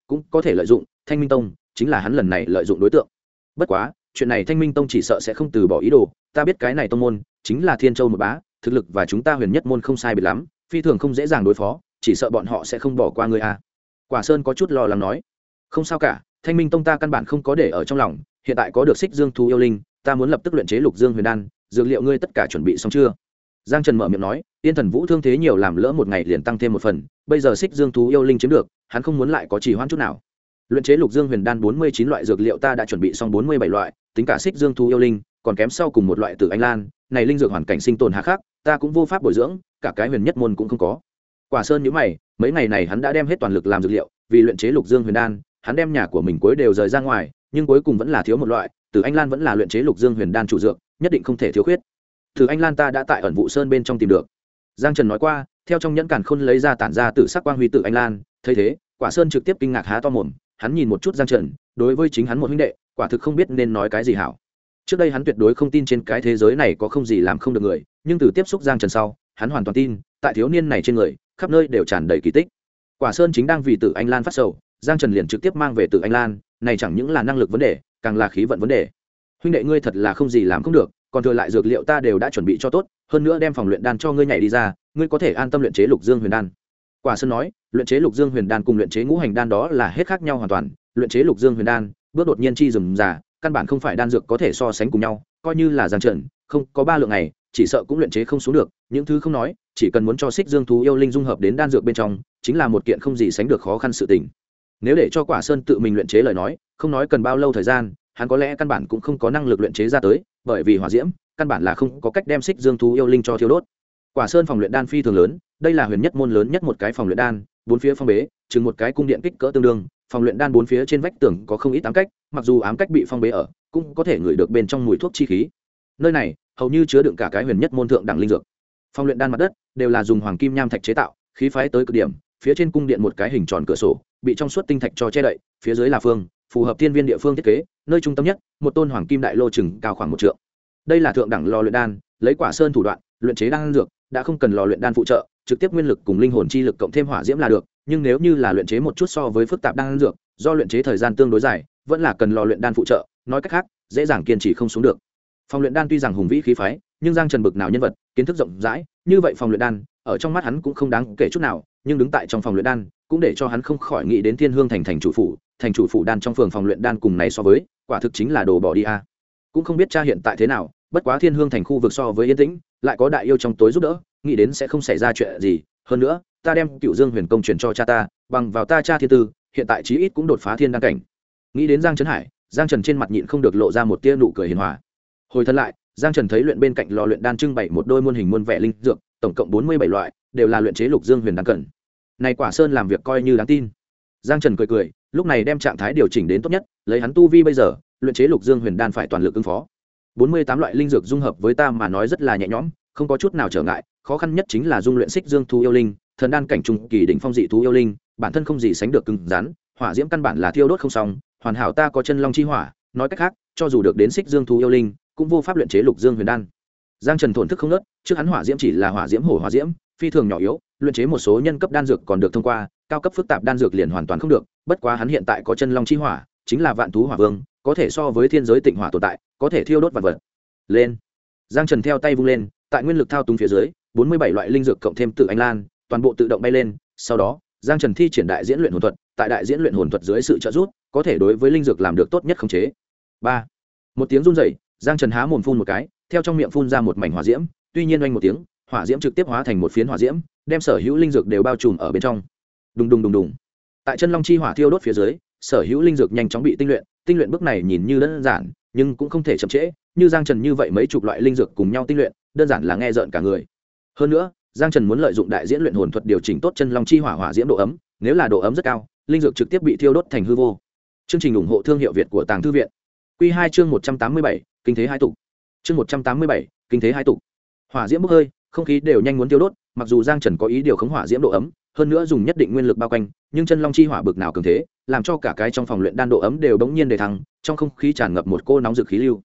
Speaker 1: cũng có thể lợi dụng, Thanh Minh Tông chính là hắn lần này lợi dụng đối tượng. Bất quá chuyện này Thanh Minh Tông chỉ sợ sẽ không từ bỏ ý đồ, ta biết cái này tông môn chính là Thiên Châu một bá, thực lực và chúng ta Huyền Nhất môn không sai biệt lắm, phi thường không dễ dàng đối phó, chỉ sợ bọn họ sẽ không bỏ qua ngươi a. Quả Sơn có chút lo lắng nói. Không sao cả, Thanh Minh Tông ta căn bản không có để ở trong lòng, hiện tại có được Xích Dương thú yêu linh, ta muốn lập tức luyện chế Lục Dương Huyền đan, dược liệu ngươi tất cả chuẩn bị xong chưa? Giang Trần mở miệng nói, Yên Thần Vũ thương thế nhiều làm lỡ một ngày liền tăng thêm một phần, bây giờ Xích Dương thú yêu linh chiếm được, hắn không muốn lại có trì hoãn chút nào. Luyện chế Lục Dương Huyền đan 49 loại dược liệu ta đã chuẩn bị xong 47 loại, tính cả Xích Dương thú yêu linh, còn kém sau cùng một loại Tử Anh Lan, này linh dược hoàn cảnh sinh tồn hà khắc, ta cũng vô pháp bồi dưỡng, cả cái Huyền Nhất môn cũng không có. Quả Sơn nhíu mày, mấy ngày này hắn đã đem hết toàn lực làm dược liệu, vì luyện chế Lục Dương Huyền đan, hắn đem nhà của mình cuối đều rời ra ngoài, nhưng cuối cùng vẫn là thiếu một loại, Tử Anh Lan vẫn là luyện chế Lục Dương Huyền đan chủ dược, nhất định không thể thiếu khuyết. Tử Anh Lan ta đã tại ẩn vụ sơn bên trong tìm được. Giang Trần nói qua, theo trong nhẫn càn khôn lấy ra tản ra tử sắc quang huy Tử Anh Lan, thấy thế, Quả Sơn trực tiếp kinh ngạc há to mồm, hắn nhìn một chút Giang Trần, đối với chính hắn một huynh đệ, quả thực không biết nên nói cái gì hảo. Trước đây hắn tuyệt đối không tin trên cái thế giới này có không gì làm không được người, nhưng từ tiếp xúc Giang Trần sau, hắn hoàn toàn tin, tại thiếu niên này trên người, khắp nơi đều tràn đầy kỳ tích. Quả Sơn chính đang vì Tử Anh Lan phát sầu, Giang Trần liền trực tiếp mang về Tử Anh Lan, này chẳng những là năng lực vấn đề, càng là khí vận vấn đề. Huynh đệ ngươi thật là không gì làm không được, còn thừa lại dược liệu ta đều đã chuẩn bị cho tốt, hơn nữa đem phòng luyện đan cho ngươi nhảy đi ra, ngươi có thể an tâm luyện chế Lục Dương Huyền đan. Quả Sơn nói, luyện chế Lục Dương Huyền đan cùng luyện chế Ngũ Hành đan đó là hết khác nhau hoàn toàn, luyện chế Lục Dương Huyền đan, bước đột nhiên chi rườm rà, căn bản không phải đan dược có thể so sánh cùng nhau, coi như là Giang Trần, không có 3 lượng này, chỉ sợ cũng luyện chế không xuống được, những thứ không nói, chỉ cần muốn cho Xích Dương thú yêu linh dung hợp đến đan dược bên trong, chính là một kiện không gì sánh được khó khăn sự tình. Nếu để cho Quả Sơn tự mình luyện chế lời nói, không nói cần bao lâu thời gian, hắn có lẽ căn bản cũng không có năng lực luyện chế ra tới, bởi vì hỏa diễm, căn bản là không có cách đem Xích Dương thú yêu linh cho thiêu đốt. Quả Sơn phòng luyện đan phi thường lớn, đây là Huyền Nhất môn lớn nhất một cái phòng luyện đan, bốn phía phong bế, chừng một cái cung điện kích cỡ tương đương, phòng luyện đan bốn phía trên vách tường có không ít ám cách, mặc dù ám cách bị phong bế ở, cũng có thể ngửi được bên trong mùi thuốc chi khí. Nơi này hầu như chứa đựng cả cái Huyền Nhất môn thượng đẳng linh dược. Phòng luyện đan mặt đất đều là dùng hoàng kim nham thạch chế tạo, khí phái tới cực điểm, phía trên cung điện một cái hình tròn cửa sổ, bị trong suốt tinh thạch cho che đậy, phía dưới là phương, phù hợp thiên viên địa phương thiết kế, nơi trung tâm nhất, một tôn hoàng kim đại lô chừng cao khoảng 1 trượng. Đây là thượng đẳng lò luyện đan, lấy Quả Sơn thủ đoạn, luyện chế đan dược, đã không cần lò luyện đan phụ trợ, trực tiếp nguyên lực cùng linh hồn chi lực cộng thêm hỏa diễm là được, nhưng nếu như là luyện chế một chút so với phức tạp đan dược, do luyện chế thời gian tương đối dài, vẫn là cần lò luyện đan phụ trợ, nói cách khác, dễ dàng kiên trì không xuống được. Phòng luyện đan tuy rằng hùng vĩ khí phái, nhưng Giang Trần bực nào nhân vật, kiến thức rộng rãi, như vậy phòng luyện đan, ở trong mắt hắn cũng không đáng kể chút nào, nhưng đứng tại trong phòng luyện đan, cũng để cho hắn không khỏi nghĩ đến Thiên Hương thành chủ phủ đan trong phường phòng luyện đan cùng này so với, quả thực chính là đồ bỏ đi a. Cũng không biết cha hiện tại thế nào, bất quá Thiên Hương thành khu vực so với yên tĩnh, lại có đại yêu trong tối giúp đỡ, nghĩ đến sẽ không xảy ra chuyện gì, hơn nữa, ta đem Cựu Dương Huyền công truyền cho cha ta, bằng vào ta cha thiên tư, hiện tại chí ít cũng đột phá thiên đan cảnh. Nghĩ đến Giang Trấn Hải, Giang Trần trên mặt nhịn không được lộ ra một tia nụ cười hiền hòa. Hồi thân lại, Giang Trần thấy luyện bên cạnh lò luyện đan trưng bày một đôi muôn hình muôn vẻ linh dược, tổng cộng 47 loại, đều là luyện chế Lục Dương Huyền đan cần. Này Quả Sơn làm việc coi như đáng tin. Giang Trần cười, lúc này đem trạng thái điều chỉnh đến tốt nhất, lấy hắn tu vi bây giờ, luyện chế Lục Dương Huyền đan phải toàn lực ứng phó. 48 loại linh dược dung hợp với ta mà nói rất là nhẹ nhõm, không có chút nào trở ngại, khó khăn nhất chính là dung luyện Xích Dương thú yêu linh, thần đan cảnh trung kỳ đỉnh phong dị thú yêu linh, bản thân không gì sánh được cứng rắn, hỏa diễm căn bản là thiêu đốt không xong, hoàn hảo ta có chân long chi hỏa, nói cách khác, cho dù được đến Xích Dương thú yêu linh, cũng vô pháp luyện chế Lục Dương Huyền đan. Giang Trần thổn thức không ngớt, trước hắn hỏa diễm chỉ là hỏa diễm hổ hỏa diễm, phi thường nhỏ yếu, luyện chế một số nhân cấp đan dược còn được thông qua, cao cấp phức tạp đan dược liền hoàn toàn không được, bất quá hắn hiện tại có chân long chi hỏa, chính là vạn thú hỏa vương, có thể so với thiên giới tịnh hỏa tồn tại, có thể thiêu đốt vạn vật. Lên. Giang Trần theo tay vung lên, tại nguyên lực thao túng phía dưới, 47 loại linh dược cộng thêm Tử Anh Lan, toàn bộ tự động bay lên, sau đó, Giang Trần thi triển đại diễn luyện hồn thuật, tại đại diễn luyện hồn thuật dưới sự trợ giúp, có thể đối với linh dược làm được tốt nhất khống chế. 3. Một tiếng rung rẩy, Giang Trần há mồm phun một cái, theo trong miệng phun ra một mảnh hỏa diễm, tuy nhiên oanh một tiếng, hỏa diễm trực tiếp hóa thành một phiến hỏa diễm, đem sở hữu linh dược đều bao trùm ở bên trong. Đùng đùng đùng đùng. Tại chân long chi hỏa thiêu đốt phía dưới, sở hữu linh dược nhanh chóng bị tinh luyện bước này nhìn như đơn giản, nhưng cũng không thể chậm trễ, như Giang Trần như vậy mấy chục loại linh dược cùng nhau tinh luyện, đơn giản là nghe rợn cả người. Hơn nữa, Giang Trần muốn lợi dụng đại diễn luyện hồn thuật điều chỉnh tốt chân long chi hỏa hỏa diễm độ ấm, nếu là độ ấm rất cao, linh dược trực tiếp bị thiêu đốt thành hư vô. Chương trình ủng hộ thương hiệu Việt của Tàng Thư viện. Quy 2 chương 187, kinh thế hai tục. Chương 187, kinh thế hai tục. Hỏa diễm bốc hơi, không khí đều nhanh muốn tiêu đốt, mặc dù Giang Trần có ý điều khống hỏa diễm độ ấm, hơn nữa dùng nhất định nguyên lực bao quanh, nhưng chân long chi hỏa bực nào cường thế, làm cho cả cái trong phòng luyện đan độ ấm đều đống nhiên đề thăng, trong không khí tràn ngập một cô nóng rực khí lưu.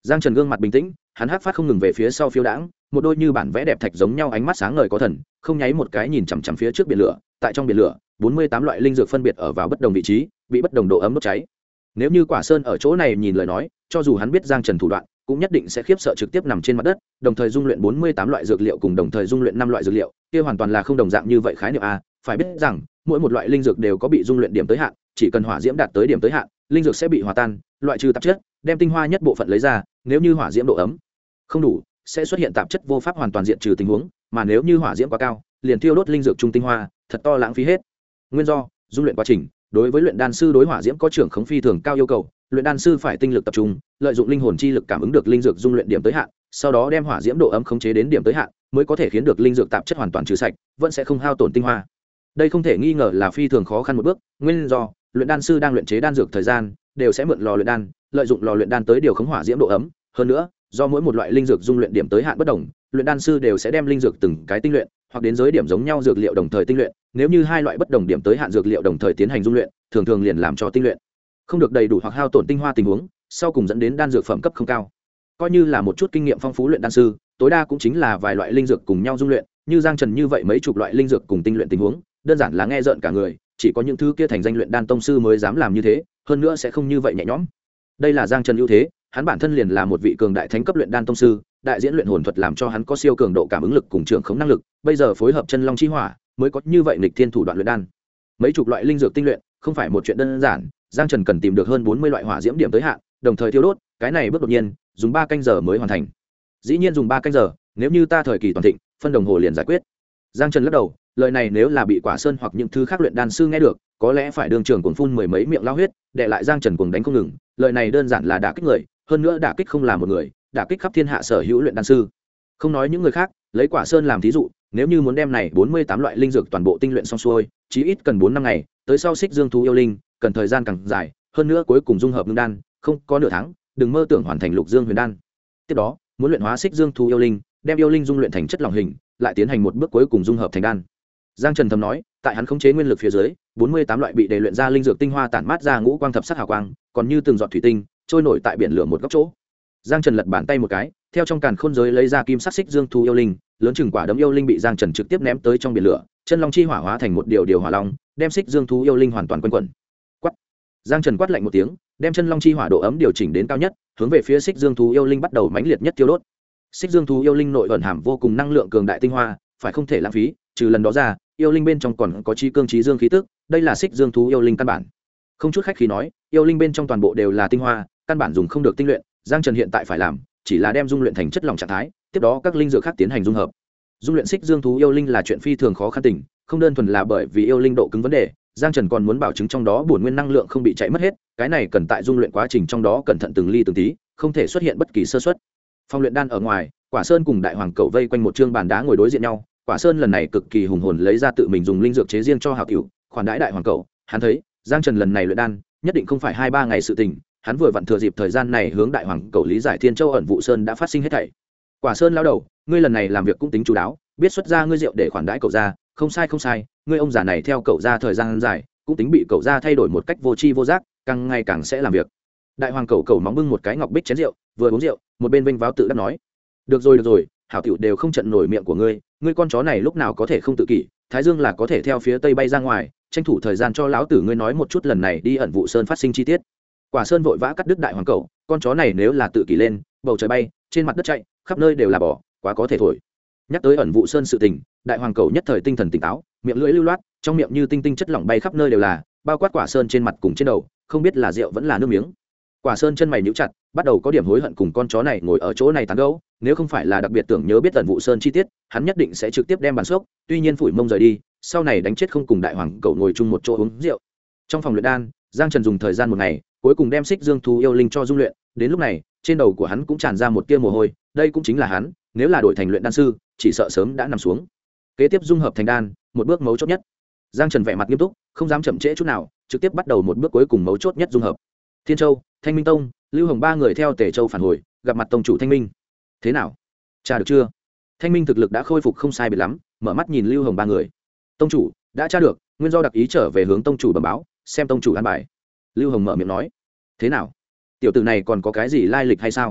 Speaker 1: Giang Trần gương mặt bình tĩnh, hắn hắc phát không ngừng về phía sau phiêu đãng, một đôi như bản vẽ đẹp thạch giống nhau ánh mắt sáng ngời có thần, không nháy một cái nhìn chằm chằm phía trước biển lửa. Tại trong biển lửa, 48 loại linh dược phân biệt ở vào bất đồng vị trí, bị bất đồng độ ấm đốt cháy. Nếu như Quả Sơn ở chỗ này nhìn lời nói, cho dù hắn biết Giang Trần thủ đoạn, cũng nhất định sẽ khiếp sợ trực tiếp nằm trên mặt đất, đồng thời dung luyện 48 loại dược liệu cùng đồng thời dung luyện 5 loại dược liệu, kia hoàn toàn là không đồng dạng như vậy khái niệm a, phải biết rằng, mỗi một loại linh dược đều có bị dung luyện điểm tới hạn, chỉ cần hỏa diễm đạt tới điểm tới hạn, linh dược sẽ bị hòa tan, loại trừ tạp chất, đem tinh hoa nhất bộ phận lấy ra, nếu như hỏa diễm độ ấm không đủ, sẽ xuất hiện tạp chất vô pháp hoàn toàn diệt trừ tình huống, mà nếu như hỏa diễm quá cao, liền thiêu đốt linh dược trung tinh hoa, thật to lãng phí hết. Nguyên do, dung luyện quá trình, đối với luyện đan sư đối hỏa diễm có trưởng khống phi thường cao yêu cầu, luyện đan sư phải tinh lực tập trung, lợi dụng linh hồn chi lực cảm ứng được linh dược dung luyện điểm tới hạn, sau đó đem hỏa diễm độ ấm khống chế đến điểm tới hạn, mới có thể khiến được linh dược tạp chất hoàn toàn trừ sạch, vẫn sẽ không hao tổn tinh hoa. Đây không thể nghi ngờ là phi thường khó khăn một bước, nguyên do, luyện đan sư đang luyện chế đan dược thời gian, đều sẽ mượn lò luyện đan, lợi dụng lò luyện đan tới điều khống hỏa diễm độ ấm, hơn nữa, do mỗi một loại linh dược dung luyện điểm tới hạn bất đồng, luyện đan sư đều sẽ đem linh dược từng cái tinh luyện, hoặc đến giới điểm giống nhau dược liệu đồng thời tinh luyện, nếu như hai loại bất đồng điểm tới hạn dược liệu đồng thời tiến hành dung luyện, thường thường liền làm cho tinh luyện không được đầy đủ hoặc hao tổn tinh hoa tình huống, sau cùng dẫn đến đan dược phẩm cấp không cao. Coi như là một chút kinh nghiệm phong phú luyện đan sư, tối đa cũng chính là vài loại linh dược cùng nhau dung luyện, như Giang Trần như vậy mấy chục loại linh dược cùng tinh luyện tình huống, đơn giản là nghe rợn cả người, chỉ có những thứ kia thành danh luyện đan tông sư mới dám làm như thế, hơn nữa sẽ không như vậy nhẹ nhõm. Đây là Giang Trần ưu thế, hắn bản thân liền là một vị cường đại thánh cấp luyện đan tông sư, đại diễn luyện hồn thuật làm cho hắn có siêu cường độ cảm ứng lực cùng trưởng khống năng lực, bây giờ phối hợp chân long chi hỏa, mới có như vậy nghịch thiên thủ đoạn luyện đan. Mấy chục loại linh dược tinh luyện, không phải một chuyện đơn giản, Giang Trần cần tìm được hơn 40 loại hỏa diễm điểm tới hạn, đồng thời thiêu đốt, cái này bước đột nhiên, dùng 3 canh giờ mới hoàn thành. Dĩ nhiên dùng 3 canh giờ, nếu như ta thời kỳ toàn thịnh, phân đồng hồ liền giải quyết. Giang Trần lắc đầu, lời này nếu là bị Quả Sơn hoặc những thứ khác luyện đan sư nghe được, có lẽ phải đương trường cuồng phun mười mấy miệng lao huyết, để lại Giang Trần cuồng đánh không ngừng, lời này đơn giản là đả kích người, hơn nữa đả kích không là một người, đả kích khắp thiên hạ sở hữu luyện đan sư. Không nói những người khác, lấy Quả Sơn làm thí dụ, nếu như muốn đem này 48 loại linh dược toàn bộ tinh luyện xong xuôi, chí ít cần 4 năm ngày, tới sau Xích Dương thú yêu linh, cần thời gian càng dài, hơn nữa cuối cùng dung hợp ngưng đan, không có nửa tháng, đừng mơ tưởng hoàn thành Lục Dương Huyền đan. Tiếp đó, muốn luyện hóa Xích Dương thú yêu linh, đem yêu linh dung luyện thành chất lỏng hình, lại tiến hành một bước cuối cùng dung hợp thành đan. Giang Trần thầm nói, tại hắn khống chế nguyên lực phía dưới, 48 loại bị đề luyện ra linh dược tinh hoa tản mát ra ngũ quang thập sắc hào quang, còn như từng giọt thủy tinh, trôi nổi tại biển lửa một góc chỗ. Giang Trần lật bàn tay một cái, theo trong càn khôn giới lấy ra kim sắc Xích Dương thú yêu linh, lớn chừng quả đấm yêu linh bị Giang Trần trực tiếp ném tới trong biển lửa, chân long chi hỏa hóa thành một điều hỏa long, đem Xích Dương thú yêu linh hoàn toàn quanh quẩn. Quát. Giang Trần quát lạnh một tiếng, đem chân long chi hỏa độ ấm điều chỉnh đến cao nhất, hướng về phía Xích Dương thú yêu linh bắt đầu mãnh liệt nhất thiêu đốt. Xích Dương thú yêu linh nội ẩn hàm vô cùng năng lượng cường đại tinh hoa, phải không thể lãng phí, trừ lần đó ra, yêu linh bên trong còn có chi cương trí dương khí tức, đây là Xích Dương thú yêu linh căn bản. Không chút khách khí nói, yêu linh bên trong toàn bộ đều là tinh hoa, căn bản dùng không được tinh luyện, Giang Trần hiện tại phải làm, chỉ là đem dung luyện thành chất lỏng trạng thái, tiếp đó các linh dược khác tiến hành dung hợp. Dung luyện Xích Dương thú yêu linh là chuyện phi thường khó khăn tình, không đơn thuần là bởi vì yêu linh độ cứng vấn đề, Giang Trần còn muốn bảo chứng trong đó bổn nguyên năng lượng không bị chạy mất hết, cái này cần tại dung luyện quá trình trong đó cẩn thận từng ly từng tí, không thể xuất hiện bất kỳ sơ suất. Phòng luyện đan ở ngoài, Quả Sơn cùng Đại Hoàng Cẩu vây quanh một trương bàn đá ngồi đối diện nhau, Quả Sơn lần này cực kỳ hùng hồn lấy ra tự mình dùng linh dược chế riêng cho hảo tiểu, khoản đãi Đại Hoàng Cẩu, hắn thấy, Giang Trần lần này luyện đan, nhất định không phải 2-3 ngày sự tình, hắn vừa vặn thừa dịp thời gian này hướng Đại Hoàng Cẩu lý giải Thiên Châu ẩn vụ sơn đã phát sinh hết thảy. Quả Sơn lao đầu, ngươi lần này làm việc cũng tính chú đáo, biết xuất ra ngươi rượu để khoản đãi cậu ra, không sai, ngươi ông già này theo cậu ra thời gian dài, cũng tính bị cậu ra thay đổi một cách vô tri vô giác, càng ngày càng sẽ làm việc. Đại Hoàng Cẩu móng bưng một cái ngọc bích chén rượu, vừa uống rượu, một bên vênh váo tự đắc nói: được rồi, hảo tiểu đều không trận nổi miệng của ngươi, ngươi con chó này lúc nào có thể không tự kỷ, Thái Dương là có thể theo phía tây bay ra ngoài, tranh thủ thời gian cho lão tử ngươi nói một chút lần này đi ẩn vụ sơn phát sinh chi tiết. Quả Sơn vội vã cắt đứt Đại Hoàng Cẩu, con chó này nếu là tự kỷ lên, bầu trời bay, trên mặt đất chạy, khắp nơi đều là bò, quá có thể thổi. Nhắc tới ẩn vụ sơn sự tình, Đại Hoàng Cẩu nhất thời tinh thần tỉnh táo, miệng lưỡi lưu loát, trong miệng như tinh tinh chất lỏng bay khắp nơi đều là, bao quát Quả Sơn trên mặt cùng trên đầu, không biết là rượu vẫn là nước miếng. Quả Sơn chân mày nhíu chặt, bắt đầu có điểm hối hận cùng con chó này ngồi ở chỗ này tán gẫu, nếu không phải là đặc biệt tưởng nhớ biết ẩn vụ sơn chi tiết, hắn nhất định sẽ trực tiếp đem bàn xốc, tuy nhiên phủi mông rời đi, sau này đánh chết không cùng Đại Hoàng Cẩu ngồi chung một chỗ uống rượu. Trong phòng luyện đan, Giang Trần dùng thời gian một ngày, cuối cùng đem Xích Dương thú yêu linh cho dung luyện, đến lúc này, trên đầu của hắn cũng tràn ra một tia mồ hôi, đây cũng chính là hắn, nếu là đổi thành luyện đan sư, chỉ sợ sớm đã nằm xuống. Kế tiếp dung hợp thành đan, một bước mấu chốt nhất. Giang Trần vẻ mặt nghiêm túc, không dám chậm trễ chút nào, trực tiếp bắt đầu một bước cuối cùng mấu chốt nhất dung hợp. Thiên Châu, Thanh Minh Tông, Lưu Hồng ba người theo Tề Châu phản hồi, gặp mặt tông chủ Thanh Minh. Thế nào? Tra được chưa? Thanh Minh thực lực đã khôi phục không sai biệt lắm, mở mắt nhìn Lưu Hồng ba người. Tông chủ, đã tra được, nguyên do đặc ý trở về hướng tông chủ bẩm báo, xem tông chủ an bài. Lưu Hồng mở miệng nói. Thế nào? Tiểu tử này còn có cái gì lai lịch hay sao?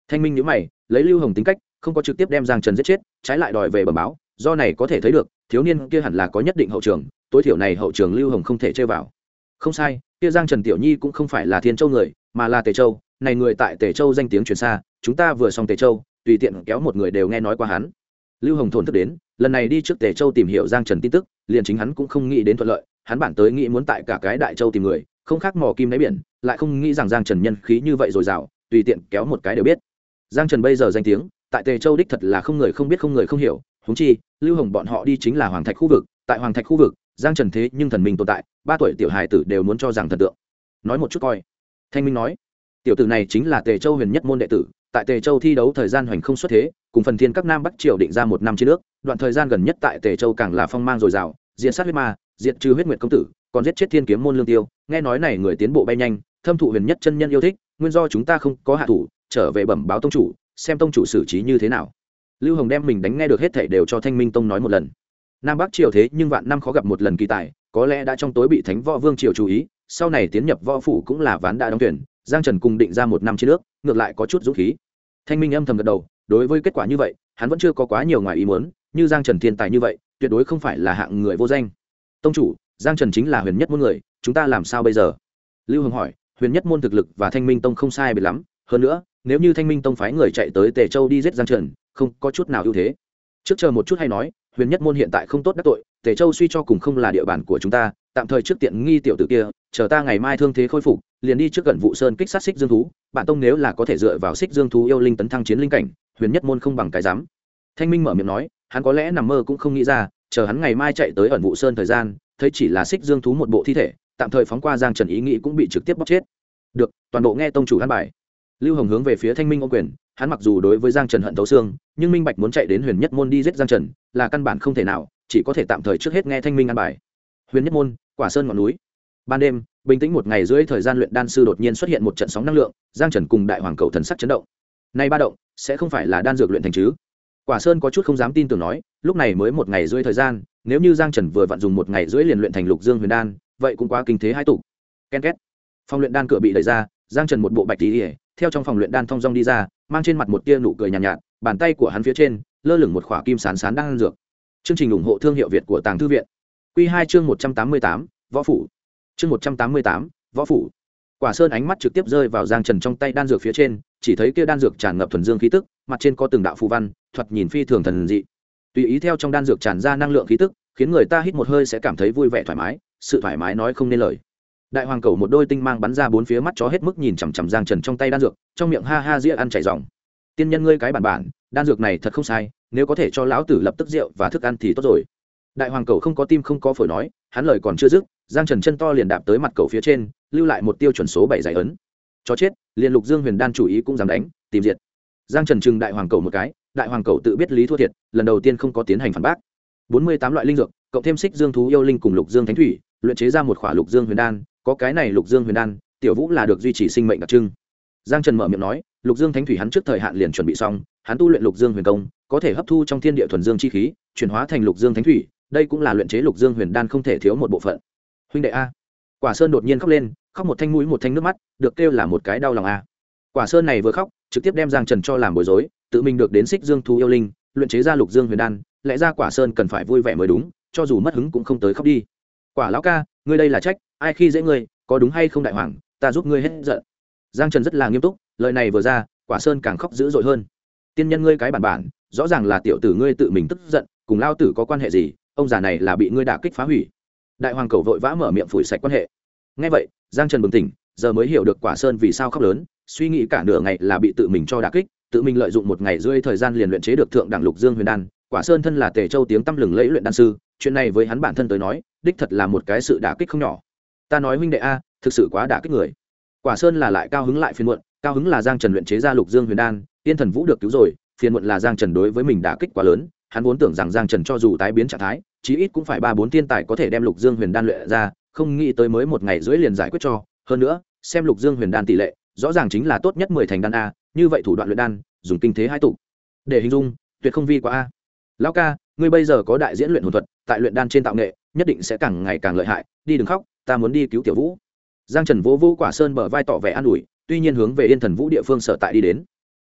Speaker 1: Thanh minh nhíu mày, lấy Lưu Hồng tính cách, không có trực tiếp đem Giang Trần giết chết, trái lại đòi về bẩm báo, do này có thể thấy được, thiếu niên kia hẳn là có nhất định hậu trường, tối thiểu này hậu trường Lưu Hồng không thể chơi vào. Không sai, kia Giang Trần tiểu nhi cũng không phải là Thiên Châu người, mà là Tề Châu, này người tại Tề Châu danh tiếng truyền xa, chúng ta vừa xong Tề Châu, tùy tiện kéo một người đều nghe nói qua hắn. Lưu Hồng thổn thức đến, lần này đi trước Tề Châu tìm hiểu Giang Trần tin tức, liền chính hắn cũng không nghĩ đến thuận lợi, hắn bản tới nghĩ muốn tại cả cái Đại Châu tìm người, không khác mò kim đáy biển, lại không nghĩ rằng Giang Trần nhân khí như vậy dồi dào, tùy tiện kéo một cái đều biết. Giang Trần bây giờ danh tiếng, tại Tề Châu đích thật là không người không biết không người không hiểu, huống chi, Lưu Hồng bọn họ đi chính là Hoàng Thạch khu vực, tại Hoàng Thạch khu vực, Giang Trần thế nhưng thần minh tồn tại, 3 tuổi tiểu hài tử đều muốn cho rằng thần tượng. Nói một chút coi. Thanh Minh nói, tiểu tử này chính là Tề Châu huyền nhất môn đệ tử, tại Tề Châu thi đấu thời gian hoành không xuất thế, cùng phần thiên các Nam Bắc triều định ra 1 năm chiến nước, đoạn thời gian gần nhất tại Tề Châu càng là phong mang dồi dào, diệt sát huyết ma, diệt trừ huyết nguyệt công tử, còn giết chết thiên kiếm môn Lương Tiêu, nghe nói này người tiến bộ bay nhanh, thâm thụ huyền nhất chân nhân yêu thích, nguyên do chúng ta không có hạ thủ, trở về bẩm báo tông chủ, xem tông chủ xử trí như thế nào. Lưu Hồng đem mình đánh nghe được hết thảy đều cho Thanh Minh tông nói một lần. Nam Bắc triều thế nhưng vạn năm khó gặp một lần kỳ tài, có lẽ đã trong tối bị Thánh Võ Vương triều chú ý, sau này tiến nhập võ phủ cũng là ván đã đóng tuyển, Giang Trần cùng định ra 1 năm chiến nước, ngược lại có chút dũng khí. Thanh Minh âm thầm gật đầu, đối với kết quả như vậy, hắn vẫn chưa có quá nhiều ngoài ý muốn, như Giang Trần thiên tài như vậy, tuyệt đối không phải là hạng người vô danh. Tông chủ, Giang Trần chính là huyền nhất môn người, chúng ta làm sao bây giờ? Lưu Hồng hỏi, huyền nhất môn thực lực và Thanh Minh tông không sai biệt lắm, hơn nữa, nếu như Thanh Minh tông phái người chạy tới Tề Châu đi giết Giang Trần, không có chút nào ưu thế. Trước chờ một chút hay nói, huyền nhất môn hiện tại không tốt đắc tội, Tề Châu suy cho cùng không là địa bàn của chúng ta, tạm thời trước tiện nghi tiểu tử kia, chờ ta ngày mai thương thế khôi phục, liền đi trước gần Vụ Sơn kích sát Xích Dương thú, bản tông nếu là có thể dựa vào Xích Dương thú yêu linh tấn thăng chiến linh cảnh, huyền nhất môn không bằng cái dám. Thanh Minh mở miệng nói, hắn có lẽ nằm mơ cũng không nghĩ ra, chờ hắn ngày mai chạy tới ẩn Vụ Sơn thời gian, thấy chỉ là Xích Dương thú một bộ thi thể, tạm thời phóng qua Giang Trần ý nghĩ cũng bị trực tiếp bóc chết. Được, toàn bộ nghe tông chủ an bài. Lưu Hồng hướng về phía Thanh Minh ôm quyền, hắn mặc dù đối với Giang Trần hận thấu xương, nhưng minh bạch muốn chạy đến huyền nhất môn đi giết Giang Trần là căn bản không thể nào, chỉ có thể tạm thời trước hết nghe Thanh Minh an bài. Huyền nhất môn, Quả Sơn ngọn núi. Ban đêm, bình tĩnh 1 ngày rưỡi thời gian luyện đan sư đột nhiên xuất hiện một trận sóng năng lượng, Giang Trần cùng Đại Hoàng Cầu thần sắc chấn động. Nay ba động, sẽ không phải là đan dược luyện thành chứ? Quả Sơn có chút không dám tin tưởng nói, lúc này mới 1 ngày rưỡi thời gian, nếu như Giang Trần vừa vặn dùng 1 ngày rưỡi liền luyện thành Lục Dương Huyền đan, vậy cũng quá kinh thế hai tục. Ken két. Phòng luyện đan cửa bị đẩy ra, Giang Trần một bộ bạch tí, theo trong phòng luyện đan thong dong đi ra, mang trên mặt một tia nụ cười nhàn nhạt, bàn tay của hắn phía trên lơ lửng một khỏa kim sán sán đang ăn dược. Chương trình ủng hộ thương hiệu Việt của Tàng Thư viện. Quy 2 chương 188, Võ phủ. Chương 188, Võ phủ. Quả Sơn ánh mắt trực tiếp rơi vào Giang Trần trong tay đan dược phía trên, chỉ thấy kia đan dược tràn ngập thuần dương khí tức, mặt trên có từng đạo phù văn, thoạt nhìn phi thường thần dị. Tùy ý theo trong đan dược tràn ra năng lượng khí tức, khiến người ta hít một hơi sẽ cảm thấy vui vẻ thoải mái, sự thoải mái nói không nên lời. Đại Hoàng Cầu một đôi tinh mang bắn ra 4 phía, mắt chó hết mức nhìn chằm chằm Giang Trần trong tay đan dược, trong miệng ha ha ria ăn chảy ròng. Tiên nhân ngươi cái bản, đan dược này thật không sai, nếu có thể cho lão tử lập tức rượu và thức ăn thì tốt rồi. Đại Hoàng Cầu không có tim không có phổi nói, hắn lời còn chưa dứt, Giang Trần chân to liền đạp tới mặt cầu phía trên, lưu lại một tiêu chuẩn số 7 giải ấn. Chó chết, liền Lục Dương Huyền đan chủ ý cũng dám đánh, tìm diệt. Giang Trần trừng Đại Hoàng Cầu một cái, Đại Hoàng Cầu tự biết lý thua thiệt, lần đầu tiên không có tiến hành phản bác. 48 loại linh dược, cộng thêm Xích Dương thú yêu linh cùng Lục Dương Thánh thủy, luyện chế ra một khỏa Lục Dương Huyền đan, có cái này Lục Dương Huyền đan, tiểu Vũ là được duy trì sinh mệnh đặc trưng. Giang Trần mở miệng nói, Lục Dương Thánh thủy hắn trước thời hạn liền chuẩn bị xong, hắn tu luyện Lục Dương Huyền công, có thể hấp thu trong thiên địa thuần dương chi khí, chuyển hóa thành Lục Dương Thánh thủy, đây cũng là luyện chế Lục Dương Huyền đan không thể thiếu một bộ phận. Huynh đệ a. Quả Sơn đột nhiên khóc lên, khóc một thanh mũi một thanh nước mắt, được kêu là một cái đau lòng a. Quả Sơn này vừa khóc, trực tiếp đem Giang Trần cho làm bối rối, tự mình được đến Xích Dương thú yêu linh, luyện chế ra Lục Dương Huyền đan, lẽ ra Quả Sơn cần phải vui vẻ mới đúng, cho dù mất hứng cũng không tới khóc đi. Quả lão ca, ngươi đây là trách, ai khi dễ ngươi, có đúng hay không đại hoàng, ta giúp ngươi hết giận. Giang Trần rất là nghiêm túc, lời này vừa ra, Quả Sơn càng khóc dữ dội hơn. Tiên nhân ngươi cái bản, rõ ràng là tiểu tử ngươi tự mình tức giận, cùng lao tử có quan hệ gì, ông già này là bị ngươi đả kích phá hủy. Đại Hoàng Cầu vội vã mở miệng phủi sạch quan hệ. Nghe vậy, Giang Trần bừng tỉnh, giờ mới hiểu được Quả Sơn vì sao khóc lớn, suy nghĩ cả nửa ngày là bị tự mình cho đả kích, tự mình lợi dụng 1 ngày rưỡi thời gian liền luyện chế được thượng đẳng Lục Dương Huyền đan. Quả Sơn thân là Tề Châu tiếng tăm lừng lẫy luyện đan sư, chuyện này với hắn bản thân tới nói, đích thật là một cái sự đả kích không nhỏ. Ta nói huynh đệ a, thực sự quá đả kích người. Quả Sơn là lại cao hứng lại phiền muộn, cao hứng là Giang Trần luyện chế ra Lục Dương Huyền đan, Tiên Thần Vũ được cứu rồi, phiền muộn là Giang Trần đối với mình đả kích quá lớn, hắn vốn tưởng rằng Giang Trần cho dù tái biến trạng thái, chí ít cũng phải 3-4 thiên tài có thể đem Lục Dương Huyền đan luyện ra, không nghĩ tới mới 1 ngày rưỡi liền giải quyết cho, hơn nữa, xem Lục Dương Huyền đan tỷ lệ, rõ ràng chính là tốt nhất 10 thành đan a, như vậy thủ đoạn luyện đan, dùng kinh thế hai tụ. Để hình dung, tuyệt không vi quá a. Lão ca, ngươi bây giờ có đại diễn luyện hồn thuật, tại luyện đan trên tạo nghệ, nhất định sẽ càng ngày càng lợi hại, đi đừng khóc, ta muốn đi cứu tiểu Vũ. Giang Trần vỗ vỗ Quả Sơn bờ vai tỏ vẻ an ủi, tuy nhiên hướng về Yên Thần Vũ địa phương sở tại đi đến.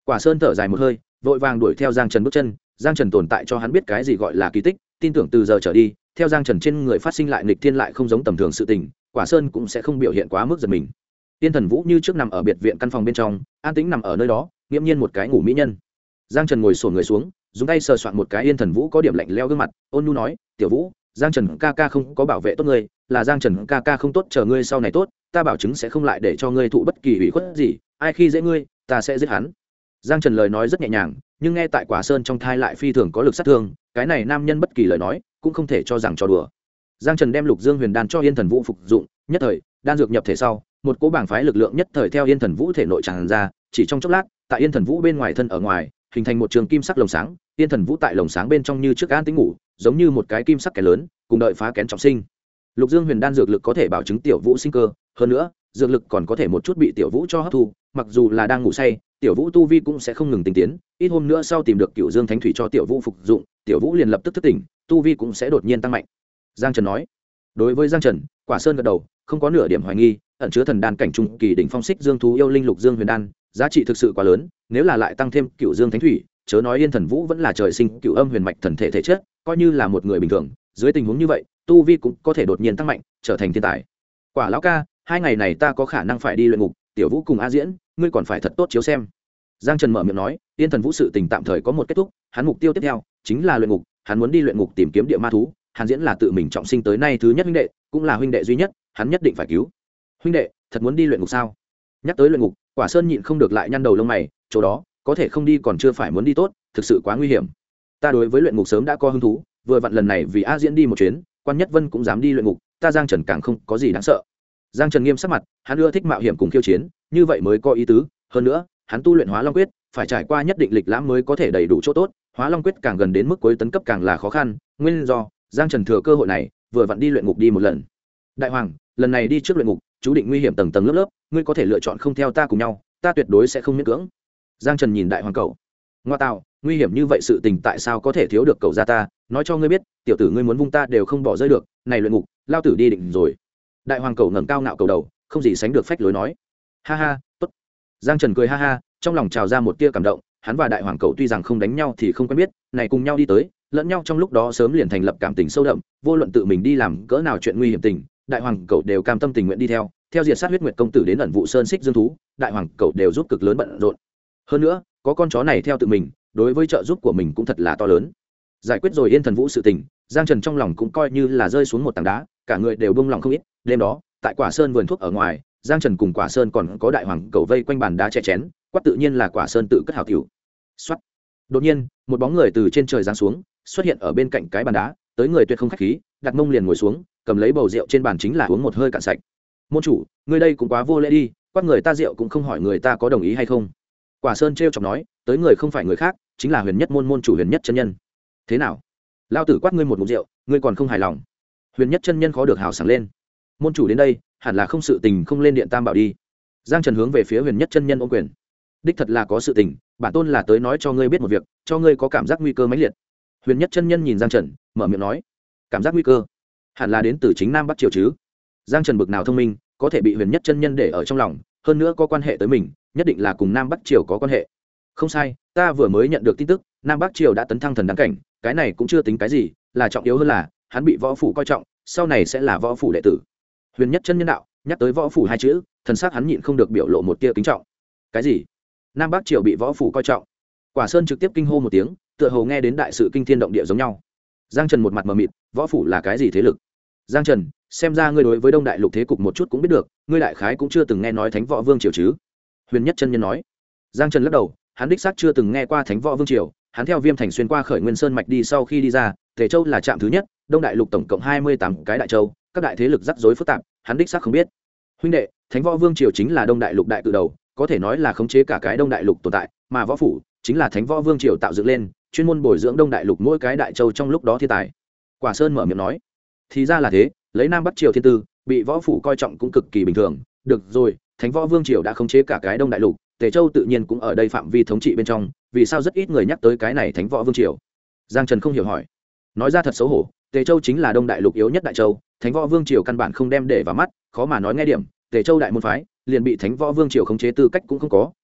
Speaker 1: Quả Sơn thở dài một hơi, vội vàng đuổi theo Giang Trần bước chân. Giang Trần tồn tại cho hắn biết cái gì gọi là kỳ tích, tin tưởng từ giờ trở đi, theo Giang Trần trên người phát sinh lại nghịch thiên lại không giống tầm thường sự tình, Quả Sơn cũng sẽ không biểu hiện quá mức giật mình. Tiên Thần Vũ như trước nằm ở biệt viện căn phòng bên trong, an tĩnh nằm ở nơi đó, nghiễm nhiên một cái ngủ mỹ nhân. Giang Trần ngồi xổm người xuống, dùng tay sờ soạn một cái Yên Thần Vũ có điểm lạnh lẽo gương mặt, ôn nhu nói: "Tiểu Vũ, Giang Trần ca ca không có bảo vệ tốt ngươi, là Giang Trần ca ca không tốt, chờ ngươi sau này tốt, ta bảo chứng sẽ không lại để cho ngươi thụ bất kỳ ủy khuất gì, ai khi dễ ngươi, ta sẽ giết hắn." Giang Trần lời nói rất nhẹ nhàng, nhưng nghe tại Quả Sơn trong thai lại phi thường có lực sát thương, cái này nam nhân bất kỳ lời nói cũng không thể cho rằng trò đùa. Giang Trần đem Lục Dương Huyền Đan cho Yên Thần Vũ phục dụng, nhất thời, đan dược nhập thể sau, một cỗ bảng phái lực lượng nhất thời theo Yên Thần Vũ thể nội tràn ra, chỉ trong chốc lát, tại Yên Thần Vũ bên ngoài thân ở ngoài, hình thành một trường kim sắc lồng sáng, Yên Thần Vũ tại lồng sáng bên trong như trước an tĩnh ngủ, giống như một cái kim sắc kén lớn, cùng đợi phá kén trọng sinh. Lục Dương Huyền Đan dược lực có thể bảo chứng Tiểu Vũ sinh cơ, hơn nữa, dược lực còn có thể một chút bị Tiểu Vũ cho hấp thu, mặc dù là đang ngủ say, Tiểu Vũ tu vi cũng sẽ không ngừng tinh tiến, ít hôm nữa sau tìm được Cửu Dương Thánh Thủy cho Tiểu Vũ phục dụng, Tiểu Vũ liền lập tức thức tỉnh, tu vi cũng sẽ đột nhiên tăng mạnh. Giang Trần nói. Đối với Giang Trần, Quả Sơn gật đầu, không có nửa điểm hoài nghi, ẩn chứa thần đan cảnh trung kỳ đỉnh phong xích dương thú yêu linh Lục Dương Huyền Đan, giá trị thực sự quá lớn, nếu là lại tăng thêm Cửu Dương Thánh Thủy, chớ nói Yên Thần Vũ vẫn là trời sinh Cửu Âm Huyền Mạch thần thể thể chất, coi như là một người bình thường, dưới tình huống như vậy, tu vi cũng có thể đột nhiên tăng mạnh, trở thành thiên tài. Quả lão ca, 2 ngày này ta có khả năng phải đi luyện ngục, Tiểu Vũ cùng A Diễn, ngươi còn phải thật tốt chiếu xem. Giang Trần mở miệng nói, Yên Thần Vũ sự tình tạm thời có một kết thúc, hắn mục tiêu tiếp theo chính là luyện ngục, hắn muốn đi luyện ngục tìm kiếm địa ma thú, Hàn Diễn là tự mình trọng sinh tới nay thứ nhất huynh đệ, cũng là huynh đệ duy nhất, hắn nhất định phải cứu. Huynh đệ, thật muốn đi luyện ngục sao? Nhắc tới luyện ngục, Quả Sơn nhịn không được lại nhăn đầu lông mày, chỗ đó, có thể không đi còn chưa phải muốn đi tốt, thực sự quá nguy hiểm. Ta đối với luyện ngục sớm đã có hứng thú, vừa vặn lần này vì A Diễn đi một chuyến, Quan Nhất Vân cũng dám đi luyện ngục, ta Giang Trần càng không có gì đáng sợ. Giang Trần nghiêm sắc mặt, hắn ưa thích mạo hiểm cùng khiêu chiến, như vậy mới có ý tứ, hơn nữa, hắn tu luyện Hóa Long Quyết, phải trải qua nhất định lịch lãm mới có thể đầy đủ chỗ tốt, Hóa Long Quyết càng gần đến mức cuối tấn cấp càng là khó khăn, nguyên do, Giang Trần thừa cơ hội này, vừa vặn đi luyện ngục đi một lần. Đại hoàng, lần này đi trước luyện ngục, chú định nguy hiểm tầng tầng lớp lớp, ngươi có thể lựa chọn không theo ta cùng nhau, ta tuyệt đối sẽ không miễn cưỡng. Giang Trần nhìn Đại hoàng cậu, ngoa tạo, nguy hiểm như vậy sự tình tại sao có thể thiếu được cậu gia ta, nói cho ngươi biết, tiểu tử ngươi muốn vung ta đều không bỏ rơi được, này luyện ngục, lao tử đi định rồi. Đại hoàng cậu ngẩng cao ngạo cầu đầu, không gì sánh được phách lối nói, ha ha, tốt. Giang Trần cười ha ha, trong lòng trào ra một tia cảm động, hắn và Đại hoàng cậu tuy rằng không đánh nhau thì không quen biết, này cùng nhau đi tới, lẫn nhau trong lúc đó sớm liền thành lập cảm tình sâu đậm, vô luận tự mình đi làm cỡ nào chuyện nguy hiểm tình, Đại hoàng cậu đều cam tâm tình nguyện đi theo diệt sát huyết nguyệt công tử đến ẩn vụ sơn xích dương thú, Đại hoàng cậu đều giúp cực lớn bận rộn. Hơn nữa, có con chó này theo tự mình, đối với trợ giúp của mình cũng thật là to lớn. Giải quyết rồi Yên Thần Vũ sự tình, Giang Trần trong lòng cũng coi như là rơi xuống một tảng đá, cả người đều buông lòng không ít. Đêm đó, tại Quả Sơn vườn thuốc ở ngoài, Giang Trần cùng Quả Sơn còn có Đại hoàng cậu vây quanh bàn đá chè chén, quát tự nhiên là Quả Sơn tự cất hào tiểu. Soát. Đột nhiên, một bóng người từ trên trời giáng xuống, xuất hiện ở bên cạnh cái bàn đá, tới người tuyệt không khách khí, đặt mông liền ngồi xuống, cầm lấy bầu rượu trên bàn chính là uống một hơi cạn sạch. Môn chủ, ngươi đây cũng quá vô lễ đi, quát người ta rượu cũng không hỏi người ta có đồng ý hay không. Quả Sơn trêu chọc nói, tới người không phải người khác, chính là Huyền Nhất môn môn chủ Huyền Nhất chân nhân. Thế nào? Lao tử quát ngươi một ngụm rượu, ngươi còn không hài lòng? Huyền Nhất chân nhân khó được hào sảng lên. Môn chủ đến đây, hẳn là không sự tình không lên điện tam bảo đi. Giang Trần hướng về phía Huyền Nhất chân nhân ôm quyền. Đích thật là có sự tình, bản tôn là tới nói cho ngươi biết một việc, cho ngươi có cảm giác nguy cơ mãnh liệt. Huyền Nhất chân nhân nhìn Giang Trần, mở miệng nói, cảm giác nguy cơ, hẳn là đến từ chính Nam Bắc Triều chứ. Giang Trần bực nào thông minh, có thể bị Huyền Nhất chân nhân để ở trong lòng, hơn nữa có quan hệ tới mình, nhất định là cùng Nam Bắc Triều có quan hệ. Không sai, ta vừa mới nhận được tin tức, Nam Bắc Triều đã tấn thăng thần đăng cảnh, cái này cũng chưa tính cái gì, là trọng yếu hơn là hắn bị võ phủ coi trọng, sau này sẽ là võ phủ đệ tử. Huyền Nhất chân nhân đạo, nhắc tới võ phủ hai chữ, thần sắc hắn nhịn không được biểu lộ một tia kính trọng. Cái gì? Nam Bắc Triều bị võ phủ coi trọng? Quả Sơn trực tiếp kinh hô một tiếng, tựa hồ nghe đến đại sự kinh thiên động địa giống nhau. Giang Trần một mặt mờ mịt, võ phủ là cái gì thế lực? Giang Trần, xem ra ngươi đối với Đông Đại Lục thế cục một chút cũng biết được, ngươi đại khái cũng chưa từng nghe nói Thánh Võ Vương triều chứ? Huyền Nhất chân nhân nói. Giang Trần lắc đầu, hắn đích xác chưa từng nghe qua Thánh Võ Vương triều, hắn theo Viêm Thành xuyên qua Khởi Nguyên Sơn mạch đi, sau khi đi ra, Tề Châu là trạm thứ nhất, Đông Đại Lục tổng cộng 28 cái đại châu, các đại thế lực rắc rối phức tạp, hắn đích xác không biết. Huynh đệ, Thánh Võ Vương triều chính là Đông Đại Lục đại cự đầu, có thể nói là khống chế cả cái Đông Đại Lục tồn tại, mà võ phủ chính là Thánh Võ Vương triều tạo dựng lên, chuyên môn bồi dưỡng Đông Đại Lục mỗi cái đại châu trong lúc đó thiên tài. Quả Sơn mở miệng nói, thì ra là thế, lấy Nam Bắc triều thiên tư, bị võ phủ coi trọng cũng cực kỳ bình thường. Được rồi, Thánh Võ Vương triều đã khống chế cả cái Đông Đại Lục, Tề Châu tự nhiên cũng ở đây phạm vi thống trị bên trong, vì sao rất ít người nhắc tới cái này Thánh Võ Vương triều? Giang Trần không hiểu hỏi. Nói ra thật xấu hổ, Tề Châu chính là Đông Đại Lục yếu nhất đại châu, Thánh Võ Vương triều căn bản không đem để vào mắt, khó mà nói nghe điểm, Tề Châu đại môn phái, liền bị Thánh Võ Vương triều khống chế tư cách cũng không có,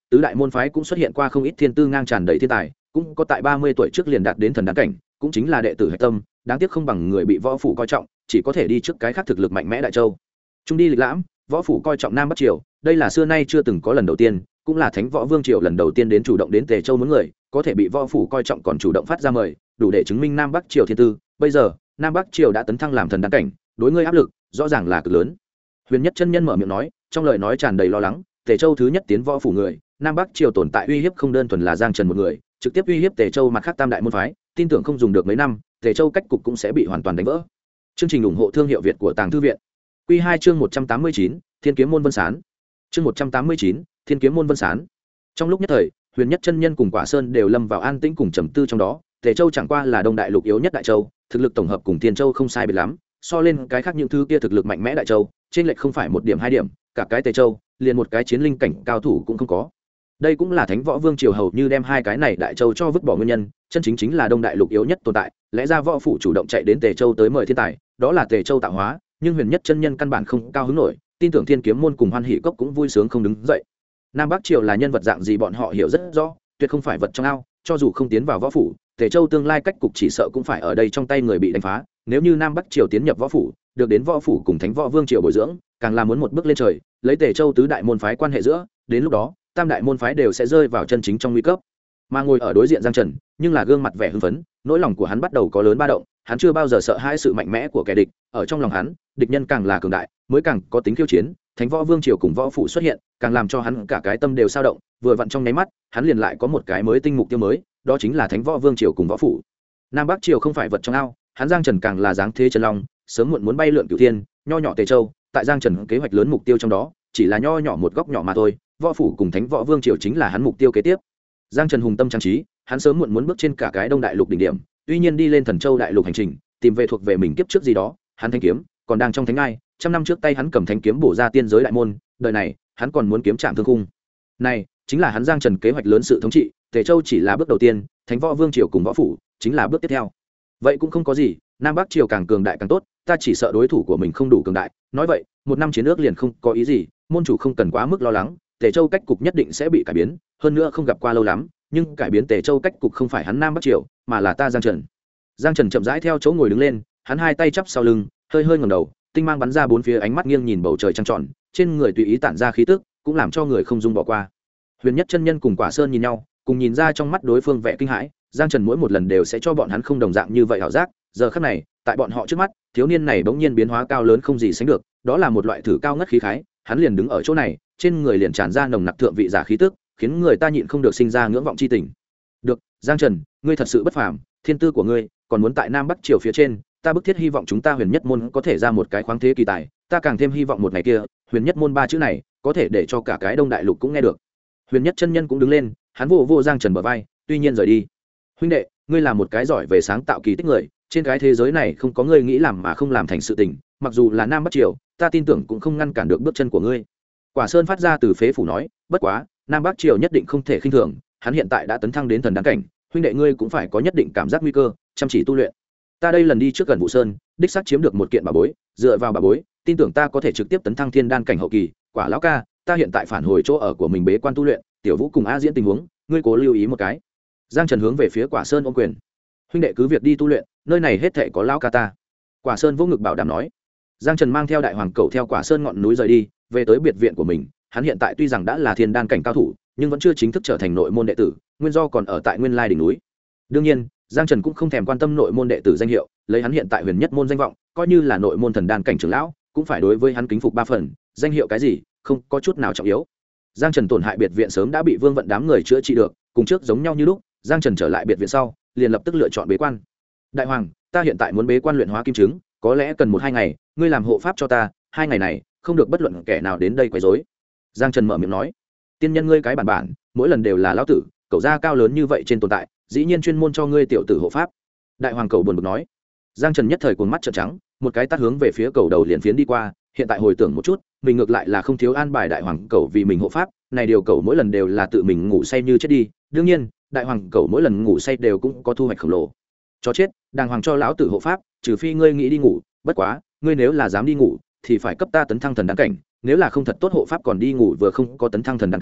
Speaker 1: tứ đại môn phái cũng xuất hiện qua không ít thiên tư ngang tràn đầy thiên tài, cũng có tại 30 tuổi trước liền đạt đến thần đan cảnh, cũng chính là đệ tử hạch tâm, đáng tiếc không bằng người bị võ phủ coi trọng, chỉ có thể đi trước cái khác thực lực mạnh mẽ đại châu. Trung đi lịch lãm, võ phủ coi trọng Nam Bắc Triều, đây là xưa nay chưa từng có lần đầu tiên, cũng là Thánh Võ Vương Triều lần đầu tiên đến chủ động đến Tề Châu muốn người, có thể bị võ phủ coi trọng còn chủ động phát ra mời, đủ để chứng minh Nam Bắc Triều thiên tư. Bây giờ, Nam Bắc Triều đã tấn thăng làm thần đan cảnh, đối ngươi áp lực rõ ràng là cực lớn. Huyền Nhất chân nhân mở miệng nói, trong lời nói tràn đầy lo lắng, Tề Châu thứ nhất tiến võ phủ người, Nam Bắc Triều tồn tại uy hiếp không đơn thuần là Giang Trần một người, trực tiếp uy hiếp Tề Châu mặt khác tam đại môn phái, tin tưởng không dùng được mấy năm, Tề Châu cách cục cũng sẽ bị hoàn toàn đánh vỡ. Chương trình ủng hộ thương hiệu Việt của Tàng Thư viện. Quy 2 chương 189, Thiên Kiếm môn Vân Sán. Chương 189, Thiên Kiếm môn Vân Sán. Trong lúc nhất thời, Huyền Nhất chân nhân cùng Quả Sơn đều lâm vào an tĩnh cùng trầm tư trong đó, Tề Châu chẳng qua là Đông Đại Lục yếu nhất đại châu, thực lực tổng hợp cùng Thiên Châu không sai biệt lắm, so lên cái khác những thứ kia thực lực mạnh mẽ đại châu, trên lệch không phải một điểm hai điểm, cả cái Tề Châu, liền một cái chiến linh cảnh cao thủ cũng không có. Đây cũng là Thánh Võ Vương Triều hầu như đem hai cái này đại châu cho vứt bỏ nguyên nhân, chân chính là Đông Đại Lục yếu nhất tồn tại, lẽ ra võ phủ chủ động chạy đến Tề Châu tới mời thiên tài, đó là Tề Châu tạo hóa, nhưng Huyền Nhất chân nhân căn bản không cao hứng nổi, tin tưởng Thiên Kiếm môn cùng Hoan Hỷ Cốc cũng vui sướng không đứng dậy. Nam Bắc Triều là nhân vật dạng gì bọn họ hiểu rất rõ, tuyệt không phải vật trong ao, cho dù không tiến vào võ phủ, Tề Châu tương lai cách cục chỉ sợ cũng phải ở đây trong tay người bị đánh phá, nếu như Nam Bắc Triều tiến nhập võ phủ, được đến võ phủ cùng Thánh Võ Vương Triều bồi dưỡng, càng là muốn một bước lên trời, lấy Tề Châu tứ đại môn phái quan hệ giữa, đến lúc đó, tam đại môn phái đều sẽ rơi vào chân chính trong nguy cấp. Mà ngồi ở đối diện Giang Trần, nhưng là gương mặt vẻ hưng phấn, nỗi lòng của hắn bắt đầu có lớn ba động, hắn chưa bao giờ sợ hãi sự mạnh mẽ của kẻ địch, ở trong lòng hắn, địch nhân càng là cường đại, mới càng có tính khiêu chiến, Thánh Võ Vương Triều cùng võ phủ xuất hiện, càng làm cho hắn cả cái tâm đều dao động, vừa vặn trong nháy mắt, hắn liền lại có một cái mới tinh mục tiêu mới, đó chính là Thánh Võ Vương Triều cùng võ phủ. Nam Bắc Triều không phải vật trong ao, hắn Giang Trần càng là dáng thế chân long, sớm muộn muốn bay lượn cửu thiên, nho nhỏ Tề Châu, tại Giang Trần kế hoạch lớn mục tiêu trong đó, chỉ là nho nhỏ một góc nhỏ mà thôi, võ phủ cùng Thánh Võ Vương Triều chính là hắn mục tiêu kế tiếp. Giang Trần hùng tâm trang trí, hắn sớm muộn muốn bước trên cả cái Đông Đại Lục đỉnh điểm, tuy nhiên đi lên Thần Châu Đại Lục hành trình, tìm về thuộc về mình kiếp trước gì đó, hắn thanh kiếm còn đang trong thánh ngai, trăm năm trước tay hắn cầm thanh kiếm bổ ra tiên giới đại môn, đời này, hắn còn muốn kiếm chạm thương khung. Này, chính là hắn Giang Trần kế hoạch lớn sự thống trị, Tề Châu chỉ là bước đầu tiên, Thánh Võ Vương Triều cùng võ phủ chính là bước tiếp theo. Vậy cũng không có gì, Nam Bắc Triều càng cường đại càng tốt, ta chỉ sợ đối thủ của mình không đủ cường đại, nói vậy, một năm chiến ước liền không có ý gì, môn chủ không cần quá mức lo lắng, Tề Châu cách cục nhất định sẽ bị cải biến, hơn nữa không gặp qua lâu lắm, nhưng cải biến Tề Châu cách cục không phải hắn Nam Bắc Triều, mà là ta Giang Trần. Giang Trần chậm rãi theo chỗ ngồi đứng lên, hắn hai tay chắp sau lưng, hơi ngẩng đầu, tinh mang bắn ra bốn phía, ánh mắt nghiêng nhìn bầu trời trăng tròn, trên người tùy ý tản ra khí tức, cũng làm cho người không dung bỏ qua. Huyền Nhất chân nhân cùng Quả Sơn nhìn nhau, cùng nhìn ra trong mắt đối phương vẻ kinh hãi, Giang Trần mỗi một lần đều sẽ cho bọn hắn không đồng dạng như vậy ảo giác, giờ khắc này, tại bọn họ trước mắt, thiếu niên này bỗng nhiên biến hóa cao lớn không gì sánh được, đó là một loại thử cao ngất khí khái, hắn liền đứng ở chỗ này, trên người liền tràn ra nồng nặc thượng vị giả khí tức, khiến người ta nhịn không được sinh ra ngưỡng vọng chi tình. Được, Giang Trần, ngươi thật sự bất phàm, thiên tư của ngươi còn muốn tại Nam Bắc Triều phía trên, ta bức thiết hy vọng chúng ta Huyền Nhất môn có thể ra một cái khoáng thế kỳ tài, ta càng thêm hy vọng một ngày kia, Huyền Nhất môn ba chữ này có thể để cho cả cái Đông Đại Lục cũng nghe được. Huyền Nhất chân nhân cũng đứng lên, hắn vô Giang Trần bờ vai, tuy nhiên rời đi. Huynh đệ, ngươi là một cái giỏi về sáng tạo kỳ tích người, trên cái thế giới này không có ngươi nghĩ làm mà không làm thành sự tình, mặc dù là Nam Bắc Triều, ta tin tưởng cũng không ngăn cản được bước chân của ngươi. Quả Sơn phát ra từ phế phủ nói, bất quá, Nam Bắc Triều nhất định không thể khinh thường, hắn hiện tại đã tấn thăng đến thần đan cảnh, huynh đệ ngươi cũng phải có nhất định cảm giác nguy cơ, chăm chỉ tu luyện. Ta đây lần đi trước gần Vũ Sơn, đích xác chiếm được một kiện bảo bối, dựa vào bảo bối, tin tưởng ta có thể trực tiếp tấn thăng thiên đan cảnh hậu kỳ. Quả lão ca, ta hiện tại phản hồi chỗ ở của mình bế quan tu luyện, Tiểu Vũ cùng A Diễn tình huống, ngươi cố lưu ý một cái. Giang Trần hướng về phía Quả Sơn ôm quyền. Huynh đệ cứ việc đi tu luyện, nơi này hết thảy có lão ca ta. Quả Sơn vô ngực bảo đảm nói. Giang Trần mang theo đại hoàng cẩu theo Quả Sơn ngọn núi rời đi, về tới biệt viện của mình. Hắn hiện tại tuy rằng đã là thiên đan cảnh cao thủ, nhưng vẫn chưa chính thức trở thành nội môn đệ tử, nguyên do còn ở tại nguyên lai đỉnh núi. Đương nhiên, Giang Trần cũng không thèm quan tâm nội môn đệ tử danh hiệu, lấy hắn hiện tại Huyền Nhất môn danh vọng, coi như là nội môn thần đan cảnh trưởng lão, cũng phải đối với hắn kính phục ba phần, danh hiệu cái gì, không có chút nào trọng yếu. Giang Trần tổn hại biệt viện sớm đã bị Vương Vận đám người chữa trị được, cùng trước giống nhau như lúc, Giang Trần trở lại biệt viện sau, liền lập tức lựa chọn bế quan. Đại hoàng, ta hiện tại muốn bế quan luyện hóa kim trứng, có lẽ cần 1-2 ngày, ngươi làm hộ pháp cho ta, 2 ngày này, không được bất luận kẻ nào đến đây quấy rối. Giang Trần mở miệng nói, tiên nhân ngươi cái bản, mỗi lần đều là lão tử, cậu gia cao lớn như vậy trên tồn tại, dĩ nhiên chuyên môn cho ngươi tiểu tử hộ pháp. Đại hoàng cầu buồn bực nói. Giang Trần nhất thời cuồng mắt trợn trắng, một cái tát hướng về phía cầu đầu liền phiến đi qua, hiện tại hồi tưởng một chút, mình ngược lại là không thiếu an bài đại hoàng cầu vì mình hộ pháp, này điều cầu mỗi lần đều là tự mình ngủ say như chết đi, đương nhiên, đại hoàng cầu mỗi lần ngủ say đều cũng có thu hoạch khổng lồ. Chó chết, đàng hoàng cho lão tử hộ pháp, trừ phi ngươi nghĩ đi ngủ, bất quá, ngươi nếu là dám đi ngủ thì phải cấp ta tấn thăng thần đan cảnh, nếu là không thật tốt hộ pháp còn đi ngủ vừa không có tấn thăng thần đan cảnh,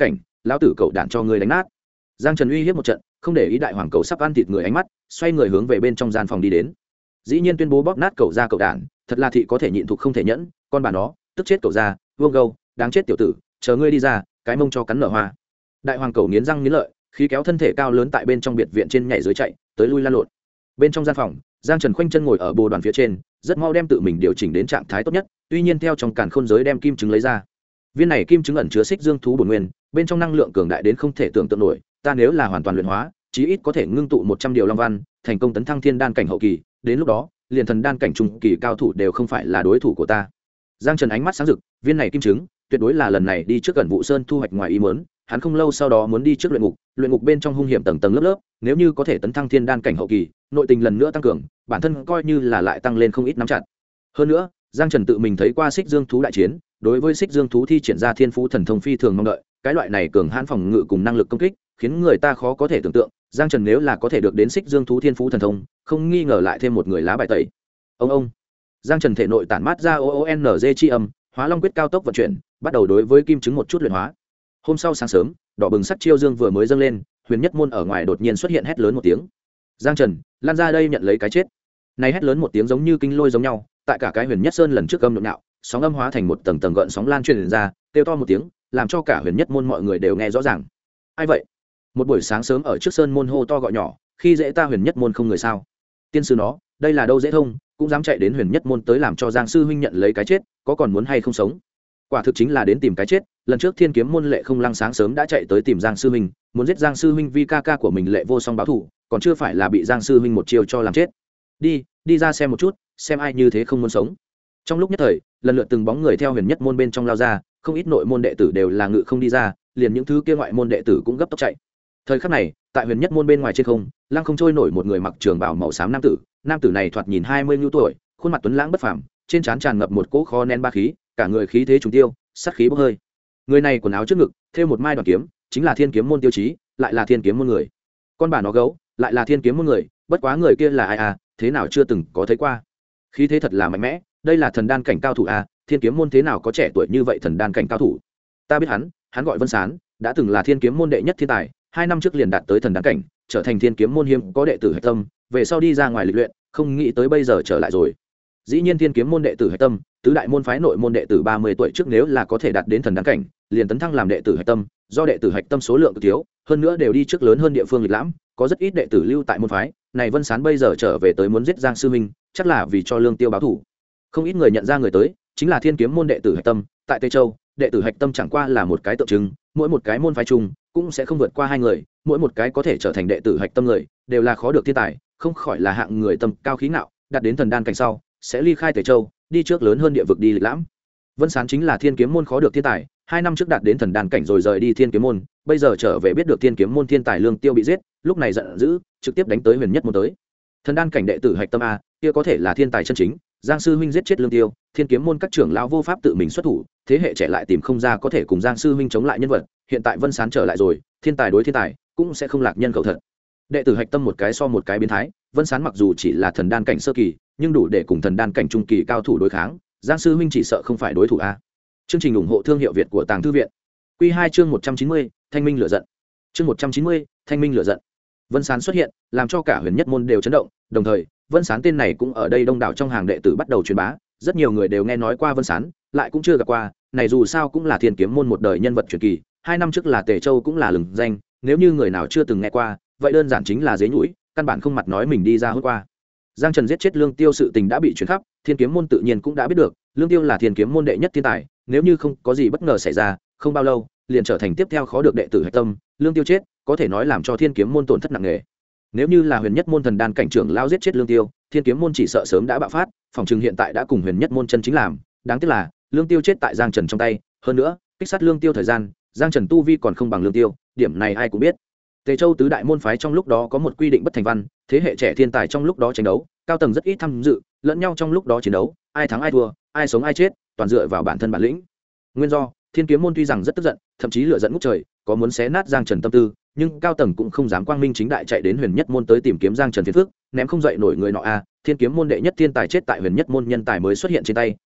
Speaker 1: lão tử cậu đản cho ngươi đánh nát. Giang Trần uy hiếp một trận, không để ý đại hoàng cầu sắp ăn thịt người ánh mắt, xoay người hướng về bên trong gian phòng đi đến. Dĩ nhiên tuyên bố bóp nát cậu ra cậu đản, thật là thị có thể nhịn thục không thể nhẫn, con bà nó, tức chết cậu ra, vương gâu, đáng chết tiểu tử, chờ ngươi đi ra, cái mông cho cắn nở hoa. Đại hoàng cầu nghiến răng nghiến lợi, khí kéo thân thể cao lớn tại bên trong biệt viện trên nhảy dưới chạy, tới lui lan lộn. Bên trong gian phòng, Giang Trần khoanh chân ngồi ở bồ đoàn phía trên, rất mau đem tự mình điều chỉnh đến trạng thái tốt nhất, tuy nhiên theo trong càn khôn giới đem kim trứng lấy ra. Viên này kim trứng ẩn chứa xích dương thú bổn nguyên, bên trong năng lượng cường đại đến không thể tưởng tượng nổi, ta nếu là hoàn toàn luyện hóa, chí ít có thể ngưng tụ 100 điều long văn, thành công tấn thăng thiên đan cảnh hậu kỳ, đến lúc đó, liền thần đan cảnh trung kỳ cao thủ đều không phải là đối thủ của ta. Giang Trần ánh mắt sáng rực, viên này kim trứng, tuyệt đối là lần này đi trước gần vụ sơn thu hoạch ngoài ý muốn, hắn không lâu sau đó muốn đi trước luyện ngục bên trong hung hiểm tầng tầng lớp lớp, nếu như có thể tấn thăng thiên đan cảnh hậu kỳ, nội tình lần nữa tăng cường, bản thân coi như là lại tăng lên không ít nắm chặt. Hơn nữa, Giang Trần tự mình thấy qua xích dương thú đại chiến, đối với xích dương thú thi triển ra thiên phú thần thông phi thường mong đợi, cái loại này cường hãn phòng ngự cùng năng lực công kích, khiến người ta khó có thể tưởng tượng, Giang Trần nếu là có thể được đến xích dương thú thiên phú thần thông, không nghi ngờ lại thêm một người lá bài tẩy. Ông Giang Trần thể nội tản mát ra OONZ chi âm, Hóa Long quyết cao tốc vận chuyển, bắt đầu đối với kim trứng một chút luyện hóa. Hôm sau sáng sớm, đỏ bừng sắc chiêu dương vừa mới dâng lên, Huyền Nhất môn ở ngoài đột nhiên xuất hiện hét lớn một tiếng. Giang Trần, lan ra đây nhận lấy cái chết. Này hét lớn một tiếng giống như kinh lôi giống nhau, tại cả cái Huyền Nhất Sơn lần trước âm nhộn nhạo, sóng âm hóa thành một tầng tầng gợn sóng lan truyền ra, kêu to một tiếng, làm cho cả Huyền Nhất môn mọi người đều nghe rõ ràng. Ai vậy? Một buổi sáng sớm ở trước sơn môn hô to gọi nhỏ, khi dễ ta Huyền Nhất môn không người sao? Tiên sư nó, đây là đâu dễ thông, cũng dám chạy đến Huyền Nhất môn tới làm cho Giang sư huynh nhận lấy cái chết, có còn muốn hay không sống? Quả thực chính là đến tìm cái chết. Lần trước Thiên Kiếm môn Lệ Không Lăng sáng sớm đã chạy tới tìm Giang sư huynh, muốn giết Giang sư huynh vì ca ca của mình Lệ Vô Song báo thù, còn chưa phải là bị Giang sư huynh một chiêu cho làm chết. Đi ra xem một chút, xem ai như thế không muốn sống. Trong lúc nhất thời, lần lượt từng bóng người theo Huyền Nhất môn bên trong lao ra, không ít nội môn đệ tử đều là ngự không đi ra, liền những thứ kia ngoại môn đệ tử cũng gấp tốc chạy. Thời khắc này, tại Huyền Nhất môn bên ngoài trên không, lăng không trôi nổi một người mặc trường bào màu xám nam tử này thoạt nhìn 20 nhu tuổi, khuôn mặt tuấn lãng bất phàm, trên trán tràn ngập một cỗ kho nén ba khí, cả người khí thế trùng tiêu, sát khí bốc hơi. Người này quần áo trước ngực thêu một mai đoàn kiếm, chính là Thiên Kiếm môn tiêu chí, lại là Thiên Kiếm môn người. Con bà nó gấu, lại là Thiên Kiếm môn người, bất quá người kia là ai à, thế nào chưa từng có thấy qua. Khí thế thật là mạnh mẽ, đây là thần đan cảnh cao thủ à, Thiên Kiếm môn thế nào có trẻ tuổi như vậy thần đan cảnh cao thủ. Ta biết hắn gọi Vân Sán, đã từng là Thiên Kiếm môn đệ nhất thiên tài, 2 năm trước liền đạt tới thần đan cảnh, trở thành Thiên Kiếm môn hiếm có đệ tử hạch tâm, về sau đi ra ngoài lịch luyện, không nghĩ tới bây giờ trở lại rồi. Dĩ nhiên Thiên Kiếm môn đệ tử hạch tâm, tứ đại môn phái nội môn đệ tử 30 tuổi trước nếu là có thể đạt đến thần đan cảnh, liền tấn thăng làm đệ tử hạch tâm, do đệ tử hạch tâm số lượng cực thiếu, hơn nữa đều đi trước lớn hơn địa phương lịch lãm, có rất ít đệ tử lưu tại môn phái. Này Vân Sán bây giờ trở về tới muốn giết Giang sư huynh, chắc là vì cho Lương Tiêu báo thù. Không ít người nhận ra người tới, chính là Thiên Kiếm môn đệ tử hạch tâm, tại Tây Châu, đệ tử hạch tâm chẳng qua là một cái tượng trưng, mỗi một cái môn phái chung cũng sẽ không vượt qua 2 người, mỗi một cái có thể trở thành đệ tử hạch tâm người, đều là khó được thiên tài, không khỏi là hạng người tâm cao khí ngạo, đạt đến thần đan cảnh sau, sẽ ly khai Tây Châu, đi trước lớn hơn địa vực đi lịch lãm. Vân Sán chính là Thiên Kiếm môn khó được thiên tài, 2 năm trước đạt đến thần đan cảnh rồi rời đi Thiên Kiếm môn, bây giờ trở về biết được Thiên Kiếm môn thiên tài Lương Tiêu bị giết, lúc này giận dữ, trực tiếp đánh tới Huyền Nhất môn tới. Thần đan cảnh đệ tử hạch tâm a, kia có thể là thiên tài chân chính, Giang sư huynh giết chết Lương Tiêu, Thiên Kiếm môn các trưởng lão vô pháp tự mình xuất thủ, thế hệ trẻ lại tìm không ra có thể cùng Giang sư huynh chống lại nhân vật, hiện tại Vân Sán trở lại rồi, thiên tài đối thiên tài, cũng sẽ không lạc nhân khẩu thật. Đệ tử hạch tâm một cái so một cái biến thái, Vân Sán mặc dù chỉ là thần đan cảnh sơ kỳ, nhưng đủ để cùng thần đan cảnh trung kỳ cao thủ đối kháng, Giang sư huynh chỉ sợ không phải đối thủ a. Chương trình ủng hộ thương hiệu Việt của Tàng Thư viện. Quy 2 chương 190, Thanh minh lửa giận. Chương 190, Thanh minh lửa giận. Vân Sán xuất hiện, làm cho cả Huyền Nhất môn đều chấn động, đồng thời, Vân Sán tên này cũng ở đây đông đảo trong hàng đệ tử bắt đầu truyền bá, rất nhiều người đều nghe nói qua Vân Sán, lại cũng chưa gặp qua, này dù sao cũng là Thiên Kiếm môn một đời nhân vật truyền kỳ, 2 năm trước là Tề Châu cũng là lừng danh, nếu như người nào chưa từng nghe qua, vậy đơn giản chính là dế nhũi, căn bản không mặt nói mình đi ra hốt qua. Giang Trần giết chết Lương Tiêu sự tình đã bị truyền khắp, Thiên Kiếm môn tự nhiên cũng đã biết được, Lương Tiêu là Thiên Kiếm môn đệ nhất thiên tài, nếu như không có gì bất ngờ xảy ra, không bao lâu, liền trở thành tiếp theo khó được đệ tử hạch tâm, Lương Tiêu chết, có thể nói làm cho Thiên Kiếm môn tổn thất nặng nề. Nếu như là Huyền Nhất môn thần đan cảnh trưởng lão giết chết Lương Tiêu, Thiên Kiếm môn chỉ sợ sớm đã bạo phát, phòng trường hiện tại đã cùng Huyền Nhất môn chân chính làm, đáng tiếc là Lương Tiêu chết tại Giang Trần trong tay, hơn nữa, kích sát Lương Tiêu thời gian, Giang Trần tu vi còn không bằng Lương Tiêu, điểm này ai cũng biết. Tề Châu tứ đại môn phái trong lúc đó có một quy định bất thành văn, thế hệ trẻ thiên tài trong lúc đó tranh đấu, cao tầng rất ít tham dự, lẫn nhau trong lúc đó chiến đấu, ai thắng ai thua, ai sống ai chết, toàn dựa vào bản thân bản lĩnh. Nguyên do, Thiên Kiếm môn tuy rằng rất tức giận, thậm chí lửa giận ngút trời, có muốn xé nát Giang Trần tâm tư, nhưng cao tầng cũng không dám quang minh chính đại chạy đến Huyền Nhất môn tới tìm kiếm Giang Trần phiền phức, ném không dậy nổi người nọ a, Thiên Kiếm môn đệ nhất thiên tài chết tại Huyền Nhất môn nhân tài mới xuất hiện trên tay,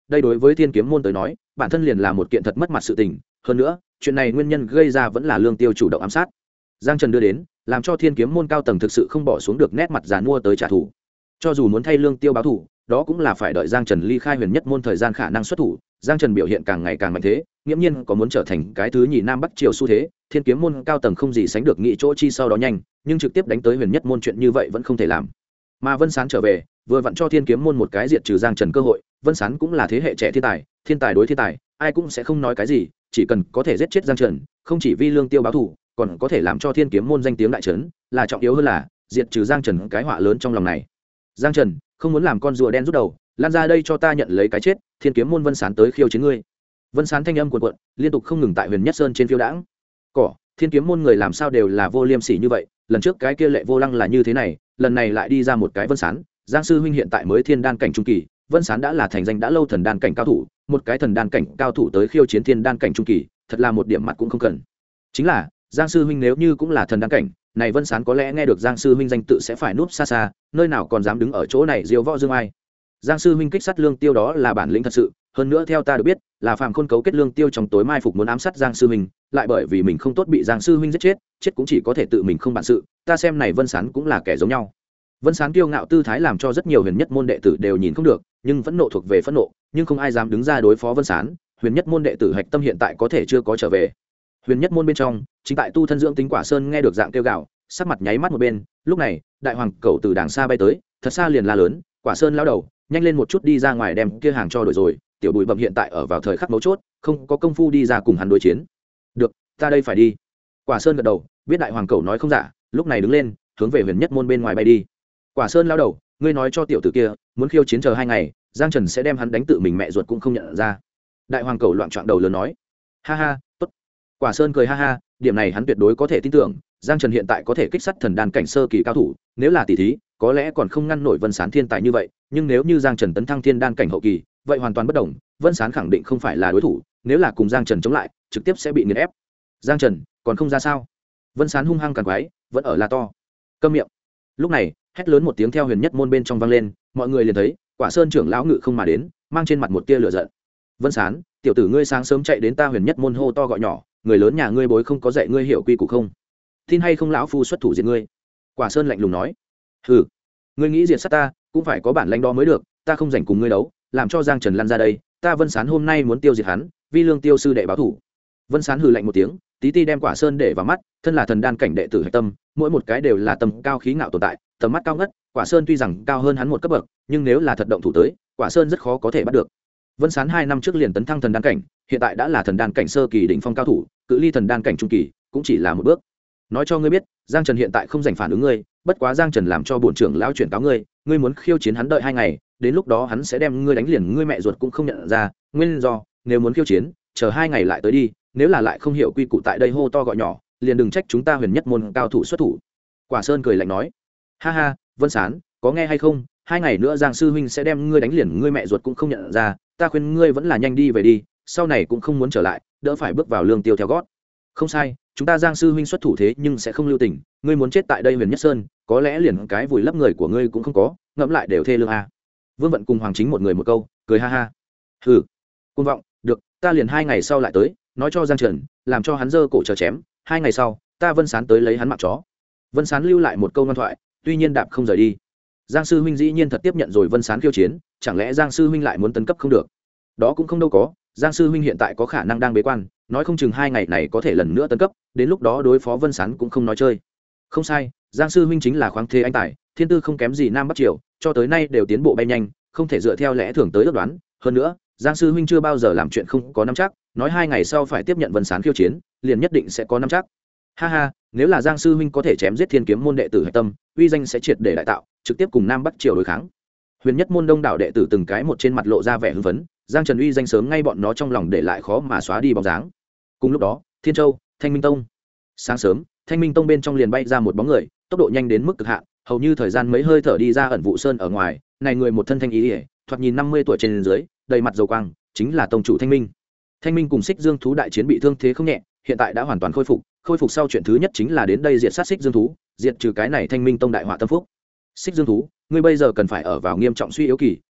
Speaker 1: đây đối với thiên kiếm môn tới nói bản thân liền là một kiện thật mất mặt sự tình. Hơn nữa chuyện này nguyên nhân gây ra vẫn là Lương Tiêu chủ động ám sát. Giang Trần đưa đến làm cho thiên kiếm môn cao tầng thực sự không bỏ xuống được nét mặt giàn mua tới trả thù. Cho dù muốn thay Lương Tiêu báo thù, đó cũng là phải đợi Giang Trần ly khai huyền nhất môn thời gian khả năng xuất thủ. Giang Trần biểu hiện càng ngày càng mạnh thế, nghiễm nhiên có muốn trở thành cái thứ nhì nam bắc triều xu thế. Thiên kiếm môn cao tầng không gì sánh được nghĩ chỗ chi sau đó nhanh, nhưng trực tiếp đánh tới huyền nhất môn chuyện như vậy vẫn không thể làm. Mà Vân Sán trở về, vừa vặn cho thiên kiếm môn một cái diệt trừ Giang Trần cơ hội. Vân Sán cũng là thế hệ trẻ thiên tài đối thiên tài, ai cũng sẽ không nói cái gì, chỉ cần có thể giết chết Giang Trần, không chỉ vì Lương Tiêu báo thù, còn có thể làm cho thiên kiếm môn danh tiếng đại trấn, là trọng yếu hơn là diệt trừ Giang Trần cái họa lớn trong lòng này. Giang Trần, không muốn làm con rùa đen rút đầu, lan ra đây cho ta nhận lấy cái chết. Thiên kiếm môn Vân Sán tới khiêu chiến ngươi. Vân Sán thanh âm cuộn cuộn, liên tục không ngừng tại huyền nhất sơn trên phiêu đãng. Thiên kiếm môn người làm sao đều là vô liêm sỉ như vậy, lần trước cái kia Lệ Vô Lăng là như thế này, lần này lại đi ra một cái Vân Sán. Giang sư huynh hiện tại mới thiên đan cảnh trung kỳ, Vân Sán đã là thành danh đã lâu thần đan cảnh cao thủ, một cái thần đan cảnh cao thủ tới khiêu chiến thiên đan cảnh trung kỳ, thật là một điểm mặt cũng không cần. Chính là Giang sư huynh nếu như cũng là thần đan cảnh, này Vân Sán có lẽ nghe được Giang sư huynh danh tự sẽ phải núp xa xa, nơi nào còn dám đứng ở chỗ này diêu võ dương ai. Giang sư huynh kích sát Lương Tiêu đó là bản lĩnh thật sự, hơn nữa theo ta được biết, là Phạm Khôn cấu kết Lương Tiêu trong tối mai phục muốn ám sát Giang sư huynh, lại bởi vì mình không tốt bị Giang sư huynh giết chết, chết cũng chỉ có thể tự mình không bản sự, ta xem này Vân Sán cũng là kẻ giống nhau. Vân Sán kiêu ngạo tư thái làm cho rất nhiều huyền nhất môn đệ tử đều nhìn không được, nhưng phẫn nộ thuộc về phẫn nộ, nhưng không ai dám đứng ra đối phó Vân Sán. Huyền nhất môn đệ tử hạch tâm hiện tại có thể chưa có trở về. Huyền nhất môn bên trong, chính tại tu thân dưỡng tính Quả Sơn nghe được dạng kêu gào, sắc mặt nháy mắt một bên. Lúc này, đại hoàng cẩu từ đàng xa bay tới, thật xa liền la lớn, Quả Sơn lao đầu, nhanh lên một chút đi ra ngoài đem kia hàng cho đổi rồi. Tiểu Bùi Bẩm hiện tại ở vào thời khắc mấu chốt, không có công phu đi ra cùng hắn đối chiến. Được, ta đây phải đi. Quả Sơn gật đầu, biết đại hoàng cẩu nói không giả, lúc này đứng lên, hướng về huyền nhất môn bên ngoài bay đi. Quả Sơn lao đầu, ngươi nói cho tiểu tử kia, muốn khiêu chiến chờ 2 ngày, Giang Trần sẽ đem hắn đánh tự mình mẹ ruột cũng không nhận ra. Đại hoàng cẩu loạn trọn đầu lớn nói. Ha ha, tốt. Quả Sơn cười ha ha, điểm này hắn tuyệt đối có thể tin tưởng. Giang Trần hiện tại có thể kích sát thần đan cảnh sơ kỳ cao thủ, nếu là tỷ thí, có lẽ còn không ngăn nổi Vân Sán thiên tài như vậy, nhưng nếu như Giang Trần tấn thăng thiên đan cảnh hậu kỳ, vậy hoàn toàn bất đồng. Vân Sán khẳng định không phải là đối thủ, nếu là cùng Giang Trần chống lại, trực tiếp sẽ bị nghiền ép. Giang Trần, còn không ra sao? Vân Sán hung hăng càn quái, vẫn ở la to. Câm miệng. Lúc này, hét lớn một tiếng theo huyền nhất môn bên trong vang lên, mọi người liền thấy Quả Sơn trưởng lão ngự không mà đến, mang trên mặt một tia lửa giận. Vân Sán, tiểu tử ngươi sáng sớm chạy đến ta huyền nhất môn hô to gọi nhỏ, người lớn nhà ngươi bối không có dạy ngươi hiểu quy củ không? Tin hay không lão phu xuất thủ diệt ngươi? Quả Sơn lạnh lùng nói. Hừ, ngươi nghĩ diệt sát ta, cũng phải có bản lãnh đó mới được, ta không rảnh cùng ngươi đấu, làm cho Giang Trần lăn ra đây, ta Vân Sán hôm nay muốn tiêu diệt hắn, vi Lương Tiêu sư đệ báo thủ. Vân Sán hừ lạnh một tiếng, tí ti đem Quả Sơn để vào mắt, thân là thần đan cảnh đệ tử hạch tâm, mỗi một cái đều là tầm cao khí ngạo tồn tại, tầm mắt cao ngất. Quả Sơn tuy rằng cao hơn hắn một cấp bậc, nhưng nếu là thật động thủ tới, Quả Sơn rất khó có thể bắt được. Vân Sán 2 năm trước liền tấn thăng thần đan cảnh, hiện tại đã là thần đan cảnh sơ kỳ đỉnh phong cao thủ, cự ly thần đan cảnh trung kỳ cũng chỉ là một bước. Nói cho ngươi biết, Giang Trần hiện tại không dành phản ứng ngươi, bất quá Giang Trần làm cho bổn trưởng lão chuyển cáo ngươi, ngươi muốn khiêu chiến hắn đợi 2 ngày, đến lúc đó hắn sẽ đem ngươi đánh liền ngươi mẹ ruột cũng không nhận ra, nguyên do, nếu muốn khiêu chiến, chờ 2 ngày lại tới đi, nếu là lại không hiểu quy củ tại đây hô to gọi nhỏ, liền đừng trách chúng ta huyền nhất môn cao thủ xuất thủ. Quả Sơn cười lạnh nói. Ha ha, Vân Sán, có nghe hay không, 2 ngày nữa Giang sư huynh sẽ đem ngươi đánh liền ngươi mẹ ruột cũng không nhận ra, ta khuyên ngươi vẫn là nhanh đi về đi, sau này cũng không muốn trở lại, đỡ phải bước vào Lương Tiêu theo gót. Không sai, chúng ta Giang sư huynh xuất thủ thế nhưng sẽ không lưu tình, ngươi muốn chết tại đây huyền nhất sơn, có lẽ liền cái vùi lấp người của ngươi cũng không có, ngẫm lại đều thê lương a. Vương Vận cùng Hoàng Chính một người một câu, cười ha ha. Hừ, côn vọng, được, ta liền 2 ngày sau lại tới, nói cho Giang Trần, làm cho hắn giơ cổ chờ chém, 2 ngày sau, ta Vân Sán tới lấy hắn mạng chó. Vân Sán lưu lại một câu ngoan thoại, tuy nhiên đạp không rời đi. Giang sư huynh dĩ nhiên thật tiếp nhận rồi Vân Sán khiêu chiến, chẳng lẽ Giang sư huynh lại muốn tấn cấp không được? Đó cũng không đâu có, Giang sư huynh hiện tại có khả năng đang bế quan, nói không chừng 2 ngày này có thể lần nữa tấn cấp, đến lúc đó đối phó Vân Sán cũng không nói chơi. Không sai, Giang sư huynh chính là khoáng thế anh tài, thiên tư không kém gì Nam Bắc Triều, cho tới nay đều tiến bộ bay nhanh, không thể dựa theo lẽ thường tới ước đoán. Hơn nữa, Giang sư huynh chưa bao giờ làm chuyện không có nắm chắc, nói 2 ngày sau phải tiếp nhận Vân Sán khiêu chiến, liền nhất định sẽ có nắm chắc. Ha ha, nếu là Giang sư huynh có thể chém giết thiên kiếm môn đệ tử hạch tâm, uy danh sẽ triệt để đại tạo, trực tiếp cùng Nam Bắc Triều đối kháng. Huyền nhất môn đông đảo đệ tử từng cái một trên mặt lộ ra vẻ hưng phấn, Giang Trần uy danh sớm ngay bọn nó trong lòng để lại khó mà xóa đi bóng dáng. Cùng lúc đó, Thiên Châu, Thanh Minh Tông. Sáng sớm, Thanh Minh Tông bên trong liền bay ra một bóng người, tốc độ nhanh đến mức cực hạn, hầu như thời gian mấy hơi thở đi ra ẩn vụ sơn ở ngoài, này người một thân thanh ý, thoạt nhìn 50 tuổi trên dưới, đầy mặt dầu quang, chính là tông chủ Thanh Minh. Thanh Minh cùng Xích Dương thú đại chiến bị thương thế không nhẹ, hiện tại đã hoàn toàn khôi phục sau chuyện thứ nhất chính là đến đây diệt sát Xích Dương thú, diệt trừ cái này Thanh Minh Tông đại họa tâm phúc. Xích Dương thú, ngươi bây giờ cần phải ở vào nghiêm trọng suy yếu kỳ,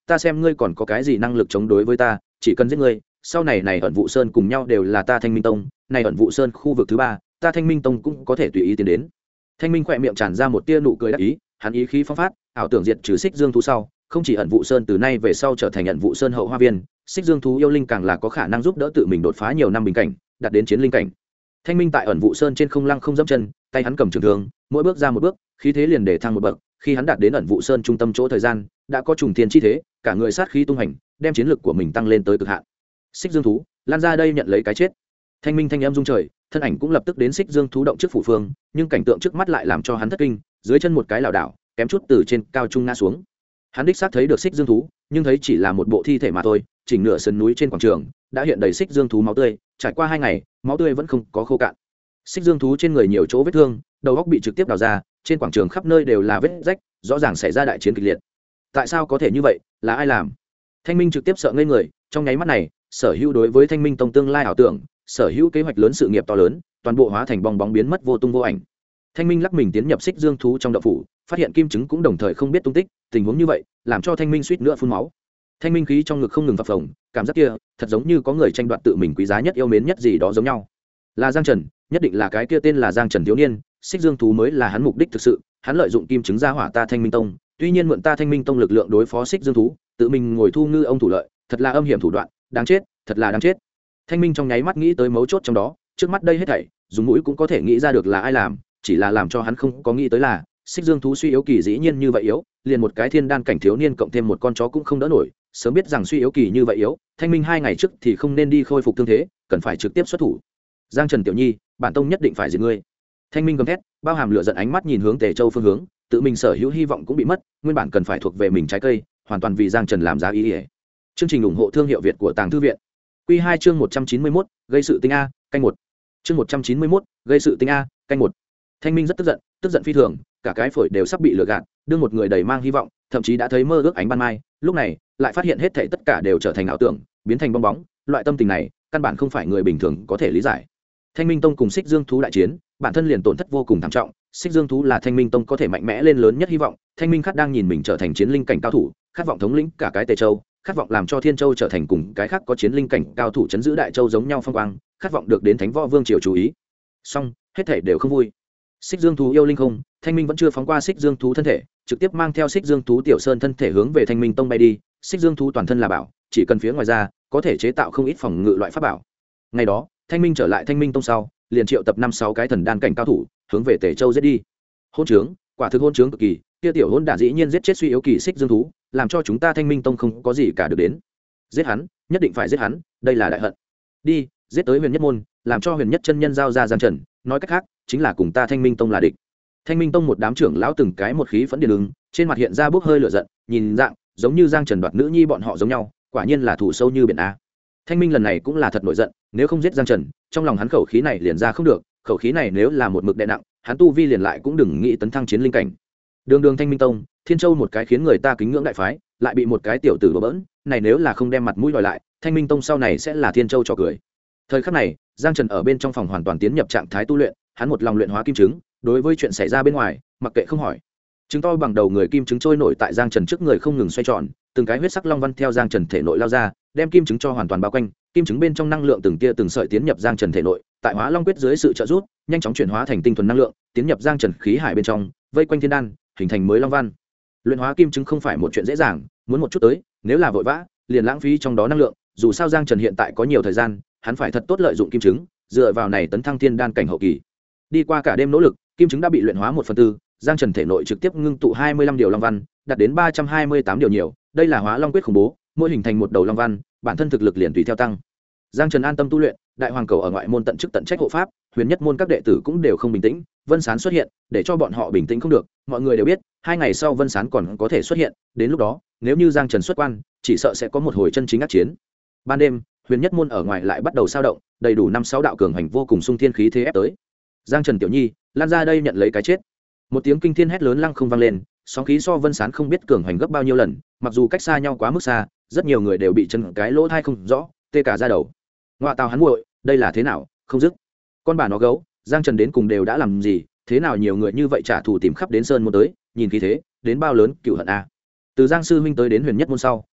Speaker 1: ta xem ngươi còn có cái gì năng lực chống đối với ta, chỉ cần giết ngươi, sau này này ẩn vụ sơn cùng nhau đều là ta Thanh Minh Tông, này ẩn vụ sơn khu vực thứ ba, ta Thanh Minh Tông cũng có thể tùy ý tiến đến. Thanh Minh khỏe miệng tràn ra một tia nụ cười đắc ý, hắn ý khí phong phát, ảo tưởng diệt trừ Xích Dương thú sau, không chỉ ẩn vụ sơn từ nay về sau trở thành ẩn vụ sơn hậu hoa viên, Xích Dương thú yêu linh càng là có khả năng giúp đỡ tự mình đột phá nhiều năm bình cảnh, đạt đến chiến linh cảnh. Thanh Minh tại ẩn vụ sơn trên không lăng không dẫm chân, tay hắn cầm trường thương, mỗi bước ra một bước, khí thế liền để thăng một bậc, khi hắn đạt đến ẩn vụ sơn trung tâm chỗ thời gian, đã có trùng thiên chi thế, cả người sát khí tung hành, đem chiến lực của mình tăng lên tới cực hạn. Xích Dương thú, lan ra đây nhận lấy cái chết. Thanh Minh thanh em rung trời, thân ảnh cũng lập tức đến Xích Dương thú động trước phủ phương, nhưng cảnh tượng trước mắt lại làm cho hắn thất kinh, dưới chân một cái lảo đảo, kém chút từ trên cao trung ngã xuống. Hắn đích xác thấy được Xích Dương thú, nhưng thấy chỉ là một bộ thi thể mà thôi, chỉnh nửa sườn núi trên quảng trường đã hiện đầy Xích Dương thú máu tươi, trải qua 2 ngày, máu tươi vẫn không có khô cạn. Xích Dương thú trên người nhiều chỗ vết thương, đầu óc bị trực tiếp đào ra, trên quảng trường khắp nơi đều là vết rách, rõ ràng xảy ra đại chiến kịch liệt. Tại sao có thể như vậy, là ai làm? Thanh Minh trực tiếp sợ ngây người, trong nháy mắt này, sở hữu đối với Thanh Minh Tông tương lai ảo tưởng, sở hữu kế hoạch lớn sự nghiệp to lớn, toàn bộ hóa thành bong bóng biến mất vô tung vô ảnh. Thanh Minh lắc mình tiến nhập Xích Dương thú trong động phủ, phát hiện kim chứng cũng đồng thời không biết tung tích, tình huống như vậy, làm cho Thanh Minh suýt nữa phun máu. Thanh Minh khí trong ngực không ngừng phập phồng, cảm giác kia, thật giống như có người tranh đoạt tự mình quý giá nhất yêu mến nhất gì đó giống nhau. Là Giang Trần, nhất định là cái kia tên là Giang Trần thiếu niên, Xích Dương thú mới là hắn mục đích thực sự, hắn lợi dụng kim chứng ra hỏa ta Thanh Minh Tông, tuy nhiên mượn ta Thanh Minh Tông lực lượng đối phó Xích Dương thú, tự mình ngồi thu ngư ông thủ lợi, thật là âm hiểm thủ đoạn, đáng chết, thật là đáng chết. Thanh Minh trong nháy mắt nghĩ tới mấu chốt trong đó, trước mắt đây hết thảy, dùng mũi cũng có thể nghĩ ra được là ai làm, chỉ là làm cho hắn không có nghĩ tới là, Xích Dương thú suy yếu kỳ dĩ nhiên như vậy yếu, liền một cái thiên đan cảnh thiếu niên cộng thêm một con chó cũng không đỡ nổi, sớm biết rằng suy yếu kỳ như vậy yếu, Thanh Minh 2 ngày trước thì không nên đi khôi phục thương thế, cần phải trực tiếp xuất thủ. Giang Trần tiểu nhi, bản tông nhất định phải diệt ngươi. Thanh Minh gầm thét, bao hàm lửa giận ánh mắt nhìn hướng Tề Châu phương hướng, tự mình sở hữu hy vọng cũng bị mất, nguyên bản cần phải thuộc về mình trái cây, hoàn toàn vì Giang Trần làm giá ý. Chương trình ủng hộ thương hiệu Việt của Tàng Thư viện. Quy 2 chương 191, gây sự tinh a, canh 1. Chương 191, gây sự tinh a, canh 1. Thanh Minh rất tức giận phi thường, cả cái phổi đều sắp bị lừa gạt, đưa một người đầy mang hy vọng, thậm chí đã thấy mơ ước ánh ban mai, lúc này, lại phát hiện hết thảy tất cả đều trở thành ảo tưởng, biến thành bong bóng, loại tâm tình này, căn bản không phải người bình thường có thể lý giải. Thanh Minh Tông cùng Xích Dương thú đại chiến, bản thân liền tổn thất vô cùng thảm trọng, Xích Dương thú là Thanh Minh Tông có thể mạnh mẽ lên lớn nhất hy vọng, Thanh Minh Khát đang nhìn mình trở thành chiến linh cảnh cao thủ, khát vọng thống lĩnh cả cái Tề Châu, khát vọng làm cho Thiên Châu trở thành cùng cái khác có chiến linh cảnh cao thủ chấn giữ Đại Châu giống nhau phong quang, khát vọng được đến Thánh Võ Vương triều chú ý. Song, hết thảy đều không vui. Xích Dương thú yêu linh không, Thanh Minh vẫn chưa phóng qua Xích Dương thú thân thể, trực tiếp mang theo Xích Dương thú tiểu sơn thân thể hướng về Thanh Minh Tông bay đi. Xích Dương thú toàn thân là bảo, chỉ cần phía ngoài ra, có thể chế tạo không ít phòng ngự loại pháp bảo. Ngày đó, Thanh Minh trở lại Thanh Minh Tông sau, liền triệu tập 5-6 cái thần đan cảnh cao thủ, hướng về Tề Châu giết đi. Hôn trướng, quả thực hôn trướng cực kỳ, kia tiểu hôn đản dĩ nhiên giết chết suy yếu kỳ Xích Dương thú, làm cho chúng ta Thanh Minh Tông không có gì cả được đến. Giết hắn, nhất định phải giết hắn, đây là đại hận. Đi, giết tới Huyền Nhất môn, làm cho Huyền Nhất chân nhân giao ra Giang Trần, nói cách khác, chính là cùng ta Thanh Minh Tông là địch. Thanh Minh Tông một đám trưởng lão từng cái một khí phẫn điên ứng, trên mặt hiện ra bốc hơi lửa giận, nhìn dạng giống như Giang Trần đoạt nữ nhi bọn họ giống nhau, quả nhiên là thủ sâu như biển a. Thanh Minh lần này cũng là thật nổi giận, nếu không giết Giang Trần, trong lòng hắn khẩu khí này liền ra không được, khẩu khí này nếu là một mực đè nặng, hắn tu vi liền lại cũng đừng nghĩ tấn thăng chiến linh cảnh. Đường Thanh Minh Tông, Thiên Châu một cái khiến người ta kính ngưỡng đại phái, lại bị một cái tiểu tử đổ bỡn, này nếu là không đem mặt mũi đòi lại, Thanh Minh Tông sau này sẽ là Thiên Châu trò cười. Thời khắc này, Giang Trần ở bên trong phòng hoàn toàn tiến nhập trạng thái tu luyện, hắn một lòng luyện hóa kim trứng, đối với chuyện xảy ra bên ngoài, mặc kệ không hỏi. Trứng to bằng đầu người kim trứng trôi nổi tại Giang Trần trước người không ngừng xoay tròn, từng cái huyết sắc long văn theo Giang Trần thể nội lao ra, đem kim trứng cho hoàn toàn bao quanh, kim trứng bên trong năng lượng từng tia từng sợi tiến nhập Giang Trần thể nội, tại Hóa Long quyết dưới sự trợ giúp, nhanh chóng chuyển hóa thành tinh thuần năng lượng, tiến nhập Giang Trần khí hải bên trong, vây quanh thiên đan, hình thành mới long văn. Luyện hóa kim trứng không phải một chuyện dễ dàng, muốn một chút tới, nếu là vội vã, liền lãng phí trong đó năng lượng, dù sao Giang Trần hiện tại có nhiều thời gian, hắn phải thật tốt lợi dụng kim trứng, dựa vào này tấn thăng thiên đan cảnh hậu kỳ. Đi qua cả đêm nỗ lực, kim trứng đã bị luyện hóa 1/4, Giang Trần thể nội trực tiếp ngưng tụ 25 điều long văn, đạt đến 328 điều nhiều, đây là Hóa Long quyết khủng bố, mỗi hình thành một đầu long văn, bản thân thực lực liền tùy theo tăng. Giang Trần an tâm tu luyện, đại hoàng cầu ở ngoại môn tận chức tận trách hộ pháp, Huyền Nhất môn các đệ tử cũng đều không bình tĩnh, Vân Sán xuất hiện, để cho bọn họ bình tĩnh không được, mọi người đều biết, 2 ngày sau Vân Sán còn có thể xuất hiện, đến lúc đó, nếu như Giang Trần xuất quan, chỉ sợ sẽ có một hồi chân chính ác chiến. Ban đêm, Huyền Nhất môn ở ngoài lại bắt đầu sao động, đầy đủ 5-6 đạo cường hành vô cùng xung thiên khí thế ép tới. Giang Trần tiểu nhi, lan ra đây nhận lấy cái chết. Một tiếng kinh thiên hét lớn lăng không vang lên, sóng khí so Vân Sán không biết cường hành gấp bao nhiêu lần, mặc dù cách xa nhau quá mức xa, rất nhiều người đều bị chân cái lỗ thai không rõ, tê cả da đầu. Ngoại tào hắn muội, đây là thế nào, không dứt. Con bà nó gấu, Giang Trần đến cùng đều đã làm gì, thế nào nhiều người như vậy trả thù tìm khắp đến sơn môn tới, nhìn khí thế, đến bao lớn cựu hận a. Từ Giang sư huynh tới đến Huyền Nhất môn sau,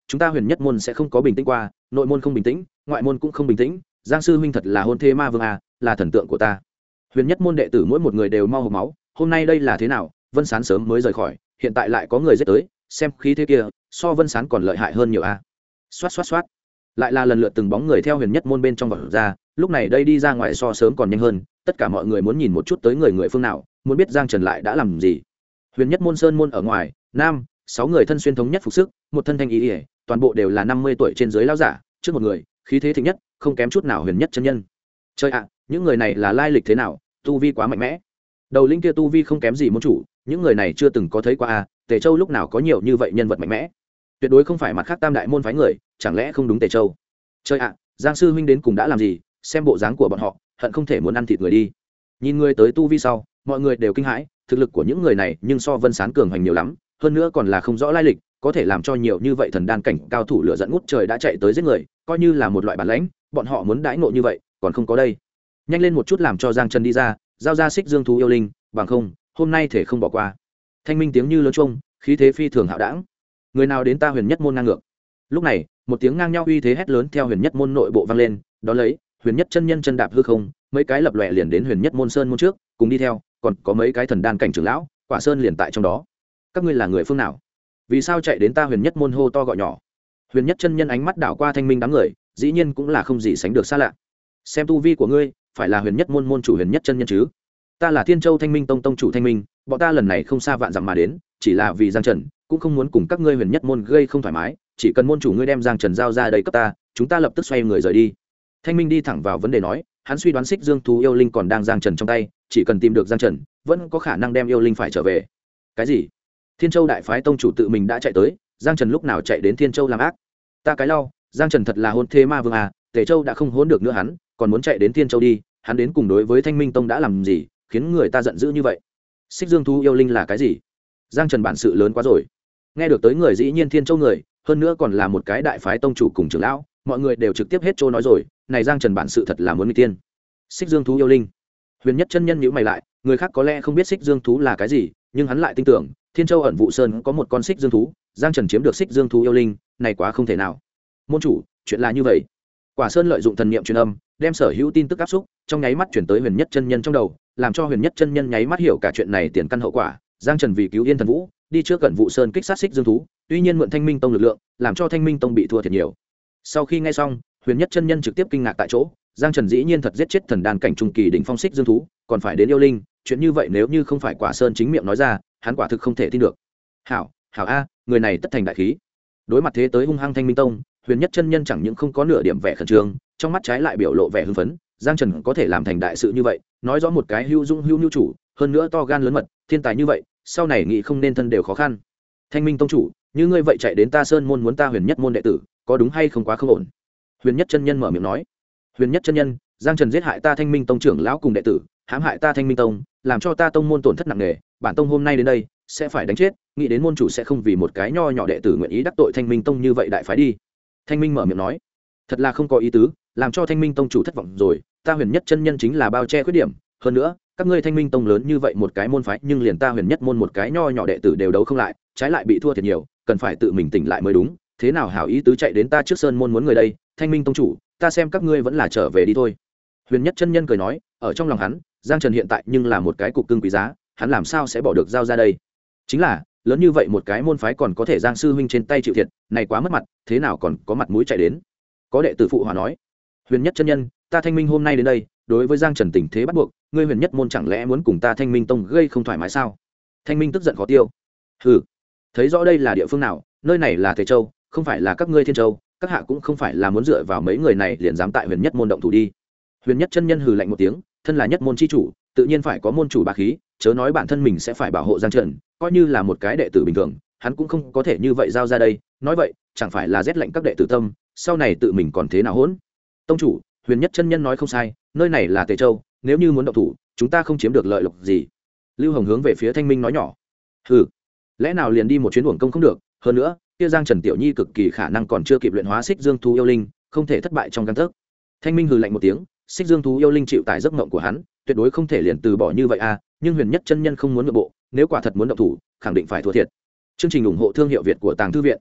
Speaker 1: chúng ta huyền nhất môn sẽ không có bình tĩnh qua, nội môn không bình tĩnh, ngoại môn cũng không bình tĩnh. Giang sư huynh thật là hôn thê ma vương à, là thần tượng của ta. Huyền nhất môn đệ tử mỗi một người đều mau hộc máu, hôm nay đây là thế nào? Vân Sán sớm mới rời khỏi, hiện tại lại có người giết tới, xem khí thế kia, so Vân Sán còn lợi hại hơn nhiều a. Xoát xoát xoát, lại là lần lượt từng bóng người theo huyền nhất môn bên trong vọt ra, lúc này đây đi ra ngoài so sớm còn nhanh hơn, tất cả mọi người muốn nhìn một chút tới người phương nào, muốn biết Giang Trần lại đã làm gì. Huyền nhất môn sơn môn ở ngoài, nam, 6 người thân xuyên thống nhất phục sức, một thân thanh ý, toàn bộ đều là 50 tuổi trên dưới lão giả, trước một người, khí thế thịnh nhất, không kém chút nào huyền nhất chân nhân. Chơi ạ, những người này là lai lịch thế nào, tu vi quá mạnh mẽ. Đầu linh kia tu vi không kém gì môn chủ, những người này chưa từng có thấy qua a, Tề Châu lúc nào có nhiều như vậy nhân vật mạnh mẽ. Tuyệt đối không phải mặt khác tam đại môn phái người, chẳng lẽ không đúng Tề Châu. Chơi ạ, Giang sư huynh đến cùng đã làm gì, xem bộ dáng của bọn họ, hận không thể muốn ăn thịt người đi. Nhìn người tới tu vi sau, mọi người đều kinh hãi, thực lực của những người này nhưng so Vân Sán cường hành nhiều lắm, hơn nữa còn là không rõ lai lịch, có thể làm cho nhiều như vậy thần đan cảnh cao thủ lửa dẫn ngút trời đã chạy tới giết người, coi như là một loại bản lãnh, bọn họ muốn đãi ngộ như vậy, còn không có đây. Nhanh lên một chút làm cho Giang Trần đi ra, giao ra xích dương thú yêu linh, bằng không, hôm nay thể không bỏ qua. Thanh minh tiếng như lớn chuông, khí thế phi thường hạo đảng. Người nào đến ta huyền nhất môn ngang ngược. Lúc này, một tiếng ngang nhau uy thế hét lớn theo huyền nhất môn nội bộ vang lên, đó lấy, huyền nhất chân nhân chân đạp hư không, mấy cái lập lòe liền đến huyền nhất môn sơn môn trước, cùng đi theo, còn có mấy cái thần đan cảnh trưởng lão, quả sơn liền tại trong đó. Các ngươi là người phương nào? Vì sao chạy đến ta huyền nhất môn hô to gọi nhỏ? Huyền nhất chân nhân ánh mắt đảo qua thanh minh đám người, dĩ nhiên cũng là không gì sánh được xa lạ. Xem tu vi của ngươi, phải là huyền nhất môn môn chủ huyền nhất chân nhân chứ? Ta là Thiên Châu Thanh Minh Tông tông chủ Thanh Minh, bọn ta lần này không xa vạn dặm mà đến, chỉ là vì Giang Trần, cũng không muốn cùng các ngươi huyền nhất môn gây không thoải mái, chỉ cần môn chủ ngươi đem Giang Trần giao ra đây cấp ta, chúng ta lập tức xoay người rời đi. Thanh Minh đi thẳng vào vấn đề nói, hắn suy đoán xích dương thú yêu linh còn đang Giang Trần trong tay, chỉ cần tìm được Giang Trần, vẫn có khả năng đem yêu linh phải trở về. Cái gì? Thiên Châu đại phái tông chủ tự mình đã chạy tới, Giang Trần lúc nào chạy đến Thiên Châu làm ác? Ta cái lau, Giang Trần thật là hôn thê ma vương à, Tề Châu đã không hôn được nữa hắn, còn muốn chạy đến Thiên Châu đi, hắn đến cùng đối với Thanh Minh Tông đã làm gì, khiến người ta giận dữ như vậy? Xích dương thú yêu linh là cái gì? Giang Trần bản sự lớn quá rồi. Nghe được tới người dĩ nhiên Thiên Châu người, hơn nữa còn là một cái đại phái tông chủ cùng trưởng lão, mọi người đều trực tiếp hết trôi nói rồi, này Giang Trần bản sự thật là muốn nguy tiên. Xích dương thú yêu linh. Huyền nhất chân nhân nhíu mày lại, người khác có lẽ không biết xích dương thú là cái gì, nhưng hắn lại tin tưởng, Thiên Châu ẩn vụ sơn có một con xích dương thú, Giang Trần chiếm được xích dương thú yêu linh, này quá không thể nào. Môn chủ, chuyện là như vậy. Quả Sơn lợi dụng thần niệm truyền âm, đem sở hữu tin tức áp xúc, trong nháy mắt chuyển tới Huyền Nhất chân nhân trong đầu, làm cho Huyền Nhất chân nhân nháy mắt hiểu cả chuyện này tiền căn hậu quả. Giang Trần vì cứu Yên Thần Vũ, đi trước cận vụ sơn kích sát xích dương thú, tuy nhiên mượn Thanh Minh Tông lực lượng, làm cho Thanh Minh Tông bị thua thiệt nhiều. Sau khi nghe xong, Huyền Nhất chân nhân trực tiếp kinh ngạc tại chỗ, Giang Trần dĩ nhiên thật giết chết thần đan cảnh trung kỳ đỉnh phong xích dương thú, còn phải đến yêu linh, chuyện như vậy nếu như không phải Quả Sơn chính miệng nói ra, hắn quả thực không thể tin được. Hảo, hảo a, người này tất thành đại khí. Đối mặt thế tới hung hăng Thanh Minh Tông, Huyền Nhất chân nhân chẳng những không có nửa điểm vẻ khẩn trương, trong mắt trái lại biểu lộ vẻ hưng phấn. Giang Trần có thể làm thành đại sự như vậy, nói rõ một cái hữu dung hữu nhu chủ, hơn nữa to gan lớn mật, thiên tài như vậy, sau này nghĩ không nên thân đều khó khăn. Thanh Minh tông chủ, như ngươi vậy chạy đến ta Sơn môn muốn ta Huyền Nhất môn đệ tử, có đúng hay không quá không ổn? Huyền Nhất chân nhân mở miệng nói. Huyền Nhất chân nhân, Giang Trần giết hại ta Thanh Minh tông trưởng lão cùng đệ tử, hãm hại ta Thanh Minh tông, làm cho ta tông môn tổn thất nặng nề, bản tông hôm nay đến đây sẽ phải đánh chết, nghĩ đến môn chủ sẽ không vì một cái nho nhỏ đệ tử nguyện ý đắc tội Thanh Minh tông như vậy đại phái đi. Thanh Minh mở miệng nói, thật là không có ý tứ, làm cho Thanh Minh tông chủ thất vọng rồi, ta Huyền Nhất chân nhân chính là bao che khuyết điểm, hơn nữa, các ngươi Thanh Minh tông lớn như vậy một cái môn phái, nhưng liền ta Huyền Nhất môn một cái nho nhỏ đệ tử đều đấu không lại, trái lại bị thua thiệt nhiều, cần phải tự mình tỉnh lại mới đúng, thế nào hảo ý tứ chạy đến ta trước Sơn môn muốn người đây, Thanh Minh tông chủ, ta xem các ngươi vẫn là trở về đi thôi. Huyền Nhất chân nhân cười nói, ở trong lòng hắn, Giang Trần hiện tại nhưng là một cái cục cưng quý giá, hắn làm sao sẽ bỏ được giao ra đây? Chính là, lớn như vậy một cái môn phái còn có thể Giang sư huynh trên tay chịu thiệt, này quá mất mặt, thế nào còn có mặt mũi chạy đến? Có đệ tử phụ hòa nói, Huyền Nhất chân nhân, ta Thanh Minh hôm nay đến đây, đối với Giang Trần tình thế bắt buộc, ngươi Huyền Nhất môn chẳng lẽ muốn cùng ta Thanh Minh tông gây không thoải mái sao? Thanh Minh tức giận khó tiêu. Hừ, thấy rõ đây là địa phương nào, nơi này là Tề Châu, không phải là các ngươi Thiên Châu, các hạ cũng không phải là muốn dựa vào mấy người này liền dám tại Huyền Nhất môn động thủ đi. Huyền Nhất chân nhân hừ lạnh một tiếng, thân là nhất môn chi chủ, tự nhiên phải có môn chủ bá khí, chớ nói bản thân mình sẽ phải bảo hộ Giang Trần, coi như là một cái đệ tử bình thường, hắn cũng không có thể như vậy giao ra đây, nói vậy, chẳng phải là rét lạnh các đệ tử tâm, sau này tự mình còn thế nào hỗn. Tông chủ, Huyền Nhất chân nhân nói không sai, nơi này là Tề Châu, nếu như muốn động thủ, chúng ta không chiếm được lợi lộc gì. Lưu Hồng hướng về phía Thanh Minh nói nhỏ. Hừ, lẽ nào liền đi một chuyến uổng công không được, hơn nữa, kia Giang Trần tiểu nhi cực kỳ khả năng còn chưa kịp luyện hóa xích dương thú yêu linh, không thể thất bại trong gang tấc. Thanh Minh hừ lạnh một tiếng, xích dương thú yêu linh chịu tải giấc mộng của hắn, tuyệt đối không thể liền từ bỏ như vậy à, nhưng Huyền Nhất chân nhân không muốn nội bộ, nếu quả thật muốn động thủ, khẳng định phải thua thiệt. Chương trình ủng hộ thương hiệu Việt của Tàng Thư viện.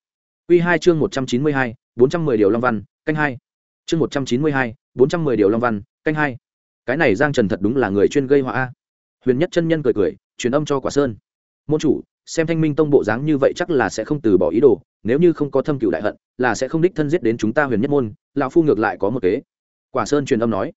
Speaker 1: Quy 2 chương 192, 410 điều long văn, canh 2. Chương 192, 410 điều long văn, canh 2. Cái này Giang Trần thật đúng là người chuyên gây họa a. Huyền Nhất chân nhân cười cười, truyền âm cho Quả Sơn. Môn chủ, xem Thanh Minh Tông bộ dáng như vậy chắc là sẽ không từ bỏ ý đồ, nếu như không có thâm cửu đại hận, là sẽ không đích thân giết đến chúng ta Huyền Nhất môn, lão phu ngược lại có một kế. Quả Sơn truyền âm nói.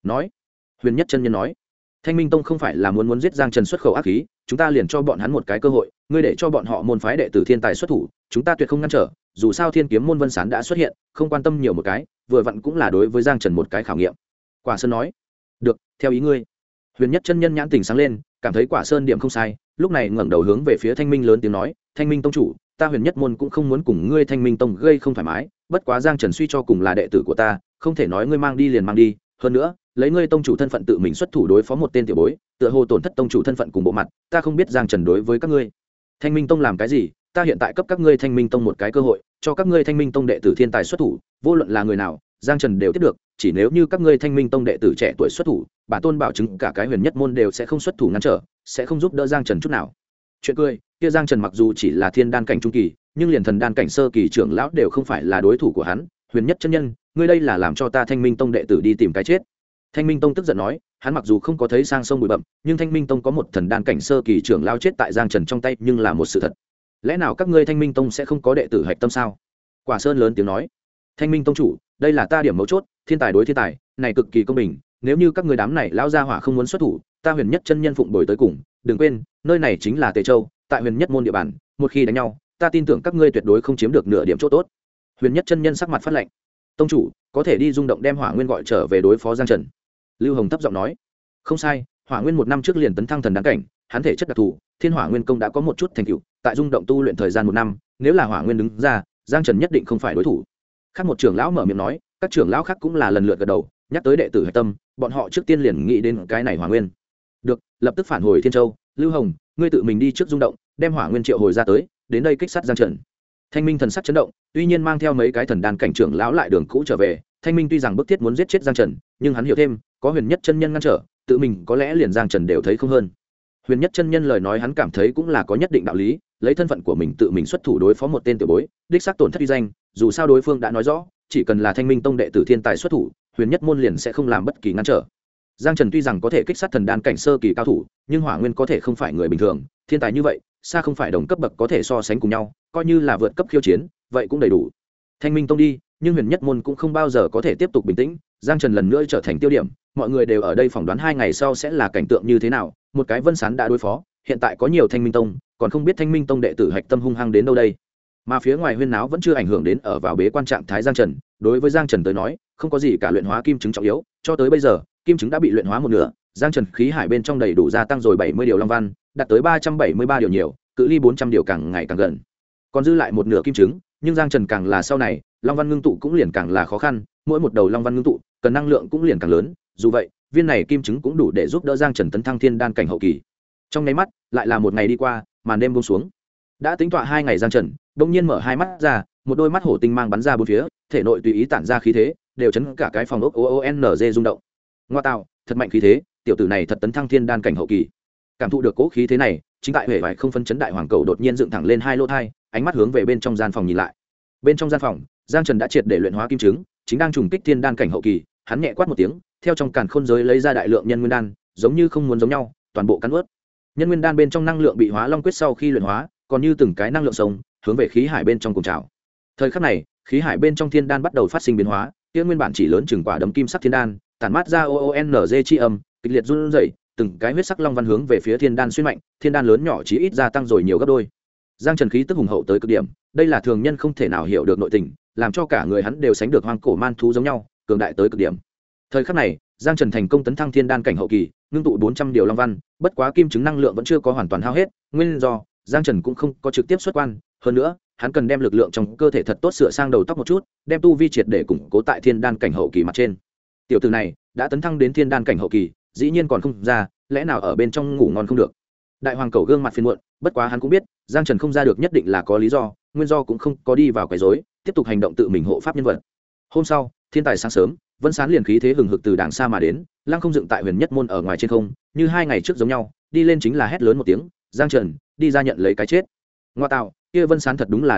Speaker 1: Huyền Nhất chân nhân nói, Thanh Minh Tông không phải là muốn giết Giang Trần xuất khẩu ác khí, chúng ta liền cho bọn hắn một cái cơ hội, ngươi để cho bọn họ môn phái đệ tử thiên tài xuất thủ, chúng ta tuyệt không ngăn trở, dù sao Thiên Kiếm môn Vân Sán đã xuất hiện, không quan tâm nhiều một cái, vừa vặn cũng là đối với Giang Trần một cái khảo nghiệm. Quả Sơn nói, được, theo ý ngươi. Huyền Nhất chân nhân nhãn tỉnh sáng lên, cảm thấy Quả Sơn điểm không sai, lúc này ngẩng đầu hướng về phía Thanh Minh lớn tiếng nói, Thanh Minh tông chủ, ta Huyền Nhất môn cũng không muốn cùng ngươi Thanh Minh tông gây không thoải mái, bất quá Giang Trần suy cho cùng là đệ tử của ta, không thể nói ngươi mang đi liền mang đi, hơn nữa lấy ngươi tông chủ thân phận tự mình xuất thủ đối phó một tên tiểu bối, tựa hồ tổn thất tông chủ thân phận cùng bộ mặt, ta không biết Giang Trần đối với các ngươi Thanh Minh tông làm cái gì, ta hiện tại cấp các ngươi Thanh Minh tông một cái cơ hội, cho các ngươi Thanh Minh tông đệ tử thiên tài xuất thủ, vô luận là người nào, Giang Trần đều tiếp được, chỉ nếu như các ngươi Thanh Minh tông đệ tử trẻ tuổi xuất thủ, bản tôn bảo chứng cả cái Huyền Nhất môn đều sẽ không xuất thủ ngăn trở, sẽ không giúp đỡ Giang Trần chút nào. Chuyện cười, kia Giang Trần mặc dù chỉ là thiên đan cảnh trung kỳ, nhưng liền thần đan cảnh sơ kỳ trưởng lão đều không phải là đối thủ của hắn. Huyền Nhất chân nhân, ngươi đây là làm cho ta Thanh Minh tông đệ tử đi tìm cái chết. Thanh Minh tông tức giận nói, hắn mặc dù không có thấy sang sông bụi bặm, nhưng Thanh Minh tông có một thần đan cảnh sơ kỳ trưởng lão chết tại Giang Trần trong tay, nhưng là một sự thật. Lẽ nào các ngươi Thanh Minh tông sẽ không có đệ tử hạch tâm sao? Quả Sơn lớn tiếng nói, Thanh Minh tông chủ, đây là ta điểm mấu chốt, thiên tài đối thiên tài, này cực kỳ công bình, nếu như các ngươi đám này lão gia hỏa không muốn xuất thủ, ta Huyền Nhất chân nhân phụng bồi tới cùng, đừng quên, nơi này chính là Tề Châu, tại Huyền Nhất môn địa bàn, một khi đánh nhau, ta tin tưởng các ngươi tuyệt đối không chiếm được nửa điểm chỗ tốt. Huyền Nhất chân nhân sắc mặt phát lạnh, tông chủ, có thể đi rung động đem Hỏa Nguyên gọi trở về đối phó Giang Trần. Lưu Hồng thấp giọng nói, không sai, Hỏa Nguyên một năm trước liền tấn thăng thần đáng cảnh, hắn thể chất đặc thù, Thiên Hỏa Nguyên công đã có một chút thành tựu, tại rung động tu luyện thời gian một năm, nếu là Hỏa Nguyên đứng ra, Giang Trần nhất định không phải đối thủ. Khác một trưởng lão mở miệng nói, các trưởng lão khác cũng là lần lượt gật đầu, nhắc tới đệ tử hạch tâm, bọn họ trước tiên liền nghĩ đến cái này Hỏa Nguyên. Được, lập tức phản hồi Thiên Châu, Lưu Hồng, ngươi tự mình đi trước rung động, đem Hỏa Nguyên triệu hồi ra tới, đến đây kích sát Giang Trần. Thanh Minh thần sắc chấn động, tuy nhiên mang theo mấy cái thần đan cảnh trưởng lão lại đường cũ trở về, Thanh Minh tuy rằng bức thiết muốn giết chết Giang Trần, nhưng hắn hiểu thêm, có Huyền Nhất chân nhân ngăn trở, tự mình có lẽ liền Giang Trần đều thấy không hơn. Huyền Nhất chân nhân lời nói hắn cảm thấy cũng là có nhất định đạo lý, lấy thân phận của mình tự mình xuất thủ đối phó một tên tiểu bối, đích xác tổn thất uy danh, dù sao đối phương đã nói rõ, chỉ cần là Thanh Minh tông đệ tử thiên tài xuất thủ, Huyền Nhất môn liền sẽ không làm bất kỳ ngăn trở. Giang Trần tuy rằng có thể kích sát thần đan cảnh sơ kỳ cao thủ, nhưng Hỏa Nguyên có thể không phải người bình thường, thiên tài như vậy, xa không phải đồng cấp bậc có thể so sánh cùng nhau, coi như là vượt cấp khiêu chiến, vậy cũng đầy đủ. Thanh Minh tông đi, nhưng Huyền Nhất môn cũng không bao giờ có thể tiếp tục bình tĩnh, Giang Trần lần nữa trở thành tiêu điểm, mọi người đều ở đây phỏng đoán 2 ngày sau sẽ là cảnh tượng như thế nào, một cái Vân Sán đã đối phó, hiện tại có nhiều Thanh Minh tông, còn không biết Thanh Minh tông đệ tử hạch tâm hung hăng đến đâu đây. Mà phía ngoài huyên náo vẫn chưa ảnh hưởng đến ở vào bế quan trạng thái Giang Trần, đối với Giang Trần tới nói, không có gì cả luyện hóa kim chứng trọng yếu, cho tới bây giờ, kim chứng đã bị luyện hóa một nửa, Giang Trần khí hải bên trong đầy đủ gia tăng rồi 70 điều long văn, đạt tới 373 điều nhiều, cự ly 400 điều càng ngày càng gần. Còn dư lại một nửa kim chứng, nhưng Giang Trần càng là sau này, long văn ngưng tụ cũng liền càng là khó khăn, mỗi một đầu long văn ngưng tụ, cần năng lượng cũng liền càng lớn, dù vậy, viên này kim chứng cũng đủ để giúp đỡ Giang Trần tấn thăng thiên đan cảnh hậu kỳ. Trong nháy mắt, lại là một ngày đi qua, màn đêm buông xuống. Đã tính tọa 2 ngày Giang Trần, bỗng nhiên mở hai mắt ra, một đôi mắt hổ tinh mang bắn ra bốn phía, thể nội tùy ý tản ra khí thế, đều chấn cả cái phòng ốc OONZ rung động. Ngoa tạo, thật mạnh khí thế, tiểu tử này thật tấn thăng thiên đan cảnh hậu kỳ. Cảm thụ được cố khí thế này, chính tại huệ vải không phân chấn đại hoàng cầu đột nhiên dựng thẳng lên hai lỗ thai, ánh mắt hướng về bên trong gian phòng nhìn lại. Bên trong gian phòng, Giang Trần đã triệt để luyện hóa kim chứng, chính đang trùng kích thiên đan cảnh hậu kỳ, hắn nhẹ quát một tiếng, theo trong càn khôn giới lấy ra đại lượng nhân nguyên đan, giống như không muốn giống nhau, toàn bộ cắn nuốt. Nhân nguyên đan bên trong năng lượng bị hóa long quyết sau khi luyện hóa, còn như từng cái năng lượng sống, hướng về khí hải bên trong cùng trào. Thời khắc này, khí hải bên trong thiên đan bắt đầu phát sinh biến hóa, kia nguyên bản chỉ lớn chừng quả đấm kim sắc thiên đan, tản mát ra OONZ chi âm, kịch liệt run rẩy, từng cái huyết sắc long văn hướng về phía thiên đan xuyên mạnh, thiên đan lớn nhỏ chí ít gia tăng rồi nhiều gấp đôi. Giang Trần khí tức hùng hậu tới cực điểm, đây là thường nhân không thể nào hiểu được nội tình, làm cho cả người hắn đều sánh được hoang cổ man thú giống nhau, cường đại tới cực điểm. Thời khắc này, Giang Trần thành công tấn thăng thiên đan cảnh hậu kỳ, ngưng tụ 400 điều long văn, bất quá kim chứng năng lượng vẫn chưa có hoàn toàn hao hết, nguyên do Giang Trần cũng không có trực tiếp xuất quan, hơn nữa, hắn cần đem lực lượng trong cơ thể thật tốt sửa sang đầu tóc một chút, đem tu vi triệt để củng cố tại thiên đan cảnh hậu kỳ mặt trên. Tiểu tử này đã tấn thăng đến thiên đan cảnh hậu kỳ, dĩ nhiên còn không ra, lẽ nào ở bên trong ngủ ngon không được. Đại hoàng cầu gương mặt phiền muộn, bất quá hắn cũng biết, Giang Trần không ra được nhất định là có lý do, nguyên do cũng không có đi vào quấy rối, tiếp tục hành động tự mình hộ pháp nhân vật. Hôm sau, thiên tài sáng sớm, Vân Sán liền khí thế hừng hực từ đàng xa mà đến, lăng không dựng tại Huyền Nhất môn ở ngoài trên không, như 2 ngày trước giống nhau, đi lên chính là hét lớn một tiếng, "Giang Trần, đi ra nhận lấy cái chết." Ngoa tạo, kia Vân Sán thật đúng là đúng giờ,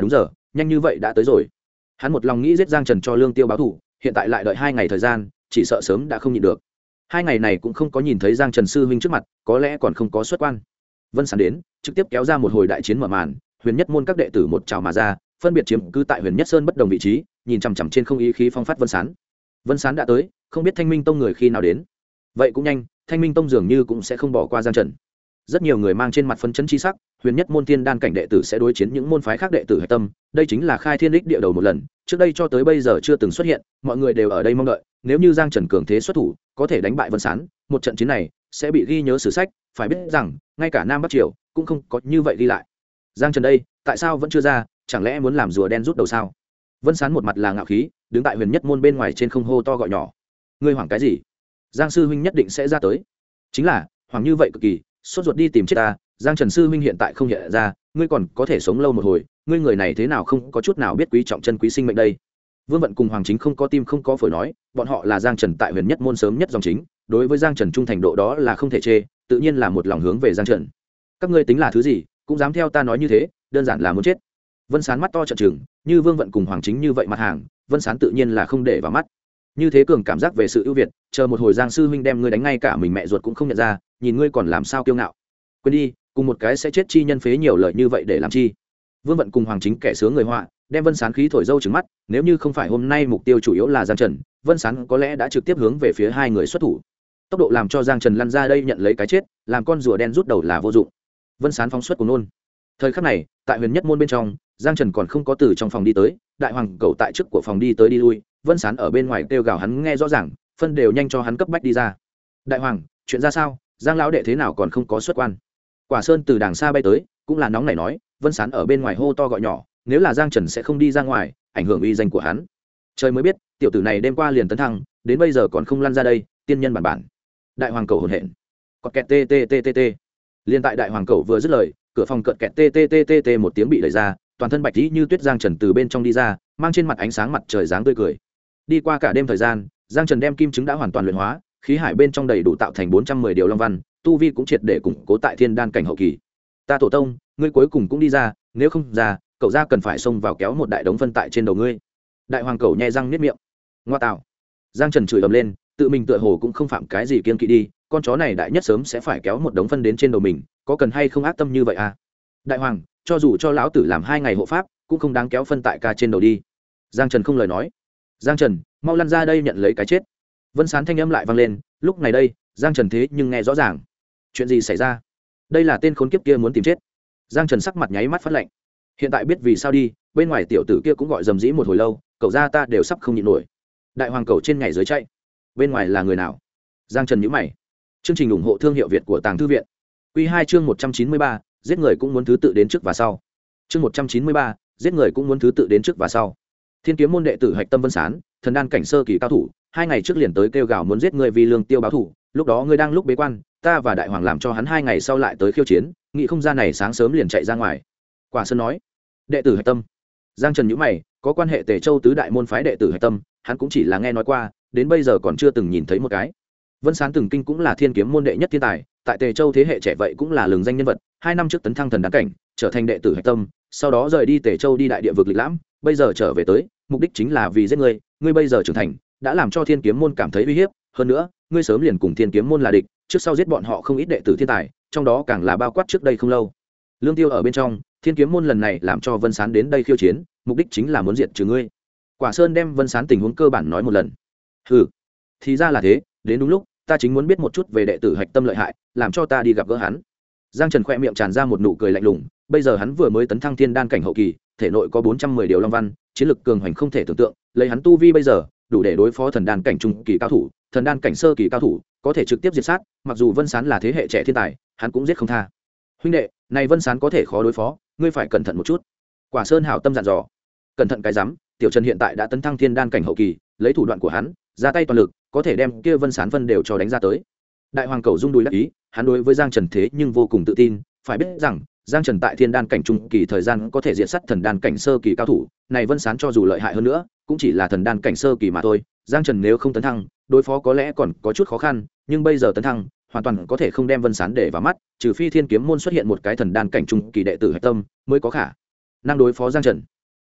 Speaker 1: nhanh như vậy đã tới rồi. Hắn một lòng nghĩ giết Giang Trần cho Lương Tiêu báo thù, hiện tại lại đợi 2 ngày thời gian, chỉ sợ sớm đã không nhịn được. 2 ngày này cũng không có nhìn thấy Giang Trần sư huynh trước mặt, có lẽ còn không có xuất quan. Vân Sán đến, trực tiếp kéo ra một hồi đại chiến mở màn, Huyền Nhất môn các đệ tử một trào mà ra, phân biệt chiếm cứ tại Huyền Nhất Sơn bất đồng vị trí, nhìn chằm chằm trên không ý khí phong phát Vân Sán. Vân Sán đã tới, không biết Thanh Minh Tông người khi nào đến. Vậy cũng nhanh, Thanh Minh Tông dường như cũng sẽ không bỏ qua Giang Trần. Rất nhiều người mang trên mặt phấn chấn chi sắc, Huyền Nhất môn Thiên Đan cảnh đệ tử sẽ đối chiến những môn phái khác đệ tử hạch tâm, đây chính là khai thiên đích địa đầu một lần, trước đây cho tới bây giờ chưa từng xuất hiện, mọi người đều ở đây mong đợi, nếu như Giang Trần cường thế xuất thủ, có thể đánh bại Vân Sán, một trận chiến này sẽ bị ghi nhớ sử sách, phải biết rằng, ngay cả Nam Bắc Triều cũng không có như vậy đi lại. Giang Trần đây, tại sao vẫn chưa ra, chẳng lẽ muốn làm rùa đen rút đầu sao? Vân Sán một mặt là ngạo khí, đứng tại Huyền Nhất môn bên ngoài trên không hô to gọi nhỏ. Ngươi hoảng cái gì? Giang sư huynh nhất định sẽ ra tới. Chính là, hoảng như vậy cực kỳ, sốt ruột đi tìm chết ta. Giang Trần sư huynh hiện tại không hiện ra, ngươi còn có thể sống lâu một hồi, ngươi người này thế nào không có chút nào biết quý trọng chân quý sinh mệnh đây. Vương Vận cùng Hoàng Chính không có tim không có phổi nói, bọn họ là Giang Trần tại Huyền Nhất môn sớm nhất dòng chính, đối với Giang Trần trung thành độ đó là không thể chê, tự nhiên là một lòng hướng về Giang Trần. Các ngươi tính là thứ gì, cũng dám theo ta nói như thế, đơn giản là muốn chết. Vân Sán mắt to trợn trừng, như Vương Vận cùng Hoàng Chính như vậy mặt hàng, Vân Sán tự nhiên là không để vào mắt. Như thế cường cảm giác về sự ưu việt, chờ một hồi Giang sư huynh đem ngươi đánh ngay cả mình mẹ ruột cũng không nhận ra, nhìn ngươi còn làm sao kiêu ngạo. Quên đi, cùng một cái sẽ chết chi nhân phế nhiều lời như vậy để làm chi? Vương Vận cùng Hoàng Chính kẻ sướng người họa, đem Vân Sán khí thổi dâu trừng mắt, nếu như không phải hôm nay mục tiêu chủ yếu là Giang Trần, Vân Sán có lẽ đã trực tiếp hướng về phía hai người xuất thủ. Tốc độ làm cho Giang Trần lăn ra đây nhận lấy cái chết, làm con rùa đen rút đầu là vô dụng. Vân Sán phóng xuất của nôn. Thời khắc này, tại Huyền Nhất môn bên trong, Giang Trần còn không có từ trong phòng đi tới, Đại Hoàng Cẩu tại trước của phòng đi tới đi lui, Vân Sán ở bên ngoài kêu gào hắn nghe rõ ràng, phân đều nhanh cho hắn cấp bách đi ra. Đại Hoàng, chuyện ra sao? Giang lão đệ thế nào còn không có xuất quan? Quả Sơn từ đàng xa bay tới, cũng là nóng nảy nói, Vân Sán ở bên ngoài hô to gọi nhỏ, nếu là Giang Trần sẽ không đi ra ngoài, ảnh hưởng uy danh của hắn. Trời mới biết, tiểu tử này đêm qua liền tấn thăng, đến bây giờ còn không lăn ra đây, tiên nhân bản bản. Đại Hoàng Cẩu hồn hển. Quạt kẹt tê tê tê tê tê. Liên tại Đại Hoàng Cẩu vừa dứt lời, cửa phòng cợt kẹt tê tê tê tê tê một tiếng bị đẩy ra, toàn thân bạch tí như tuyết Giang Trần từ bên trong đi ra, mang trên mặt ánh sáng mặt trời dáng tươi cười. Đi qua cả đêm thời gian, Giang Trần đem kim chứng đã hoàn toàn luyện hóa, khí hải bên trong đầy đủ tạo thành 410 điều long văn, tu vi cũng triệt để củng cố tại Thiên Đan cảnh hậu kỳ. Ta tổ tông, ngươi cuối cùng cũng đi ra, nếu không ra, cậu ra cần phải xông vào kéo một đại đống phân tại trên đầu ngươi. Đại Hoàng Cẩu nhe răng niết miệng. Ngoa tạo. Giang Trần chửi ầm lên, tự mình tựa hồ cũng không phạm cái gì kiêng kỵ đi, con chó này đại nhất sớm sẽ phải kéo một đống phân đến trên đầu mình, có cần hay không ác tâm như vậy à? Đại Hoàng, cho dù cho lão tử làm 2 ngày hộ pháp, cũng không đáng kéo phân tại ca trên đầu đi. Giang Trần không lời nói. Giang Trần, mau lăn ra đây nhận lấy cái chết. Vân Sán thanh âm lại vang lên, lúc này đây, Giang Trần thế nhưng nghe rõ ràng. Chuyện gì xảy ra? Đây là tên khốn kiếp kia muốn tìm chết. Giang Trần sắc mặt nháy mắt phát lạnh. Hiện tại biết vì sao đi, bên ngoài tiểu tử kia cũng gọi dầm dĩ một hồi lâu, cậu ra ta đều sắp không nhịn nổi. Đại Hoàng Cẩu trên nhảy dưới chạy. Bên ngoài là người nào? Giang Trần nhíu mày. Chương trình ủng hộ thương hiệu Việt của Tàng Thư viện. Quy 2 chương 193, giết người cũng muốn thứ tự đến trước và sau. Chương 193, giết người cũng muốn thứ tự đến trước và sau. Thiên Kiếm môn đệ tử Hạch Tâm Vân Sán, thần đan cảnh sơ kỳ cao thủ, 2 ngày trước liền tới kêu gào muốn giết ngươi vì Lương Tiêu báo thủ, lúc đó ngươi đang lúc bế quan, ta và Đại Hoàng làm cho hắn 2 ngày sau lại tới khiêu chiến, nghĩ không ra này sáng sớm liền chạy ra ngoài. Quả Sơn nói, đệ tử Hạch Tâm. Giang Trần nhíu mày, có quan hệ Tề Châu tứ đại môn phái đệ tử Hạch Tâm, hắn cũng chỉ là nghe nói qua, đến bây giờ còn chưa từng nhìn thấy một cái. Vân Sán từng kinh cũng là Thiên Kiếm môn đệ nhất thiên tài, tại Tề Châu thế hệ trẻ vậy cũng là lừng danh nhân vật, 2 năm trước tấn thăng thần đan cảnh, trở thành đệ tử Hạch Tâm, sau đó rời đi Tề Châu đi đại địa vực lịch lãm, bây giờ trở về tới, mục đích chính là vì giết ngươi, ngươi bây giờ trưởng thành, đã làm cho Thiên Kiếm môn cảm thấy uy hiếp, hơn nữa, ngươi sớm liền cùng Thiên Kiếm môn là địch, trước sau giết bọn họ không ít đệ tử thiên tài, trong đó càng là bao quát trước đây không lâu. Lương Tiêu ở bên trong, Thiên Kiếm môn lần này làm cho Vân Sán đến đây khiêu chiến, mục đích chính là muốn diệt trừ ngươi. Quả Sơn đem Vân Sán tình huống cơ bản nói một lần. Hừ, thì ra là thế, đến đúng lúc, ta chính muốn biết một chút về đệ tử Hạch Tâm lợi hại, làm cho ta đi gặp gỡ hắn. Giang Trần khẽ miệng tràn ra một nụ cười lạnh lùng, bây giờ hắn vừa mới tấn thăng Thiên Đan cảnh hậu kỳ, thể nội có 410 điều long văn, chiến lực cường hoành không thể tưởng tượng, lấy hắn tu vi bây giờ, đủ để đối phó thần đan cảnh trung kỳ cao thủ, thần đan cảnh sơ kỳ cao thủ, có thể trực tiếp diệt sát, mặc dù Vân Sán là thế hệ trẻ thiên tài, hắn cũng giết không tha. Huynh đệ, này Vân Sán có thể khó đối phó, ngươi phải cẩn thận một chút. Quả Sơn hảo tâm dặn dò. Cẩn thận cái rắm, tiểu Trần hiện tại đã tấn thăng Thiên Đan cảnh hậu kỳ, lấy thủ đoạn của hắn, ra tay toàn lực, có thể đem kia Vân Sán phân đều cho đánh ra tới. Đại Hoàng Cẩu rung đùi đắc ý, hắn đối với Giang Trần thế nhưng vô cùng tự tin, phải biết rằng Giang Trần tại Thiên Đan cảnh trung kỳ thời gian có thể diệt sát thần đan cảnh sơ kỳ cao thủ, này Vân Sán cho dù lợi hại hơn nữa, cũng chỉ là thần đan cảnh sơ kỳ mà thôi. Giang Trần nếu không tấn thăng, đối phó có lẽ còn có chút khó khăn, nhưng bây giờ tấn thăng, hoàn toàn có thể không đem Vân Sán để vào mắt, trừ phi Thiên Kiếm môn xuất hiện một cái thần đan cảnh trung kỳ đệ tử Hạch Tâm, mới có khả năng đối phó Giang Trần.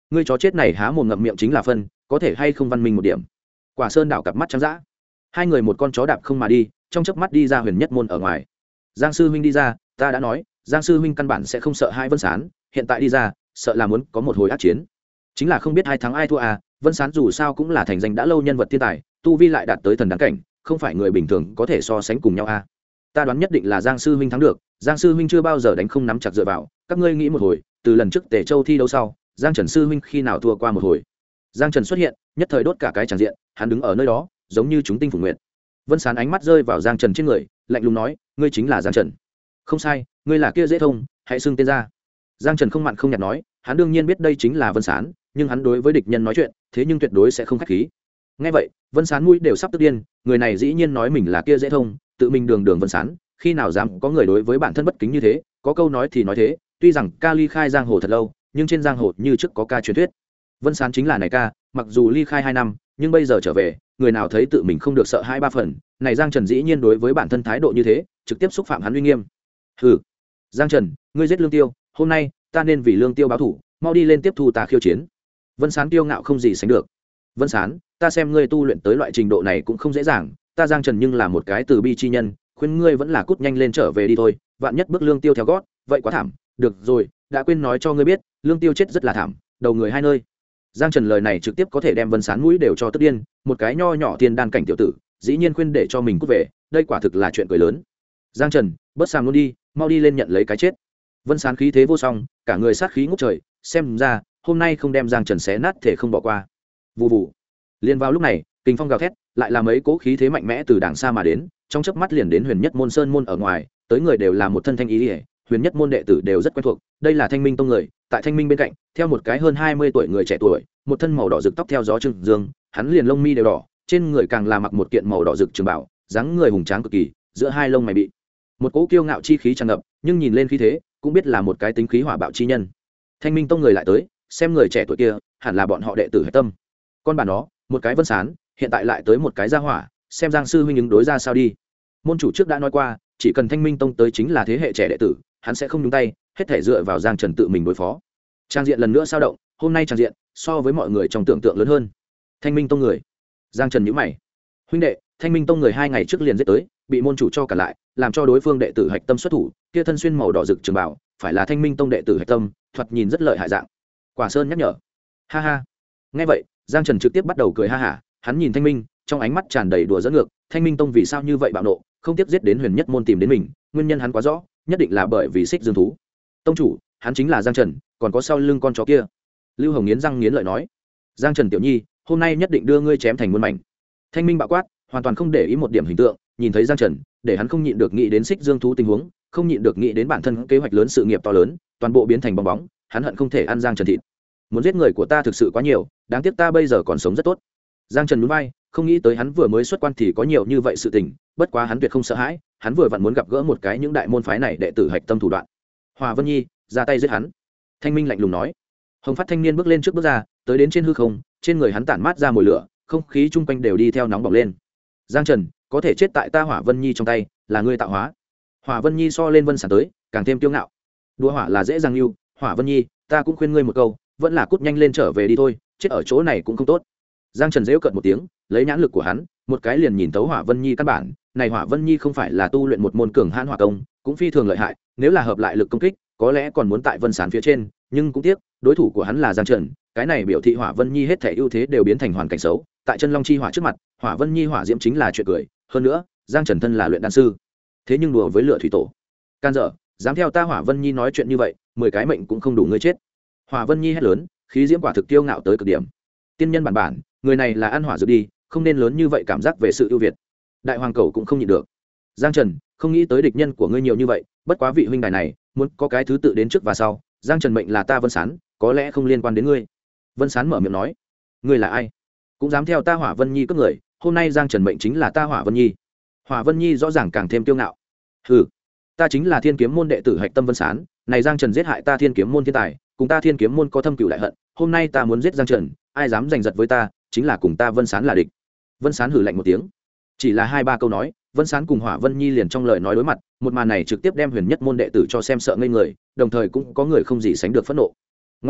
Speaker 1: ngươi chó chết này há mồm ngậm miệng chính là phân, có thể hay không văn minh một điểm. Quả Sơn đảo cặp mắt trắng dã, hai người một con chó đạp không mà đi, trong chớp mắt đi ra huyền nhất môn ở ngoài. Giang sư huynh đi ra, ta đã nói Giang sư huynh căn bản sẽ không sợ hai Vân Sán, hiện tại đi ra sợ là muốn có một hồi ác chiến, chính là không biết ai thắng ai thua à. Vân Sán dù sao cũng là thành danh đã lâu nhân vật thiên tài, tu vi lại đạt tới thần đáng cảnh, không phải người bình thường có thể so sánh cùng nhau à. Ta đoán nhất định là Giang sư huynh thắng được, Giang sư huynh chưa bao giờ đánh không nắm chặt dựa vào, các ngươi nghĩ một hồi, từ lần trước Tề Châu thi đấu sau, Giang Trần sư huynh khi nào thua qua một hồi. Giang Trần xuất hiện, nhất thời đốt cả cái tràng diện, hắn đứng ở nơi đó giống như chúng tinh phủ nguyệt. Vân Sán ánh mắt rơi vào Giang Trần trên người, lạnh lùng nói, ngươi chính là Giang Trần. Không sai, ngươi là kia dễ thông, hãy xưng tên ra. Giang Trần không mặn không nhạt nói, hắn đương nhiên biết đây chính là Vân Sán, nhưng hắn đối với địch nhân nói chuyện, thế nhưng tuyệt đối sẽ không khách khí. Nghe vậy, Vân Sán mũi đều sắp tức điên, người này dĩ nhiên nói mình là kia dễ thông, tự mình đường đường Vân Sán, khi nào dám có người đối với bản thân bất kính như thế, có câu nói thì nói thế, tuy rằng ca ly khai giang hồ thật lâu, nhưng trên giang hồ như trước có ca truyền thuyết. Vân Sán chính là này ca, mặc dù ly khai 2 năm, nhưng bây giờ trở về, người nào thấy tự mình không được sợ 2-3 phần, này Giang Trần dĩ nhiên đối với bản thân thái độ như thế, trực tiếp xúc phạm hắn uy nghiêm. Hừ, Giang Trần, ngươi giết Lương Tiêu, hôm nay ta nên vì Lương Tiêu báo thù, mau đi lên tiếp thu ta khiêu chiến. Vân Sán tiêu ngạo không gì sánh được. Vân Sán, ta xem ngươi tu luyện tới loại trình độ này cũng không dễ dàng, ta Giang Trần nhưng là một cái từ bi chi nhân, khuyên ngươi vẫn là cút nhanh lên trở về đi thôi, vạn nhất bước Lương Tiêu theo gót, vậy quá thảm. Được rồi, đã quên nói cho ngươi biết, Lương Tiêu chết rất là thảm, đầu người 2 nơi. Giang Trần lời này trực tiếp có thể đem Vân Sán mũi đều cho tức điên, một cái nho nhỏ tiên đan cảnh tiểu tử, dĩ nhiên khuyên để cho mình cút về, đây quả thực là chuyện cười lớn. Giang Trần, bớt sàm luôn đi, mau đi lên nhận lấy cái chết. Vân Sán khí thế vô song, cả người sát khí ngút trời, xem ra hôm nay không đem Giang Trần xé nát thể không bỏ qua. Vù vù. Liên vào lúc này, kình phong gào thét, lại là mấy cỗ khí thế mạnh mẽ từ đàng xa mà đến, trong chớp mắt liền đến Huyền Nhất môn sơn môn ở ngoài, tới người đều là một thân thanh ý, Huyền Nhất môn đệ tử đều rất quen thuộc, đây là Thanh Minh tông người, tại Thanh Minh bên cạnh, theo một cái hơn 20 tuổi người trẻ tuổi, một thân màu đỏ rực tóc theo gió trưng dương, hắn liền lông mi đều đỏ, trên người càng là mặc một kiện màu đỏ rực trường bảo, dáng người hùng tráng cực kỳ, giữa hai lông mày bị một cỗ kiêu ngạo chi khí tràn ngập, nhưng nhìn lên khí thế, cũng biết là một cái tính khí hỏa bạo chi nhân. Thanh Minh tông người lại tới, xem người trẻ tuổi kia, hẳn là bọn họ đệ tử hải tâm. Con bà nó, một cái Vân Sán, hiện tại lại tới một cái gia hỏa, xem Giang sư huynh ứng đối ra sao đi. Môn chủ trước đã nói qua, chỉ cần Thanh Minh tông tới chính là thế hệ trẻ đệ tử, hắn sẽ không nhúng tay, hết thể dựa vào Giang Trần tự mình đối phó. Trang diện lần nữa sao động, hôm nay trang diện so với mọi người trong tưởng tượng lớn hơn. Thanh Minh tông người, Giang Trần nhíu mày. Huynh đệ, Thanh Minh tông người 2 ngày trước liền giết tới, bị môn chủ cho cả lại, làm cho đối phương đệ tử hạch tâm xuất thủ, kia thân xuyên màu đỏ rực trường bảo, phải là Thanh Minh tông đệ tử hạch tâm, thoạt nhìn rất lợi hại dạng. Quả Sơn nhắc nhở. Ha ha. Nghe vậy, Giang Trần trực tiếp bắt đầu cười ha hả, hắn nhìn Thanh Minh, trong ánh mắt tràn đầy đùa giỡn ngược, Thanh Minh tông vì sao như vậy bạo nộ, không tiếp giết đến Huyền Nhất môn tìm đến mình, nguyên nhân hắn quá rõ, nhất định là bởi vì xích dương thú. Tông chủ, hắn chính là Giang Trần, còn có sau lưng con chó kia. Lưu Hồng nghiến răng nghiến lợi nói. Giang Trần tiểu nhi, hôm nay nhất định đưa ngươi chém thành muôn mảnh. Thanh Minh bạo quát, hoàn toàn không để ý một điểm hình tượng, nhìn thấy Giang Trần, để hắn không nhịn được nghĩ đến xích dương thú tình huống, không nhịn được nghĩ đến bản thân kế hoạch lớn sự nghiệp to lớn, toàn bộ biến thành bong bóng, hắn hận không thể ăn Giang Trần thịt. Muốn giết người của ta thực sự quá nhiều, đáng tiếc ta bây giờ còn sống rất tốt. Giang Trần nhún vai, không nghĩ tới hắn vừa mới xuất quan thì có nhiều như vậy sự tình, bất quá hắn tuyệt không sợ hãi, hắn vừa vặn muốn gặp gỡ một cái những đại môn phái này đệ tử hạch tâm thủ đoạn. Hòa Vân Nhi, ra tay giết hắn. Thanh Minh lạnh lùng nói. Hồng Phát thanh niên bước lên trước bước ra, tới đến trên hư không, trên người hắn tản mát ra mùi lửa, không khí chung quanh đều đi theo nóng bỏng lên. Giang Trần, có thể chết tại ta Hỏa Vân Nhi trong tay, là ngươi tạo hóa. Hỏa Vân Nhi so lên Vân Sán tới, càng thêm kiêu ngạo. Đua hỏa là dễ dàng lưu, Hỏa Vân Nhi, ta cũng khuyên ngươi một câu, vẫn là cút nhanh lên trở về đi thôi, chết ở chỗ này cũng không tốt. Giang Trần giễu cợt một tiếng, lấy nhãn lực của hắn, một cái liền nhìn tấu Hỏa Vân Nhi căn bản, này Hỏa Vân Nhi không phải là tu luyện một môn cường hãn hỏa công, cũng phi thường lợi hại, nếu là hợp lại lực công kích, có lẽ còn muốn tại Vân Sán phía trên, nhưng cũng tiếc, đối thủ của hắn là Giang Trần, cái này biểu thị Hỏa Vân Nhi hết thể ưu thế đều biến thành hoàn cảnh xấu, tại chân long chi hỏa trước mặt, Hỏa Vân Nhi hỏa diễm chính là chuyện cười, hơn nữa, Giang Trần thân là luyện đan sư, thế nhưng đùa với lửa thủy tổ, can dở, dám theo ta Hỏa Vân Nhi nói chuyện như vậy, 10 cái mệnh cũng không đủ ngươi chết. Hỏa Vân Nhi hét lớn, khí diễm quả thực tiêu ngạo tới cực điểm. Tiên nhân bản, người này là ăn hỏa dược đi, không nên lớn như vậy cảm giác về sự ưu việt. Đại hoàng cầu cũng không nhịn được. Giang Trần, không nghĩ tới địch nhân của ngươi nhiều như vậy, bất quá vị huynh đài này, muốn có cái thứ tự đến trước và sau, Giang Trần mệnh là ta Vân Sán, có lẽ không liên quan đến ngươi. Vân Sán mở miệng nói, ngươi là ai? Cũng dám theo ta Hỏa Vân Nhi cướp người, hôm nay Giang Trần mệnh chính là ta Hỏa Vân Nhi. Hỏa Vân Nhi rõ ràng càng thêm kiêu ngạo. Hừ, ta chính là Thiên Kiếm môn đệ tử hạch tâm Vân Sán, này Giang Trần giết hại ta Thiên Kiếm môn thiên tài, cùng ta Thiên Kiếm môn có thâm cửu đại hận, hôm nay ta muốn giết Giang Trần, ai dám giành giật với ta, chính là cùng ta Vân Sán là địch. Vân Sán hừ lạnh một tiếng, chỉ là 2-3 câu nói, Vân Sán cùng Hỏa Vân Nhi liền trong lời nói đối mặt, một màn này trực tiếp đem Huyền Nhất môn đệ tử cho xem sợ ngây người, đồng thời cũng có người không gì sánh được phẫn nộ. Ngoa tạo,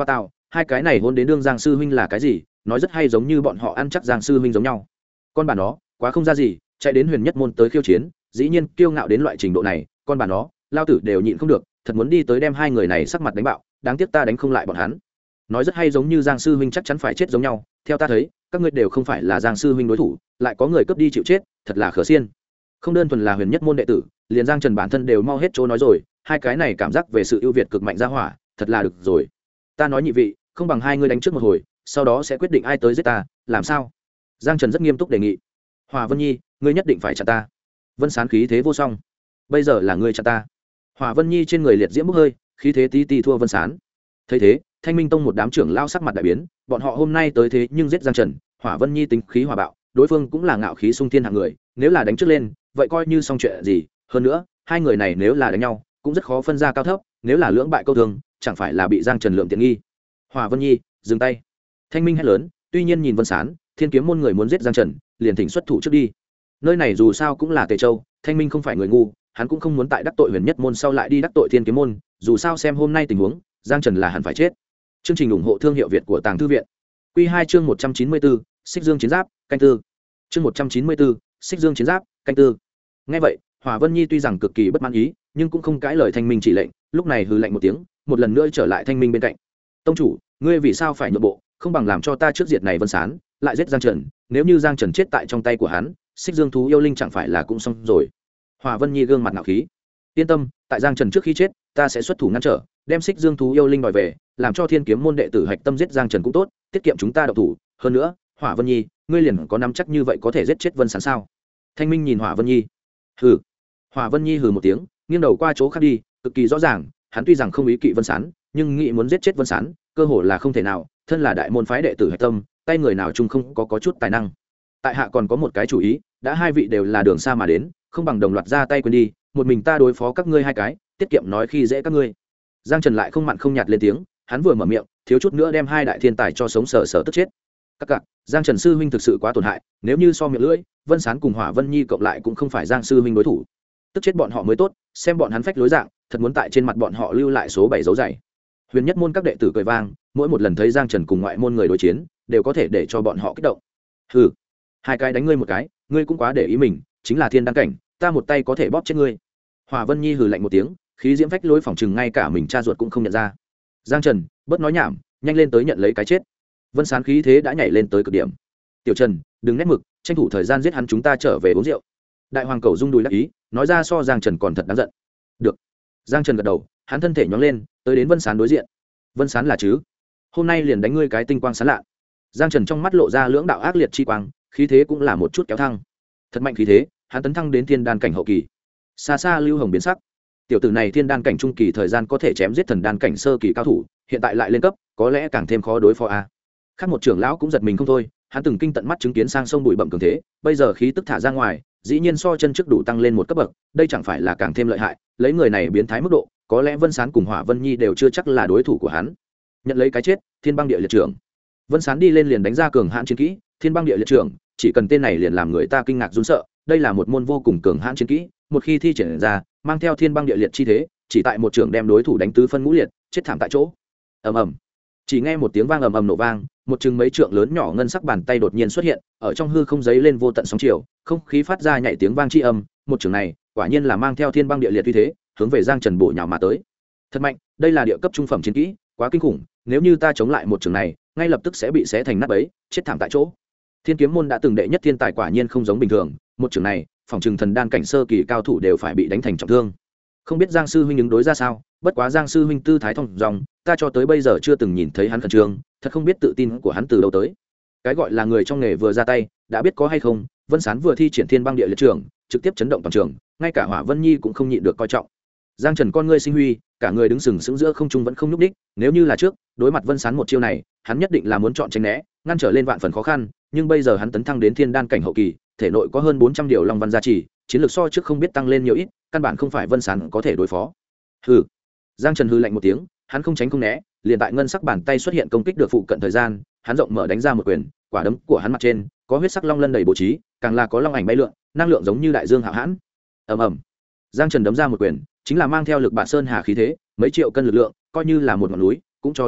Speaker 1: hai cái này hôn đến đương Giang sư huynh là cái gì, nói rất hay giống như bọn họ ăn chắc Giang sư huynh giống nhau. Con bà nó quá không ra gì, chạy đến huyền nhất môn tới khiêu chiến, dĩ nhiên kiêu ngạo đến loại trình độ này, con bà nó lao tử đều nhịn không được, thật muốn đi tới đem hai người này sắc mặt đánh bạo, đáng tiếc ta đánh không lại bọn hắn. Nói rất hay giống như Giang sư huynh chắc chắn phải chết giống nhau, theo ta thấy các ngươi đều không phải là Giang sư huynh đối thủ, lại có người cướp đi chịu chết, thật là khờ xiên. Không đơn thuần là huyền nhất môn đệ tử, liền Giang Trần bản thân đều mau hết chỗ nói rồi, hai cái này cảm giác về sự ưu việt cực mạnh ra hỏa, thật là được rồi. Ta nói nhị vị, không bằng hai ngươi đánh trước một hồi, sau đó sẽ quyết định ai tới giết ta, làm sao? Giang Trần rất nghiêm túc đề nghị. Hòa Vân Nhi, ngươi nhất định phải chặn ta. Vân Sán khí thế vô song, bây giờ là ngươi chặn ta. Hòa Vân Nhi trên người liệt diễm bốc hơi, khí thế tí tí thua Vân Sán. Thấy thế, Thanh Minh Tông một đám trưởng lao sắc mặt đại biến, bọn họ hôm nay tới thế nhưng giết Giang Trần, Hỏa Vân Nhi tính khí hòa bạo, đối phương cũng là ngạo khí sung thiên hạng người, nếu là đánh trước lên, vậy coi như xong chuyện gì, hơn nữa, hai người này nếu là đánh nhau, cũng rất khó phân ra cao thấp, nếu là lưỡng bại câu thương, chẳng phải là bị Giang Trần lượng tiện nghi. Hỏa Vân Nhi, dừng tay. Thanh Minh hét lớn, tuy nhiên nhìn Vân Sán, Thiên Kiếm môn người muốn giết Giang Trần, liền thỉnh xuất thủ trước đi. Nơi này dù sao cũng là Tề Châu, Thanh Minh không phải người ngu, hắn cũng không muốn tại đắc tội Huyền Nhất môn sau lại đi đắc tội Thiên Kiếm môn, dù sao xem hôm nay tình huống, Giang Trần là hẳn phải chết. Chương trình ủng hộ thương hiệu Việt của Tàng Thư viện. Quy 2 chương 194, Xích Dương chiến giáp, canh tư. Chương 194, Xích Dương chiến giáp, canh tư. Nghe vậy, Hỏa Vân Nhi tuy rằng cực kỳ bất mãn ý, nhưng cũng không cãi lời Thanh Minh chỉ lệnh, lúc này hừ lạnh một tiếng, một lần nữa trở lại Thanh Minh bên cạnh. Tông chủ, ngươi vì sao phải nhượng bộ, không bằng làm cho ta trước diệt này Vân Sán, lại giết Giang Trần, nếu như Giang Trần chết tại trong tay của hắn, Xích Dương thú yêu linh chẳng phải là cũng xong rồi. Hỏa Vân Nhi gương mặt ngạo khí. Yên tâm, tại Giang Trần trước khi chết, ta sẽ xuất thủ ngăn trở, đem Xích Dương thú yêu linh đòi về, làm cho Thiên Kiếm môn đệ tử hạch tâm giết Giang Trần cũng tốt, tiết kiệm chúng ta động thủ, hơn nữa, Hỏa Vân Nhi, ngươi liền có nắm chắc như vậy có thể giết chết Vân Sán sao? Thanh Minh nhìn Hỏa Vân Nhi. Hừ. Hỏa Vân Nhi hừ một tiếng, nghiêng đầu qua chỗ khác đi, cực kỳ rõ ràng, hắn tuy rằng không ý kỵ Vân Sán, nhưng nghĩ muốn giết chết Vân Sán, cơ hội là không thể nào, thân là đại môn phái đệ tử hạch tâm, tay người nào chung không có chút tài năng. Tại hạ còn có một cái chủ ý, đã hai vị đều là đường xa mà đến, không bằng đồng loạt ra tay quên đi, một mình ta đối phó các ngươi hai cái, tiết kiệm nói khi dễ các ngươi. Giang Trần lại không mặn không nhạt lên tiếng, hắn vừa mở miệng, thiếu chút nữa đem hai đại thiên tài cho sống sờ sờ tức chết. Các cặc, Giang Trần sư huynh thực sự quá tổn hại, nếu như so miệng lưỡi, Vân Sán cùng Hỏa Vân Nhi cộng lại cũng không phải Giang sư huynh đối thủ. Tức chết bọn họ mới tốt, xem bọn hắn phách lối dạng, thật muốn tại trên mặt bọn họ lưu lại số 7 dấu dày. Huyền Nhất môn các đệ tử cười vang, mỗi một lần thấy Giang Trần cùng ngoại môn người đối chiến, đều có thể để cho bọn họ kích động. Hừ, hai cái đánh ngươi một cái, ngươi cũng quá để ý mình, chính là thiên đăng cảnh, ta một tay có thể bóp chết ngươi. Hỏa Vân Nhi hừ lạnh một tiếng, khí diễm phách lối phỏng chừng ngay cả mình cha ruột cũng không nhận ra. Giang Trần, bớt nói nhảm, nhanh lên tới nhận lấy cái chết. Vân Sán khí thế đã nhảy lên tới cực điểm. Tiểu Trần, đừng nét mực, tranh thủ thời gian giết hắn, chúng ta trở về uống rượu. Đại hoàng cầu rung đùi đắc ý, nói ra so Giang Trần còn thật đáng giận. Được. Giang Trần gật đầu, hắn thân thể nhón lên, tới đến Vân Sán đối diện. Vân Sán là chứ? Hôm nay liền đánh ngươi cái tinh quang sáng lạ. Giang Trần trong mắt lộ ra lưỡng đạo ác liệt chi quang, khí thế cũng là một chút kéo thăng. Thật mạnh khí thế, hắn tấn thăng đến thiên đan cảnh hậu kỳ. Xa xa Lưu Hồng biến sắc. Tiểu tử này thiên đan cảnh trung kỳ thời gian có thể chém giết thần đan cảnh sơ kỳ cao thủ, hiện tại lại lên cấp, có lẽ càng thêm khó đối phó a. Khác một trưởng lão cũng giật mình không thôi, hắn từng kinh tận mắt chứng kiến sang sông bụi bậm cường thế, bây giờ khí tức thả ra ngoài, dĩ nhiên so chân trước đủ tăng lên một cấp bậc, đây chẳng phải là càng thêm lợi hại, lấy người này biến thái mức độ, có lẽ Vân Sán cùng Hỏa Vân Nhi đều chưa chắc là đối thủ của hắn. Nhận lấy cái chết, Thiên Băng Địa Liệt trưởng. Vân Sán đi lên liền đánh ra cường hãn chiến kỹ, Thiên Băng Địa Liệt trưởng, chỉ cần tên này liền làm người ta kinh ngạc run sợ, đây là một môn vô cùng cường hãn chiến kỹ, một khi thi triển ra, mang theo Thiên Băng Địa Liệt chi thế, chỉ tại một trường đem đối thủ đánh tứ phân ngũ liệt, chết thảm tại chỗ. Ầm ầm. Chỉ nghe một tiếng vang ầm ầm nổ vang, một chừng mấy trượng lớn nhỏ ngân sắc bàn tay đột nhiên xuất hiện, ở trong hư không giấy lên vô tận sóng chiều, không khí phát ra nhảy tiếng vang chi âm, một trường này, quả nhiên là mang theo Thiên Băng Địa Liệt uy thế, hướng về Giang Trần bổ nhào mà tới. Thật mạnh, đây là địa cấp trung phẩm chiến kỹ, quá kinh khủng, nếu như ta chống lại một trường này, ngay lập tức sẽ bị xé thành nát bấy, chết thảm tại chỗ. Thiên Kiếm môn đã từng đệ nhất thiên tài quả nhiên không giống bình thường, một trường này, phòng trường thần đan cảnh sơ kỳ cao thủ đều phải bị đánh thành trọng thương. Không biết Giang sư huynh ứng đối ra sao, bất quá Giang sư huynh tư thái thông dong, ta cho tới bây giờ chưa từng nhìn thấy hắn khẩn trương, thật không biết tự tin của hắn từ đâu tới. Cái gọi là người trong nghề vừa ra tay, đã biết có hay không, Vân Sán vừa thi triển Thiên Băng Địa Liệt trưởng, trực tiếp chấn động toàn trường, ngay cả Hỏa Vân Nhi cũng không nhịn được coi trọng. Giang Trần con ngươi sinh huy, cả người đứng sừng sững giữa không trung vẫn không nhúc nhích, nếu như là trước, đối mặt Vân Sán một chiêu này, hắn nhất định là muốn chọn tránh né, ngăn trở lên vạn phần khó khăn, nhưng bây giờ hắn tấn thăng đến thiên đan cảnh hậu kỳ, thể nội có hơn 400 điều long văn gia trì, chiến lược so trước không biết tăng lên nhiều ít, căn bản không phải Vân Sán có thể đối phó. Hừ. Giang Trần hừ lạnh một tiếng, hắn không tránh không né, liền tại ngân sắc bàn tay xuất hiện công kích được phụ cận thời gian, hắn rộng mở đánh ra một quyền, quả đấm của hắn mặt trên có huyết sắc long lân đầy bố trí, càng là có long ảnh bay lượn, năng lượng giống như đại dương hạo hãn. Ầm ầm. Giang Trần đấm ra một quyền, chính là mang theo lực bản sơn hà khí thế, mấy triệu cân lực lượng, coi như là một ngọn núi cũng cho đánh nát,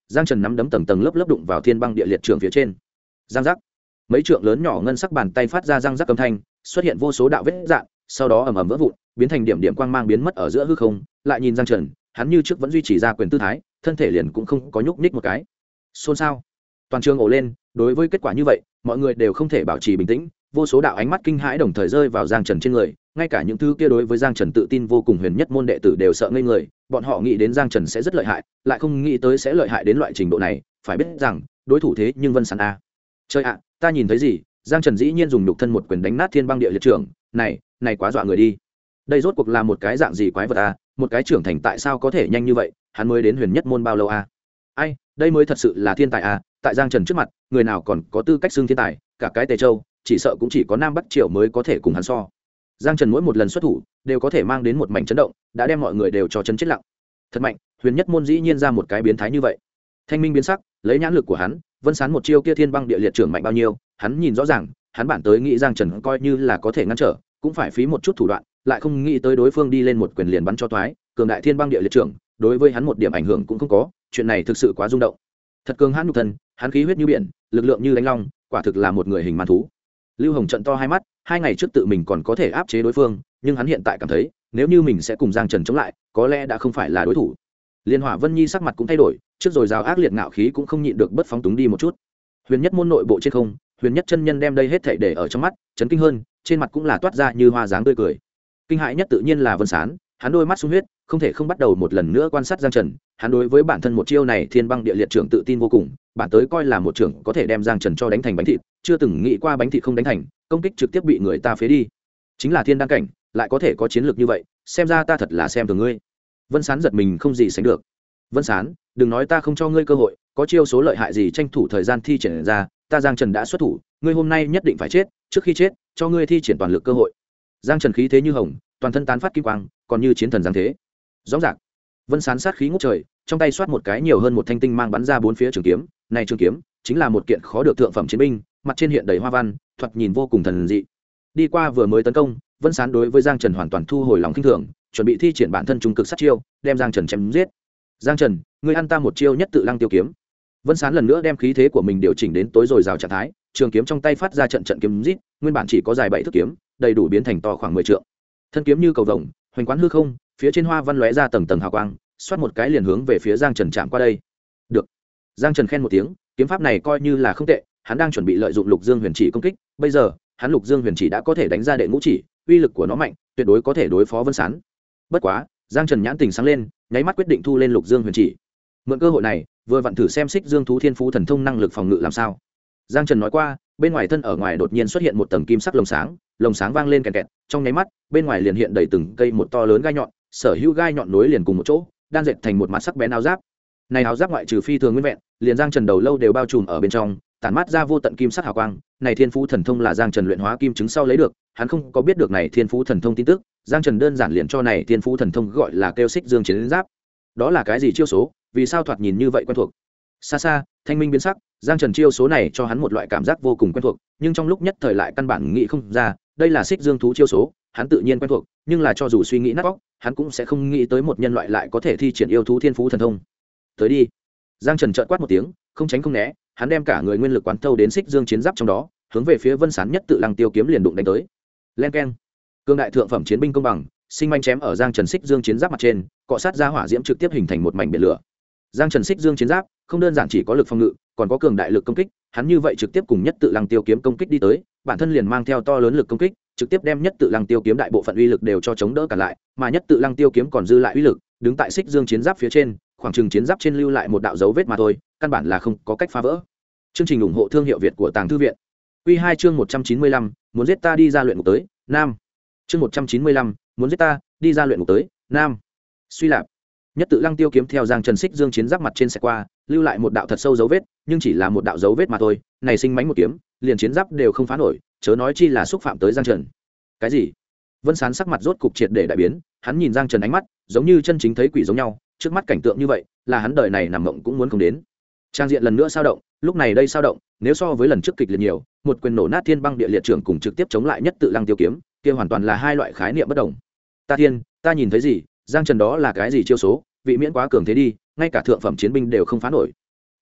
Speaker 1: giang trần nắm đấm tầng tầng lớp lớp đụng vào thiên băng địa liệt trưởng phía trên. Giang giác, mấy trượng lớn nhỏ ngân sắc bàn tay phát ra răng rắc âm thanh, xuất hiện vô số đạo vết dạn, sau đó ầm ầm vỡ vụn, biến thành điểm điểm quang mang biến mất ở giữa hư không. Lại nhìn Giang Trần, hắn như trước vẫn duy trì ra quyền tư thái, thân thể liền cũng không có nhúc nhích một cái. Xôn xao, toàn trường ồ lên. Đối với kết quả như vậy, mọi người đều không thể bảo trì bình tĩnh, vô số đạo ánh mắt kinh hãi đồng thời rơi vào Giang Trần trên người, ngay cả những thứ kia đối với Giang Trần tự tin vô cùng huyền nhất môn đệ tử đều sợ ngây người. Bọn họ nghĩ đến Giang Trần sẽ rất lợi hại, lại không nghĩ tới sẽ lợi hại đến loại trình độ này. Phải biết rằng đối thủ thế nhưng Vân Sán a. Chơi ạ, ta nhìn thấy gì? Giang Trần dĩ nhiên dùng nhục thân một quyền đánh nát thiên băng địa liệt trưởng, này quá dọa người đi. Đây rốt cuộc là một cái dạng gì quái vật a? Một cái trưởng thành tại sao có thể nhanh như vậy? Hắn mới đến huyền nhất môn bao lâu a? Ai, đây mới thật sự là thiên tài a. Tại Giang Trần trước mặt, người nào còn có tư cách xưng thiên tài? Cả cái Tề Châu, chỉ sợ cũng chỉ có Nam Bắc Triều mới có thể cùng hắn so. Giang Trần mỗi một lần xuất thủ đều có thể mang đến một mảnh chấn động, đã đem mọi người đều cho chấn chết lặng. Thật mạnh, huyền nhất môn dĩ nhiên ra một cái biến thái như vậy. Thanh Minh biến sắc, lấy nhãn lực của hắn, Vân Sán một chiêu kia thiên băng địa liệt trưởng mạnh bao nhiêu, hắn nhìn rõ ràng, hắn bản tới nghĩ Giang Trần coi như là có thể ngăn trở, cũng phải phí một chút thủ đoạn, lại không nghĩ tới đối phương đi lên một quyền liền bắn cho toái, cường đại thiên băng địa liệt trưởng, đối với hắn một điểm ảnh hưởng cũng không có, chuyện này thực sự quá rung động. Thật cường hãn nhục thân, hắn khí huyết như biển, lực lượng như đánh long, quả thực là một người hình man thú. Lưu Hồng trận to hai mắt, 2 ngày trước tự mình còn có thể áp chế đối phương, nhưng hắn hiện tại cảm thấy, nếu như mình sẽ cùng Giang Trần chống lại, có lẽ đã không phải là đối thủ. Liên Hỏa Vân Nhi sắc mặt cũng thay đổi, trước rồi rào ác liệt ngạo khí cũng không nhịn được bất phóng túng đi một chút. Huyền nhất môn nội bộ trên không, Huyền nhất chân nhân đem đây hết thảy để ở trong mắt, chấn kinh hơn, trên mặt cũng là toát ra như hoa dáng tươi cười. Kinh hãi nhất tự nhiên là Vân Sán, hắn đôi mắt sung huyết, không thể không bắt đầu một lần nữa quan sát Giang Trần. Hắn đối với bản thân một chiêu này thiên băng địa liệt trưởng tự tin vô cùng, bản tới coi là một trưởng có thể đem Giang Trần cho đánh thành bánh thịt, chưa từng nghĩ qua bánh thịt không đánh thành, công kích trực tiếp bị người ta phế đi. Chính là thiên đăng cảnh, lại có thể có chiến lược như vậy, xem ra ta thật là xem thường ngươi. Vân Sán giật mình không gì sánh được. Vân Sán, đừng nói ta không cho ngươi cơ hội, có chiêu số lợi hại gì tranh thủ thời gian thi triển ra, ta Giang Trần đã xuất thủ, ngươi hôm nay nhất định phải chết, trước khi chết, cho ngươi thi triển toàn lực cơ hội. Giang Trần khí thế như hồng, toàn thân tán phát kim quang, còn như chiến thần giáng thế. Rõ ràng, Vân Sán sát khí ngút trời, trong tay xoát một cái nhiều hơn một thanh tinh mang bắn ra bốn phía trường kiếm, này trường kiếm chính là một kiện khó được thượng phẩm chiến binh, mặt trên hiện đầy hoa văn, thoạt nhìn vô cùng thần dị. Đi qua vừa mới tấn công, Vân Sán đối với Giang Trần hoàn toàn thu hồi lòng khinh thường, chuẩn bị thi triển bản thân trung cực sát chiêu, đem Giang Trần chém giết. Giang Trần, ngươi ăn ta một chiêu nhất tự lăng tiêu kiếm. Vân Sán lần nữa đem khí thế của mình điều chỉnh đến tối rồi rào trạng thái, trường kiếm trong tay phát ra trận trận kiếm rít, nguyên bản chỉ có dài 7 thước kiếm, đầy đủ biến thành to khoảng 10 trượng. Thân kiếm như cầu vồng, hoành quán hư không, phía trên hoa văn lóe ra tầng tầng hào quang, xoát một cái liền hướng về phía Giang Trần chạm qua đây. Được. Giang Trần khen một tiếng, kiếm pháp này coi như là không tệ, hắn đang chuẩn bị lợi dụng Lục Dương Huyền Chỉ công kích, bây giờ, hắn Lục Dương Huyền Chỉ đã có thể đánh ra đệ ngũ chỉ, uy lực của nó mạnh, tuyệt đối có thể đối phó Vân Sán. Bất quá, Giang Trần nhãn tình sáng lên, nháy mắt quyết định thu lên Lục Dương Huyền Chỉ. Mượn cơ hội này, vừa vặn thử xem Xích Dương thú thiên phú thần thông năng lực phòng ngự làm sao. Giang Trần nói qua, bên ngoài thân ở ngoài đột nhiên xuất hiện một tầng kim sắc lồng sáng vang lên kẹt kẹt, trong nháy mắt, bên ngoài liền hiện đầy từng cây một to lớn gai nhọn, sở hữu gai nhọn nối liền cùng một chỗ, đan dệt thành một mặt sắc bén áo giáp. Này áo giáp ngoại trừ phi thường nguyên vẹn, liền Giang Trần đầu lâu đều bao trùm ở bên trong, tản mát ra vô tận kim sắc hào quang. Này thiên phú thần thông là Giang Trần luyện hóa kim chứng sau lấy được, hắn không có biết được này thiên phú thần thông tin tức, Giang Trần đơn giản liền cho này thiên phú thần thông gọi là kêu Xích Dương chiến giáp. Đó là cái gì chiêu số, vì sao thoạt nhìn như vậy quen thuộc? Xa xa, Thanh Minh biến sắc, Giang Trần chiêu số này cho hắn một loại cảm giác vô cùng quen thuộc, nhưng trong lúc nhất thời lại căn bản nghĩ không ra, đây là Xích Dương thú chiêu số, hắn tự nhiên quen thuộc, nhưng là cho dù suy nghĩ nát óc, hắn cũng sẽ không nghĩ tới một nhân loại lại có thể thi triển yêu thú thiên phú thần thông. Tới đi. Giang Trần chợt quát một tiếng, không tránh không né, hắn đem cả người nguyên lực quán thâu đến Xích Dương chiến giáp trong đó, hướng về phía Vân Sán nhất tự lăng tiêu kiếm liền đụng đánh tới. Len keng. Cương đại thượng phẩm chiến binh công bằng, sinh manh chém ở Giang Trần Xích Dương chiến giáp mặt trên, cọ sát ra hỏa diễm trực tiếp hình thành một mảnh biển lửa. Giang Trần Xích Dương chiến giáp không đơn giản chỉ có lực phòng ngự, còn có cường đại lực công kích, hắn như vậy trực tiếp cùng nhất tự lăng tiêu kiếm công kích đi tới, bản thân liền mang theo to lớn lực công kích, trực tiếp đem nhất tự lăng tiêu kiếm đại bộ phận uy lực đều cho chống đỡ cả lại, mà nhất tự lăng tiêu kiếm còn dư lại uy lực, đứng tại Xích Dương chiến giáp phía trên, khoảng chừng chiến giáp trên lưu lại một đạo dấu vết mà thôi, căn bản là không có cách phá vỡ. Chương trình ủng hộ thương hiệu Việt của Tàng Thư viện. Quy 2 chương 195, muốn giết ta đi ra luyện ngục tới, nam. Chương 195, muốn giết ta, đi ra luyện ngục tới, nam. Suy lạp. Nhất tự lăng tiêu kiếm theo Giang Trần Xích Dương chiến giáp mặt trên sẽ qua, lưu lại một đạo thật sâu dấu vết, nhưng chỉ là một đạo dấu vết mà thôi, này sinh mánh một kiếm, liền chiến giáp đều không phá nổi, chớ nói chi là xúc phạm tới Giang Trần. Cái gì? Vân Sán sắc mặt rốt cục triệt để đại biến, hắn nhìn Giang Trần ánh mắt, giống như chân chính thấy quỷ giống nhau, trước mắt cảnh tượng như vậy, là hắn đời này nằm mộng cũng muốn không đến. Trang diện lần nữa sao động, lúc này đây sao động, nếu so với lần trước kịch liệt nhiều, một quyền nổ nát thiên băng địa liệt trưởng cùng trực tiếp chống lại nhất tự lăng tiêu kiếm, kia hoàn toàn là hai loại khái niệm bất đồng. Ta thiên, ta nhìn thấy gì? Giang Trần đó là cái gì chiêu số, vị miễn quá cường thế đi, ngay cả thượng phẩm chiến binh đều không phá nổi.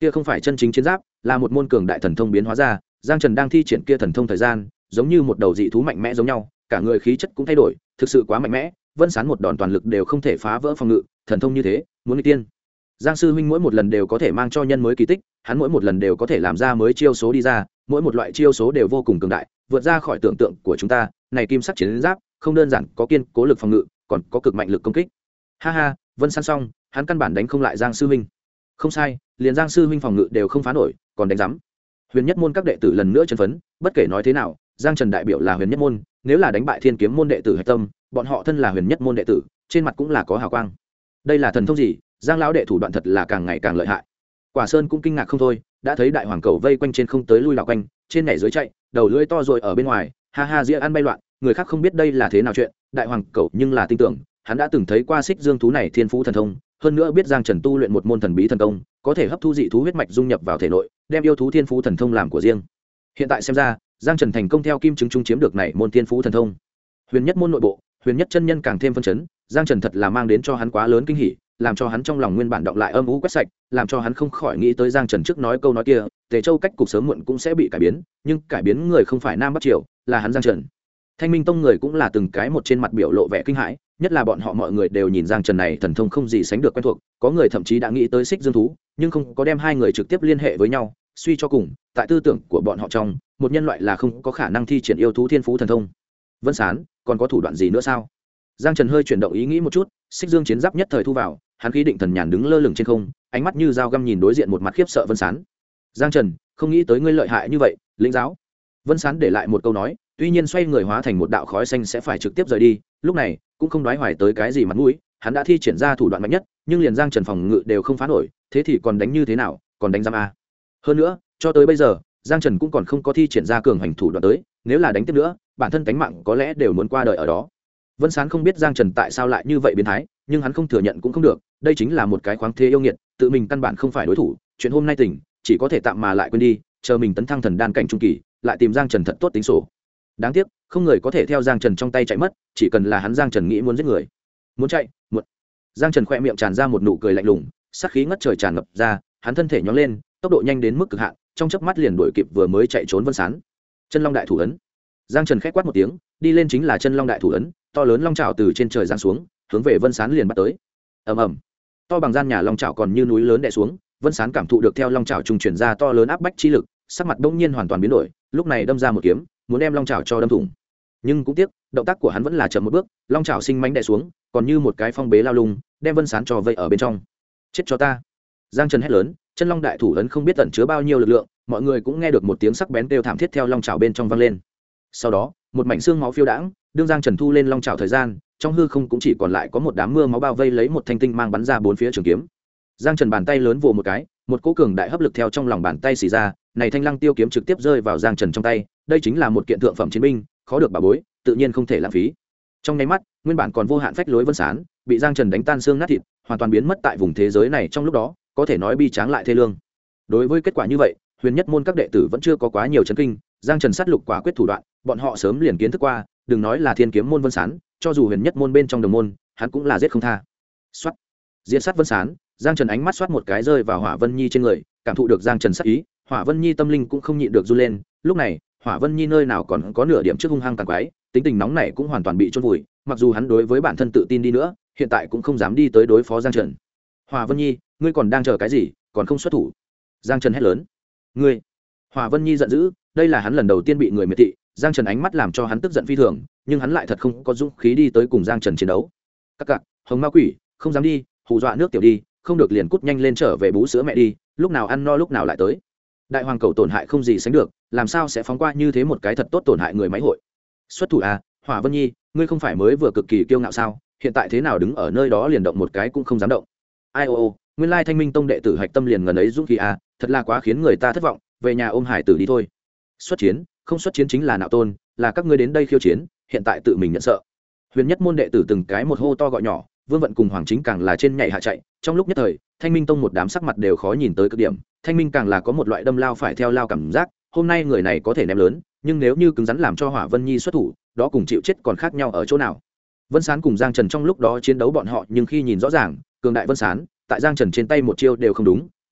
Speaker 1: kia không phải chân chính chiến giáp, là một môn cường đại thần thông biến hóa ra. Giang Trần đang thi triển kia thần thông thời gian, giống như một đầu dị thú mạnh mẽ giống nhau, cả người khí chất cũng thay đổi, thực sự quá mạnh mẽ. Vân Sán một đòn toàn lực đều không thể phá vỡ phòng ngự, thần thông như thế, muốn đi tiên. Giang sư huynh mỗi một lần đều có thể mang cho nhân mới kỳ tích, hắn mỗi một lần đều có thể làm ra mới chiêu số đi ra, mỗi một loại chiêu số đều vô cùng cường đại, vượt ra khỏi tưởng tượng của chúng ta. Này kim sắc chiến giáp, không đơn giản có kiên cố lực phòng ngự, còn có cực mạnh lực công kích. Ha ha, Vân Sán xong, hắn căn bản đánh không lại Giang sư huynh. Không sai, liền Giang sư huynh phòng ngự đều không phá nổi, còn đánh rắm. Huyền Nhất môn các đệ tử lần nữa chấn phấn, bất kể nói thế nào, Giang Trần đại biểu là Huyền Nhất môn, nếu là đánh bại Thiên Kiếm môn đệ tử hạch tâm, bọn họ thân là Huyền Nhất môn đệ tử, trên mặt cũng là có hào quang. Đây là thần thông gì? Giang lão đệ thủ đoạn thật là càng ngày càng lợi hại. Quả Sơn cũng kinh ngạc không thôi, đã thấy đại hoàng cầu vây quanh trên không tới lui đảo quanh, trên nhảy dưới chạy, đầu lưỡi to rồi ở bên ngoài, ha ha dĩa ăn bay loạn, người khác không biết đây là thế nào chuyện, đại hoàng cầu nhưng là tin tưởng, hắn đã từng thấy qua xích dương thú này thiên phú thần thông, hơn nữa biết Giang Trần tu luyện một môn thần bí thần công, có thể hấp thu dị thú huyết mạch dung nhập vào thể nội, đem yêu thú thiên phú thần thông làm của riêng. Hiện tại xem ra, Giang Trần thành công theo kim chứng trung chiếm được này môn thiên phú thần thông. Huyền Nhất môn nội bộ, Huyền Nhất chân nhân càng thêm phân chấn, Giang Trần thật là mang đến cho hắn quá lớn kinh hỉ, làm cho hắn trong lòng nguyên bản động lại âm u quét sạch, làm cho hắn không khỏi nghĩ tới Giang Trần trước nói câu nói kia, Tề Châu cách cục sớm muộn cũng sẽ bị cải biến, nhưng cải biến người không phải Nam Bắc Triều, là hắn Giang Trần. Thanh Minh tông người cũng là từng cái một trên mặt biểu lộ vẻ kinh hãi, nhất là bọn họ mọi người đều nhìn Giang Trần này thần thông không gì sánh được quen thuộc, có người thậm chí đã nghĩ tới xích dương thú, nhưng không có đem hai người trực tiếp liên hệ với nhau, suy cho cùng, tại tư tưởng của bọn họ trong, một nhân loại là không có khả năng thi triển yêu thú thiên phú thần thông. Vân Sán, còn có thủ đoạn gì nữa sao? Giang Trần hơi chuyển động ý nghĩ một chút, xích dương chiến giáp nhất thời thu vào, hắn khí định thần nhàn đứng lơ lửng trên không, ánh mắt như dao găm nhìn đối diện một mặt khiếp sợ Vân Sán. Giang Trần, không nghĩ tới ngươi lợi hại như vậy, lĩnh giáo. Vân Sán để lại một câu nói, tuy nhiên xoay người hóa thành một đạo khói xanh sẽ phải trực tiếp rời đi, lúc này cũng không đoái hoài tới cái gì mặt mũi, hắn đã thi triển ra thủ đoạn mạnh nhất, nhưng liền Giang Trần phòng ngự đều không phá nổi, thế thì còn đánh như thế nào, còn đánh giam a. Hơn nữa, cho tới bây giờ, Giang Trần cũng còn không có thi triển ra cường hành thủ đoạn tới, nếu là đánh tiếp nữa, bản thân cánh mạng có lẽ đều muốn qua đời ở đó. Vân Sán không biết Giang Trần tại sao lại như vậy biến thái, nhưng hắn không thừa nhận cũng không được, đây chính là một cái khoáng thế yêu nghiệt, tự mình căn bản không phải đối thủ, chuyện hôm nay tỉnh, chỉ có thể tạm mà lại quên đi, chờ mình tấn thăng thần đan cảnh trung kỳ, lại tìm Giang Trần thật tốt tính sổ. Đáng tiếc, không người có thể theo Giang Trần trong tay chạy mất, chỉ cần là hắn Giang Trần nghĩ muốn giết người, muốn chạy, muộn. Giang Trần khẽ miệng tràn ra một nụ cười lạnh lùng, sát khí ngất trời tràn ngập ra, hắn thân thể nhón lên, tốc độ nhanh đến mức cực hạn, trong chớp mắt liền đuổi kịp vừa mới chạy trốn Vân Sán. Chân Long đại thủ ấn. Giang Trần khẽ quát một tiếng, đi lên chính là Chân Long đại thủ ấn, to lớn long chảo từ trên trời giáng xuống, hướng về Vân Sán liền bắt tới. Ầm ầm. To bằng gian nhà long chảo còn như núi lớn đè xuống, Vân Sán cảm thụ được theo long chảo trung truyền ra to lớn áp bách chi lực, sắc mặt bỗng nhiên hoàn toàn biến đổi, lúc này đâm ra một kiếm, muốn đem long chảo cho đâm thủng. Nhưng cũng tiếc, động tác của hắn vẫn là chậm một bước, long chảo sinh mãnh đè xuống, còn như một cái phong bế lao lung, đem Vân Sán cho vây ở bên trong. Chết cho ta! Giang Trần hét lớn, Chân Long đại thủ ấn không biết tẩn chứa bao nhiêu lực lượng, mọi người cũng nghe được một tiếng sắc bén kêu thảm thiết theo long chảo bên trong vang lên. Sau đó, một mảnh xương máu phiêu đãng, đương Giang Trần thu lên long chảo thời gian, trong hư không cũng chỉ còn lại có một đám mưa máu bao vây lấy một thanh tinh mang bắn ra bốn phía trường kiếm. Giang Trần bàn tay lớn vồ một cái, một cỗ cường đại hấp lực theo trong lòng bàn tay xì ra, này thanh lăng tiêu kiếm trực tiếp rơi vào Giang Trần trong tay, đây chính là một kiện thượng phẩm chiến binh, khó được bảo bối, tự nhiên không thể lãng phí. Trong nháy mắt, nguyên bản còn vô hạn phách lối Vân Sán, bị Giang Trần đánh tan xương nát thịt, hoàn toàn biến mất tại vùng thế giới này trong lúc đó, có thể nói bi tráng lại thê lương. Đối với kết quả như vậy, Huyền Nhất môn các đệ tử vẫn chưa có quá nhiều chấn kinh, Giang Trần sát lục quả quyết thủ đoạn, bọn họ sớm liền kiến thức qua, đừng nói là Thiên Kiếm môn Vân Sán, cho dù Huyền Nhất môn bên trong đồng môn, hắn cũng là giết không tha. Soát. Diệt sát Vân Sán, Giang Trần ánh mắt soát một cái rơi vào Hỏa Vân Nhi trên người, cảm thụ được Giang Trần sát ý, Hỏa Vân Nhi tâm linh cũng không nhịn được run lên, lúc này, Hỏa Vân Nhi nơi nào còn có nửa điểm trước hung hăng tàn quái, tính tình nóng này cũng hoàn toàn bị chôn vùi, mặc dù hắn đối với bản thân tự tin đi nữa, hiện tại cũng không dám đi tới đối phó Giang Trần. Hỏa Vân Nhi, ngươi còn đang chờ cái gì, còn không xuất thủ? Giang Trần hét lớn. Ngươi! Hỏa Vân Nhi giận dữ, đây là hắn lần đầu tiên bị người miệt thị, Giang Trần ánh mắt làm cho hắn tức giận phi thường, nhưng hắn lại thật không có dũng khí đi tới cùng Giang Trần chiến đấu. Các cặc, hồng ma quỷ, không dám đi, hù dọa nước tiểu đi, không được liền cút nhanh lên trở về bú sữa mẹ đi, lúc nào ăn no lúc nào lại tới. Đại hoàng cầu tổn hại không gì sánh được, làm sao sẽ phóng qua như thế một cái thật tốt tổn hại người máy hội. Xuất thủ à, Hỏa Vân Nhi, ngươi không phải mới vừa cực kỳ kiêu ngạo sao, hiện tại thế nào đứng ở nơi đó liền động một cái cũng không dám động. Ai ô, nguyên lai Thanh Minh tông đệ tử hạch tâm liền ngần ấy dũng khí à, thật là quá khiến người ta thất vọng, về nhà ôm hải tử đi thôi. Xuất chiến, không xuất chiến chính là nạo tôn, là các ngươi đến đây khiêu chiến, hiện tại tự mình nhận sợ. Huyền Nhất môn đệ tử từng cái một hô to gọi nhỏ, Vương Vận cùng Hoàng Chính càng là trên nhảy hạ chạy, trong lúc nhất thời, Thanh Minh tông một đám sắc mặt đều khó nhìn tới cực điểm, Thanh Minh càng là có một loại đâm lao phải theo lao cảm giác, hôm nay người này có thể ném lớn, nhưng nếu như cứng rắn làm cho Hỏa Vân Nhi xuất thủ, đó cùng chịu chết còn khác nhau ở chỗ nào. Vân Sán cùng Giang Trần trong lúc đó chiến đấu bọn họ, nhưng khi nhìn rõ ràng, cường đại Vân Sán, tại Giang Trần trên tay một chiêu đều không đúng,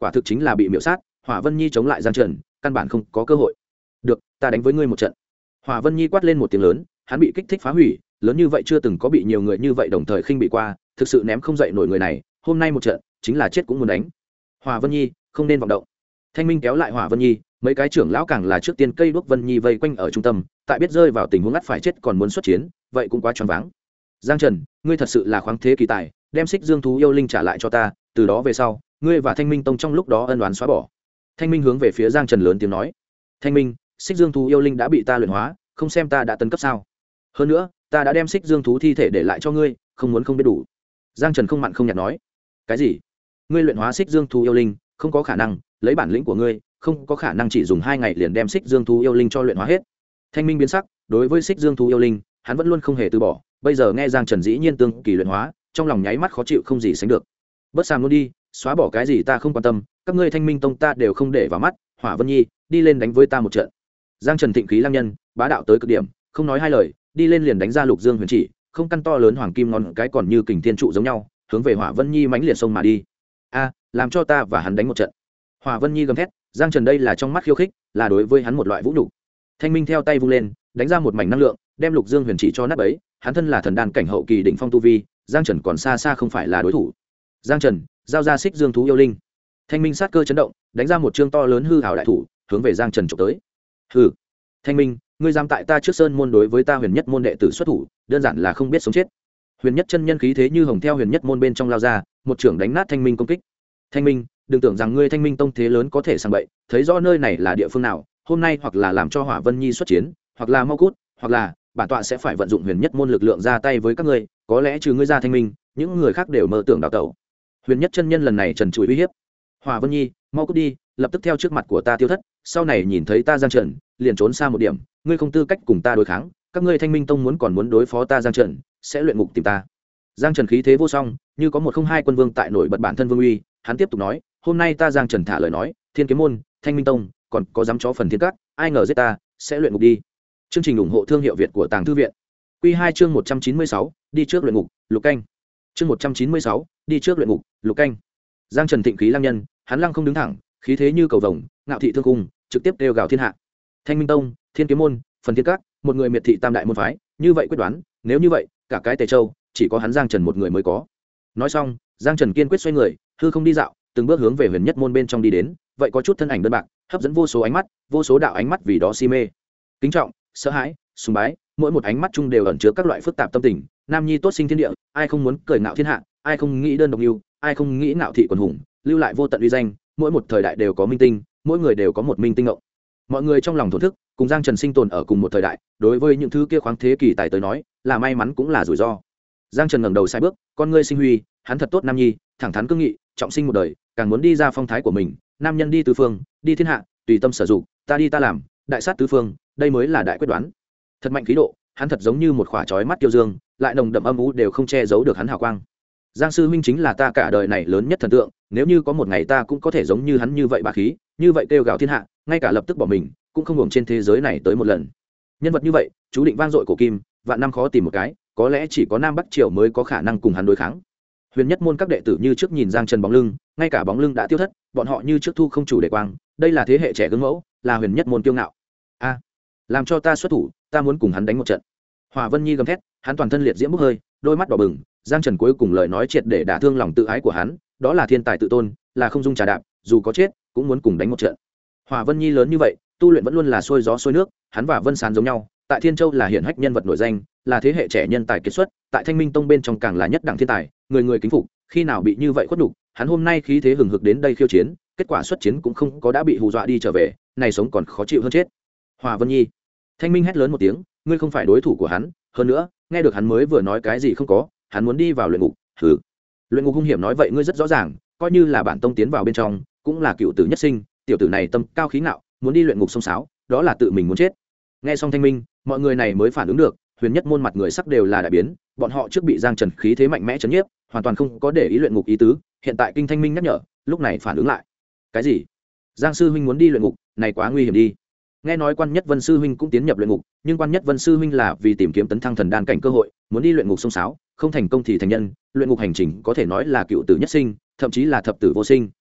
Speaker 1: quả thực chính là bị miễu sát. Hỏa Vân Nhi chống lại Giang Trần căn bản không có cơ hội. Được, ta đánh với ngươi một trận. Hỏa Vân Nhi quát lên một tiếng lớn, hắn bị kích thích phá hủy, lớn như vậy chưa từng có bị nhiều người như vậy đồng thời khinh bị qua, thực sự ném không dậy nổi người này, hôm nay một trận chính là chết cũng muốn đánh. Hỏa Vân Nhi không nên vọng động. Thanh Minh kéo lại Hỏa Vân Nhi, mấy cái trưởng lão càng là trước tiên cây đuốc Vân Nhi vây quanh ở trung tâm, tại biết rơi vào tình huống ngắt phải chết còn muốn xuất chiến, vậy cũng quá choáng váng. Giang Trần, ngươi thật sự là khoáng thế kỳ tài, đem Xích Dương thú yêu linh trả lại cho ta, từ đó về sau, ngươi và Thanh Minh tông trong lúc đó ân oán xóa bỏ. Thanh Minh hướng về phía Giang Trần lớn tiếng nói. Thanh Minh, Xích Dương thú yêu linh đã bị ta luyện hóa, không xem ta đã tấn cấp sao? Hơn nữa, ta đã đem Xích Dương thú thi thể để lại cho ngươi, không muốn không biết đủ. Giang Trần không mặn không nhạt nói. Cái gì? Ngươi luyện hóa Xích Dương thú yêu linh, không có khả năng, lấy bản lĩnh của ngươi, không có khả năng chỉ dùng 2 ngày liền đem Xích Dương thú yêu linh cho luyện hóa hết. Thanh Minh biến sắc, đối với Xích Dương thú yêu linh, hắn vẫn luôn không hề từ bỏ, bây giờ nghe Giang Trần dĩ nhiên tương kỳ luyện hóa, trong lòng nháy mắt khó chịu không gì sánh được. Bớt sàm luôn đi, xóa bỏ cái gì ta không quan tâm, các ngươi Thanh Minh tông ta đều không để vào mắt. Hỏa Vân Nhi, đi lên đánh với ta một trận. Giang Trần thịnh khí lang nhân, bá đạo tới cực điểm, không nói hai lời, đi lên liền đánh ra Lục Dương huyền chỉ, không căn to lớn hoàng kim ngón cái còn như kình thiên trụ giống nhau, hướng về Hỏa Vân Nhi mãnh liệt xông mà đi. A, làm cho ta và hắn đánh một trận. Hỏa Vân Nhi gầm thét, Giang Trần đây là trong mắt khiêu khích, là đối với hắn một loại vũ nhục. Thanh Minh theo tay vung lên, đánh ra một mảnh năng lượng, đem Lục Dương huyền chỉ cho nát bấy, hắn thân là thần đan cảnh hậu kỳ đỉnh phong tu vi, Giang Trần còn xa xa không phải là đối thủ. Giang Trần, giao ra Xích Dương thú yêu linh. Thanh Minh sát cơ chấn động, đánh ra một chương to lớn hư hảo đại thủ, hướng về Giang Trần chụp tới. Hừ, Thanh Minh, ngươi dám tại ta trước sơn môn đối với ta Huyền Nhất môn đệ tử xuất thủ, đơn giản là không biết sống chết. Huyền Nhất chân nhân khí thế như hồng theo Huyền Nhất môn bên trong lao ra, một trưởng đánh nát Thanh Minh công kích. Thanh Minh, đừng tưởng rằng ngươi Thanh Minh tông thế lớn có thể sang bậy, thấy rõ nơi này là địa phương nào, hôm nay hoặc là làm cho Hỏa Vân Nhi xuất chiến, hoặc là mau cút, hoặc là bản tọa sẽ phải vận dụng Huyền Nhất môn lực lượng ra tay với các ngươi, có lẽ trừ ngươi ra Thanh Minh, những người khác đều mơ tưởng đào tẩu. Huyền Nhất chân nhân lần này trần trụi uy hiếp. Hỏa Vân Nhi, mau cút đi, lập tức theo trước mặt của ta tiêu thất, sau này nhìn thấy ta Giang Trần, liền trốn xa một điểm, ngươi không tư cách cùng ta đối kháng, các ngươi Thanh Minh tông muốn còn muốn đối phó ta Giang Trần, sẽ luyện ngục tìm ta. Giang Trần khí thế vô song, như có một không hai quân vương tại nổi bật bản thân vương uy, hắn tiếp tục nói, hôm nay ta Giang Trần thả lời nói, Thiên Kiếm môn, Thanh Minh tông, còn có dám chó phần thiên các, ai ngờ giết ta, sẽ luyện ngục đi. Chương trình ủng hộ thương hiệu Việt của Tàng Thư viện. Quy 2 chương 196, đi trước luyện ngục, lục canh. Chương 196, đi trước luyện ngục, lục canh. Giang Trần thịnh khí lang nhân, hắn lăng không đứng thẳng, khí thế như cầu vồng, ngạo thị thương cung, trực tiếp kêu gào thiên hạ. Thanh Minh tông, Thiên Kiếm môn, phần thiên các, một người miệt thị tam đại môn phái, như vậy quyết đoán, nếu như vậy, cả cái Tề Châu chỉ có hắn Giang Trần một người mới có. Nói xong, Giang Trần kiên quyết xoay người, hư không đi dạo, từng bước hướng về Huyền Nhất môn bên trong đi đến, vậy có chút thân ảnh đơn bạc, hấp dẫn vô số ánh mắt, vô số đạo ánh mắt vì đó si mê. Kính trọng, sợ hãi, sùng bái, mỗi một ánh mắt chung đều ẩn chứa các loại phức tạp tâm tình, nam nhi tốt sinh thiên địa, ai không muốn cười ngạo thiên hạ, ai không nghĩ đơn độc lưu, ai không nghĩ ngạo thị quần hùng, lưu lại vô tận uy danh, mỗi một thời đại đều có minh tinh, mỗi người đều có một minh tinh ngộng. Mọi người trong lòng thổn thức, cùng Giang Trần sinh tồn ở cùng một thời đại, đối với những thứ kia khoáng thế kỳ tài tới nói, là may mắn cũng là rủi ro. Giang Trần ngẩng đầu sai bước, con ngươi sinh huy, hắn thật tốt nam nhi, thẳng thắn cương nghị, trọng sinh một đời, càng muốn đi ra phong thái của mình, nam nhân đi tứ phương, đi thiên hạ, tùy tâm sở dụng, ta đi ta làm, đại sát tứ phương, đây mới là đại quyết đoán. Thật mạnh khí độ, hắn thật giống như một khỏa chói mắt tiêu dương, lại nồng đậm âm u đều không che giấu được hắn hào quang. Giang sư huynh chính là ta cả đời này lớn nhất thần tượng, nếu như có một ngày ta cũng có thể giống như hắn như vậy bá khí, như vậy kêu gào thiên hạ, ngay cả lập tức bỏ mình, cũng không hưởng trên thế giới này tới một lần. Nhân vật như vậy, chú định vang dội cổ kim, vạn năm khó tìm một cái, có lẽ chỉ có Nam Bắc Triều mới có khả năng cùng hắn đối kháng. Huyền Nhất môn các đệ tử như trước nhìn Giang Trần bóng lưng, ngay cả bóng lưng đã tiêu thất, bọn họ như trước thu không chủ đề quang, đây là thế hệ trẻ gương mẫu, là Huyền Nhất môn kiêu ngạo. A, làm cho ta xuất thủ, ta muốn cùng hắn đánh một trận. Hỏa Vân Nhi gầm thét, hắn toàn thân liệt diễm bốc hơi, đôi mắt đỏ bừng, Giang Trần cuối cùng lời nói triệt để đả thương lòng tự ái của hắn, đó là thiên tài tự tôn, là không dung trà đạp, dù có chết, cũng muốn cùng đánh một trận. Hỏa Vân Nhi lớn như vậy, tu luyện vẫn luôn là xuôi gió xuôi nước, hắn và Vân Sán giống nhau, tại Thiên Châu là hiển hách nhân vật nổi danh, là thế hệ trẻ nhân tài kiệt xuất, tại Thanh Minh tông bên trong càng là nhất đẳng thiên tài, người người kính phục, khi nào bị như vậy khuất nhục, hắn hôm nay khí thế hừng hực đến đây khiêu chiến, kết quả xuất chiến cũng không có đã bị hù dọa đi trở về, này sống còn khó chịu hơn chết. Hỏa Vân Nhi, Thanh Minh hét lớn một tiếng, ngươi không phải đối thủ của hắn, hơn nữa, nghe được hắn mới vừa nói cái gì không có, hắn muốn đi vào luyện ngục, hừ. Luyện ngục hung hiểm nói vậy ngươi rất rõ ràng, coi như là bản tông tiến vào bên trong, cũng là cựu tử nhất sinh, tiểu tử này tâm cao khí ngạo, muốn đi luyện ngục sông sáo, đó là tự mình muốn chết. Nghe xong Thanh Minh, mọi người này mới phản ứng được, Huyền Nhất môn mặt người sắc đều là đại biến, bọn họ trước bị Giang Trần khí thế mạnh mẽ chấn nhiếp, hoàn toàn không có để ý luyện ngục ý tứ, hiện tại kinh Thanh Minh nhắc nhở, lúc này phản ứng lại. Cái gì? Giang sư huynh muốn đi luyện ngục, này quá nguy hiểm đi. Nghe nói Quan Nhất Vân sư huynh cũng tiến nhập luyện ngục, nhưng Quan Nhất Vân sư huynh là vì tìm kiếm tấn thăng thần đan cảnh cơ hội, muốn đi luyện ngục sông sáo, không thành công thì thành nhân, luyện ngục hành trình có thể nói là cựu tử nhất sinh, thậm chí là thập tử vô sinh,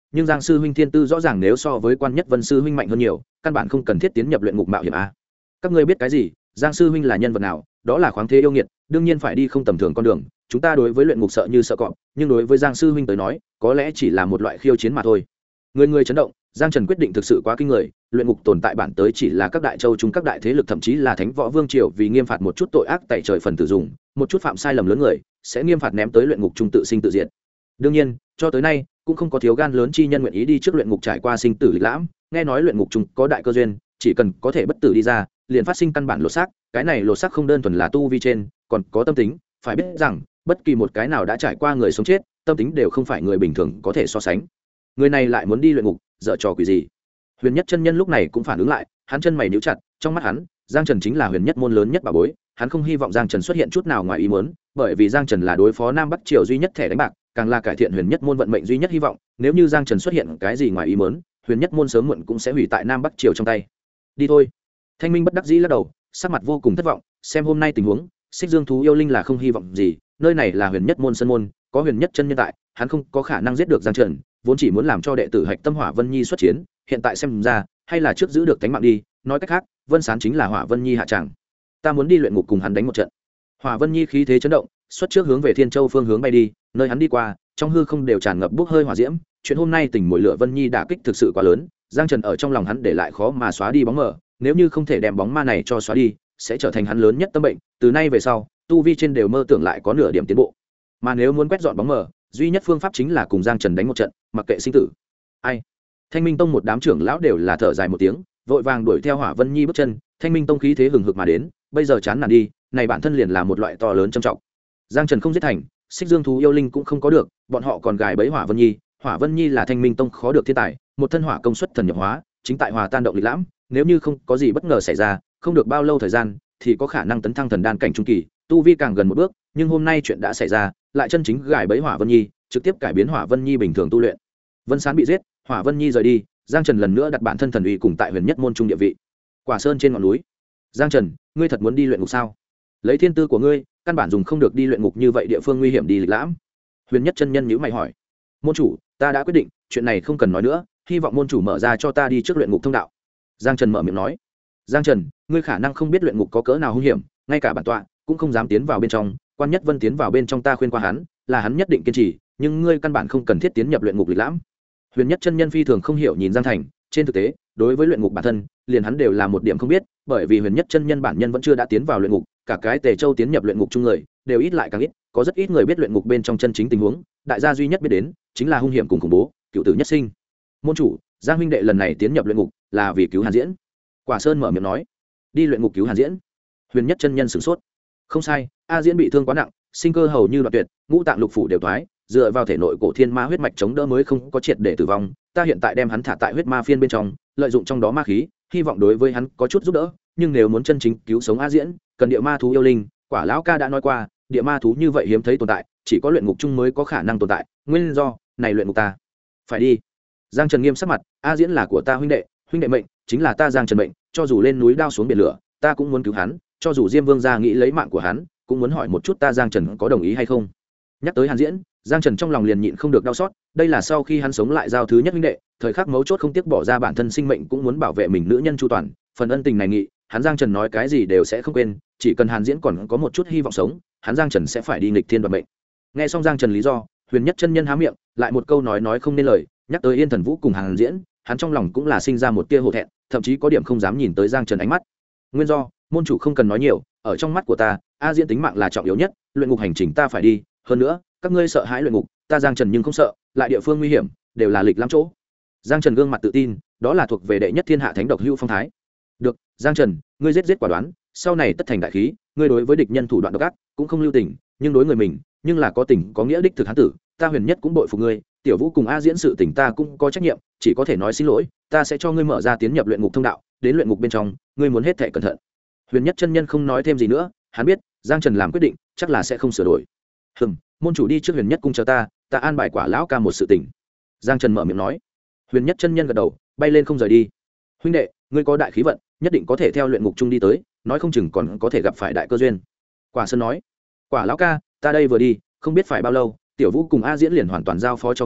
Speaker 1: nhưng Giang sư huynh thiên tư rõ ràng nếu so với Quan Nhất Vân sư huynh mạnh hơn nhiều, căn bản không cần thiết tiến nhập luyện ngục mạo hiểm a. Các ngươi biết cái gì? Giang sư huynh là nhân vật nào? Đó là khoáng thế yêu nghiệt, đương nhiên phải đi không tầm thường con đường. Chúng ta đối với luyện ngục sợ như sợ cọp, nhưng đối với Giang sư huynh tới nói, có lẽ chỉ là một loại khiêu chiến mà thôi. Người người chấn động, Giang Trần quyết định thực sự quá kinh người, luyện ngục tồn tại bản tới chỉ là các đại châu chúng các đại thế lực thậm chí là Thánh Võ Vương triều vì nghiêm phạt một chút tội ác tại trời phần tử dùng, một chút phạm sai lầm lớn người, sẽ nghiêm phạt ném tới luyện ngục trung tự sinh tự diệt. Đương nhiên, cho tới nay cũng không có thiếu gan lớn chi nhân nguyện ý đi trước luyện ngục trải qua sinh tử lịch lãm, nghe nói luyện ngục trung có đại cơ duyên, chỉ cần có thể bất tử đi ra, liền phát sinh căn bản lột xác, cái này lột xác không đơn thuần là tu vi trên, còn có tâm tính, phải biết rằng, bất kỳ một cái nào đã trải qua người sống chết, tâm tính đều không phải người bình thường có thể so sánh. Người này lại muốn đi luyện ngục, dở trò quỷ gì? Huyền Nhất chân nhân lúc này cũng phản ứng lại, hắn chân mày nhíu chặt, trong mắt hắn, Giang Trần chính là Huyền Nhất môn lớn nhất bà bối, hắn không hy vọng Giang Trần xuất hiện chút nào ngoài ý muốn, bởi vì Giang Trần là đối phó Nam Bắc triều duy nhất thẻ đánh bạc, càng là cải thiện Huyền Nhất môn vận mệnh duy nhất hy vọng, nếu như Giang Trần xuất hiện cái gì ngoài ý muốn, Huyền Nhất môn sớm muộn cũng sẽ hủy tại Nam Bắc triều trong tay. Đi thôi. Thanh Minh bất đắc dĩ lắc đầu, sắc mặt vô cùng thất vọng, xem hôm nay tình huống, Xích Dương thú yêu linh là không hy vọng gì, nơi này là Huyền Nhất môn sân môn, có Huyền Nhất chân nhân tại, hắn không có khả năng giết được Giang Trần, vốn chỉ muốn làm cho đệ tử Hạch Tâm Hỏa Vân Nhi xuất chiến, hiện tại xem ra, hay là trước giữ được tính mạng đi, nói cách khác, Vân Sán chính là Hỏa Vân Nhi hạ tràng. Ta muốn đi luyện ngục cùng hắn đánh một trận. Hỏa Vân Nhi khí thế chấn động, xuất trước hướng về Thiên Châu phương hướng bay đi, nơi hắn đi qua, trong hư không đều tràn ngập bốc hơi hỏa diễm, chuyện hôm nay tình mùi lửa Vân Nhi đả kích thực sự quá lớn, Giang Trần ở trong lòng hắn để lại khó mà xóa đi bóng mờ, nếu như không thể đem bóng ma này cho xóa đi, sẽ trở thành hắn lớn nhất tâm bệnh, từ nay về sau, tu vi trên đều mơ tưởng lại có nửa điểm tiến bộ. Mà nếu muốn quét dọn bóng mờ, duy nhất phương pháp chính là cùng Giang Trần đánh một trận, mặc kệ sinh tử. Ai? Thanh Minh Tông một đám trưởng lão đều là thở dài một tiếng, vội vàng đuổi theo Hỏa Vân Nhi bước chân, Thanh Minh Tông khí thế hừng hực mà đến, bây giờ chán nản đi, này bản thân liền là một loại to lớn trầm trọng. Giang Trần không giết thành, Xích Dương thú yêu linh cũng không có được, bọn họ còn gài bẫy Hỏa Vân Nhi, Hỏa Vân Nhi là Thanh Minh Tông khó được thiên tài, một thân hỏa công suất thần nhập hóa, chính tại hòa tan động lịch lãm, nếu như không có gì bất ngờ xảy ra, không được bao lâu thời gian thì có khả năng tấn thăng thần đan cảnh trung kỳ, tu vi càng gần một bước, nhưng hôm nay chuyện đã xảy ra, lại chân chính gài bẫy Hỏa Vân Nhi, trực tiếp cải biến Hỏa Vân Nhi bình thường tu luyện. Vân Sán bị giết, Hỏa Vân Nhi rời đi, Giang Trần lần nữa đặt bản thân thần uy cùng tại Huyền Nhất môn trung địa vị. Quả Sơn trên ngọn núi. Giang Trần, ngươi thật muốn đi luyện ngục sao? Lấy thiên tư của ngươi, căn bản dùng không được đi luyện ngục như vậy, địa phương nguy hiểm đi lịch lãm. Huyền Nhất chân nhân nhíu mày hỏi. Môn chủ, ta đã quyết định, chuyện này không cần nói nữa, hy vọng môn chủ mở ra cho ta đi trước luyện ngục thông đạo. Giang Trần mở miệng nói. Giang Trần, ngươi khả năng không biết luyện ngục có cỡ nào hung hiểm, ngay cả bản tọa cũng không dám tiến vào bên trong, Quan Nhất Vân tiến vào bên trong ta khuyên qua hắn, là hắn nhất định kiên trì, nhưng ngươi căn bản không cần thiết tiến nhập luyện ngục lịch lãm. Huyền Nhất chân nhân phi thường không hiểu nhìn Giang Thành, trên thực tế, đối với luyện ngục bản thân, liền hắn đều là một điểm không biết, bởi vì Huyền Nhất chân nhân bản nhân vẫn chưa đã tiến vào luyện ngục, cả cái Tề Châu tiến nhập luyện ngục chung người, đều ít lại càng ít, có rất ít người biết luyện ngục bên trong chân chính tình huống, đại gia duy nhất biết đến chính là hung hiểm cùng khủng bố, cựu tử nhất sinh. Môn chủ, Giang huynh đệ lần này tiến nhập luyện ngục là vì cứu Hàn Diễn. Quả Sơn mở miệng nói. Đi luyện ngục cứu Hàn Diễn? Huyền Nhất chân nhân sửng sốt. Không sai, A Diễn bị thương quá nặng, sinh cơ hầu như đoạn tuyệt, ngũ tạng lục phủ đều thoái, dựa vào thể nội cổ thiên ma huyết mạch chống đỡ mới không có triệt để tử vong, ta hiện tại đem hắn thả tại huyết ma phiên bên trong, lợi dụng trong đó ma khí, hy vọng đối với hắn có chút giúp đỡ, nhưng nếu muốn chân chính cứu sống A Diễn, cần địa ma thú yêu linh, Quả lão ca đã nói qua, địa ma thú như vậy hiếm thấy tồn tại, chỉ có luyện ngục chung mới có khả năng tồn tại, nguyên do này luyện ngục ta phải đi. Giang Trần nghiêm sắc mặt, A Diễn là của ta huynh đệ mệnh chính là ta Giang Trần mệnh, cho dù lên núi đao xuống biển lửa, ta cũng muốn cứu hắn, cho dù Diêm Vương gia nghĩ lấy mạng của hắn, cũng muốn hỏi một chút ta Giang Trần có đồng ý hay không. Nhắc tới Hàn Diễn, Giang Trần trong lòng liền nhịn không được đau xót, đây là sau khi hắn sống lại giao thứ nhất huynh đệ, thời khắc mấu chốt không tiếc bỏ ra bản thân sinh mệnh cũng muốn bảo vệ mình nữ nhân chu toàn, phần ân tình này nghị, hắn Giang Trần nói cái gì đều sẽ không quên, chỉ cần Hàn Diễn còn có một chút hy vọng sống, hắn Giang Trần sẽ phải đi nghịch thiên đoạt mệnh. Nghe xong Giang Trần lý do, Huyền Nhất chân nhân há miệng, lại một câu nói không nên lời, nhắc tới Yên Thần Vũ cùng Hàn Diễn, hắn trong lòng cũng là sinh ra một tia hổ thẹn, thậm chí có điểm không dám nhìn tới Giang Trần ánh mắt. Nguyên do, môn chủ không cần nói nhiều, ở trong mắt của ta, A Diễn tính mạng là trọng yếu nhất, luyện ngục hành trình ta phải đi, hơn nữa, các ngươi sợ hãi luyện ngục, ta Giang Trần nhưng không sợ, lại địa phương nguy hiểm, đều là lịch lắm chỗ. Giang Trần gương mặt tự tin, đó là thuộc về đệ nhất thiên hạ thánh độc hưu phong thái. Được, Giang Trần, ngươi giết quả đoán, sau này tất thành đại khí, ngươi đối với địch nhân thủ đoạn độc ác, cũng không lưu tình, nhưng đối người mình, nhưng là có tình có nghĩa đích thực hán tử, ta Huyền Nhất cũng bội phục ngươi, Tiểu Vũ cùng A Diễn sự tình ta cũng có trách nhiệm, chỉ có thể nói xin lỗi, ta sẽ cho ngươi mở ra tiến nhập luyện ngục thông đạo, đến luyện ngục bên trong, ngươi muốn hết thảy cẩn thận. Huyền Nhất chân nhân không nói thêm gì nữa, hắn biết, Giang Trần làm quyết định, chắc là sẽ không sửa đổi. Môn chủ đi trước Huyền Nhất cung chờ ta an bài Quả lão ca một sự tình. Giang Trần mở miệng nói. Huyền Nhất chân nhân gật đầu, bay lên không rời đi. Huynh đệ, ngươi có đại khí vận, nhất định có thể theo luyện ngục chung đi tới, nói không chừng còn có thể gặp phải đại cơ duyên. Quả Sơn nói. Quả lão ca, ta đây vừa đi, không biết phải bao lâu, Tiểu Vũ cùng A Diễn liền hoàn toàn giao phó cho ngươi,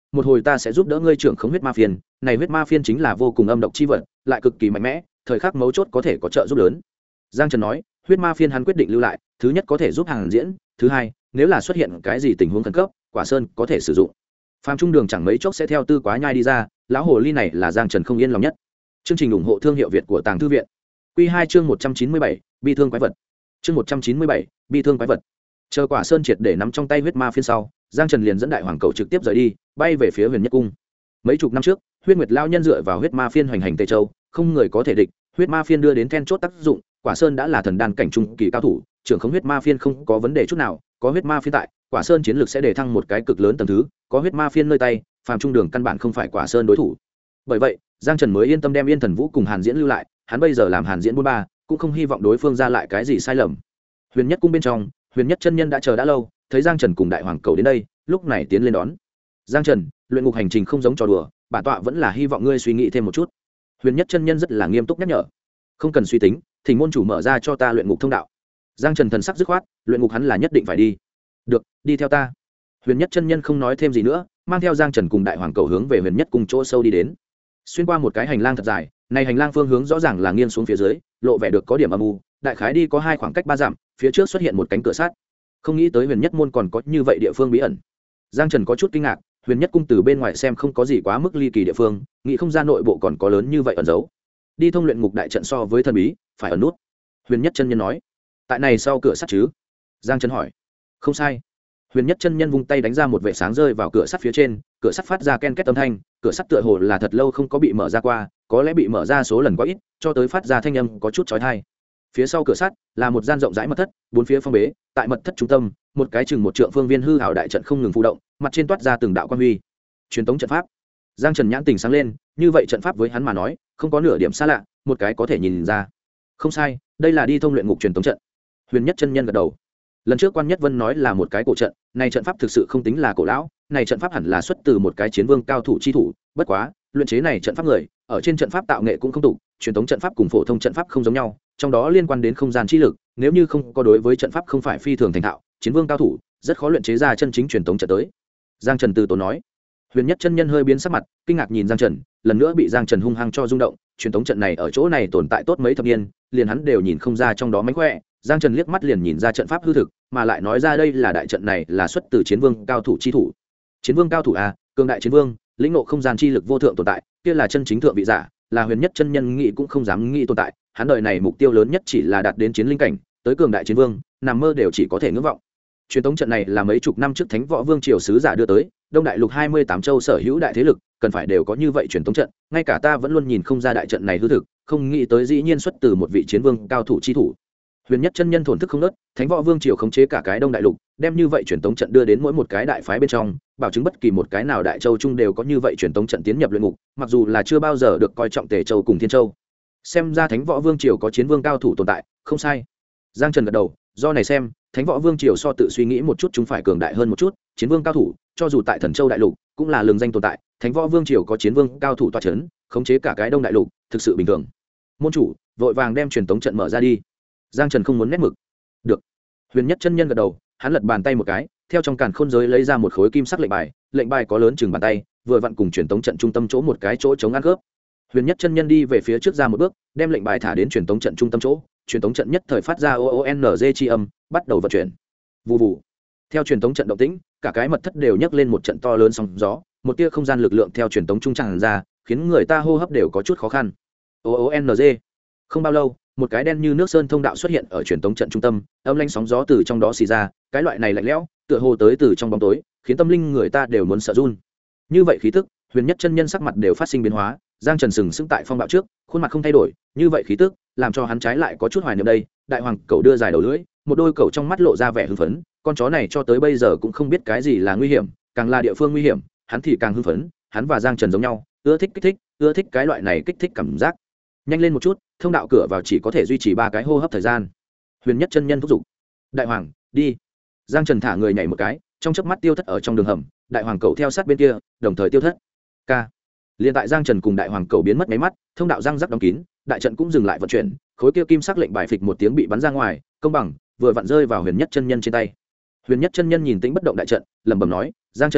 Speaker 1: một hồi ta sẽ giúp đỡ ngươi trưởng khống huyết ma phiên. Này huyết ma phiên chính là vô cùng âm độc chi vật, lại cực kỳ mạnh mẽ, thời khắc mấu chốt có thể có trợ giúp lớn. Giang Trần nói, huyết ma phiên hắn quyết định lưu lại, thứ nhất có thể giúp Hàn Diễn, thứ hai, nếu là xuất hiện cái gì tình huống khẩn cấp, Quả Sơn có thể sử dụng. Phạm Trung Đường chẳng mấy chốc sẽ theo Tư Quá Nhai đi ra, lão hồ ly này là Giang Trần không yên lòng nhất. Chương trình ủng hộ thương hiệu Việt của Tàng Thư viện. Quy 2 chương 197, bi thương quái vật. Chương 197, bi thương quái vật. Chờ Quả Sơn triệt để nắm trong tay huyết ma phiên sau, Giang Trần liền dẫn đại hoàng cầu trực tiếp rời đi, bay về phía Huyền Nhất Cung. Mấy chục năm trước, Huyết Nguyệt lão nhân dựa vào huyết ma phiên hoành hành Tây Châu, không người có thể địch, huyết ma phiên đưa đến then chốt tác dụng, Quả Sơn đã là thần đan cảnh trung kỳ cao thủ, trưởng khống huyết ma phiên không có vấn đề chút nào, có huyết ma phiên tại, Quả Sơn chiến lược sẽ đề thăng một cái cực lớn tầng thứ, có huyết ma phiên nơi tay, Phạm Trung Đường căn bản không phải Quả Sơn đối thủ. Bởi vậy, Giang Trần mới yên tâm đem Yên Thần Vũ cùng Hàn Diễn lưu lại, hắn bây giờ làm Hàn Diễn 43, cũng không hy vọng đối phương ra lại cái gì sai lầm. Huyền Nhất Cung bên trong, Huyền Nhất chân nhân đã chờ đã lâu, thấy Giang Trần cùng đại hoàng cầu đến đây, lúc này tiến lên đón. Giang Trần, luyện ngục hành trình không giống trò đùa, bản tọa vẫn là hy vọng ngươi suy nghĩ thêm một chút. Huyền Nhất chân nhân rất là nghiêm túc nhắc nhở. Không cần suy tính, thỉnh môn chủ mở ra cho ta luyện ngục thông đạo. Giang Trần thần sắc dứt khoát, luyện ngục hắn là nhất định phải đi. Được, đi theo ta. Huyền Nhất chân nhân không nói thêm gì nữa, mang theo Giang Trần cùng đại hoàng cầu hướng về Huyền Nhất Cung chỗ sâu đi đến. Xuyên qua một cái hành lang thật dài, này hành lang phương hướng rõ ràng là nghiêng xuống phía dưới, lộ vẻ được có điểm âm u, đại khái đi có hai khoảng cách 3 dặm, phía trước xuất hiện một cánh cửa sắt. Không nghĩ tới Huyền Nhất môn còn có như vậy địa phương bí ẩn. Giang Trần có chút kinh ngạc, Huyền Nhất Cung từ bên ngoài xem không có gì quá mức ly kỳ địa phương, nghĩ không ra nội bộ còn có lớn như vậy ẩn giấu. Đi thông luyện ngục đại trận so với thần bí, phải ẩn nút. Huyền Nhất chân nhân nói. Tại này sau cửa sắt chứ? Giang Trần hỏi. Không sai. Huyền Nhất chân nhân vung tay đánh ra một vệt sáng rơi vào cửa sắt phía trên, cửa sắt phát ra ken két âm thanh, cửa sắt tựa hồ là thật lâu không có bị mở ra qua, có lẽ bị mở ra số lần quá ít, cho tới phát ra thanh âm có chút chói tai. Phía sau cửa sắt là một gian rộng rãi mật thất, bốn phía phong bế, tại mật thất trung tâm, một cái chừng một trượng phương viên hư ảo đại trận không ngừng phù động, mặt trên toát ra từng đạo quang huy. Truyền tống trận pháp. Giang Trần nhãn tình sáng lên, như vậy trận pháp với hắn mà nói, không có nửa điểm xa lạ, một cái có thể nhìn ra. Không sai, đây là đi thông luyện ngục truyền tống trận. Huyền Nhất chân nhân gật đầu. Lần trước Quan Nhất Vân nói là một cái cổ trận, này trận pháp thực sự không tính là cổ lão, này trận pháp hẳn là xuất từ một cái chiến vương cao thủ chi thủ, bất quá, luyện chế này trận pháp người, ở trên trận pháp tạo nghệ cũng không tục, truyền thống trận pháp cùng phổ thông trận pháp không giống nhau, trong đó liên quan đến không gian chi lực, nếu như không có đối với trận pháp không phải phi thường thành thạo, chiến vương cao thủ, rất khó luyện chế ra chân chính truyền thống trận tới. Giang Trần từ tốn nói. Huyền Nhất chân nhân hơi biến sắc mặt, kinh ngạc nhìn Giang Trần, lần nữa bị Giang Trần hung hăng cho rung động, truyền thống trận này ở chỗ này tồn tại tốt mấy thập niên, liền hắn đều nhìn không ra trong đó mánh khỏe. Giang Trần liếc mắt liền nhìn ra trận pháp hư thực, mà lại nói ra đây là đại trận này là xuất từ chiến vương cao thủ chi thủ. Chiến vương cao thủ a, cường đại chiến vương, lĩnh ngộ không gian chi lực vô thượng tồn tại, kia là chân chính thượng vị giả, là Huyền Nhất chân nhân nghĩ cũng không dám nghĩ tồn tại, hắn đời này mục tiêu lớn nhất chỉ là đạt đến chiến linh cảnh, tới cường đại chiến vương, nằm mơ đều chỉ có thể ngưỡng vọng. Truyền thống trận này là mấy chục năm trước Thánh Võ Vương triều sứ giả đưa tới, Đông Đại Lục 28 châu sở hữu đại thế lực, cần phải đều có như vậy truyền thống trận, ngay cả ta vẫn luôn nhìn không ra đại trận này hư thực, không nghĩ tới dĩ nhiên xuất từ một vị chiến vương cao thủ chi thủ. Huyền Nhất chân nhân thổn thức không nớt, Thánh Võ Vương triều khống chế cả cái Đông Đại Lục, đem như vậy truyền tống trận đưa đến mỗi một cái đại phái bên trong, bảo chứng bất kỳ một cái nào đại châu chung đều có như vậy truyền tống trận tiến nhập luyện ngục, mặc dù là chưa bao giờ được coi trọng Tề Châu cùng Thiên Châu. Xem ra Thánh Võ Vương triều có chiến vương cao thủ tồn tại, không sai. Giang Trần gật đầu, do này xem, Thánh Võ Vương triều so tự suy nghĩ một chút chúng phải cường đại hơn một chút, chiến vương cao thủ, cho dù tại Thần Châu đại lục, cũng là lừng danh tồn tại, Thánh Võ Vương triều có chiến vương cao thủ tọa chấn, khống chế cả cái Đông Đại Lục, thực sự bình thường. Môn chủ, vội vàng đem truyền tống trận mở ra đi. Giang Trần không muốn nét mực. Được. Huyền Nhất chân nhân gật đầu, hắn lật bàn tay một cái, theo trong càn khôn giới lấy ra một khối kim sắc lệnh bài có lớn chừng bàn tay, vừa vặn cùng truyền tống trận trung tâm chỗ một cái chỗ chống ăn khớp. Huyền Nhất chân nhân đi về phía trước ra một bước, đem lệnh bài thả đến truyền tống trận trung tâm chỗ, truyền tống trận nhất thời phát ra OONG chi âm, bắt đầu vận chuyển. Vù vù. Theo truyền tống trận động tĩnh, cả cái mật thất đều nhấc lên một trận to lớn sóng gió, một tia không gian lực lượng theo truyền tống trung tràn ra, khiến người ta hô hấp đều có chút khó khăn. OONG. Không bao lâu, một cái đen như nước sơn thông đạo xuất hiện ở truyền tống trận trung tâm, âm lãnh sóng gió từ trong đó xì ra, cái loại này lạnh lẽo, tựa hồ tới từ trong bóng tối, khiến tâm linh người ta đều muốn sợ run. Như vậy khí tức, Huyền Nhất chân nhân sắc mặt đều phát sinh biến hóa, Giang Trần sừng sững tại phong bạo trước, khuôn mặt không thay đổi, như vậy khí tức, làm cho hắn trái lại có chút hoài niệm đây. Đại hoàng cẩu đưa dài đầu lưỡi, một đôi cẩu trong mắt lộ ra vẻ hưng phấn, con chó này cho tới bây giờ cũng không biết cái gì là nguy hiểm, càng là địa phương nguy hiểm, hắn thì càng hưng phấn, hắn và Giang Trần giống nhau, ưa thích kích thích, ưa thích cái loại này kích thích cảm giác. Nhanh lên một chút, thông đạo cửa vào chỉ có thể duy trì 3 cái hô hấp thời gian. Huyền Nhất chân nhân thúc giục. Đại hoàng, đi. Giang Trần thả người nhảy một cái, trong chớp mắt tiêu thất ở trong đường hầm, đại hoàng cẩu theo sát bên kia, đồng thời tiêu thất. K. Liên tại Giang Trần cùng đại hoàng cẩu biến mất mấy mắt, thông đạo răng rắc đóng kín, đại trận cũng dừng lại vận chuyển, khối kia kim sắc lệnh bài phịch một tiếng bị bắn ra ngoài, công bằng, vừa vặn rơi vào Huyền Nhất chân nhân trên tay. Huyền Nhất chân nhân nhìn tĩnh bất động đại trận, lẩm bẩm nói, Giang Trần,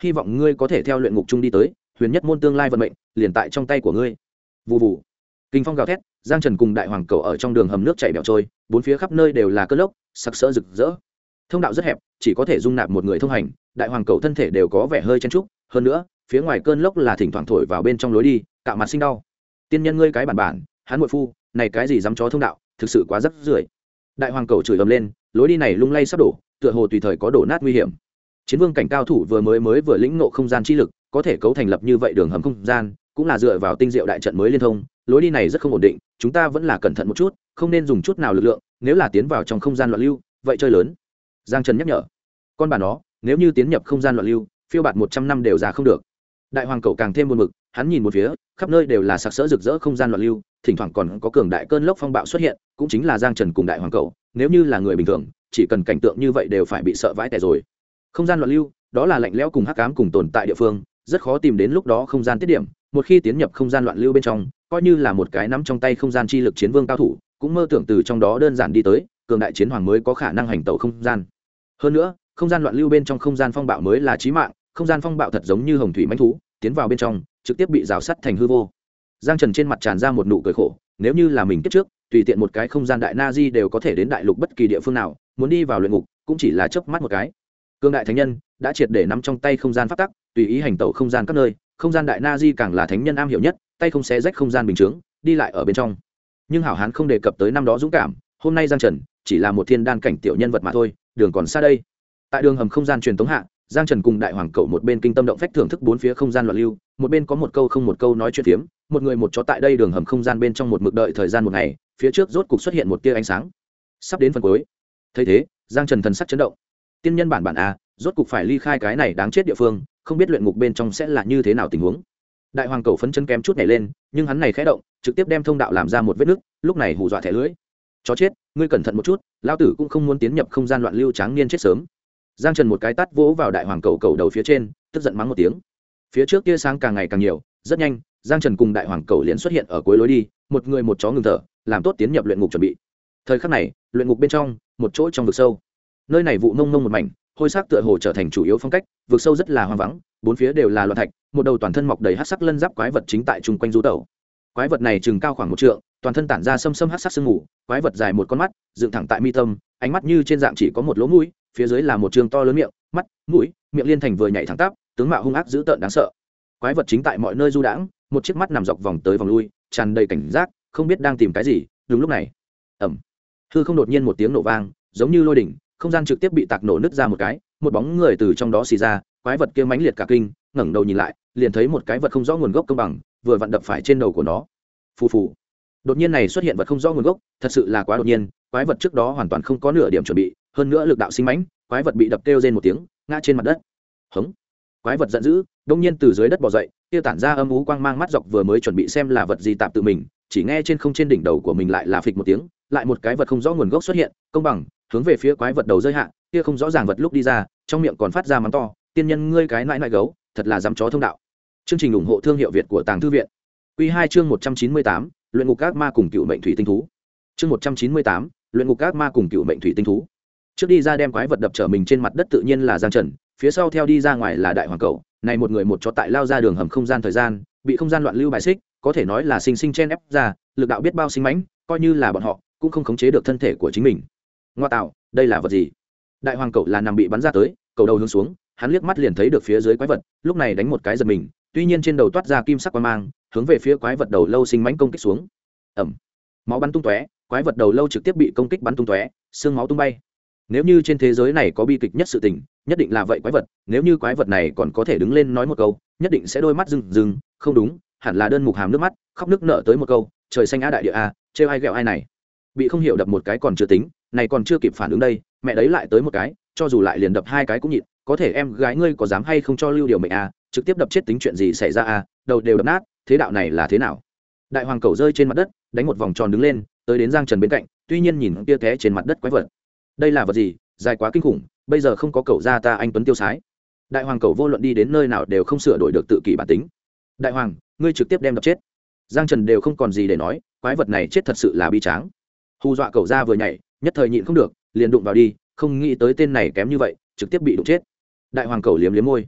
Speaker 1: hy vọng ngươi có thể theo luyện ngục chung đi tới, huyền nhất môn tương lai vận mệnh liền tại trong tay của ngươi. Vù vù, kinh phong gào thét, Giang Trần cùng Đại Hoàng Cẩu ở trong đường hầm nước chảy bẻo trôi, bốn phía khắp nơi đều là cơn lốc, sặc sỡ rực rỡ. Thông đạo rất hẹp, chỉ có thể dung nạp một người thông hành, Đại Hoàng Cẩu thân thể đều có vẻ hơi chen trúc, hơn nữa, phía ngoài cơn lốc là thỉnh thoảng thổi vào bên trong lối đi, cạo mặt sinh đau. Tiên nhân ngươi cái bản, hắn muội phu, này cái gì dám chó thông đạo, thực sự quá rắc rưởi. Đại Hoàng Cẩu chửi ầm lên, lối đi này lung lay sắp đổ, tựa hồ tùy thời có đổ nát nguy hiểm. Chiến vương cảnh cao thủ vừa vừa lĩnh ngộ không gian chi lực, có thể cấu thành lập như vậy đường hầm không gian, cũng là dựa vào tinh diệu đại trận mới liên thông, lối đi này rất không ổn định, chúng ta vẫn là cẩn thận một chút, không nên dùng chút nào lực lượng, nếu là tiến vào trong không gian loạn lưu, vậy chơi lớn. Giang Trần nhắc nhở. Con bà nó, nếu như tiến nhập không gian loạn lưu, phiêu bạt 100 năm đều ra không được. Đại Hoàng Cẩu càng thêm buồn bực, hắn nhìn một phía, khắp nơi đều là sặc sỡ rực rỡ không gian loạn lưu, thỉnh thoảng còn có cường đại cơn lốc phong bạo xuất hiện, cũng chính là Giang Trần cùng Đại Hoàng Cẩu, nếu như là người bình thường, chỉ cần cảnh tượng như vậy đều phải bị sợ vãi tè rồi. Không gian loạn lưu, đó là lạnh lẽo cùng hắc ám cùng tồn tại địa phương, rất khó tìm đến lúc đó không gian tiết điểm, một khi tiến nhập không gian loạn lưu bên trong, coi như là một cái nắm trong tay không gian chi lực chiến vương cao thủ, cũng mơ tưởng từ trong đó đơn giản đi tới, cường đại chiến hoàng mới có khả năng hành tẩu không gian. Hơn nữa, không gian loạn lưu bên trong không gian phong bạo mới là chí mạng, không gian phong bạo thật giống như hồng thủy mãnh thú, tiến vào bên trong, trực tiếp bị rào sắt thành hư vô. Giang Trần trên mặt tràn ra một nụ cười khổ, nếu như là mình kiếp trước, tùy tiện một cái không gian đại na di đều có thể đến đại lục bất kỳ địa phương nào, muốn đi vào luyện ngục, cũng chỉ là chớp mắt một cái. Cương đại thánh nhân đã triệt để nắm trong tay không gian pháp tắc, tùy ý hành tẩu không gian các nơi, không gian đại na di càng là thánh nhân am hiểu nhất, tay không xé rách không gian bình chướng, đi lại ở bên trong. Nhưng hảo hán không đề cập tới năm đó dũng cảm, hôm nay Giang Trần chỉ là một thiên đan cảnh tiểu nhân vật mà thôi, đường còn xa đây. Tại đường hầm không gian truyền tống hạ, Giang Trần cùng Đại Hoàng Cẩu một bên kinh tâm động phách thưởng thức bốn phía không gian loạn lưu, một bên có một câu không một câu nói chuyện phiếm, một người một chó tại đây đường hầm không gian bên trong một mực đợi thời gian một ngày, phía trước rốt cục xuất hiện một tia ánh sáng. Sắp đến phần cuối. Thấy thế, Giang Trần thần sắc chấn động. Tiên nhân bản a, rốt cục phải ly khai cái này đáng chết địa phương, không biết luyện ngục bên trong sẽ là như thế nào tình huống. Đại Hoàng Cẩu phấn chấn kém chút nhảy lên, nhưng hắn này khẽ động, trực tiếp đem thông đạo làm ra một vết nứt, lúc này hù dọa thẻ lưỡi. Chó chết, ngươi cẩn thận một chút, lão tử cũng không muốn tiến nhập không gian loạn lưu tráng niên chết sớm. Giang Trần một cái tát vỗ vào Đại Hoàng Cẩu cẩu đầu phía trên, tức giận mắng một tiếng. Phía trước tia sáng càng ngày càng nhiều, rất nhanh, Giang Trần cùng Đại Hoàng Cẩu liền xuất hiện ở cuối lối đi, một người một chó ngừng thở, làm tốt tiến nhập luyện ngục chuẩn bị. Thời khắc này, luyện ngục bên trong, một chỗ trong vực sâu. Nơi này vụ mông mông một mảnh, hôi sắc tựa hồ trở thành chủ yếu phong cách, vực sâu rất là hoang vắng, bốn phía đều là loạn thạch, một đầu toàn thân mọc đầy hắc sắc lân giáp quái vật chính tại chung quanh du tẩu. Quái vật này chừng cao khoảng 1 trượng, toàn thân tản ra sâm sâm hắc sắc sương mù, quái vật dài một con mắt, dựng thẳng tại mi tâm, ánh mắt như trên dạng chỉ có một lỗ mũi, phía dưới là một trường to lớn miệng, mắt, mũi, miệng liên thành vừa nhảy thẳng tắp, tướng mạo hung ác dữ tợn đáng sợ. Quái vật chính tại mọi nơi du đãng, một chiếc mắt nằm dọc vòng tới vòng lui, tràn đầy cảnh giác, không biết đang tìm cái gì. Đúng lúc này, hư không đột nhiên một tiếng nổ vang, giống như lôi đỉnh, không gian trực tiếp bị tạc nổ nứt ra một cái, một bóng người từ trong đó xì ra, quái vật kia mãnh liệt cả kinh, ngẩng đầu nhìn lại, liền thấy một cái vật không rõ nguồn gốc công bằng, vừa vặn đập phải trên đầu của nó. Phù phù. Đột nhiên này xuất hiện vật không rõ nguồn gốc, thật sự là quá đột nhiên, quái vật trước đó hoàn toàn không có nửa điểm chuẩn bị, hơn nữa lực đạo sinh mãnh, quái vật bị đập kêu rên một tiếng, ngã trên mặt đất. Hững. Quái vật giận dữ, đột nhiên từ dưới đất bò dậy, kia tản ra âm u quang mang mắt dọc vừa mới chuẩn bị xem là vật gì tạm tự mình, chỉ nghe trên không trên đỉnh đầu của mình lại là phịch một tiếng, lại một cái vật không rõ nguồn gốc xuất hiện, công bằng, hướng về phía quái vật đầu rơi hạ, kia không rõ ràng vật lúc đi ra, trong miệng còn phát ra mắng to, tiên nhân ngươi cái nãi nãi gấu, thật là dám chó thông đạo. Chương trình ủng hộ thương hiệu Việt của Tàng Thư viện. Quy 2 chương 198, luyện ngục ác ma cùng cựu mệnh thủy tinh thú. Chương 198, luyện ngục ác ma cùng cựu mệnh thủy tinh thú. Trước đi ra đem quái vật đập trở mình trên mặt đất tự nhiên là Giang Trần, phía sau theo đi ra ngoài là Đại Hoàng Cẩu, này một người một chó tại lao ra đường hầm không gian thời gian, bị không gian loạn lưu bài xích, có thể nói là sinh sinh chen ép ra, lực đạo biết bao sinh mãnh, coi như là bọn họ cũng không khống chế được thân thể của chính mình. Ngoa tạo, đây là vật gì? Đại Hoàng Cẩu là nằm bị bắn ra tới, cầu đầu hướng xuống, hắn liếc mắt liền thấy được phía dưới quái vật, lúc này đánh một cái giật mình, tuy nhiên trên đầu toát ra kim sắc quang mang, hướng về phía quái vật đầu lâu sinh mãnh công kích xuống. Máu bắn tung tóe, quái vật đầu lâu trực tiếp bị công kích bắn tung tóe, xương máu tung bay. Nếu như trên thế giới này có bi kịch nhất sự tình, nhất định là vậy quái vật, nếu như quái vật này còn có thể đứng lên nói một câu, nhất định sẽ đôi mắt rừng rừng, không đúng, hẳn là đơn mục hàm nước mắt, khóc nước nở tới một câu, trời xanh á đại địa a, trêu ai ghẹo ai này. Bị không hiểu đập một cái còn chưa tính, này còn chưa kịp phản ứng đây, mẹ đấy lại tới một cái, cho dù lại liền đập 2 cái cũng nhịn, có thể em gái ngươi có dám hay không cho lưu điều mệnh a, trực tiếp đập chết tính chuyện gì xảy ra a, đầu đều đập nát, thế đạo này là thế nào? Đại Hoàng Cẩu rơi trên mặt đất, đánh một vòng tròn đứng lên, tới đến Giang Trần bên cạnh, tuy nhiên nhìn kia té trên mặt đất quái vật. Đây là vật gì, dài quá kinh khủng, bây giờ không có cẩu ra ta anh tuấn tiêu sái. Đại Hoàng Cẩu vô luận đi đến nơi nào đều không sửa đổi được tự kỷ bản tính. Đại Hoàng, ngươi trực tiếp đem đập chết. Giang Trần đều không còn gì để nói, quái vật này chết thật sự là bi tráng. Hù dọa cẩu ra vừa nhảy, nhất thời nhịn không được, liền đụng vào đi, không nghĩ tới tên này kém như vậy, trực tiếp bị đụng chết. Đại Hoàng Cẩu liếm liếm môi.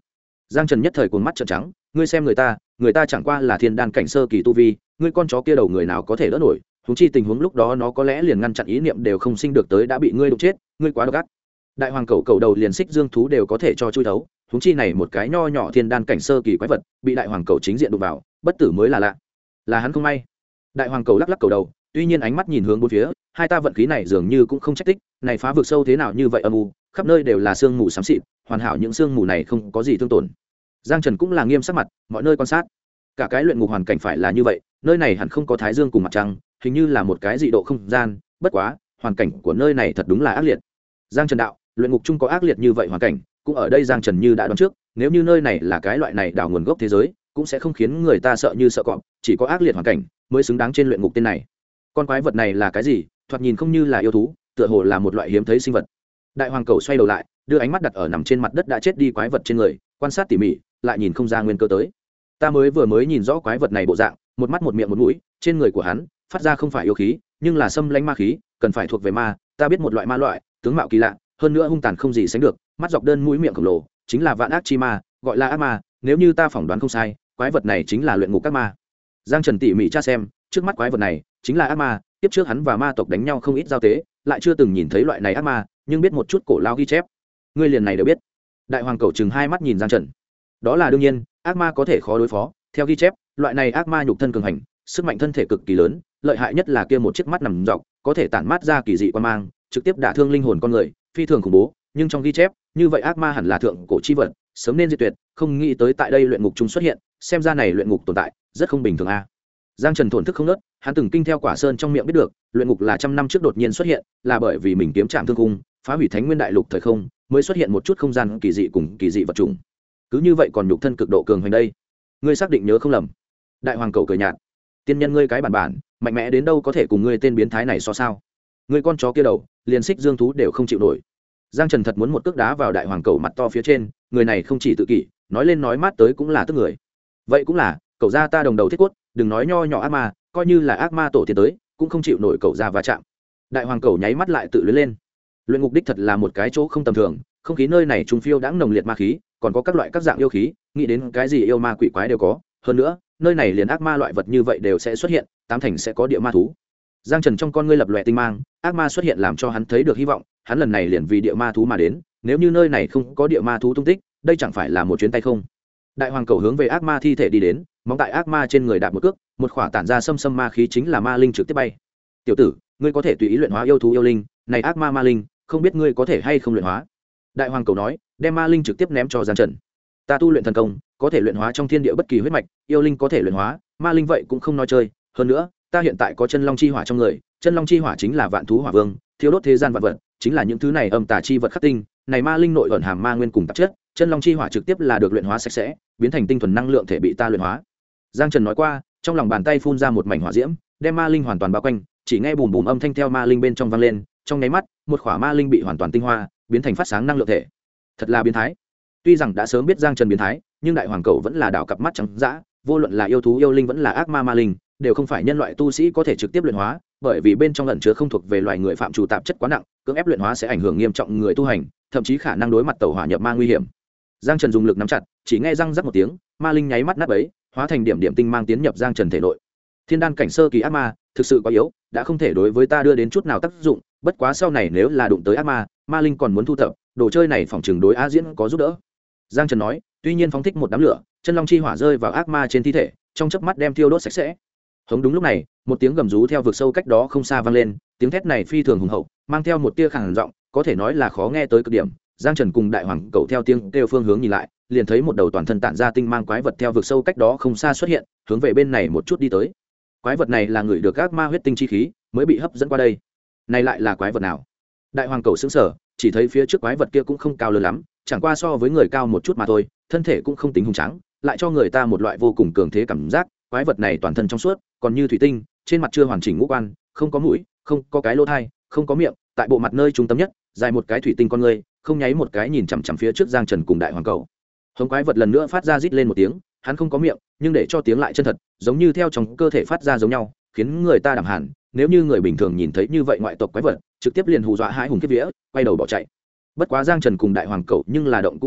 Speaker 1: Giang Trần nhất thời cuồng mắt trợn trắng, ngươi xem người ta chẳng qua là thiên đan cảnh sơ kỳ tu vi, ngươi con chó kia đầu người nào có thể đỡ nổi, huống chi tình huống lúc đó nó có lẽ liền ngăn chặn ý niệm đều không sinh được tới đã bị ngươi đụng chết, ngươi quá độc ác. Đại hoàng cầu đầu liền xích dương thú đều có thể cho chui thấu, huống chi này một cái nho nhỏ thiên đan cảnh sơ kỳ quái vật, bị đại hoàng cầu chính diện đụng vào, bất tử mới là lạ. Là hắn không may. Đại hoàng cầu lắc lắc cầu đầu, tuy nhiên ánh mắt nhìn hướng bốn phía, hai ta vận khí này dường như cũng không trách tích, này phá vực sâu thế nào như vậy âm u, khắp nơi đều là sương mù xám xịt, hoàn hảo những sương mù này không có gì thương tổn. Giang Trần cũng là nghiêm sắc mặt, mọi nơi quan sát. Cả cái luyện ngục hoàn cảnh phải là như vậy, nơi này hẳn không có thái dương cùng mặt trăng, hình như là một cái dị độ không gian, bất quá, hoàn cảnh của nơi này thật đúng là ác liệt. Giang Trần đạo, luyện ngục chung có ác liệt như vậy hoàn cảnh, cũng ở đây Giang Trần như đã đoán trước, nếu như nơi này là cái loại này đào nguồn gốc thế giới, cũng sẽ không khiến người ta sợ như sợ cọp, chỉ có ác liệt hoàn cảnh mới xứng đáng trên luyện ngục tên này. Con quái vật này là cái gì? Thoạt nhìn không như là yêu thú, tựa hồ là một loại hiếm thấy sinh vật. Đại hoàng cầu xoay đầu lại, đưa ánh mắt đặt ở nằm trên mặt đất đã chết đi quái vật trên người, quan sát tỉ mỉ, lại nhìn không ra nguyên cơ tới. Ta vừa mới nhìn rõ quái vật này bộ dạng, một mắt một miệng một mũi, trên người của hắn phát ra không phải yêu khí, nhưng là xâm lãnh ma khí, cần phải thuộc về ma, ta biết một loại ma loại, tướng mạo kỳ lạ, hơn nữa hung tàn không gì sánh được, mắt dọc đơn mũi miệng khổng lồ, chính là vạn ác chi ma, gọi là ác ma, nếu như ta phỏng đoán không sai, quái vật này chính là luyện ngục các ma. Giang Trần tỉ mỉ tra xem, trước mắt quái vật này chính là ác ma, tiếp trước hắn và ma tộc đánh nhau không ít giao tế, lại chưa từng nhìn thấy loại này ác ma, nhưng biết một chút cổ lao ghi chép. Ngươi liền này đều biết? Đại hoàng cầu chừng hai mắt nhìn Giang Trần. Đó là đương nhiên, ác ma có thể khó đối phó, theo ghi chép, loại này ác ma nhục thân cường hành, sức mạnh thân thể cực kỳ lớn, lợi hại nhất là kia một chiếc mắt nằm dọc, có thể tản mát ra kỳ dị quan mang, trực tiếp đả thương linh hồn con người, phi thường khủng bố, nhưng trong ghi chép, như vậy ác ma hẳn là thượng cổ chi vật, sớm nên diệt tuyệt, không nghĩ tới tại đây luyện ngục chung xuất hiện, xem ra này luyện ngục tồn tại, rất không bình thường a. Giang Trần thổn thức không nớt, hắn từng kinh theo Quả Sơn trong miệng biết được, luyện ngục là trăm năm trước đột nhiên xuất hiện, là bởi vì mình kiếm trạm thương cung, phá hủy Thánh Nguyên Đại Lục thời không, mới xuất hiện một chút không gian kỳ dị cùng kỳ dị vật chủng. Cứ như vậy còn nhục thân cực độ cường hành đây. Ngươi xác định nhớ không lầm? Đại hoàng cầu cười nhạt. Tiên nhân ngươi cái bản, mạnh mẽ đến đâu có thể cùng ngươi tên biến thái này so sao? Ngươi con chó kia đầu, liền xích dương thú đều không chịu nổi. Giang Trần thật muốn một cước đá vào đại hoàng cầu mặt to phía trên, người này không chỉ tự kỷ, nói lên nói mát tới cũng là tức người. Vậy cũng là, cậu gia ta đồng đầu thiết cốt, đừng nói nho nhỏ ác ma, coi như là ác ma tổ tiên tới, cũng không chịu nổi cậu gia va chạm. Đại hoàng cầu nháy mắt lại tự luyến lên. Luyện ngục đích thật là một cái chỗ không tầm thường, không khí nơi này trung phiêu đãng nồng liệt ma khí, còn có các loại các dạng yêu khí, nghĩ đến cái gì yêu ma quỷ quái đều có, hơn nữa, nơi này liền ác ma loại vật như vậy đều sẽ xuất hiện, tám thành sẽ có địa ma thú. Giang Trần trong con ngươi lập lòe tinh mang, ác ma xuất hiện làm cho hắn thấy được hy vọng, hắn lần này liền vì địa ma thú mà đến, nếu như nơi này không có địa ma thú tung tích, đây chẳng phải là một chuyến tay không. Đại hoàng cầu hướng về ác ma thi thể đi đến, móng tại ác ma trên người đạp một cước, một khỏa tản ra xâm xâm ma khí chính là ma linh trực tiếp bay. Tiểu tử, ngươi có thể tùy ý luyện hóa yêu thú yêu linh, này ác ma ma linh, không biết ngươi có thể hay không luyện hóa. Đại hoàng cầu nói, đem ma linh trực tiếp ném cho Giang Trần. Ta tu luyện thần công, có thể luyện hóa trong thiên địa bất kỳ huyết mạch, yêu linh có thể luyện hóa, ma linh vậy cũng không nói chơi, hơn nữa, ta hiện tại có chân long chi hỏa trong người, chân long chi hỏa chính là vạn thú hỏa vương, thiêu đốt thế gian vạn vật, chính là những thứ này âm tà chi vật khắc tinh, này ma linh nội ẩn hàm ma nguyên cùng tạp chất, chân long chi hỏa trực tiếp là được luyện hóa sạch sẽ, biến thành tinh thuần năng lượng thể bị ta luyện hóa. Giang Trần nói qua, trong lòng bàn tay phun ra một mảnh hỏa diễm, đem ma linh hoàn toàn bao quanh, chỉ nghe bùm bùm âm thanh theo ma linh bên trong vang lên, trong nháy mắt, một khỏa ma linh bị hoàn toàn tinh hoa, biến thành phát sáng năng lượng thể. Thật là biến thái. Tuy rằng đã sớm biết Giang Trần biến thái, nhưng đại hoàng cầu vẫn là đảo cặp mắt trắng dã, vô luận là yêu thú yêu linh vẫn là ác ma ma linh, đều không phải nhân loại tu sĩ có thể trực tiếp luyện hóa, bởi vì bên trong ẩn chứa không thuộc về loài người phạm trù tạp chất quá nặng, cưỡng ép luyện hóa sẽ ảnh hưởng nghiêm trọng người tu hành, thậm chí khả năng đối mặt tẩu hỏa nhập ma nguy hiểm. Giang Trần dùng lực nắm chặt, chỉ nghe răng rắc một tiếng, ma linh nháy mắt nát bấy, hóa thành điểm điểm tinh mang tiến nhập Giang Trần thể nội. Thiên đan cảnh sơ kỳ ác ma, thực sự quá yếu, đã không thể đối với ta đưa đến chút nào tác dụng, bất quá sau này nếu là đụng tới ác ma, ma linh còn muốn thu thập, đồ chơi này phòng trường đối A Diễn có giúp đỡ. Giang Trần nói, tuy nhiên phóng thích một đám lửa, chân long chi hỏa rơi vào ác ma trên thi thể, trong chớp mắt đem thiêu đốt sạch sẽ. Hống đúng lúc này, một tiếng gầm rú theo vực sâu cách đó không xa vang lên, tiếng thét này phi thường hùng hậu, mang theo một tia khàn giọng, có thể nói là khó nghe tới cực điểm. Giang Trần cùng đại hoàng cầu theo tiếng kêu phương hướng nhìn lại, liền thấy một đầu toàn thân tản ra tinh mang quái vật theo vực sâu cách đó không xa xuất hiện, hướng về bên này một chút đi tới. Quái vật này là người được ác ma huyết tinh chi khí, mới bị hấp dẫn qua đây. Này lại là quái vật nào? Đại hoàng cầu sững sờ, chỉ thấy phía trước quái vật kia cũng không cao lớn lắm, chẳng qua so với người cao một chút mà thôi, thân thể cũng không tính hùng tráng, lại cho người ta một loại vô cùng cường thế cảm giác. Quái vật này toàn thân trong suốt, còn như thủy tinh, trên mặt chưa hoàn chỉnh ngũ quan, không có mũi, không có cái lỗ tai, không có miệng, tại bộ mặt nơi trung tâm nhất, dài một cái thủy tinh con người, không nháy một cái nhìn chằm chằm phía trước Giang Trần cùng đại hoàng cầu. Hống quái vật lần nữa phát ra rít lên một tiếng, hắn không có miệng, nhưng để cho tiếng lại chân thật, giống như theo trong cơ thể phát ra giống nhau, khiến người ta đảm hẳn. Nếu như người bình thường nhìn thấy như vậy ngoại tộc quái vật, trực tiếp liền hù dọa hãi hùng kiếp vía, quay đầu bỏ chạy. Bất quá Giang Trần cùng đại hoàng cầu nhưng là động cũng không động,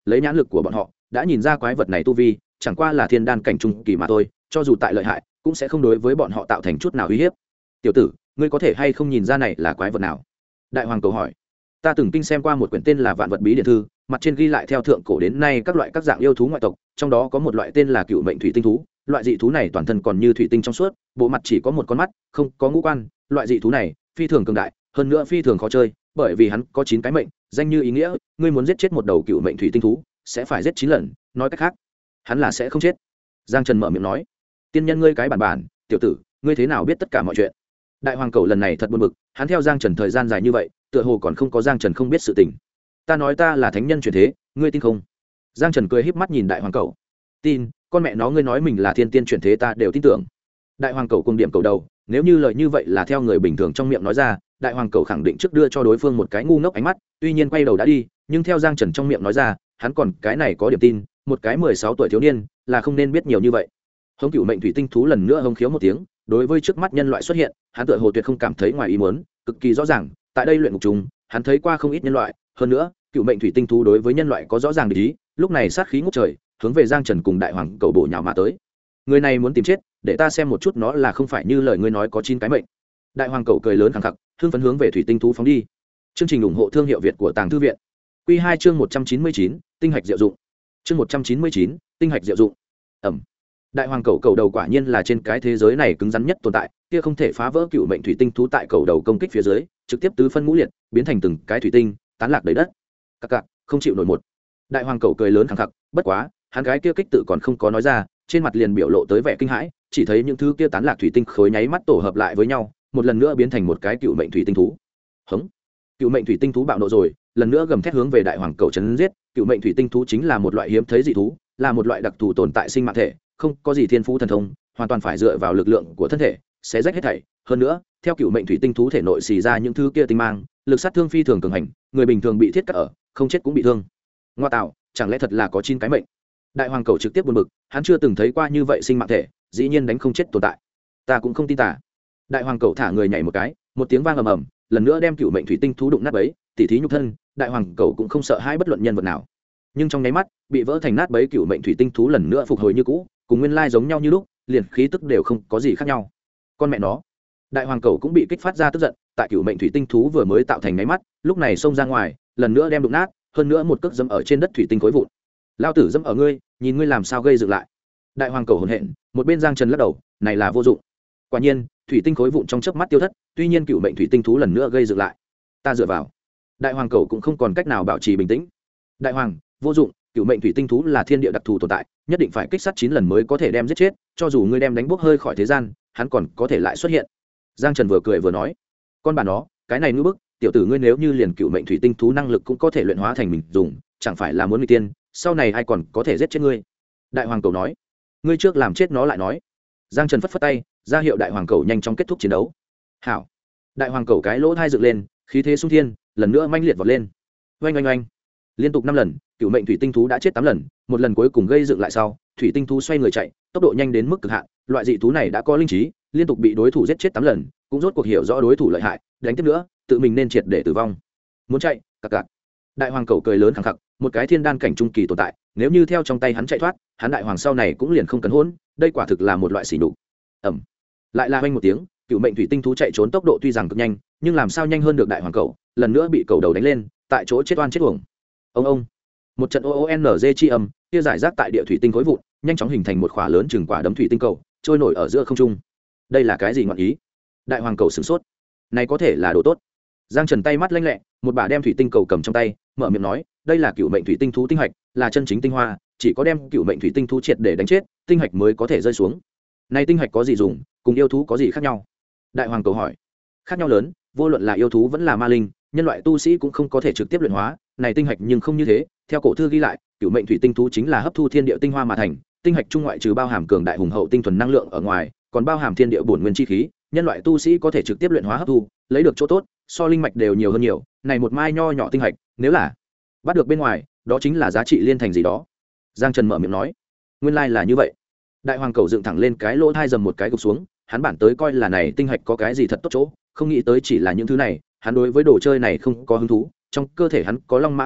Speaker 1: lấy nhãn lực của bọn họ đã nhìn ra quái vật này tu vi chẳng qua là thiên đan cảnh trung kỳ mà thôi, cho dù tại lợi hại cũng sẽ không đối với bọn họ tạo thành chút nào uy hiếp. Tiểu tử, ngươi có thể hay không nhìn ra này là quái vật nào? Đại hoàng cầu hỏi. Ta từng kinh xem qua một quyển tên là Vạn vật bí điển thư, mặt trên ghi lại theo thượng cổ đến nay các loại các dạng yêu thú ngoại tộc, trong đó có một loại tên là cựu mệnh thủy tinh thú. Loại dị thú này toàn thân còn như thủy tinh trong suốt, bộ mặt chỉ có một con mắt, không có ngũ quan. Loại dị thú này phi thường cường đại, hơn nữa phi thường khó chơi, bởi vì hắn có 9 cái mệnh, danh như ý nghĩa, ngươi muốn giết chết một đầu cựu mệnh thủy tinh thú sẽ phải giết 9 lần, nói cách khác hắn là sẽ không chết. Giang Trần mở miệng nói. Tiên nhân ngươi cái bản bản, tiểu tử, ngươi thế nào biết tất cả mọi chuyện? Đại hoàng cầu lần này thật buồn bực, hắn theo Giang Trần thời gian dài như vậy, tựa hồ còn không có Giang Trần không biết sự tình. Ta nói ta là thánh nhân chuyển thế, ngươi tin không? Giang Trần cười híp mắt nhìn đại hoàng cầu. Tin, con mẹ nó, ngươi nói mình là thiên tiên chuyển thế ta đều tin tưởng. Đại hoàng cầu cùng điểm cầu đầu, nếu như lời như vậy là theo người bình thường trong miệng nói ra, đại hoàng cầu khẳng định trước đưa cho đối phương một cái ngu ngốc ánh mắt, tuy nhiên quay đầu đã đi, nhưng theo Giang Trần trong miệng nói ra, hắn còn cái này có điểm tin, một cái 16 tuổi thiếu niên là không nên biết nhiều như vậy. Hống cửu mệnh thủy tinh thú lần nữa hống khiếu một tiếng, đối với trước mắt nhân loại xuất hiện, hắn tựa hồ tuyệt không cảm thấy ngoài ý muốn, cực kỳ rõ ràng, tại đây luyện ngục trùng, hắn thấy qua không ít nhân loại, hơn nữa, cửu mệnh thủy tinh thú đối với nhân loại có rõ ràng địch ý, lúc này sát khí ngút trời, hướng về Giang Trần cùng đại hoàng cầu bổ nhào mà tới. Người này muốn tìm chết, để ta xem một chút nó là không phải như lời ngươi nói có 9 cái mệnh. Đại hoàng cầu cười lớn khẳng khặc, hưng phấn hướng về thủy tinh thú phóng đi. Chương trình ủng hộ thương hiệu Việt của Tàng Thư viện. Quy 2 chương 199, tinh hạch diệu dụng. Chương 199, tinh hạch diệu dụng. Ẩm. Đại hoàng cầu đầu quả nhiên là trên cái thế giới này cứng rắn nhất tồn tại, kia không thể phá vỡ cựu mệnh thủy tinh thú tại cầu đầu công kích phía dưới, trực tiếp tứ phân ngũ liệt, biến thành từng cái thủy tinh, tán lạc đầy đất. Cặc cặc, không chịu nổi một. Đại hoàng cầu cười lớn khẳng khặc, bất quá, hắn cái kia kích tự còn không có nói ra, trên mặt liền biểu lộ tới vẻ kinh hãi, chỉ thấy những thứ kia tán lạc thủy tinh khối nháy mắt tổ hợp lại với nhau, một lần nữa biến thành một cái cựu mệnh thủy tinh thú. Hống. Cựu mệnh thủy tinh thú bạo nộ rồi, lần nữa gầm thét hướng về đại hoàng cầu chấn giết. Cựu mệnh thủy tinh thú chính là một loại hiếm thấy dị thú, là một loại đặc thù tồn tại sinh mạng thể, không có gì thiên phú thần thông, hoàn toàn phải dựa vào lực lượng của thân thể sẽ rách hết thảy. Hơn nữa, theo cựu mệnh thủy tinh thú thể nội xì ra những thứ kia tinh mang, lực sát thương phi thường cường hành, người bình thường bị thiết cắt ở, không chết cũng bị thương. Ngoa tạo, chẳng lẽ thật là có 9 cái mệnh? Đại hoàng cầu trực tiếp buồn bực, hắn chưa từng thấy qua như vậy sinh mạng thể, dĩ nhiên đánh không chết tồn tại. Ta cũng không tin tả. Đại hoàng cầu thả người nhảy một cái, một tiếng vang ầm ầm, lần nữa đem cựu mệnh thủy tinh thú đụng nát bấy, tỉ thí nhục thân, đại hoàng cầu cũng không sợ hai bất luận nhân vật nào. Nhưng trong nháy mắt, bị vỡ thành nát bấy cựu mệnh thủy tinh thú lần nữa phục hồi như cũ, cùng nguyên lai giống nhau như lúc, liền khí tức đều không có gì khác nhau. Con mẹ nó. Đại hoàng cầu cũng bị kích phát ra tức giận, tại cựu mệnh thủy tinh thú vừa mới tạo thành nháy mắt, lúc này xông ra ngoài, lần nữa đem đụng nát, hơn nữa một cước dẫm ở trên đất thủy tinh khối vụn. Lao tử dẫm ở ngươi, nhìn ngươi làm sao gây dựng lại. Đại hoàng cầu hổn hển, một bên Giang Trần lắc đầu, này là vô dụng. Quả nhiên, thủy tinh khối vụn trong chớp mắt tiêu thất, tuy nhiên cựu mệnh thủy tinh thú lần nữa gây dựng lại. Ta dựa vào. Đại hoàng cầu cũng không còn cách nào bảo trì bình tĩnh. Đại hoàng, vô dụng, cựu mệnh thủy tinh thú là thiên địa đặc thù tồn tại, nhất định phải kích sát 9 lần mới có thể đem giết chết, cho dù ngươi đem đánh bốc hơi khỏi thế gian, hắn còn có thể lại xuất hiện. Giang Trần vừa cười vừa nói, con bà nó, cái này ngư bức, tiểu tử ngươi nếu như liền cựu mệnh thủy tinh thú năng lực cũng có thể luyện hóa thành mình dùng, chẳng phải là muốn nguy tiên, sau này ai còn có thể giết chết ngươi. Đại hoàng cầu nói, ngươi trước làm chết nó lại nói. Giang Trần phất phất tay, ra hiệu đại hoàng cầu nhanh chóng kết thúc chiến đấu. Hảo. Đại hoàng cầu cái lỗ thai dựng lên, khí thế sung thiên, lần nữa manh liệt vọt lên. Oanh oanh oanh. Liên tục 5 lần, cựu mệnh thủy tinh thú đã chết 8 lần, một lần cuối cùng gây dựng lại sau, thủy tinh thú xoay người chạy, tốc độ nhanh đến mức cực hạn, loại dị thú này đã có linh trí, liên tục bị đối thủ giết chết 8 lần, cũng rốt cuộc hiểu rõ đối thủ lợi hại, đánh tiếp nữa, tự mình nên triệt để tử vong. Muốn chạy, cặc cặc. Đại hoàng cầu cười lớn khẳng khặc, một cái thiên đan cảnh trung kỳ tồn tại, nếu như theo trong tay hắn chạy thoát, hắn đại hoàng sau này cũng liền không cần hỗn, đây quả thực là một loại sỉ nhục. Ầm. Lại là oanh một tiếng, cựu mệnh thủy tinh thú chạy trốn tốc độ tuy rằng cực nhanh, nhưng làm sao nhanh hơn được đại hoàng cầu, lần nữa bị cầu đầu đánh lên, tại chỗ chết oan chết uổng. Ông một trận oong chi âm, kia giải rác tại địa thủy tinh khối vụn, nhanh chóng hình thành một khỏa lớn chừng quả đấm thủy tinh cầu, trôi nổi ở giữa không trung. Đây là cái gì ngọn ý? Đại hoàng cầu sửng sốt, này có thể là đồ tốt. Giang Trần tay mắt lanh lẹ, một bà đem thủy tinh cầu cầm trong tay, mở miệng nói, đây là cựu mệnh thủy tinh thú tinh hạch, là chân chính tinh hoa, chỉ có đem cựu mệnh thủy tinh thú triệt để đánh chết, tinh hạch mới có thể rơi xuống. Này tinh hạch có gì dùng, cùng yêu thú có gì khác nhau? Đại hoàng cầu hỏi. Khác nhau lớn, vô luận là yêu thú vẫn là ma linh, nhân loại tu sĩ cũng không có thể trực tiếp luyện hóa, này tinh hạch nhưng không như thế, theo cổ thư ghi lại, cựu mệnh thủy tinh thú chính là hấp thu thiên địa tinh hoa mà thành, tinh hạch trung ngoại trừ bao hàm cường đại hùng hậu tinh thuần năng lượng ở ngoài, còn bao hàm thiên địa bổn nguyên chi khí, nhân loại tu sĩ có thể trực tiếp luyện hóa hấp thu, lấy được chỗ tốt, so linh mạch đều nhiều hơn nhiều, này một mai nho nhỏ tinh hạch, nếu là bắt được bên ngoài, đó chính là giá trị liên thành gì đó. Giang Trần mở miệng nói, nguyên lai là như vậy. Đại hoàng cầu dựng thẳng lên cái lỗ thai dầm một cái gục xuống, hắn bản tới coi là này tinh hạch có cái gì thật tốt chỗ, không nghĩ tới chỉ là những thứ này, hắn đối với đồ chơi này không có hứng thú, trong cơ thể hắn có long mã huyết mạch,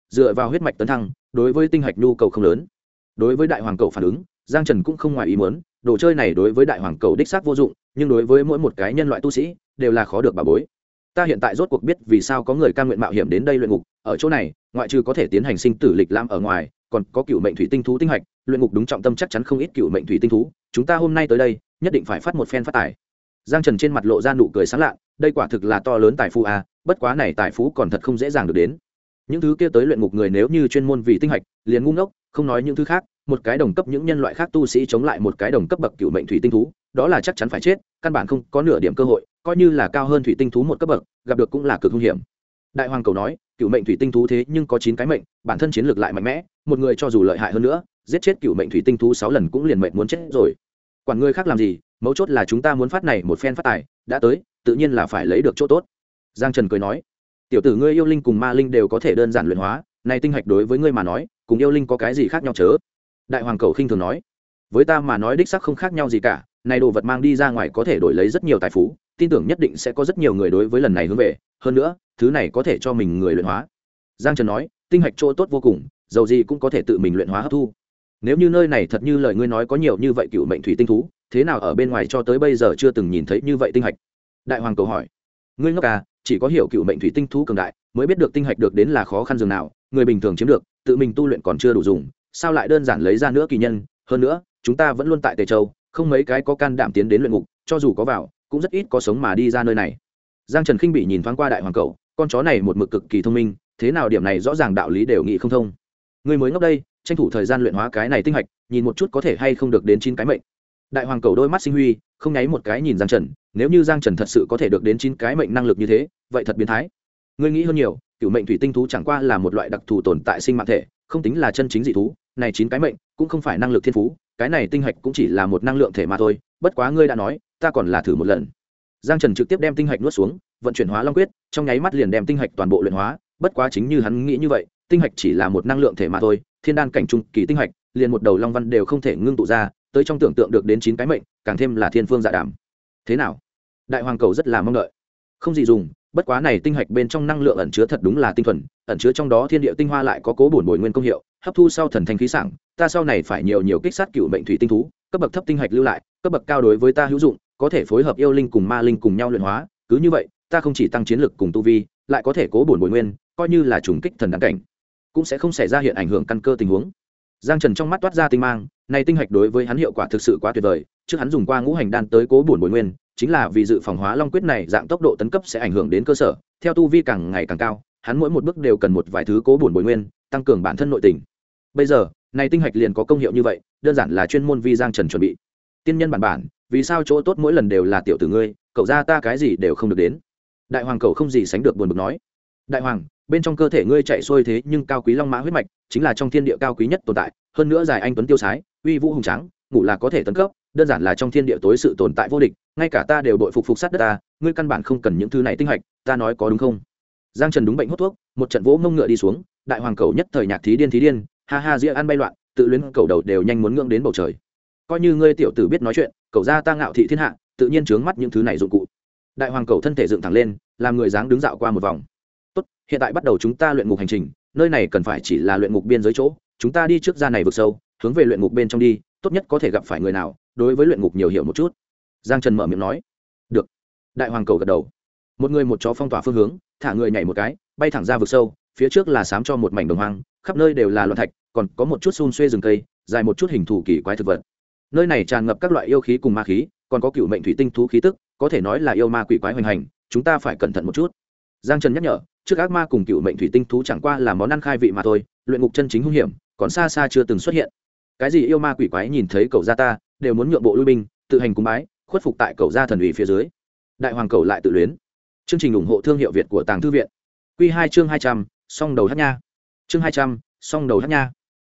Speaker 1: dựa vào huyết mạch tấn thăng đối với tinh hạch nhu cầu không lớn. Đối với đại hoàng cầu phản ứng, Giang Trần cũng không ngoài ý muốn, đồ chơi này đối với đại hoàng cầu đích xác vô dụng, nhưng đối với mỗi một cái nhân loại tu sĩ đều là khó được bảo bối. Ta hiện tại rốt cuộc biết vì sao có người cam nguyện mạo hiểm đến đây luyện ngục, ở chỗ này ngoại trừ có thể tiến hành sinh tử lịch lãm ở ngoài, còn có cựu mệnh thủy tinh thú tinh hạch, luyện ngục đúng trọng tâm chắc chắn không ít cựu mệnh thủy tinh thú, chúng ta hôm nay tới đây nhất định phải phát một phen phát tài. Giang Trần trên mặt lộ ra nụ cười sáng lạ, đây quả thực là to lớn tài phú a, bất quá này tài phú còn thật không dễ dàng được đến. Những thứ kia tới luyện ngục người nếu như chuyên môn vì tinh hạch, liền ngu ngốc, không nói những thứ khác, một cái đồng cấp những nhân loại khác tu sĩ chống lại một cái đồng cấp bậc cựu mệnh thủy tinh thú, đó là chắc chắn phải chết, căn bản không có nửa điểm cơ hội, coi như là cao hơn thủy tinh thú một cấp bậc, gặp được cũng là cực hung hiểm. Đại hoàng cầu nói, cựu mệnh thủy tinh thú thế nhưng có 9 cái mệnh, bản thân chiến lược lại mạnh mẽ, một người cho dù lợi hại hơn nữa, giết chết cựu mệnh thủy tinh thú 6 lần cũng liền mệnh muốn chết rồi. Quản người khác làm gì, mấu chốt là chúng ta muốn phát này một phen phát tài, đã tới, tự nhiên là phải lấy được chỗ tốt. Giang Trần cười nói, tiểu tử ngươi yêu linh cùng ma linh đều có thể đơn giản luyện hóa, này tinh hạch đối với ngươi mà nói, cùng yêu linh có cái gì khác nhau chớ? Đại hoàng cầu khinh thường nói, với ta mà nói đích xác không khác nhau gì cả, này đồ vật mang đi ra ngoài có thể đổi lấy rất nhiều tài phú, tin tưởng nhất định sẽ có rất nhiều người đối với lần này hướng về, hơn nữa, thứ này có thể cho mình người luyện hóa. Giang Trần nói, tinh hạch chỗ tốt vô cùng, dầu gì cũng có thể tự mình luyện hóa hấp thu. Nếu như nơi này thật như lời ngươi nói có nhiều như vậy cựu mệnh thủy tinh thú, thế nào ở bên ngoài cho tới bây giờ chưa từng nhìn thấy như vậy tinh hạch? Đại hoàng cầu hỏi, ngươi ngốc à, chỉ có hiểu cựu mệnh thủy tinh thú cường đại mới biết được tinh hạch được đến là khó khăn dường nào, người bình thường chiếm được, tự mình tu luyện còn chưa đủ dùng, sao lại đơn giản lấy ra nữa kỳ nhân, hơn nữa, chúng ta vẫn luôn tại Tề Châu, không mấy cái có can đảm tiến đến luyện ngục, cho dù có vào, cũng rất ít có sống mà đi ra nơi này. Giang Trần khinh bị nhìn thoáng qua đại hoàng cầu, con chó này một mực cực kỳ thông minh, thế nào điểm này rõ ràng đạo lý đều nghĩ không thông. Ngươi mới ngốc đây, tranh thủ thời gian luyện hóa cái này tinh hạch, nhìn một chút có thể hay không được đến 9 cái mệnh. Đại hoàng cầu đôi mắt sinh huy, không nháy một cái nhìn Giang Trần, nếu như Giang Trần thật sự có thể được đến 9 cái mệnh năng lực như thế, vậy thật biến thái. Ngươi nghĩ hơn nhiều, cửu mệnh thủy tinh thú chẳng qua là một loại đặc thù tồn tại sinh mạng thể, không tính là chân chính dị thú, này 9 cái mệnh cũng không phải năng lực thiên phú, cái này tinh hạch cũng chỉ là một năng lượng thể mà thôi, bất quá ngươi đã nói, ta còn là thử một lần. Giang Trần trực tiếp đem tinh hạch nuốt xuống, vận chuyển hóa long quyết, trong nháy mắt liền đem tinh hạch toàn bộ luyện hóa, bất quá chính như hắn nghĩ như vậy, tinh hạch chỉ là một năng lượng thể mà thôi, thiên đan cảnh trung kỳ tinh hạch, liền một đầu long văn đều không thể ngưng tụ ra, tới trong tưởng tượng được đến 9 cái mệnh, càng thêm là thiên phương dạ đàm. Thế nào? Đại hoàng cầu rất là mong đợi. Không gì dùng, bất quá này tinh hạch bên trong năng lượng ẩn chứa thật đúng là tinh thuần, ẩn chứa trong đó thiên địa tinh hoa lại có cố bổn bồi nguyên công hiệu, hấp thu sau thần thanh khí sảng, ta sau này phải nhiều kích sát cựu mệnh thủy tinh thú, cấp bậc thấp tinh hạch lưu lại, cấp bậc cao đối với ta hữu dụng, có thể phối hợp yêu linh cùng ma linh cùng nhau luyện hóa, cứ như vậy, ta không chỉ tăng chiến lực cùng tu vi, lại có thể cố bổn bồi nguyên, coi như là trùng kích thần đăng cảnh, cũng sẽ không xảy ra hiện ảnh hưởng căn cơ tình huống. Giang Trần trong mắt toát ra tinh mang, này tinh hạch đối với hắn hiệu quả thực sự quá tuyệt vời, trước hắn dùng qua ngũ hành đan tới cố bổn bồi nguyên, chính là vì dự phòng hóa long quyết này dạng tốc độ tấn cấp sẽ ảnh hưởng đến cơ sở, theo tu vi càng ngày càng cao, hắn mỗi một bước đều cần một vài thứ cố bổn bồi nguyên, tăng cường bản thân nội tình. Bây giờ, này tinh hạch liền có công hiệu như vậy, đơn giản là chuyên môn vì Giang Trần chuẩn bị. Tiên nhân bản, vì sao chỗ tốt mỗi lần đều là tiểu tử ngươi, cậu ra ta cái gì đều không được đến. Đại hoàng cậu không gì sánh được buồn bực nói. Đại hoàng, bên trong cơ thể ngươi chạy xuôi thế nhưng cao quý long mã huyết mạch, chính là trong thiên địa cao quý nhất tồn tại, hơn nữa dài anh tuấn tiêu sái, uy vũ hùng tráng, ngủ là có thể tấn cấp, đơn giản là trong thiên địa tối sự tồn tại vô địch, ngay cả ta đều đội phục sát đất ta, ngươi căn bản không cần những thứ này tinh hạch, ta nói có đúng không? Giang Trần đúng bệnh hút thuốc, một trận vỗ mông ngựa đi xuống, đại hoàng cầu nhất thời nhạc thí điên, ha ha dĩa ăn bay loạn, tự luyến cầu đầu đều nhanh muốn ngưỡng đến bầu trời. Coi như ngươi tiểu tử biết nói chuyện, cầu ra ta ngạo thị thiên hạ, tự nhiên trướng mắt những thứ này dụng cụ. Đại hoàng cầu thân thể dựng thẳng lên, làm người dáng đứng dạo qua một vòng. Tốt, hiện tại bắt đầu chúng ta luyện ngục hành trình, nơi này cần phải chỉ là luyện ngục biên giới chỗ, chúng ta đi trước ra này vực sâu, hướng về luyện ngục bên trong đi, tốt nhất có thể gặp phải người nào, đối với luyện ngục nhiều hiểu một chút. Giang Trần mở miệng nói. Được. Đại hoàng cầu gật đầu. Một người một chó phong tỏa phương hướng, thả người nhảy một cái, bay thẳng ra vực sâu, phía trước là xám cho một mảnh đồng hoang, khắp nơi đều là loạn thạch, còn có một chút xun xuê rừng cây, dài một chút hình thù kỳ quái thực vật. Nơi này tràn ngập các loại yêu khí cùng ma khí, còn có cựu mệnh thủy tinh thú khí tức, có thể nói là yêu ma quỷ quái hoành hành, chúng ta phải cẩn thận một chút. Giang Trần nhắc nhở, trước ác ma cùng cựu mệnh thủy tinh thú chẳng qua là món ăn khai vị mà thôi, luyện ngục chân chính hung hiểm, còn xa xa chưa từng xuất hiện. Cái gì yêu ma quỷ quái nhìn thấy cậu gia ta, đều muốn nhượng bộ lui binh, tự hành cúng bái, khuất phục tại cậu gia thần ủy phía dưới. Đại hoàng cầu lại tự luyến. Chương trình ủng hộ thương hiệu Việt của Tàng Thư viện. Quy 2 chương 200, song đầu hắc nha. Chương 200, song đầu hắc nha.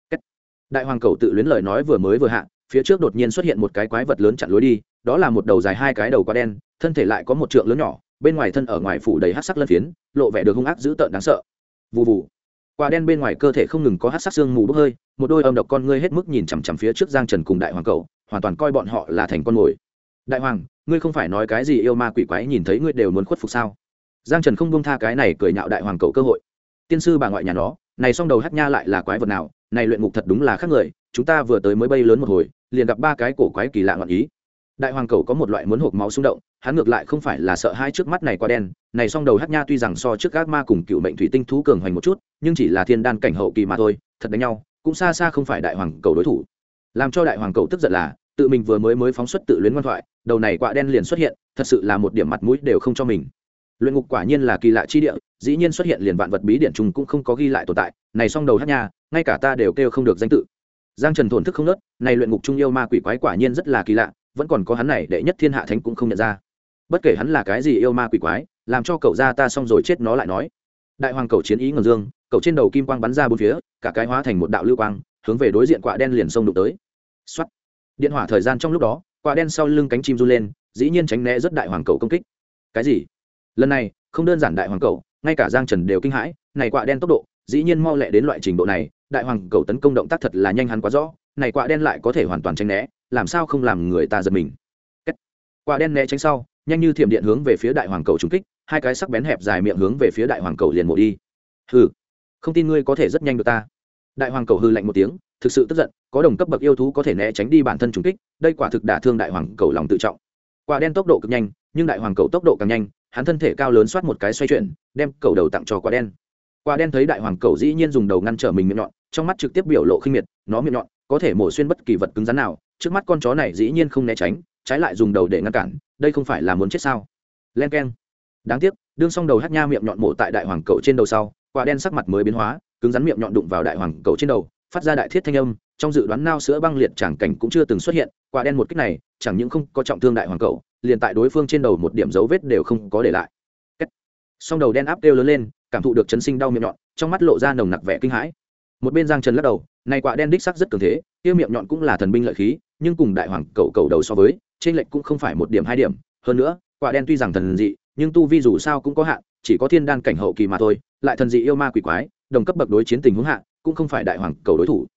Speaker 1: Đại hoàng cầu tự luyến lời nói vừa mới vừa hạ, phía trước đột nhiên xuất hiện một cái quái vật lớn chặn lối đi, đó là một đầu dài 2 cái đầu quá đen, thân thể lại có một trượng lớn nhỏ, bên ngoài thân ở ngoài phủ đầy hắc sắc lân phiến, lộ vẻ được hung ác dữ tợn đáng sợ. Vù vù. Quả đen bên ngoài cơ thể không ngừng có hắc sắc xương mù bốc hơi, một đôi âm độc con ngươi hết mức nhìn chằm chằm phía trước Giang Trần cùng đại hoàng cầu, hoàn toàn coi bọn họ là thành con mồi. Đại hoàng, ngươi không phải nói cái gì yêu ma quỷ quái nhìn thấy ngươi đều muốn khuất phục sao? Giang Trần không buông tha cái này cười nhạo đại hoàng cầu cơ hội. Tiên sư bà ngoại nhà nó, này song đầu hắc nha lại là quái vật nào? Này luyện ngục thật đúng là khác người, chúng ta vừa tới mới bay lớn một hồi liền gặp ba cái cổ quái kỳ lạ ngọn ý. Đại hoàng cầu có một loại muốn hộp máu xung động, hắn ngược lại không phải là sợ hai trước mắt này quá đen, này song đầu hắc nha tuy rằng so trước ác ma cùng cựu mệnh thủy tinh thú cường hoành một chút, nhưng chỉ là thiên đan cảnh hậu kỳ mà thôi, thật đánh nhau cũng xa xa không phải đại hoàng cầu đối thủ. Làm cho đại hoàng cầu tức giận là tự mình vừa mới phóng xuất tự luyến ngoan thoại, đầu này quạ đen liền xuất hiện, thật sự là một điểm mặt mũi đều không cho mình. Luyện ngục quả nhiên là kỳ lạ chi địa, dĩ nhiên xuất hiện liền vạn vật bí điển trùng cũng không có ghi lại tồn tại, này song đầu hắc nha ngay cả ta đều kêu không được danh tự. Giang Trần thổn thức không nớt, này luyện ngục trung yêu ma quỷ quái quả nhiên rất là kỳ lạ, vẫn còn có hắn này đệ nhất thiên hạ thánh cũng không nhận ra. Bất kể hắn là cái gì yêu ma quỷ quái, làm cho cậu ra ta xong rồi chết nó lại nói. Đại hoàng cầu chiến ý ngầm dương, cậu trên đầu kim quang bắn ra bốn phía, cả cái hóa thành một đạo lưu quang, hướng về đối diện quạ đen liền xông đụng tới. Soát. Điện hỏa thời gian trong lúc đó, quạ đen sau lưng cánh chim run lên, dĩ nhiên tránh né rất đại hoàng cầu công kích. Cái gì? Lần này không đơn giản đại hoàng cầu, ngay cả Giang Trần đều kinh hãi, này quạ đen tốc độ dĩ nhiên mau lẹ đến loại trình độ này, đại hoàng cầu tấn công động tác thật là nhanh hắn quá rõ, này quạ đen lại có thể hoàn toàn tránh né, làm sao không làm người ta giật mình. Quạ đen né tránh sau, nhanh như thiểm điện hướng về phía đại hoàng cầu trúng kích, hai cái sắc bén hẹp dài miệng hướng về phía đại hoàng cầu liền mổ đi. Hừ, không tin ngươi có thể rất nhanh được ta. Đại hoàng cầu hừ lạnh một tiếng, thực sự tức giận, có đồng cấp bậc yêu thú có thể né tránh đi bản thân trúng kích, đây quả thực đả thương đại hoàng cầu lòng tự trọng. Quạ đen tốc độ cực nhanh, nhưng đại hoàng cầu tốc độ càng nhanh, hắn thân thể cao lớn xoát một cái xoay chuyển, đem cầu đầu tặng cho quạ đen. Quạ đen thấy đại hoàng cầu dĩ nhiên dùng đầu ngăn trở mình miệng nhọn, trong mắt trực tiếp biểu lộ khinh miệt, nó miệng nhọn có thể mổ xuyên bất kỳ vật cứng rắn nào, trước mắt con chó này dĩ nhiên không né tránh, trái lại dùng đầu để ngăn cản, đây không phải là muốn chết sao? Len keng. Đáng tiếc, đương xong đầu hắc nha miệng nhọn mổ tại đại hoàng cầu trên đầu sau, quạ đen sắc mặt mới biến hóa, cứng rắn miệng nhọn đụng vào đại hoàng cầu trên đầu, phát ra đại thiết thanh âm, trong dự đoán nao sữa băng liệt chẳng cảnh cũng chưa từng xuất hiện, quạ đen một kích này chẳng những không có trọng thương đại hoàng cầu, liền tại đối phương trên đầu một điểm dấu vết đều không có để lại. Song đầu đen áp kêu lớn lên, cảm thụ được chấn sinh đau miệng nhọn, trong mắt lộ ra nồng nặc vẻ kinh hãi. Một bên Giang Trần lắc đầu, này quạ đen đích sắc rất cường thế, kia miệng nhọn cũng là thần binh lợi khí, nhưng cùng đại hoàng cầu đầu so với, trên lệch cũng không phải một điểm hai điểm, hơn nữa, quạ đen tuy rằng thần dị, nhưng tu vi dù sao cũng có hạn, chỉ có thiên đan cảnh hậu kỳ mà thôi, lại thần dị yêu ma quỷ quái, đồng cấp bậc đối chiến tình huống hạ, cũng không phải đại hoàng cầu đối thủ.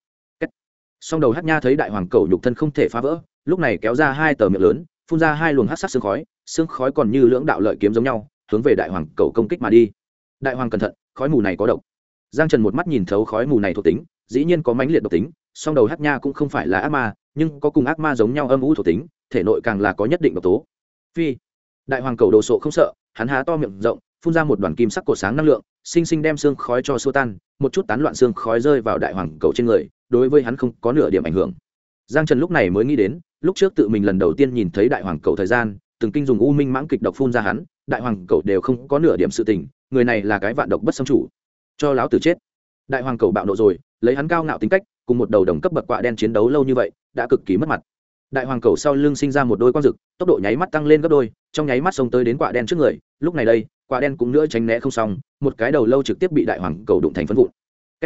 Speaker 1: Song đầu hắc nha thấy đại hoàng cầu nhục thân không thể phá vỡ, lúc này kéo ra hai tờ miệng lớn, phun ra hai luồng hắc sắc sương khói còn như lưỡng đạo lợi kiếm giống nhau, hướng về đại hoàng cầu công kích mà đi. Đại hoàng cẩn thận, khói mù này có độc. Giang Trần một mắt nhìn thấu khói mù này thuộc tính, dĩ nhiên có mãnh liệt độc tính, song đầu hắc nha cũng không phải là ác ma, nhưng có cùng ác ma giống nhau âm u thuộc tính, thể nội càng là có nhất định độc tố. Phi. Đại hoàng cầu đồ sộ không sợ, hắn há to miệng rộng, phun ra một đoàn kim sắc cột sáng năng lượng, sinh sinh đem xương khói cho xua tan, một chút tán loạn xương khói rơi vào đại hoàng cầu trên người, đối với hắn không có nửa điểm ảnh hưởng. Giang Trần lúc này mới nghĩ đến, lúc trước tự mình lần đầu tiên nhìn thấy đại hoàng cầu thời gian, từng kinh dùng u minh mãng kịch độc phun ra hắn, đại hoàng cầu đều không có nửa điểm sự tình, người này là cái vạn độc bất xâm chủ, cho láo tử chết. Đại hoàng cầu bạo nộ rồi, lấy hắn cao ngạo tính cách, cùng một đầu đồng cấp bậc quạ đen chiến đấu lâu như vậy, đã cực kỳ mất mặt. Đại hoàng cầu sau lưng sinh ra một đôi quang rực, tốc độ nháy mắt tăng lên gấp đôi, trong nháy mắt xông tới đến quạ đen trước người, lúc này đây, quạ đen cũng nữa tránh né không xong, một cái đầu lâu trực tiếp bị đại hoàng cầu đụng thành phấn vụn.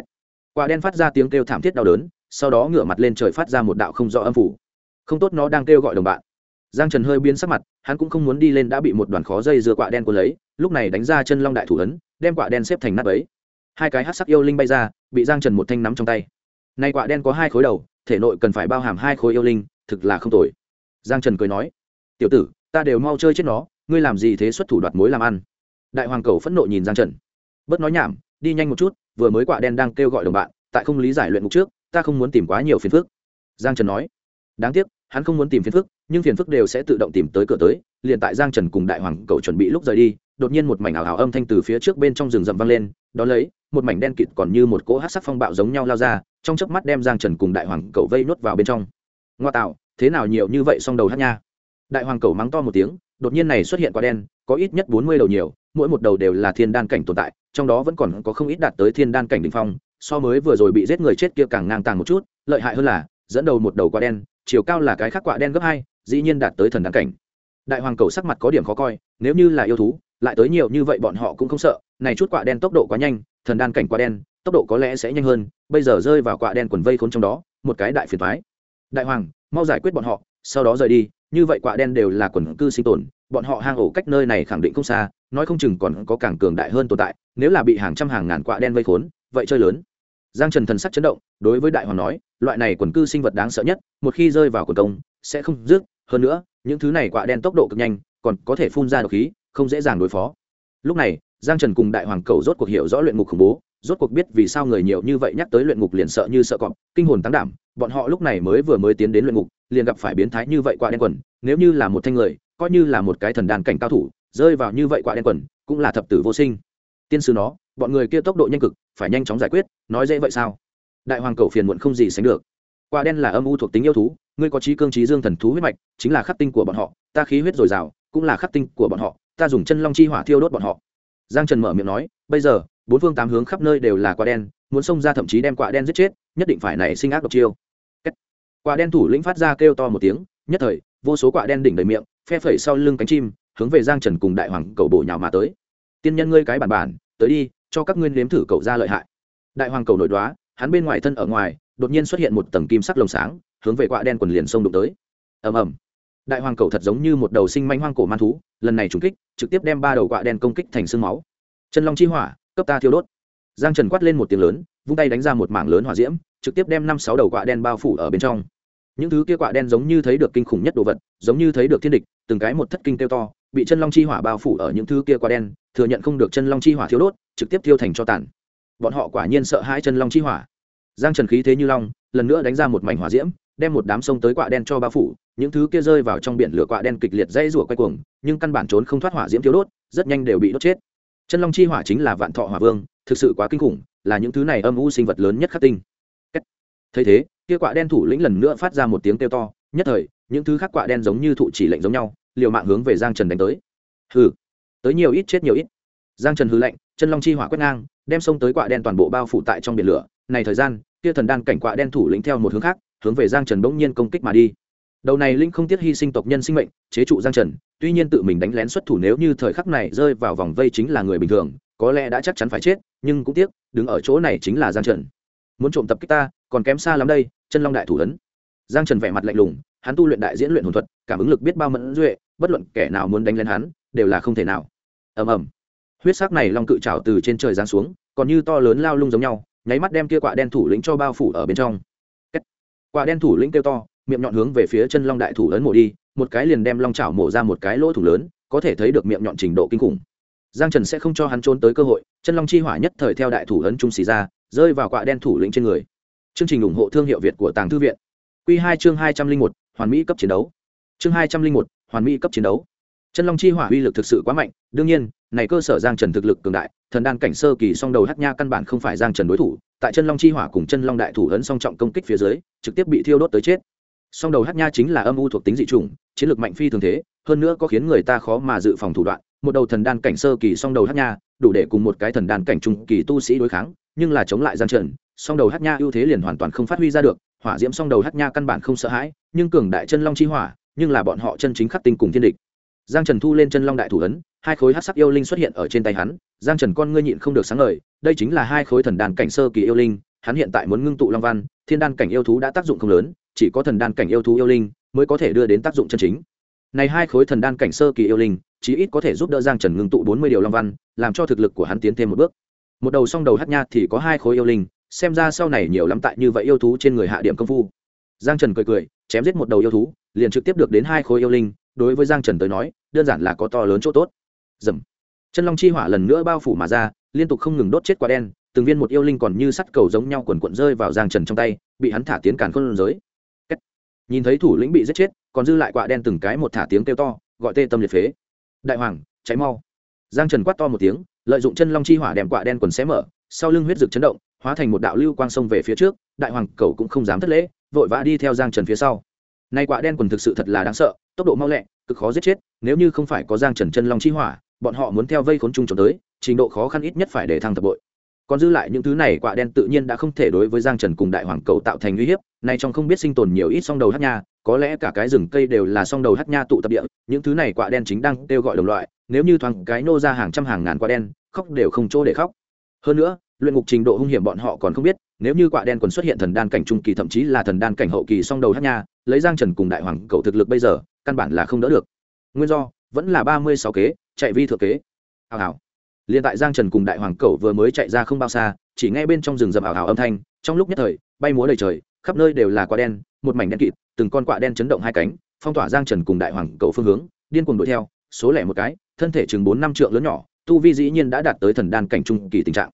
Speaker 1: Quạ đen phát ra tiếng kêu thảm thiết đau đớn, sau đó ngửa mặt lên trời phát ra một đạo không rõ âm phủ. Không tốt, nó đang kêu gọi đồng bạn. Giang Trần hơi biến sắc mặt, hắn cũng không muốn đi lên đã bị một đoàn khó dây dưa quạ đen cuốn lấy, lúc này đánh ra chân long đại thủ ấn, đem quạ đen xếp thành nát bấy. Hai cái hắc sắc yêu linh bay ra, bị Giang Trần một thanh nắm trong tay. Nay quạ đen có hai khối đầu, thể nội cần phải bao hàm hai khối yêu linh, thực là không tồi. Giang Trần cười nói, tiểu tử, ta đều mau chơi chết nó, ngươi làm gì thế, xuất thủ đoạt mối làm ăn. Đại hoàng cầu phẫn nộ nhìn Giang Trần, bớt nói nhảm, đi nhanh một chút, vừa mới quạ đen đang kêu gọi đồng bạn, tại không lý giải luyện ngục trước, ta không muốn tìm quá nhiều phiền phức. Giang Trần nói, đáng tiếc hắn không muốn tìm phiền phức, nhưng phiền phức đều sẽ tự động tìm tới cửa tới. Liền tại Giang Trần cùng đại hoàng cầu chuẩn bị lúc rời đi, đột nhiên một mảnh ảo ảo âm thanh từ phía trước bên trong rừng rậm vang lên, đó lấy một mảnh đen kịt còn như một cỗ hắc sắc phong bạo giống nhau lao ra, trong chớp mắt đem Giang Trần cùng đại hoàng cầu vây nuốt vào bên trong. Ngoa tạo, thế nào nhiều như vậy, song đầu hắc nha. Đại hoàng cầu mắng to một tiếng, đột nhiên này xuất hiện quả đen, có ít nhất 40 đầu nhiều, mỗi một đầu đều là thiên đan cảnh tồn tại, trong đó vẫn còn có không ít đạt tới thiên đan cảnh đỉnh phong, so mới vừa rồi bị giết người chết kia càng ngang tàng một chút, lợi hại hơn là dẫn đầu một đầu quả đen, chiều cao là cái khác quả đen gấp 2, dĩ nhiên đạt tới thần đan cảnh. Đại hoàng cầu sắc mặt có điểm khó coi, nếu như là yêu thú, lại tới nhiều như vậy bọn họ cũng không sợ, này chút quả đen tốc độ quá nhanh, thần đan cảnh quả đen, tốc độ có lẽ sẽ nhanh hơn, bây giờ rơi vào quả đen quần vây khốn trong đó, một cái đại phiền toái. Đại hoàng, mau giải quyết bọn họ, sau đó rời đi, như vậy quả đen đều là quần cư sinh tồn, bọn họ hang ổ cách nơi này khẳng định không xa, nói không chừng còn có càng cường đại hơn tồn tại, nếu là bị hàng trăm hàng ngàn quả đen vây khốn, vậy chơi lớn. Giang Trần thần sắc chấn động, đối với đại hoàng nói, loại này quần cư sinh vật đáng sợ nhất, một khi rơi vào quần công, sẽ không dứt, hơn nữa, những thứ này quả đen tốc độ cực nhanh, còn có thể phun ra độc khí, không dễ dàng đối phó. Lúc này, Giang Trần cùng đại hoàng cầu rốt cuộc hiểu rõ luyện ngục khủng bố, rốt cuộc biết vì sao người nhiều như vậy nhắc tới luyện ngục liền sợ như sợ cọp, kinh hồn tăng đảm. Bọn họ lúc này mới tiến đến luyện ngục liền gặp phải biến thái như vậy quạ đen quần. Nếu như là một thanh người, coi như là một cái thần đàn cảnh cao thủ, rơi vào như vậy quạ đen quần cũng là thập tử vô sinh. Tiên sư nó, bọn người kia tốc độ nhanh cực, phải nhanh chóng giải quyết, nói dễ vậy sao? Đại hoàng cầu phiền muộn không gì sánh được. Quạ đen là âm u thuộc tính yêu thú, ngươi có trí cương trí dương thần thú huyết mạch, chính là khắc tinh của bọn họ, ta khí huyết dồi dào, cũng là khắc tinh của bọn họ, ta dùng chân long chi hỏa thiêu đốt bọn họ. Giang Trần mở miệng nói, bây giờ bốn phương tám hướng khắp nơi đều là quạ đen, muốn xông ra thậm chí đem quạ đen giết chết, nhất định phải nảy sinh ác độc chiêu. Quạ đen thủ lĩnh phát ra kêu to một tiếng, nhất thời vô số quạ đen đỉnh đầy miệng, phe phẩy sau lưng cánh chim, hướng về Giang Trần cùng đại hoàng cầu bổ nhào mà tới. Tiên nhân ngươi cái bản bản, tới đi, cho các ngươi nếm thử cậu ra lợi hại. Đại hoàng cầu nổi đoá, hắn bên ngoài thân ở ngoài đột nhiên xuất hiện một tầng kim sắc lồng sáng, hướng về quạ đen quần liền xông đụng tới. Ầm ầm. Đại hoàng cầu thật giống như một đầu sinh manh hoang cổ man thú, lần này trùng kích trực tiếp đem ba đầu quạ đen công kích thành xương máu. Chân long chi hỏa, cấp ta thiêu đốt. Giang Trần quát lên một tiếng lớn, vung tay đánh ra một mảng lớn hỏa diễm, trực tiếp đem 5-6 đầu quạ đen bao phủ ở bên trong. Những thứ kia quạ đen giống như thấy được kinh khủng nhất đồ vật, giống như thấy được thiên địch, từng cái một thất kinh kêu to, bị chân long chi hỏa bao phủ ở những thứ kia quạ đen, thừa nhận không được chân long chi hỏa thiêu đốt, trực tiếp thiêu thành tro tàn. Bọn họ quả nhiên sợ hãi chân long chi hỏa. Giang Trần khí thế như long, lần nữa đánh ra một mảnh hỏa diễm, đem một đám sông tới quạ đen cho bao phủ, những thứ kia rơi vào trong biển lửa quạ đen kịch liệt dãy rủa quay cuồng, nhưng căn bản trốn không thoát hỏa diễm thiêu đốt, rất nhanh đều bị đốt chết. Chân long chi hỏa chính là vạn thọ hỏa vương, thực sự quá kinh khủng, là những thứ này âm u sinh vật lớn nhất khắc tinh. Thấy thế, kia quạ đen thủ lĩnh lần nữa phát ra một tiếng kêu to, nhất thời những thứ khác quạ đen giống như thụ chỉ lệnh giống nhau, liều mạng hướng về Giang Trần đánh tới. Hừ, tới nhiều ít chết nhiều ít. Giang Trần hừ lạnh, chân long chi hỏa quét ngang, đem xông tới quạ đen toàn bộ bao phủ tại trong biển lửa. Này thời gian, kia thần đan cảnh quạ đen thủ lĩnh theo một hướng khác, hướng về Giang Trần bỗng nhiên công kích mà đi. Đầu này linh không tiếc hy sinh tộc nhân sinh mệnh, chế trụ Giang Trần, tuy nhiên tự mình đánh lén xuất thủ, nếu như thời khắc này rơi vào vòng vây chính là người bình thường, có lẽ đã chắc chắn phải chết, nhưng cũng tiếc, đứng ở chỗ này chính là Giang Trần. Muốn trộm tập kích ta, còn kém xa lắm đây. Chân long đại thủ ấn. Giang Trần vẻ mặt lạnh lùng, hắn tu luyện đại diễn luyện hồn thuật, cảm ứng lực biết bao mẫn duệ, bất luận kẻ nào muốn đánh lên hắn, đều là không thể nào. Ầm ầm. Huyết sắc này long cự trảo từ trên trời giáng xuống, còn như to lớn lao lung giống nhau, nháy mắt đem kia quạ đen thủ lĩnh cho bao phủ ở bên trong. Quạ đen thủ lĩnh kêu to, miệng nhọn hướng về phía chân long đại thủ ấn mổ đi, một cái liền đem long chảo mổ ra một cái lỗ thủ lớn, có thể thấy được miệng nhọn trình độ kinh khủng. Giang Trần sẽ không cho hắn trốn tới cơ hội, chân long chi hỏa nhất thời theo đại thủ ấn trung xì ra, rơi vào quạ đen thủ lĩnh trên người. Chương trình ủng hộ thương hiệu Việt của Tàng Thư viện. Quy 2 chương 201, hoàn mỹ cấp chiến đấu. Chương 201, hoàn mỹ cấp chiến đấu. Chân long chi hỏa uy lực thực sự quá mạnh, đương nhiên, này cơ sở Giang Trần thực lực cường đại, thần đan cảnh sơ kỳ song đầu hắc nha căn bản không phải Giang Trần đối thủ, tại chân long chi hỏa cùng chân long đại thủ ấn song trọng công kích phía dưới, trực tiếp bị thiêu đốt tới chết. Song đầu hắc nha chính là âm u thuộc tính dị chủng, chiến lược mạnh phi thường thế, hơn nữa có khiến người ta khó mà dự phòng thủ đoạn, một đầu thần đan cảnh sơ kỳ song đầu hắc nha, đủ để cùng một cái thần đan cảnh trung kỳ tu sĩ đối kháng, nhưng là chống lại Giang Trần, song đầu hắc nha ưu thế liền hoàn toàn không phát huy ra được, hỏa diễm song đầu hắc nha căn bản không sợ hãi, nhưng cường đại chân long chi hỏa, nhưng là bọn họ chân chính khắc tinh cùng thiên địch. Giang Trần thu lên chân long đại thủ ấn, hai khối hắc sắc yêu linh xuất hiện ở trên tay hắn, Giang Trần con ngươi nhịn không được sáng ngời, đây chính là hai khối thần đan cảnh sơ kỳ yêu linh, hắn hiện tại muốn ngưng tụ long văn, thiên đan cảnh yêu thú đã tác dụng không lớn, chỉ có thần đan cảnh yêu thú yêu linh mới có thể đưa đến tác dụng chân chính. Này hai khối thần đan cảnh sơ kỳ yêu linh, chí ít có thể giúp đỡ Giang Trần ngưng tụ 40 điều long văn, làm cho thực lực của hắn tiến thêm một bước. Một đầu song đầu hắc nha thì có hai khối yêu linh, xem ra sau này nhiều lắm tại như vậy yêu thú trên người hạ điểm công phu. Giang Trần cười cười, chém giết một đầu yêu thú, liền trực tiếp được đến hai khối yêu linh, đối với Giang Trần tới nói, đơn giản là có to lớn chỗ tốt. Rầm. Chân long chi hỏa lần nữa bao phủ mà ra, liên tục không ngừng đốt chết quả đen, từng viên một yêu linh còn như sắt cầu giống nhau quần quật rơi vào Giang Trần trong tay, bị hắn thả tiến càn khôn giới. Nhìn thấy thủ lĩnh bị giết chết, còn dư lại quạ đen từng cái một thả tiếng kêu to, gọi tê tâm liệt phế. Đại hoàng, cháy mau. Giang Trần quát to một tiếng, lợi dụng chân long chi hỏa đem quạ đen quần xé mở, sau lưng huyết dực chấn động, hóa thành một đạo lưu quang xông về phía trước, đại hoàng cầu cũng không dám thất lễ, vội vã đi theo Giang Trần phía sau. Nay quạ đen quần thực sự thật là đáng sợ, tốc độ mau lẹ, cực khó giết chết, nếu như không phải có Giang Trần chân long chi hỏa, bọn họ muốn theo vây khốn chung trốn tới, trình độ khó khăn ít nhất phải để thăng thập bội. Còn dư lại những thứ này quạ đen tự nhiên đã không thể đối với Giang Trần cùng đại hoàng cầu tạo thành uy hiếp, nay trong không biết sinh tồn nhiều ít song đầu hắc nha, có lẽ cả cái rừng cây đều là song đầu hắc nha tụ tập địa, những thứ này quạ đen chính đang kêu gọi đồng loại, nếu như thoáng cái nô ra hàng trăm hàng ngàn quạ đen, khóc đều không chỗ để khóc. Hơn nữa, luyện ngục trình độ hung hiểm bọn họ còn không biết, nếu như quạ đen còn xuất hiện thần đan cảnh trung kỳ thậm chí là thần đan cảnh hậu kỳ song đầu hắc nha, lấy Giang Trần cùng đại hoàng cầu thực lực bây giờ, căn bản là không đỡ được. Nguyên do vẫn là 36 kế, chạy vi thừa kế. Hào hào. Liên tại Giang Trần cùng đại hoàng cầu vừa mới chạy ra không bao xa, chỉ nghe bên trong rừng rậm ảo ảo âm thanh, trong lúc nhất thời, bay múa đầy trời, khắp nơi đều là quạ đen, một mảnh đen kịt, từng con quạ đen chấn động hai cánh, phong tỏa Giang Trần cùng đại hoàng cầu phương hướng, điên cuồng đuổi theo, số lẻ một cái, thân thể chừng 4-5 trượng lớn nhỏ, tu vi dĩ nhiên đã đạt tới thần đan cảnh trung kỳ tình trạng.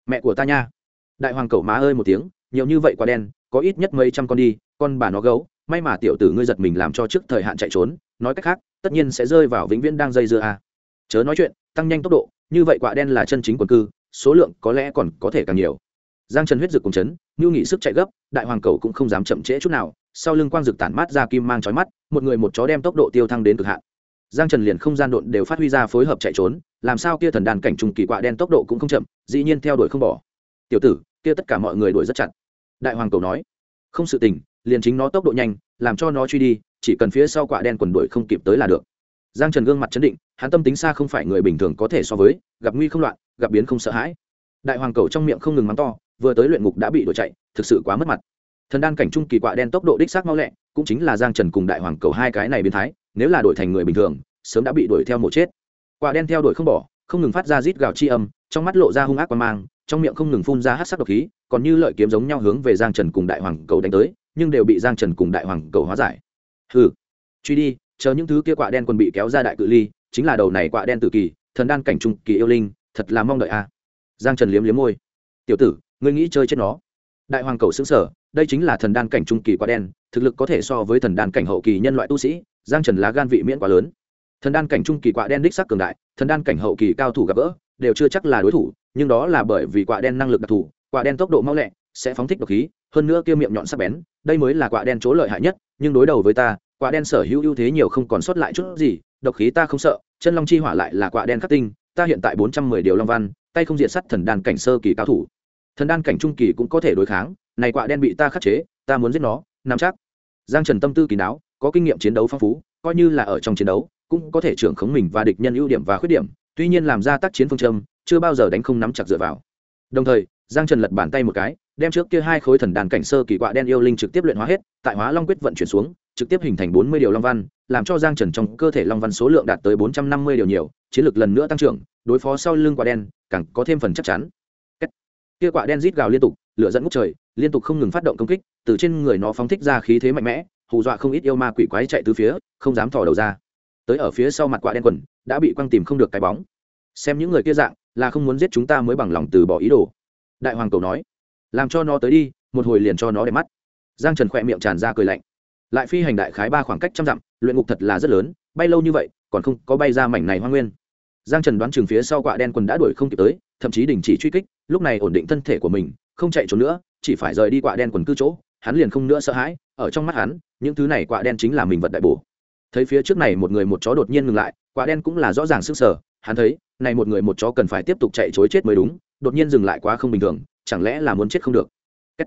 Speaker 1: mẹ của ta nha. Đại hoàng cẩu má ơi một tiếng, nhiều như vậy quả đen có ít nhất mấy trăm con đi, con bà nó gấu, may mà tiểu tử ngươi giật mình làm cho trước thời hạn chạy trốn, nói cách khác tất nhiên sẽ rơi vào vĩnh viễn đang dây dưa a. Chớ nói chuyện, tăng nhanh tốc độ, như vậy quả đen là chân chính quần cư, số lượng có lẽ còn có thể càng nhiều. Giang Trần huyết dực cùng chấn, nhu nghị sức chạy gấp, đại hoàng cẩu cũng không dám chậm trễ chút nào, sau lưng quang dực tản mát ra kim mang chói mắt, một người một chó đem tốc độ tiêu thăng đến cực hạn. Giang Trần liền không gian độn đều phát huy ra phối hợp chạy trốn, làm sao kia thần đàn cảnh trùng kỳ quạ đen tốc độ cũng không chậm, dĩ nhiên theo đuổi không bỏ. Tiểu tử, kia tất cả mọi người đuổi rất chặt. Đại hoàng cẩu nói, không sự tình, liền chính nó tốc độ nhanh, làm cho nó truy đi, chỉ cần phía sau quạ đen quần đuổi không kịp tới là được. Giang Trần gương mặt chấn định, hắn tâm tính xa không phải người bình thường có thể so với, gặp nguy không loạn, gặp biến không sợ hãi. Đại hoàng cẩu trong miệng không ngừng mắng to, vừa tới luyện ngục đã bị đuổi chạy, thực sự quá mất mặt. Thần đan cảnh trung kỳ quạ đen tốc độ đích xác mau lẹ, cũng chính là Giang Trần cùng đại hoàng cẩu hai cái này biến thái, nếu là đổi thành người bình thường, sớm đã bị đuổi theo mổ chết. Quạ đen theo đuổi không bỏ, không ngừng phát ra rít gào chi âm, trong mắt lộ ra hung ác quan mang, trong miệng không ngừng phun ra hắc sắc độc khí, còn như lợi kiếm giống nhau hướng về Giang Trần cùng đại hoàng cẩu đánh tới, nhưng đều bị Giang Trần cùng đại hoàng cẩu hóa giải. Hừ, truy đi, chờ những thứ kia quạ đen quân bị kéo ra đại cự ly, chính là đầu này quạ đen tử kỳ, thần đan cảnh trung kỳ yêu linh, thật là mong đợi a. Giang Trần liếm liếm môi, tiểu tử, ngươi nghĩ chơi chết nó? Đại hoàng cẩu sững sờ, đây chính là thần đan cảnh trung kỳ quạ đen, thực lực có thể so với thần đan cảnh hậu kỳ nhân loại tu sĩ, Giang Trần lá gan vị miễn quá lớn. Thần đan cảnh trung kỳ quạ đen đích sắc cường đại, thần đan cảnh hậu kỳ cao thủ gặp gỡ đều chưa chắc là đối thủ, nhưng đó là bởi vì quạ đen năng lực đặc thù, quạ đen tốc độ mau lẹ, sẽ phóng thích độc khí, hơn nữa kia miệng nhọn sắc bén, đây mới là quạ đen chỗ lợi hại nhất, nhưng đối đầu với ta, quạ đen sở hữu ưu thế nhiều không còn sót lại chút gì, độc khí ta không sợ, chân long chi hỏa lại là quạ đen khắc tinh, ta hiện tại 410 điều long văn, tay không diện sắt thần đan cảnh sơ kỳ cao thủ. Thần đan cảnh trung kỳ cũng có thể đối kháng, này quạ đen bị ta khắc chế, ta muốn giết nó, nắm chắc. Giang Trần tâm tư kín đáo, có kinh nghiệm chiến đấu phong phú, coi như là ở trong chiến đấu, cũng có thể trưởng khống mình và địch nhân ưu điểm và khuyết điểm, tuy nhiên làm ra tác chiến phương châm, chưa bao giờ đánh không nắm chặt dựa vào. Đồng thời, Giang Trần lật bàn tay một cái, đem trước kia hai khối thần đàn cảnh sơ kỳ quạ đen yêu linh trực tiếp luyện hóa hết, tại Hóa Long quyết vận chuyển xuống, trực tiếp hình thành 40 điều long văn, làm cho Giang Trần trong cơ thể long văn số lượng đạt tới 450 điều nhiều, chiến lực lần nữa tăng trưởng, đối phó sau lưng quạ đen, càng có thêm phần chắc chắn. Kia quạ đen rít gào liên tục, lửa dẫn ngút trời, liên tục không ngừng phát động công kích, từ trên người nó phóng thích ra khí thế mạnh mẽ, hù dọa không ít yêu ma quỷ quái chạy tứ phía, không dám thò đầu ra. Tới ở phía sau mặt quạ đen quần, đã bị quăng tìm không được cái bóng. Xem những người kia dạng, là không muốn giết chúng ta mới bằng lòng từ bỏ ý đồ. Đại hoàng cầu nói, làm cho nó tới đi, một hồi liền cho nó đẹp mắt. Giang Trần khỏe miệng tràn ra cười lạnh, lại phi hành đại khái 3 khoảng cách trăm dặm, luyện ngục thật là rất lớn, bay lâu như vậy còn không có bay ra mảnh này hoang nguyên. Giang Trần đoán chừng phía sau quạ đen quần đã đuổi không kịp tới, thậm chí đình chỉ truy kích, lúc này ổn định thân thể của mình, không chạy trốn nữa, chỉ phải rời đi quạ đen quần cư chỗ, hắn liền không nữa sợ hãi, ở trong mắt hắn, những thứ này quạ đen chính là mình vật đại bổ. Thấy phía trước này một người một chó đột nhiên ngừng lại, quạ đen cũng là rõ ràng sức sở, hắn thấy, này một người một chó cần phải tiếp tục chạy trối chết mới đúng, đột nhiên dừng lại quá không bình thường, chẳng lẽ là muốn chết không được.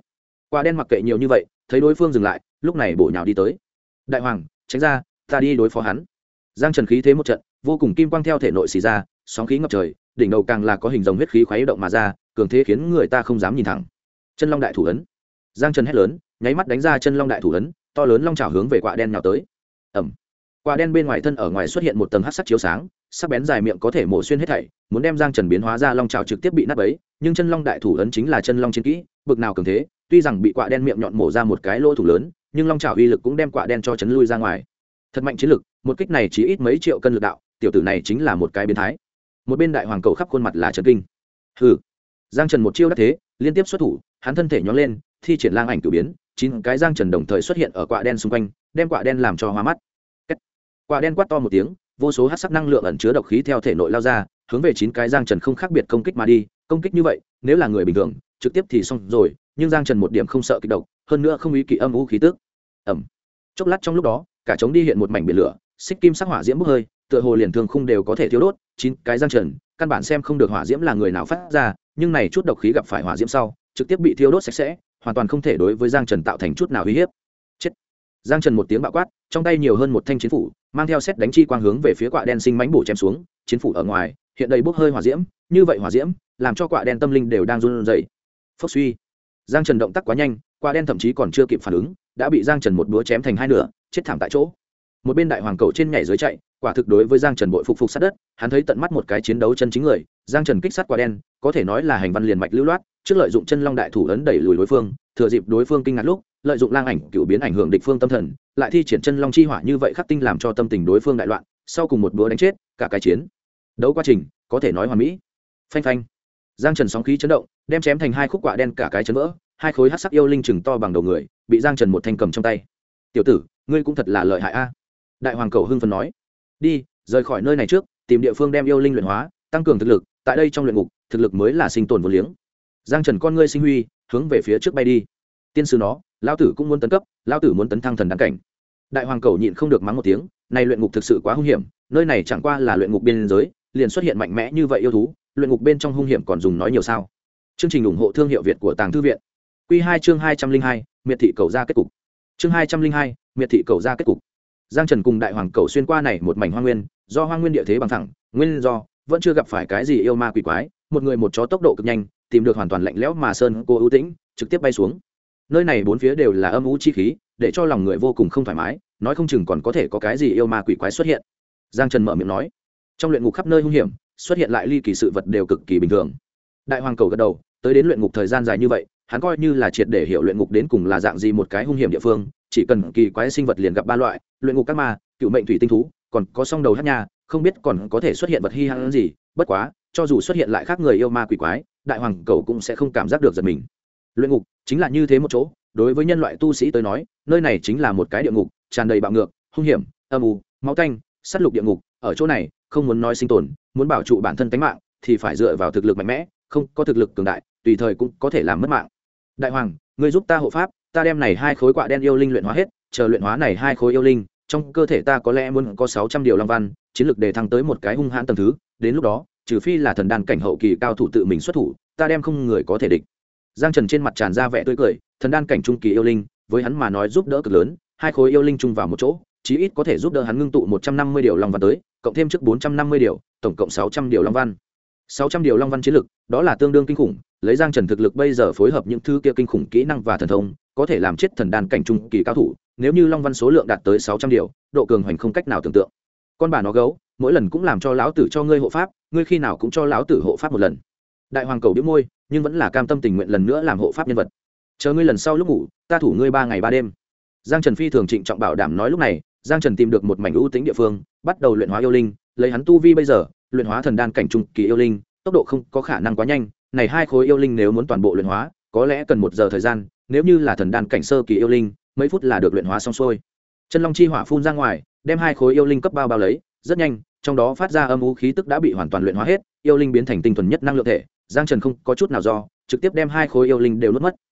Speaker 1: Quạ đen mặc kệ nhiều như vậy, thấy đối phương dừng lại, lúc này bổ nhào đi tới. Đại hoàng, tránh ra, ta đi đối phó hắn. Giang Trần khí thế một trận, vô cùng kim quang theo thể nội xì ra, sóng khí ngập trời, đỉnh đầu càng là có hình rồng huyết khí khuấy động mà ra, cường thế khiến người ta không dám nhìn thẳng. Chân long đại thủ ấn. Giang Trần hét lớn, nháy mắt đánh ra chân long đại thủ ấn, to lớn long chảo hướng về quạ đen nhào tới. Ầm. Quạ đen bên ngoài thân ở ngoài xuất hiện một tầng hắc sắc chiếu sáng, sắc bén dài miệng có thể mổ xuyên hết thảy, muốn đem Giang Trần biến hóa ra long chảo trực tiếp bị nát bấy, nhưng chân long đại thủ ấn chính là chân long chiến kỹ, bực nào cường thế, tuy rằng bị quạ đen miệng nhọn mổ ra một cái lỗ thủ lớn, nhưng long chảo uy lực cũng đem quạ đen cho chấn lui ra ngoài. Thật mạnh chiến lực, một kích này chỉ ít mấy triệu cân lực đạo, tiểu tử này chính là một cái biến thái. Một bên đại hoàng cầu khắp khuôn mặt là chấn kinh. Hừ. Giang Trần một chiêu đắc thế, liên tiếp xuất thủ, hắn thân thể nhón lên, thi triển lang ảnh cửu biến, 9 cái Giang Trần đồng thời xuất hiện ở quạ đen xung quanh, đem quạ đen làm cho hoa mắt. Quạ đen quát to một tiếng, vô số hắc sắc năng lượng ẩn chứa độc khí theo thể nội lao ra, hướng về 9 cái Giang Trần không khác biệt công kích mà đi, công kích như vậy, nếu là người bình thường, trực tiếp thì xong rồi, nhưng Giang Trần một điểm không sợ kịch độc, hơn nữa không ý kỵ âm u khí tức. Ầm. Chốc lát trong lúc đó, cả trống đi hiện một mảnh biển lửa, xích kim sắc hỏa diễm bốc hơi, tựa hồ liền thương khung đều có thể thiêu đốt, 9 cái Giang Trần, căn bản xem không được hỏa diễm là người nào phát ra, nhưng này chút độc khí gặp phải hỏa diễm sau, trực tiếp bị thiêu đốt sạch sẽ, hoàn toàn không thể đối với Giang Trần tạo thành chút nào uy hiếp. Chết. Giang Trần một tiếng bạo quát, trong tay nhiều hơn một thanh chiến phủ, mang theo sét đánh chi quang hướng về phía quạ đen sinh mãnh bổ chém xuống, chiến phủ ở ngoài, hiện đầy bốc hơi hỏa diễm, như vậy hỏa diễm, làm cho quạ đen tâm linh đều đang run rẩy. Phốc suy. Giang Trần động tác quá nhanh, quạ đen thậm chí còn chưa kịp phản ứng, đã bị Giang Trần một búa chém thành hai nửa, chết thảm tại chỗ. Một bên đại hoàng cầu trên nhảy dưới chạy, quả thực đối với Giang Trần bội phục sát đất, hắn thấy tận mắt một cái chiến đấu chân chính người, Giang Trần kích sát quạ đen, có thể nói là hành văn liền mạch lưu loát, trước lợi dụng chân long đại thủ ấn đẩy lùi đối phương, thừa dịp đối phương kinh ngạc lúc, lợi dụng lang ảnh cựu biến ảnh hưởng địch phương tâm thần, lại thi triển chân long chi hỏa như vậy khắc tinh làm cho tâm tình đối phương đại loạn, sau cùng một búa đánh chết, cả cái chiến đấu quá trình có thể nói hoàn mỹ. Phanh phanh. Giang Trần sóng khí chấn động, đem chém thành hai khúc quạ đen cả cái chấn vỡ, hai khối hắc sắc yêu linh chừng to bằng đầu người, bị Giang Trần một thanh cầm trong tay. "Tiểu tử, ngươi cũng thật là lợi hại a." Đại hoàng cầu hưng phấn nói. "Đi, rời khỏi nơi này trước, tìm địa phương đem yêu linh luyện hóa, tăng cường thực lực, tại đây trong luyện ngục, thực lực mới là sinh tồn vốn liếng." Giang Trần con ngươi sinh huy, hướng về phía trước bay đi. "Tiên sư nó, lão tử cũng muốn tấn cấp, lão tử muốn tấn thăng thần đan cảnh." Đại hoàng cầu nhịn không được mắng một tiếng, này luyện ngục thực sự quá hung hiểm, nơi này chẳng qua là luyện ngục biên giới, liền xuất hiện mạnh mẽ như vậy yêu thú, luyện ngục bên trong hung hiểm còn dùng nói nhiều sao. Chương trình ủng hộ thương hiệu Việt của Tàng Thư viện. Quy 2 chương 202, miệt thị cầu ra kết cục. Chương 202, miệt thị cầu ra kết cục. Giang Trần cùng Đại hoàng cầu xuyên qua này một mảnh hoang nguyên, do hoang nguyên địa thế bằng thẳng, nguyên do vẫn chưa gặp phải cái gì yêu ma quỷ quái, một người một chó tốc độ cực nhanh, tìm được hoàn toàn lạnh lẽo mà sơn cô ưu tĩnh, trực tiếp bay xuống. Nơi này bốn phía đều là âm u chi khí, để cho lòng người vô cùng không thoải mái, nói không chừng còn có thể có cái gì yêu ma quỷ quái xuất hiện. Giang Trần mở miệng nói, trong luyện ngục khắp nơi hung hiểm, xuất hiện lại ly kỳ sự vật đều cực kỳ bình thường. Đại hoàng cầu gật đầu, tới đến luyện ngục thời gian dài như vậy, hắn coi như là triệt để hiểu luyện ngục đến cùng là dạng gì một cái hung hiểm địa phương, chỉ cần kỳ quái sinh vật liền gặp ba loại, luyện ngục các ma, cựu mệnh thủy tinh thú, còn có song đầu hắc nha, không biết còn có thể xuất hiện vật hi hãn gì, bất quá, cho dù xuất hiện lại khác người yêu ma quỷ quái, đại hoàng cầu cũng sẽ không cảm giác được giật mình. Luyện ngục chính là như thế một chỗ, đối với nhân loại tu sĩ tới nói, nơi này chính là một cái địa ngục, tràn đầy bạo ngược, hung hiểm, âm u, máu tanh, sát lục địa ngục, ở chỗ này, không muốn nói sinh tồn, muốn bảo trụ bản thân tính mạng thì phải dựa vào thực lực mạnh mẽ, không có thực lực cường đại, tùy thời cũng có thể làm mất mạng. Đại hoàng, ngươi giúp ta hộ pháp, ta đem này hai khối quạ đen yêu linh luyện hóa hết, chờ luyện hóa này hai khối yêu linh, trong cơ thể ta có lẽ muốn có 600 điều long văn, chiến lực đề thăng tới một cái hung hãn tầng thứ, đến lúc đó, trừ phi là thần đan cảnh hậu kỳ cao thủ tự mình xuất thủ, ta đem không người có thể địch. Giang Trần trên mặt tràn ra vẻ tươi cười, thần đan cảnh trung kỳ yêu linh, với hắn mà nói giúp đỡ cực lớn, hai khối yêu linh chung vào một chỗ, chí ít có thể giúp đỡ hắn ngưng tụ 150 điều long văn tới, cộng thêm trước 450 điều, tổng cộng 600 điều long văn. 600 điều long văn chiến lực, đó là tương đương kinh khủng, lấy Giang Trần thực lực bây giờ phối hợp những thứ kia kinh khủng kỹ năng và thần thông, có thể làm chết thần đan cảnh trung kỳ cao thủ, nếu như long văn số lượng đạt tới 600 điều, độ cường hoành không cách nào tưởng tượng. Con bà nó gấu, mỗi lần cũng làm cho lão tử cho ngươi hộ pháp, ngươi khi nào cũng cho lão tử hộ pháp một lần. Đại hoàng cầu bĩu môi, nhưng vẫn là cam tâm tình nguyện lần nữa làm hộ pháp nhân vật. Chờ ngươi lần sau lúc ngủ, ta thủ ngươi 3 ngày 3 đêm. Giang Trần phi thường trịnh trọng bảo đảm nói. Lúc này, Giang Trần tìm được một mảnh ưu tĩnh địa phương, bắt đầu luyện hóa yêu linh, lấy hắn tu vi bây giờ, luyện hóa thần đan cảnh trung kỳ yêu linh, tốc độ không có khả năng quá nhanh, này hai khối yêu linh nếu muốn toàn bộ luyện hóa, có lẽ cần 1 giờ thời gian, nếu như là thần đan cảnh sơ kỳ yêu linh, mấy phút là được luyện hóa xong xuôi. Chân long chi hỏa phun ra ngoài, đem hai khối yêu linh cấp bao lấy, rất nhanh, trong đó phát ra âm u khí tức đã bị hoàn toàn luyện hóa hết, yêu linh biến thành tinh thuần nhất năng lượng thể. Giang Trần không có chút nào do, trực tiếp đem hai khối yêu linh đều nuốt mất.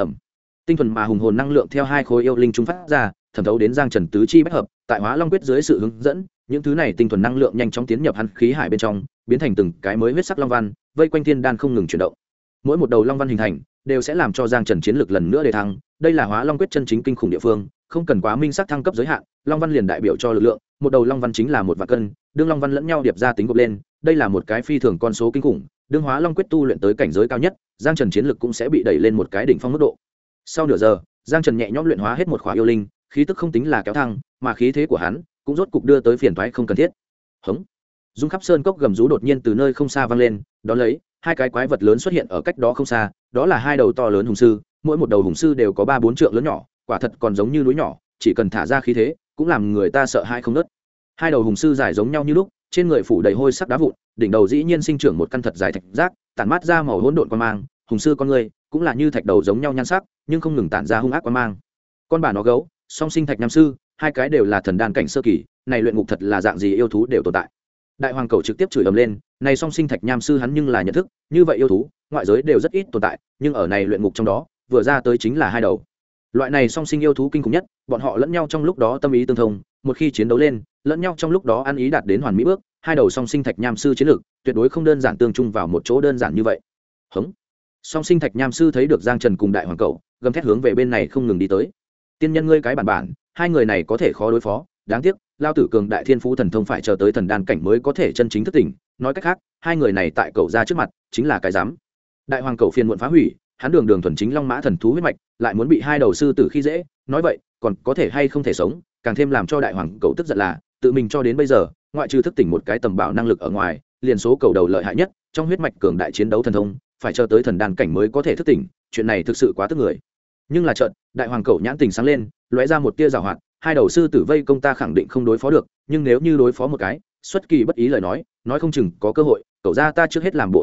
Speaker 1: Tinh thuần mà hùng hồn năng lượng theo hai khối yêu linh trung phát ra, thẩm thấu đến Giang Trần tứ chi bách hợp, tại Hóa Long quyết dưới sự hướng dẫn, những thứ này tinh thuần năng lượng nhanh chóng tiến nhập hắn khí hải bên trong, biến thành từng cái mới huyết sắc long văn, vây quanh thiên đan không ngừng chuyển động. Mỗi một đầu long văn hình thành, đều sẽ làm cho Giang Trần chiến lực lần nữa đề thăng, đây là Hóa Long quyết chân chính kinh khủng địa phương, không cần quá minh sắc thăng cấp giới hạn, long văn liền đại biểu cho lực lượng, một đầu long văn chính là 1 vạn cân, đương long văn lẫn nhau điệp ra tính gộp lên, đây là một cái phi thường con số kinh khủng, đương Hóa Long quyết tu luyện tới cảnh giới cao nhất, Giang Trần chiến lực cũng sẽ bị đẩy lên một cái đỉnh phong mức độ. Sau nửa giờ, Giang Trần nhẹ nhõm luyện hóa hết một khỏa yêu linh, khí tức không tính là kéo thăng, mà khí thế của hắn cũng rốt cục đưa tới phiền toái không cần thiết. Hống! Dung khắp sơn cốc gầm rú đột nhiên từ nơi không xa vang lên, đó lấy, hai cái quái vật lớn xuất hiện ở cách đó không xa, đó là hai đầu to lớn hùng sư, mỗi một đầu hùng sư đều có 3-4 trượng lớn nhỏ, quả thật còn giống như núi nhỏ, chỉ cần thả ra khí thế, cũng làm người ta sợ hãi không ngớt. Hai đầu hùng sư dài giống nhau như lúc, trên người phủ đầy hôi sắc đá vụn, đỉnh đầu dĩ nhiên sinh trưởng một căn thật dài thạch giác, tản mát ra màu hỗn độn quang mang, hùng sư con người cũng là như thạch đầu giống nhau nhan sắc, nhưng không ngừng tản ra hung ác quang mang. Con bà nó gấu, song sinh thạch nam sư, hai cái đều là thần đan cảnh sơ kỳ, này luyện ngục thật là dạng gì yêu thú đều tồn tại. Đại hoàng cầu trực tiếp chửi ầm lên, này song sinh thạch nham sư hắn nhưng là nhận thức, như vậy yêu thú, ngoại giới đều rất ít tồn tại, nhưng ở này luyện ngục trong đó, vừa ra tới chính là hai đầu. Loại này song sinh yêu thú kinh khủng nhất, bọn họ lẫn nhau trong lúc đó tâm ý tương thông, một khi chiến đấu lên, lẫn nhau trong lúc đó ăn ý đạt đến hoàn mỹ bước, hai đầu song sinh thạch nham sư chiến lược, tuyệt đối không đơn giản tương chung vào một chỗ đơn giản như vậy. Hững. Song sinh thạch nham sư thấy được Giang Trần cùng đại hoàng cầu, gầm thét hướng về bên này không ngừng đi tới. Tiên nhân ngươi cái bản, hai người này có thể khó đối phó, đáng tiếc, lao tử cường đại thiên phú thần thông phải chờ tới thần đan cảnh mới có thể chân chính thức tỉnh, nói cách khác, hai người này tại cậu ra trước mặt, chính là cái dám. Đại hoàng cầu phiền muộn phá hủy, hắn đường đường thuần chính long mã thần thú huyết mạch, lại muốn bị hai đầu sư tử khi dễ, nói vậy, còn có thể hay không thể sống, càng thêm làm cho đại hoàng cầu tức giận là, tự mình cho đến bây giờ, ngoại trừ thức tỉnh một cái tầm bảo năng lực ở ngoài, liền số cầu đầu lợi hại nhất, trong huyết mạch cường đại chiến đấu thần thông, phải chờ tới thần đan cảnh mới có thể thức tỉnh, chuyện này thực sự quá tức người. Nhưng là chợt, đại hoàng cầu nhãn tình sáng lên, lóe ra một tia giảo hoạt, hai đầu sư tử vây công ta khẳng định không đối phó được, nhưng nếu như đối phó một cái, xuất kỳ bất ý lời nói không chừng có cơ hội, cậu ra ta trước hết làm bộ sợ dạng,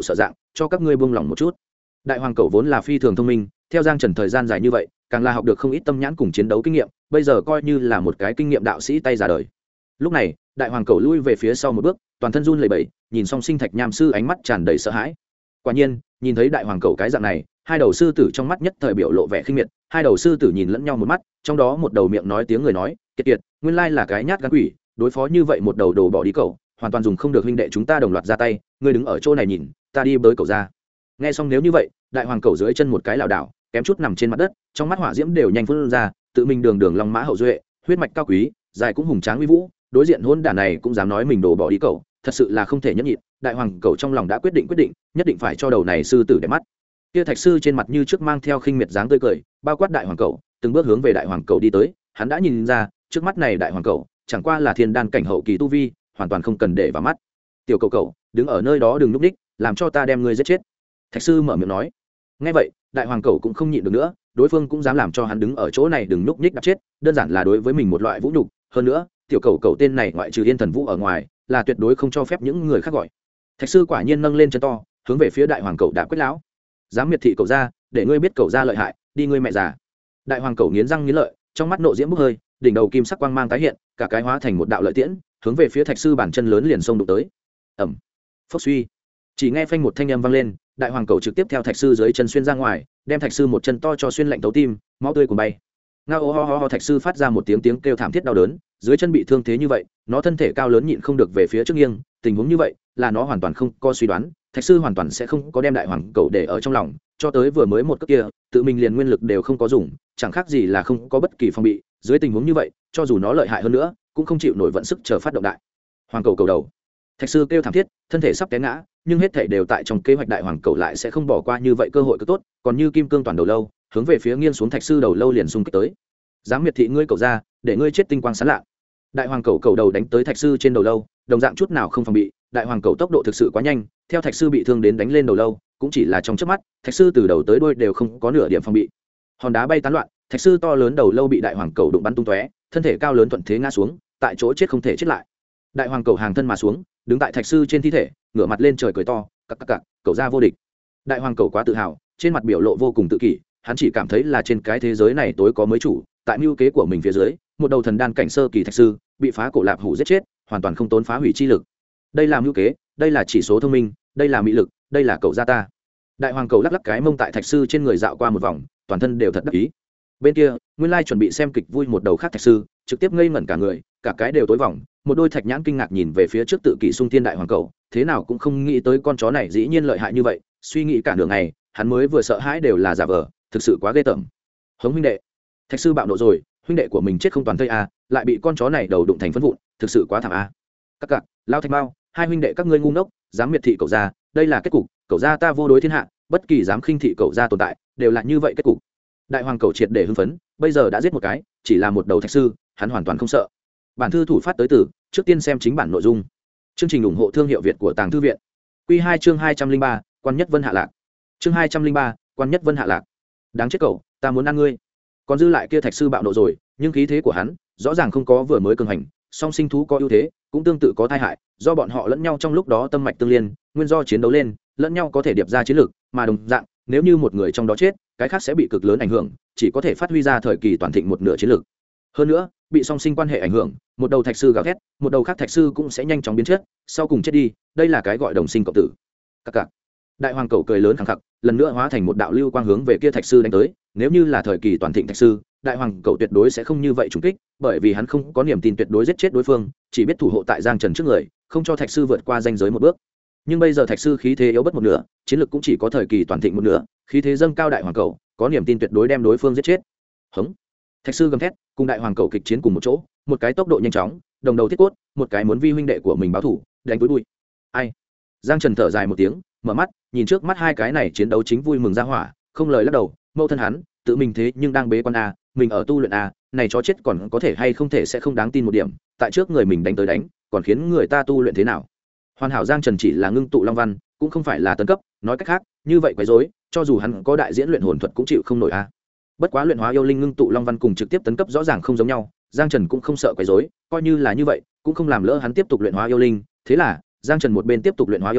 Speaker 1: cho các ngươi buông lỏng một chút. Đại hoàng cẩu vốn là phi thường thông minh, theo Giang Trần thời gian dài như vậy, càng là học được không ít tâm nhãn cùng chiến đấu kinh nghiệm, bây giờ coi như là một cái kinh nghiệm đạo sĩ tay già đời. Lúc này, đại hoàng cẩu lui về phía sau một bước, toàn thân run lẩy bẩy, nhìn Song Sinh Thạch Nham sư ánh mắt tràn đầy sợ hãi. Quả nhiên, nhìn thấy đại hoàng cẩu cái dạng này, hai đầu sư tử trong mắt nhất thời biểu lộ vẻ khinh miệt, hai đầu sư tử nhìn lẫn nhau một mắt, trong đó một đầu miệng nói tiếng người nói, kiệt kiệt, nguyên lai là cái nhát gan quỷ, đối phó như vậy một đầu đồ bỏ đi cẩu, hoàn toàn dùng không được, huynh đệ chúng ta đồng loạt ra tay, ngươi đứng ở chỗ này nhìn, ta đi bới cẩu ra. Nghe xong nếu như vậy, đại hoàng cẩu dưới chân một cái lảo đảo, kém chút nằm trên mặt đất, trong mắt hỏa diễm đều nhanh phun ra, tự mình đường đường long mã hậu duệ, huyết mạch cao quý, dài cũng hùng tráng uy vũ, đối diện hỗn đản này cũng dám nói mình đồ bỏ đi cẩu, thật sự là không thể nhẫn nhịn. Đại hoàng cẩu trong lòng đã quyết định, nhất định phải cho đầu này sư tử để mắt. Kia thạch sư trên mặt như trước mang theo khinh miệt dáng tươi cười, bao quát đại hoàng cẩu, từng bước hướng về đại hoàng cẩu đi tới. Hắn đã nhìn ra, trước mắt này đại hoàng cẩu chẳng qua là thiên đan cảnh hậu kỳ tu vi, hoàn toàn không cần để vào mắt. Tiểu cẩu cẩu, đứng ở nơi đó đừng núp đích, làm cho ta đem ngươi giết chết. Thạch sư mở miệng nói. Nghe vậy, đại hoàng cẩu cũng không nhịn được nữa, đối phương cũng dám làm cho hắn đứng ở chỗ này đừng núp nhích đập chết, đơn giản là đối với mình một loại vũ nhục. Hơn nữa, tiểu cẩu cẩu tên này ngoại trừ Yên Thần Vũ ở ngoài, là tuyệt đối không cho phép những người khác gọi. Thạch sư quả nhiên nâng lên chân to, hướng về phía đại hoàng cẩu đạp quyết lão. Dám miệt thị cẩu gia, để ngươi biết cẩu gia lợi hại, đi ngươi mẹ già. Đại hoàng cẩu nghiến răng nghiến lợi, trong mắt nộ diễm bốc hơi, đỉnh đầu kim sắc quang mang tái hiện, cả cái hóa thành một đạo lợi tiễn, hướng về phía thạch sư bản chân lớn liền xông đụng tới. Ầm. Phốc suy. Chỉ nghe phanh một thanh âm vang lên, đại hoàng cẩu trực tiếp theo thạch sư dưới chân xuyên ra ngoài, đem thạch sư một chân to cho xuyên lạnh tấu tim, máu tươi cuồn bay. Ngao ho ho ho, thạch sư phát ra một tiếng kêu thảm thiết đau đớn, dưới chân bị thương thế như vậy, nó thân thể cao lớn nhịn không được về phía trước nghiêng, tình huống như vậy, là nó hoàn toàn không có suy đoán, thạch sư hoàn toàn sẽ không có đem đại hoàng cẩu để ở trong lòng, cho tới vừa mới một cước kia, tự mình liền nguyên lực đều không có dùng, chẳng khác gì là không có bất kỳ phòng bị, dưới tình huống như vậy, cho dù nó lợi hại hơn nữa, cũng không chịu nổi vận sức chờ phát động đại. Hoàng cẩu cầu đầu. Thạch sư kêu thảm thiết, thân thể sắp té ngã, nhưng hết thảy đều tại trong kế hoạch đại hoàng cẩu lại sẽ không bỏ qua như vậy cơ hội cứ tốt, còn như kim cương toàn đầu lâu, hướng về phía nghiêng xuống thạch sư đầu lâu liền xung kích tới. Dám miệt thị ngươi cẩu ra, để ngươi chết tinh quang sáng lạ. Đại hoàng cẩu cầu đầu đánh tới thạch sư trên đầu lâu, đồng dạng chút nào không phòng bị, đại hoàng cẩu tốc độ thực sự quá nhanh, theo thạch sư bị thương đến đánh lên đầu lâu, cũng chỉ là trong chớp mắt, thạch sư từ đầu tới đuôi đều không có nửa điểm phòng bị. Hòn đá bay tán loạn, thạch sư to lớn đầu lâu bị đại hoàng cẩu đụng bắn tung tóe, thân thể cao lớn thuận thế ngã xuống, tại chỗ chết không thể chết lại. Đại hoàng cẩu hàng thân mà xuống, đứng tại thạch sư trên thi thể, ngửa mặt lên trời cười to, cặc cặc cặc, cẩu ra vô địch. Đại hoàng cẩu quá tự hào, trên mặt biểu lộ vô cùng tự kỷ, hắn chỉ cảm thấy là trên cái thế giới này tối có mới chủ, tại mưu kế của mình phía dưới, một đầu thần đan cảnh sơ kỳ thạch sư bị phá cổ lạp hủ giết chết, hoàn toàn không tốn phá hủy chi lực. Đây là mưu kế, đây là chỉ số thông minh, đây là mỹ lực, đây là cậu gia ta. Đại hoàng cẩu lắc lắc cái mông tại thạch sư trên người dạo qua một vòng, toàn thân đều thật đắc ý. Bên kia, nguyên lai chuẩn bị xem kịch vui một đầu khác thạch sư, trực tiếp ngây ngẩn cả người, cả cái đều tối vòng, một đôi thạch nhãn kinh ngạc nhìn về phía trước tự kỷ sung thiên đại hoàng cẩu, thế nào cũng không nghĩ tới con chó này dĩ nhiên lợi hại như vậy, suy nghĩ cả nửa ngày, hắn mới vừa sợ hãi đều là giả vờ, thực sự quá ghê tởm. Hống huynh đệ, thạch sư bạo nộ rồi, huynh đệ của mình chết không toàn thây a, lại bị con chó này đầu đụng thành phấn vụn, thực sự quá thảm a. Các cặc, lao thạch bao, hai huynh đệ các ngươi ngu ngốc, dám miệt thị cậu gia, đây là kết cục, cậu gia ta vô đối thiên hạ, bất kỳ dám khinh thị cậu gia tồn tại, đều là như vậy kết cục. Đại hoàng cẩu triệt để hưng phấn, bây giờ đã giết một cái, chỉ là một đầu thạch sư, hắn hoàn toàn không sợ. Bản thư thủ phát tới từ, trước tiên xem chính bản nội dung. Chương trình ủng hộ thương hiệu Việt của Tàng Thư viện. Quy 2 chương 203, quan nhất Vân hạ lạc. Chương 203, quan nhất Vân hạ lạc. Đáng chết cậu, ta muốn ăn ngươi. Còn dư lại kia thạch sư bạo nộ rồi, nhưng khí thế của hắn rõ ràng không có vừa mới cường hành, song sinh thú có ưu thế, cũng tương tự có tai hại, do bọn họ lẫn nhau trong lúc đó tâm mạch tương liên, nguyên do chiến đấu lên, lẫn nhau có thể điệp ra chiến lược, mà đồng dạng, nếu như một người trong đó chết, cái khác sẽ bị cực lớn ảnh hưởng, chỉ có thể phát huy ra thời kỳ toàn thịnh một nửa chiến lược. Hơn nữa, bị song sinh quan hệ ảnh hưởng, một đầu thạch sư gào thét, một đầu khác thạch sư cũng sẽ nhanh chóng biến chết, sau cùng chết đi, đây là cái gọi đồng sinh cộng tử. Các cặc. Đại hoàng cẩu cười lớn khẳng khặc, lần nữa hóa thành một đạo lưu quang hướng về kia thạch sư đánh tới, nếu như là thời kỳ toàn thịnh thạch sư, đại hoàng cẩu tuyệt đối sẽ không như vậy trùng kích, bởi vì hắn không có niềm tin tuyệt đối giết chết đối phương, chỉ biết thủ hộ tại Giang Trần trước người, không cho thạch sư vượt qua ranh giới một bước. Nhưng bây giờ thạch sư khí thế yếu bất một nửa, chiến lực cũng chỉ có thời kỳ toàn thịnh một nửa, khí thế dâng cao, đại hoàng cẩu có niềm tin tuyệt đối đem đối phương giết chết. Hống. Thạch sư gầm thét, cùng đại hoàng cẩu kịch chiến cùng một chỗ, một cái tốc độ nhanh chóng, đồng đầu thiết cốt, một cái muốn vi huynh đệ của mình báo thủ, đánh túi bụi. Ai? Giang Trần thở dài một tiếng, mở mắt, nhìn trước mắt hai cái này chiến đấu chính vui mừng ra hỏa, không lời lắc đầu, mâu thân hắn, tự mình thế nhưng đang bế quan a, mình ở tu luyện a, này chó chết còn có thể hay không thể sẽ không đáng tin một điểm, tại trước người mình đánh tới đánh, còn khiến người ta tu luyện thế nào? Hoàn hảo Giang Trần chỉ là ngưng tụ long văn, cũng không phải là tấn cấp, nói cách khác, như vậy quấy rối, cho dù hắn có đại diễn luyện hồn thuật cũng chịu không nổi a. Bất quá luyện hóa yêu linh ngưng tụ long văn cùng trực tiếp tấn cấp rõ ràng không giống nhau, Giang Trần cũng không sợ quấy rối, coi như là như vậy, cũng không làm lỡ hắn tiếp tục luyện hóa yêu linh, thế là Giang Trần một bên tiếp tục luyện hóa yêu linh,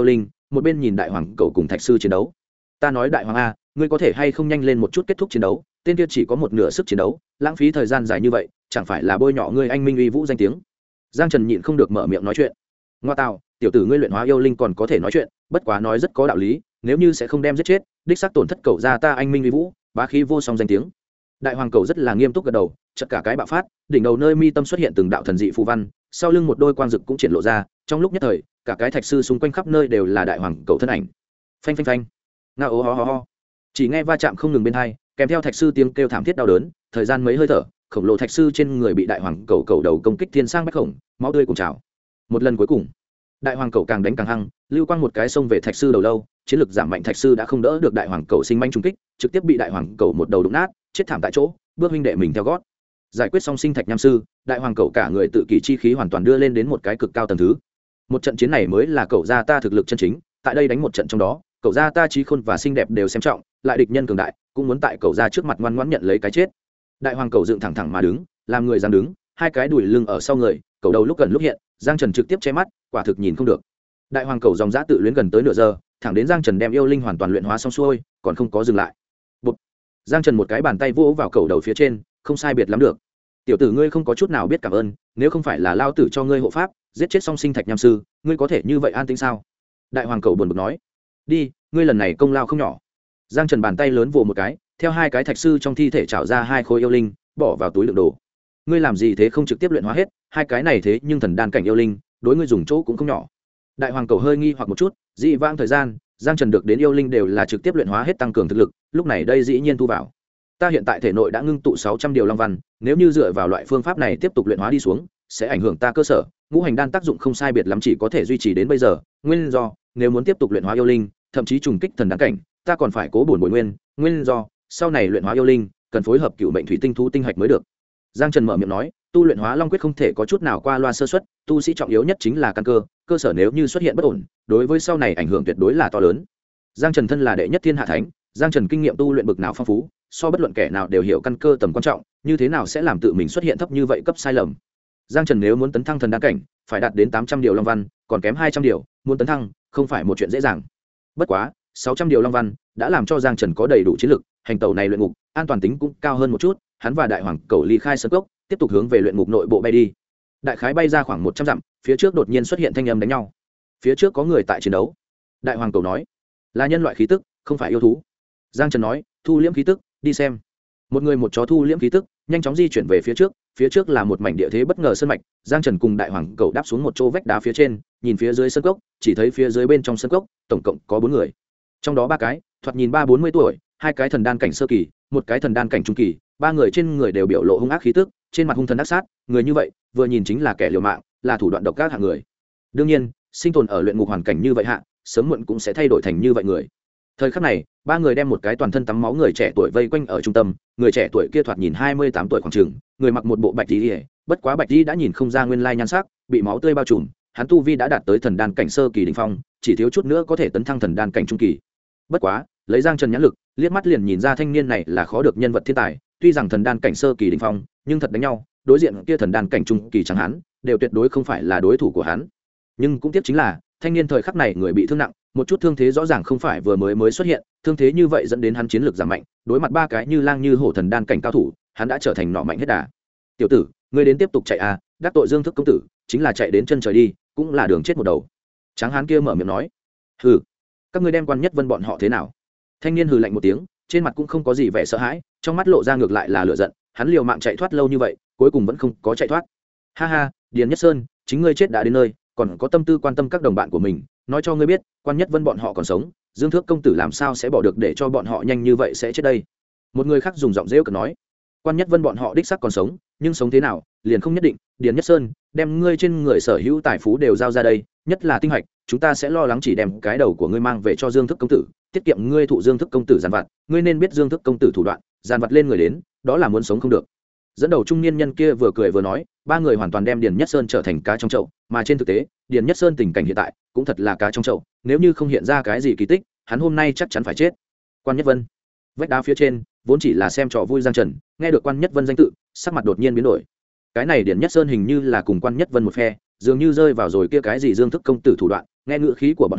Speaker 1: một bên nhìn đại hoàng cầu cùng thạch sư chiến đấu. Ta nói đại hoàng a, ngươi có thể hay không nhanh lên một chút kết thúc chiến đấu, tên kia chỉ có một nửa sức chiến đấu, lãng phí thời gian dài như vậy chẳng phải là bôi nhọ ngươi anh minh uy vũ danh tiếng. Giang Trần nhịn không được mở miệng nói chuyện. Ngoa tạo, tiểu tử ngươi luyện hóa yêu linh còn có thể nói chuyện, bất quá nói rất có đạo lý, nếu như sẽ không đem giết chết, đích xác tổn thất cậu ra ta anh minh uy vũ, bá khí vô song danh tiếng. Đại hoàng cầu rất là nghiêm túc gật đầu, chợt cả cái bạo phát, đỉnh đầu nơi mi tâm xuất hiện từng đạo thần dị phù văn, sau lưng một đôi quang dực cũng triển lộ ra, trong lúc nhất thời cả cái thạch sư xung quanh khắp nơi đều là đại hoàng cầu thân ảnh. Phanh phanh phanh, nga ô ho ho ho, chỉ nghe va chạm không ngừng bên hai, kèm theo thạch sư tiếng kêu thảm thiết đau đớn, thời gian mấy hơi thở, khổng lồ thạch sư trên người bị đại hoàng cầu đầu công kích thiên sang bách khổng, máu tươi cùng trào. Một lần cuối cùng, đại hoàng cầu càng đánh càng hăng, lưu quang một cái xông về thạch sư đầu lâu, chiến lực giảm mạnh thạch sư đã không đỡ được đại hoàng cầu sinh manh trùng kích, trực tiếp bị đại hoàng cầu một đầu đụng nát, chết thảm tại chỗ, bước huynh đệ mình theo gót. Giải quyết xong sinh thạch nham sư, đại hoàng cầu cả người tự kỷ chi khí hoàn toàn đưa lên đến một cái cực cao tầng thứ. Một trận chiến này mới là cậu gia ta thực lực chân chính, tại đây đánh một trận trong đó, cậu gia ta trí khôn và xinh đẹp đều xem trọng, lại địch nhân cường đại, cũng muốn tại cậu gia trước mặt ngoan ngoãn nhận lấy cái chết. Đại hoàng cầu dựng thẳng thẳng mà đứng, làm người dám đứng, hai cái đùi lưng ở sau người, cậu đầu lúc gần lúc hiện, Giang Trần trực tiếp che mắt, quả thực nhìn không được. Đại hoàng cầu dòng dã tự luyến gần tới nửa giờ, thẳng đến Giang Trần đem yêu linh hoàn toàn luyện hóa xong xuôi, còn không có dừng lại. Bụp. Giang Trần một cái bàn tay vỗ vào cậu đầu phía trên, không sai biệt lắm được. Tiểu tử ngươi không có chút nào biết cảm ơn, nếu không phải là lao tử cho ngươi hộ pháp, giết chết song sinh thạch nham sư, ngươi có thể như vậy an tĩnh sao? Đại hoàng cầu buồn bực nói. Đi, ngươi lần này công lao không nhỏ. Giang Trần bàn tay lớn vồ một cái, theo hai cái thạch sư trong thi thể trào ra hai khối yêu linh, bỏ vào túi đựng đồ. Ngươi làm gì thế, không trực tiếp luyện hóa hết hai cái này thế nhưng thần đan cảnh yêu linh, đối ngươi dùng chỗ cũng không nhỏ. Đại hoàng cầu hơi nghi hoặc một chút, dị vãng thời gian, Giang Trần được đến yêu linh đều là trực tiếp luyện hóa hết tăng cường thực lực, lúc này đây dĩ nhiên thu vào. Ta hiện tại thể nội đã ngưng tụ 600 điều long văn, nếu như dựa vào loại phương pháp này tiếp tục luyện hóa đi xuống, sẽ ảnh hưởng ta cơ sở, ngũ hành đan tác dụng không sai biệt lắm chỉ có thể duy trì đến bây giờ, nguyên do, nếu muốn tiếp tục luyện hóa yêu linh, thậm chí trùng kích thần đan cảnh, ta còn phải cố bổn bội nguyên do, sau này luyện hóa yêu linh, cần phối hợp cựu mệnh thủy tinh thú tinh hạch mới được. Giang Trần mở miệng nói, tu luyện hóa long quyết không thể có chút nào qua loa sơ suất, tu sĩ trọng yếu nhất chính là căn cơ, cơ sở nếu như xuất hiện bất ổn, đối với sau này ảnh hưởng tuyệt đối là to lớn. Giang Trần thân là đệ nhất thiên hạ thánh, Giang Trần kinh nghiệm tu luyện bực nào phong phú, so bất luận kẻ nào đều hiểu căn cơ tầm quan trọng, như thế nào sẽ làm tự mình xuất hiện thấp như vậy cấp sai lầm. Giang Trần nếu muốn tấn thăng thần đan cảnh, phải đạt đến 800 điều long văn, còn kém 200 điều, muốn tấn thăng không phải một chuyện dễ dàng. Bất quá, 600 điều long văn đã làm cho Giang Trần có đầy đủ chiến lực, hành tẩu này luyện ngục, an toàn tính cũng cao hơn một chút, hắn và đại hoàng cầu ly khai sơn cốc, tiếp tục hướng về luyện ngục nội bộ bay đi. Đại khái bay ra khoảng 100 dặm, phía trước đột nhiên xuất hiện thanh âm đánh nhau. Phía trước có người tại chiến đấu. Đại hoàng cầu nói, là nhân loại khí tức, không phải yêu thú. Giang Trần nói, thu liễm khí tức, đi xem. Một người một chó thu liễm khí tức, nhanh chóng di chuyển về phía trước là một mảnh địa thế bất ngờ sơn mạch. Giang Trần cùng đại hoàng cầu đáp xuống một chỗ vách đá phía trên, nhìn phía dưới sơn cốc, chỉ thấy phía dưới bên trong sơn cốc tổng cộng có 4 người, trong đó 3 cái thoạt nhìn 30-40 tuổi, 2 cái thần đan cảnh sơ kỳ, 1 cái thần đan cảnh trung kỳ, 3 người trên người đều biểu lộ hung ác khí tức, trên mặt hung thần ác sát, người như vậy vừa nhìn chính là kẻ liều mạng, là thủ đoạn độc ác hạng người. Đương nhiên, sinh tồn ở luyện ngục hoàn cảnh như vậy hạ, sớm muộn cũng sẽ thay đổi thành như vậy người. Thời khắc này, 3 người đem một cái toàn thân tắm máu người trẻ tuổi vây quanh ở trung tâm, người trẻ tuổi kia thoạt nhìn 28 tuổi khoảng chừng, người mặc một bộ bạch y, bất quá bạch y đã nhìn không ra nguyên lai nhan sắc, bị máu tươi bao trùm, hắn tu vi đã đạt tới thần đan cảnh sơ kỳ đỉnh phong, chỉ thiếu chút nữa có thể tấn thăng thần đan cảnh trung kỳ. Bất quá, lấy Giang Trần nhãn lực, liếc mắt liền nhìn ra thanh niên này là khó được nhân vật thiên tài, tuy rằng thần đan cảnh sơ kỳ đỉnh phong, nhưng thật đánh nhau, đối diện kia thần đan cảnh trung kỳ chẳng hắn, đều tuyệt đối không phải là đối thủ của hắn. Nhưng cũng tiếc chính là, thanh niên thời khắc này người bị thương nặng, một chút thương thế rõ ràng không phải vừa mới xuất hiện, thương thế như vậy dẫn đến hắn chiến lược giảm mạnh, đối mặt 3 cái như lang như hổ thần đan cảnh cao thủ, hắn đã trở thành nọ mạnh hết đà. Tiểu tử, ngươi đến tiếp tục chạy à, đắc tội Dương Thức công tử, chính là chạy đến chân trời đi, cũng là đường chết một đầu. Tráng hán kia mở miệng nói, hừ, các ngươi đem Quan Nhất Vân bọn họ thế nào? Thanh niên hừ lạnh một tiếng, trên mặt cũng không có gì vẻ sợ hãi, trong mắt lộ ra ngược lại là lửa giận, hắn liều mạng chạy thoát lâu như vậy, cuối cùng vẫn không có chạy thoát. Ha ha, Điền Nhất Sơn, chính ngươi chết đã đến nơi, còn có tâm tư quan tâm các đồng bạn của mình, nói cho ngươi biết, Quan Nhất Vân bọn họ còn sống, Dương Thước công tử làm sao sẽ bỏ được để cho bọn họ nhanh như vậy sẽ chết đây? Một người khác dùng giọng rêu cợt nói, Quan Nhất Vân bọn họ đích xác còn sống, nhưng sống thế nào, liền không nhất định. Điền Nhất Sơn, đem ngươi trên người sở hữu tài phú đều giao ra đây, nhất là tinh hạch, chúng ta sẽ lo lắng chỉ đem cái đầu của ngươi mang về cho Dương Thức công tử, tiết kiệm ngươi thụ Dương Thức công tử giàn vặt. Ngươi nên biết Dương Thức công tử thủ đoạn, giàn vặt lên người đến, đó là muốn sống không được. Dẫn đầu trung niên nhân kia vừa cười vừa nói, 3 người hoàn toàn đem Điền Nhất Sơn trở thành cá trong chậu, mà trên thực tế, Điền Nhất Sơn tình cảnh hiện tại cũng thật là cá trong chậu, nếu như không hiện ra cái gì kỳ tích, hắn hôm nay chắc chắn phải chết. Quan Nhất Vân, vách đá phía trên, vốn chỉ là xem trò vui Giang Trần, nghe được Quan Nhất Vân danh tự, sắc mặt đột nhiên biến đổi. Cái này Điền Nhất Sơn hình như là cùng Quan Nhất Vân một phe, dường như rơi vào rồi kia cái gì Dương Thức công tử thủ đoạn, nghe ngữ khí của bọn họ,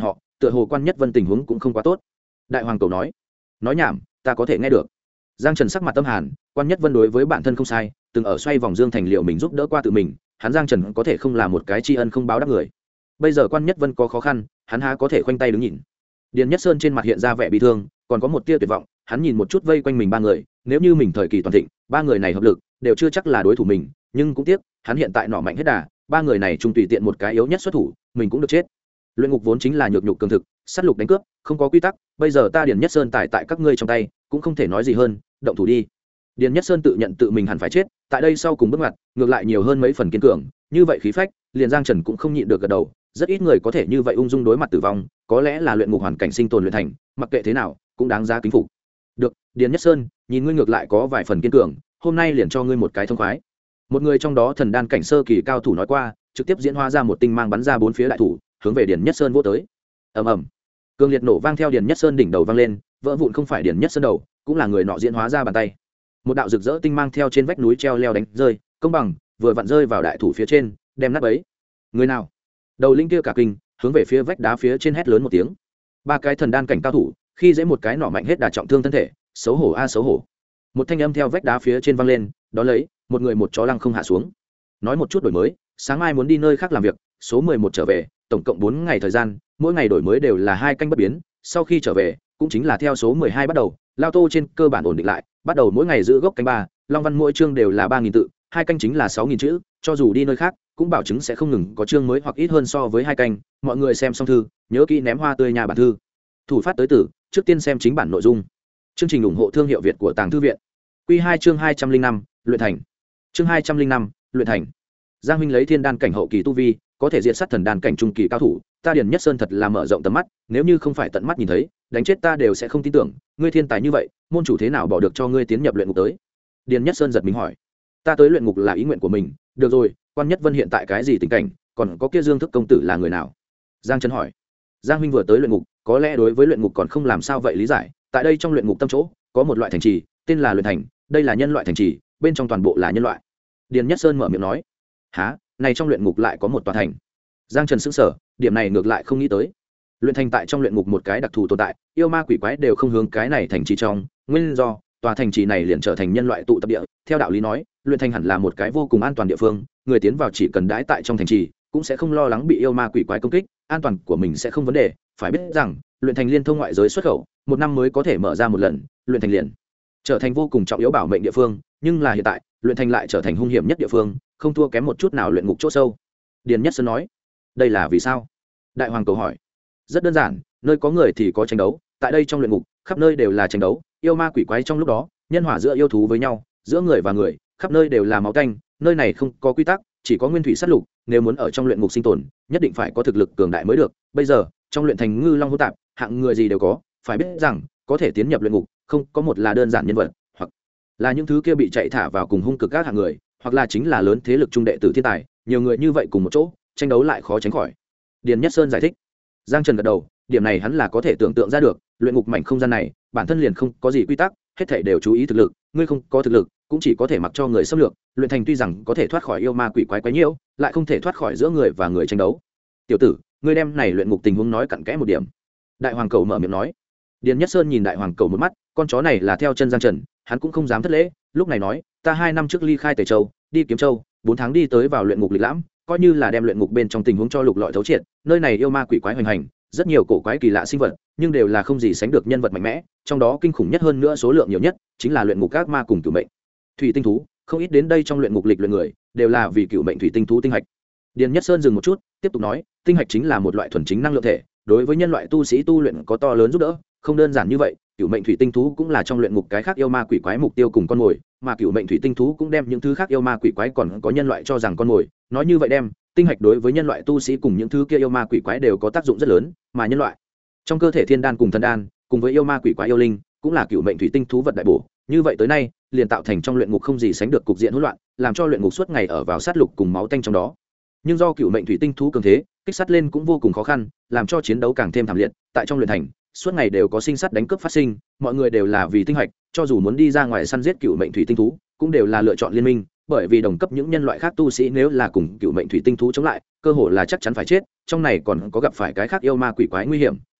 Speaker 1: tựa hồ quan nhất vân tình huống cũng không quá tốt. Đại hoàng cầu nói nhảm, ta có thể nghe được. Giang Trần sắc mặt tâm hàn, quan nhất vân đối với bản thân không sai, từng ở xoay vòng dương thành liệu mình giúp đỡ qua tự mình, hắn Giang Trần có thể không là một cái tri ân không báo đáp người. Bây giờ quan nhất vân có khó khăn, hắn há có thể khoanh tay đứng nhìn. Điền Nhất Sơn trên mặt hiện ra vẻ bi thương, còn có một tia tuyệt vọng, hắn nhìn một chút vây quanh mình ba người, nếu như mình thời kỳ toàn thịnh, ba người này hợp lực, đều chưa chắc là đối thủ mình, nhưng cũng tiếc, hắn hiện tại nỏ mạnh hết đà, ba người này chung tùy tiện một cái yếu nhất xuất thủ, mình cũng được chết. Luyện ngục vốn chính là nhược nhục cường thực, sát lục đánh cướp, không có quy tắc, bây giờ ta Điền Nhất Sơn tại các ngươi trong tay, cũng không thể nói gì hơn, động thủ đi. Điền Nhất Sơn tự nhận tự mình hẳn phải chết, tại đây sau cùng bước ngoặt, ngược lại nhiều hơn mấy phần kiên cường, như vậy khí phách, liền Giang Trần cũng không nhịn được gật đầu, rất ít người có thể như vậy ung dung đối mặt tử vong, có lẽ là luyện ngục hoàn cảnh sinh tồn luyện thành, mặc kệ thế nào, cũng đáng giá kính phục. Được, Điền Nhất Sơn, nhìn ngươi ngược lại có vài phần kiên cường, hôm nay liền cho ngươi một cái thông khoái. Một người trong đó thần đan cảnh sơ kỳ cao thủ nói qua, trực tiếp diễn hóa ra một tinh mang bắn ra bốn phía đại thủ, hướng về Điền Nhất Sơn vỗ tới. Ầm ầm. Cường liệt nổ vang theo Điền Nhất Sơn đỉnh đầu vang lên, vỡ vụn không phải Điền Nhất Sơn đầu, cũng là người nọ diễn hóa ra bàn tay. Một đạo rực rỡ tinh mang theo trên vách núi treo leo đánh rơi, công bằng, vừa vặn rơi vào đại thủ phía trên, đem nát bấy. Người nào? Đầu linh kia cả kinh, hướng về phía vách đá phía trên hét lớn một tiếng. Ba cái thần đan cảnh cao thủ, khi dễ một cái nỏ mạnh hết đà trọng thương thân thể, xấu hổ a xấu hổ. Một thanh âm theo vách đá phía trên vang lên, đó lấy, một người một chó lăng không hạ xuống. Nói một chút đổi mới, sáng mai muốn đi nơi khác làm việc, số 11 trở về, tổng cộng 4 ngày thời gian, mỗi ngày đổi mới đều là 2 canh bất biến, sau khi trở về, cũng chính là theo số 12 bắt đầu, Lao Tô trên cơ bản ổn định lại, bắt đầu mỗi ngày giữ gốc canh 3, Long Văn mỗi chương đều là 3000 tự, 2 canh chính là 6000 chữ, cho dù đi nơi khác, cũng bảo chứng sẽ không ngừng có chương mới hoặc ít hơn so với 2 canh, mọi người xem xong thư, nhớ kỹ ném hoa tươi nhà bản thư. Thủ phát tới từ, trước tiên xem chính bản nội dung. Chương trình ủng hộ thương hiệu Việt của Tàng Thư viện. Quy 2 chương 205, luyện thành. Chương 205, luyện thành. Giang huynh lấy thiên đan cảnh hậu kỳ tu vi, có thể diệt sát thần đan cảnh trung kỳ cao thủ, ta Điền Nhất Sơn thật là mở rộng tầm mắt, nếu như không phải tận mắt nhìn thấy, đánh chết ta đều sẽ không tin tưởng, ngươi thiên tài như vậy, môn chủ thế nào bỏ được cho ngươi tiến nhập luyện ngục tới? Điền Nhất Sơn giật mình hỏi. Ta tới luyện ngục là ý nguyện của mình, được rồi, quan nhất vân hiện tại cái gì tình cảnh, còn có kia Dương Thức công tử là người nào? Giang Trấn hỏi. Giang huynh vừa tới luyện ngục, có lẽ đối với luyện ngục còn không làm sao vậy lý giải, tại đây trong luyện ngục tâm chỗ, có một loại thành trì, tên là luyện thành, đây là nhân loại thành trì, bên trong toàn bộ là nhân loại. Điền Nhất Sơn mở miệng nói. Hả, này trong luyện ngục lại có một tòa thành? Giang Trần sững sờ, điểm này ngược lại không nghĩ tới. Luyện thành tại trong luyện ngục một cái đặc thù tồn tại, yêu ma quỷ quái đều không hướng cái này thành trì trong, nguyên do tòa thành trì này liền trở thành nhân loại tụ tập địa. Theo đạo lý nói, luyện thành hẳn là một cái vô cùng an toàn địa phương, người tiến vào chỉ cần đãi tại trong thành trì, cũng sẽ không lo lắng bị yêu ma quỷ quái công kích, an toàn của mình sẽ không vấn đề. Phải biết rằng, luyện thành liên thông ngoại giới xuất khẩu, một năm mới có thể mở ra một lần, luyện thành liền trở thành vô cùng trọng yếu bảo mệnh địa phương, nhưng là hiện tại, luyện thành lại trở thành hung hiểm nhất địa phương, không thua kém một chút nào luyện ngục chỗ sâu. Điền Nhất Sơn nói, đây là vì sao? Đại hoàng cầu hỏi. Rất đơn giản, nơi có người thì có tranh đấu, tại đây trong luyện ngục, khắp nơi đều là tranh đấu, yêu ma quỷ quái trong lúc đó, nhân hỏa giữa yêu thú với nhau, giữa người và người, khắp nơi đều là máu tanh, nơi này không có quy tắc, chỉ có nguyên thủy sát lục, nếu muốn ở trong luyện ngục sinh tồn, nhất định phải có thực lực cường đại mới được. Bây giờ, trong luyện thành ngư long hỗn tạp, hạng người gì đều có, phải biết rằng, có thể tiến nhập luyện ngục, không có một là đơn giản nhân vật, hoặc là những thứ kia bị chạy thả vào cùng hung cực các hạng người, hoặc là chính là lớn thế lực trung đệ tử thiên tài, nhiều người như vậy cùng một chỗ, tranh đấu lại khó tránh khỏi. Điền Nhất Sơn giải thích. Giang Trần gật đầu, điểm này hắn là có thể tưởng tượng ra được, luyện ngục mảnh không gian này, bản thân liền không có gì quy tắc, hết thảy đều chú ý thực lực, ngươi không có thực lực, cũng chỉ có thể mặc cho người xâm lược, luyện thành tuy rằng có thể thoát khỏi yêu ma quỷ quái quái nhiễu, lại không thể thoát khỏi giữa người và người tranh đấu. Tiểu tử, ngươi đem này luyện ngục tình huống nói cặn kẽ một điểm. Đại hoàng cầu mở miệng nói. Điền Nhất Sơn nhìn đại hoàng cầu một mắt, con chó này là theo chân Giang Trần, hắn cũng không dám thất lễ, lúc này nói, ta 2 năm trước ly khai Tề Châu, đi Kiếm Châu, 4 tháng đi tới vào luyện ngục lịch lãm, coi như là đem luyện ngục bên trong tình huống cho lục lọi thấu triệt, nơi này yêu ma quỷ quái hoành hành, rất nhiều cổ quái kỳ lạ sinh vật, nhưng đều là không gì sánh được nhân vật mạnh mẽ, trong đó kinh khủng nhất hơn nữa số lượng nhiều nhất, chính là luyện ngục các ma cùng cửu mệnh thủy tinh thú, không ít đến đây trong luyện ngục lịch luyện người, đều là vì cửu mệnh thủy tinh thú tinh hạch. Điền Nhất Sơn dừng một chút, tiếp tục nói, tinh hạch chính là một loại thuần chính năng lượng thể, đối với nhân loại tu sĩ tu luyện có to lớn giúp đỡ, không đơn giản như vậy, cửu mệnh thủy tinh thú cũng là trong luyện ngục cái khác yêu ma quỷ quái mục tiêu cùng con mồi, mà cửu mệnh thủy tinh thú cũng đem những thứ khác yêu ma quỷ quái còn có nhân loại cho rằng con mồi, nói như vậy đem tinh hạch đối với nhân loại tu sĩ cùng những thứ kia yêu ma quỷ quái đều có tác dụng rất lớn, mà nhân loại trong cơ thể thiên đan cùng thần đan, cùng với yêu ma quỷ quái yêu linh, cũng là cửu mệnh thủy tinh thú vật đại bổ, như vậy tới nay, liền tạo thành trong luyện ngục không gì sánh được cục diện hỗn loạn, làm cho luyện ngục suốt ngày ở vào sát lục cùng máu tanh trong đó. Nhưng do cửu mệnh thủy tinh thú cường thế, kích sát lên cũng vô cùng khó khăn, làm cho chiến đấu càng thêm thảm liệt, tại trong luyện thành, suốt ngày đều có sinh sát đánh cướp phát sinh, mọi người đều là vì tinh hạch, cho dù muốn đi ra ngoài săn giết cửu mệnh thủy tinh thú, cũng đều là lựa chọn liên minh, bởi vì đồng cấp những nhân loại khác tu sĩ nếu là cùng cửu mệnh thủy tinh thú chống lại, cơ hội là chắc chắn phải chết, trong này còn có gặp phải cái khác yêu ma quỷ quái nguy hiểm,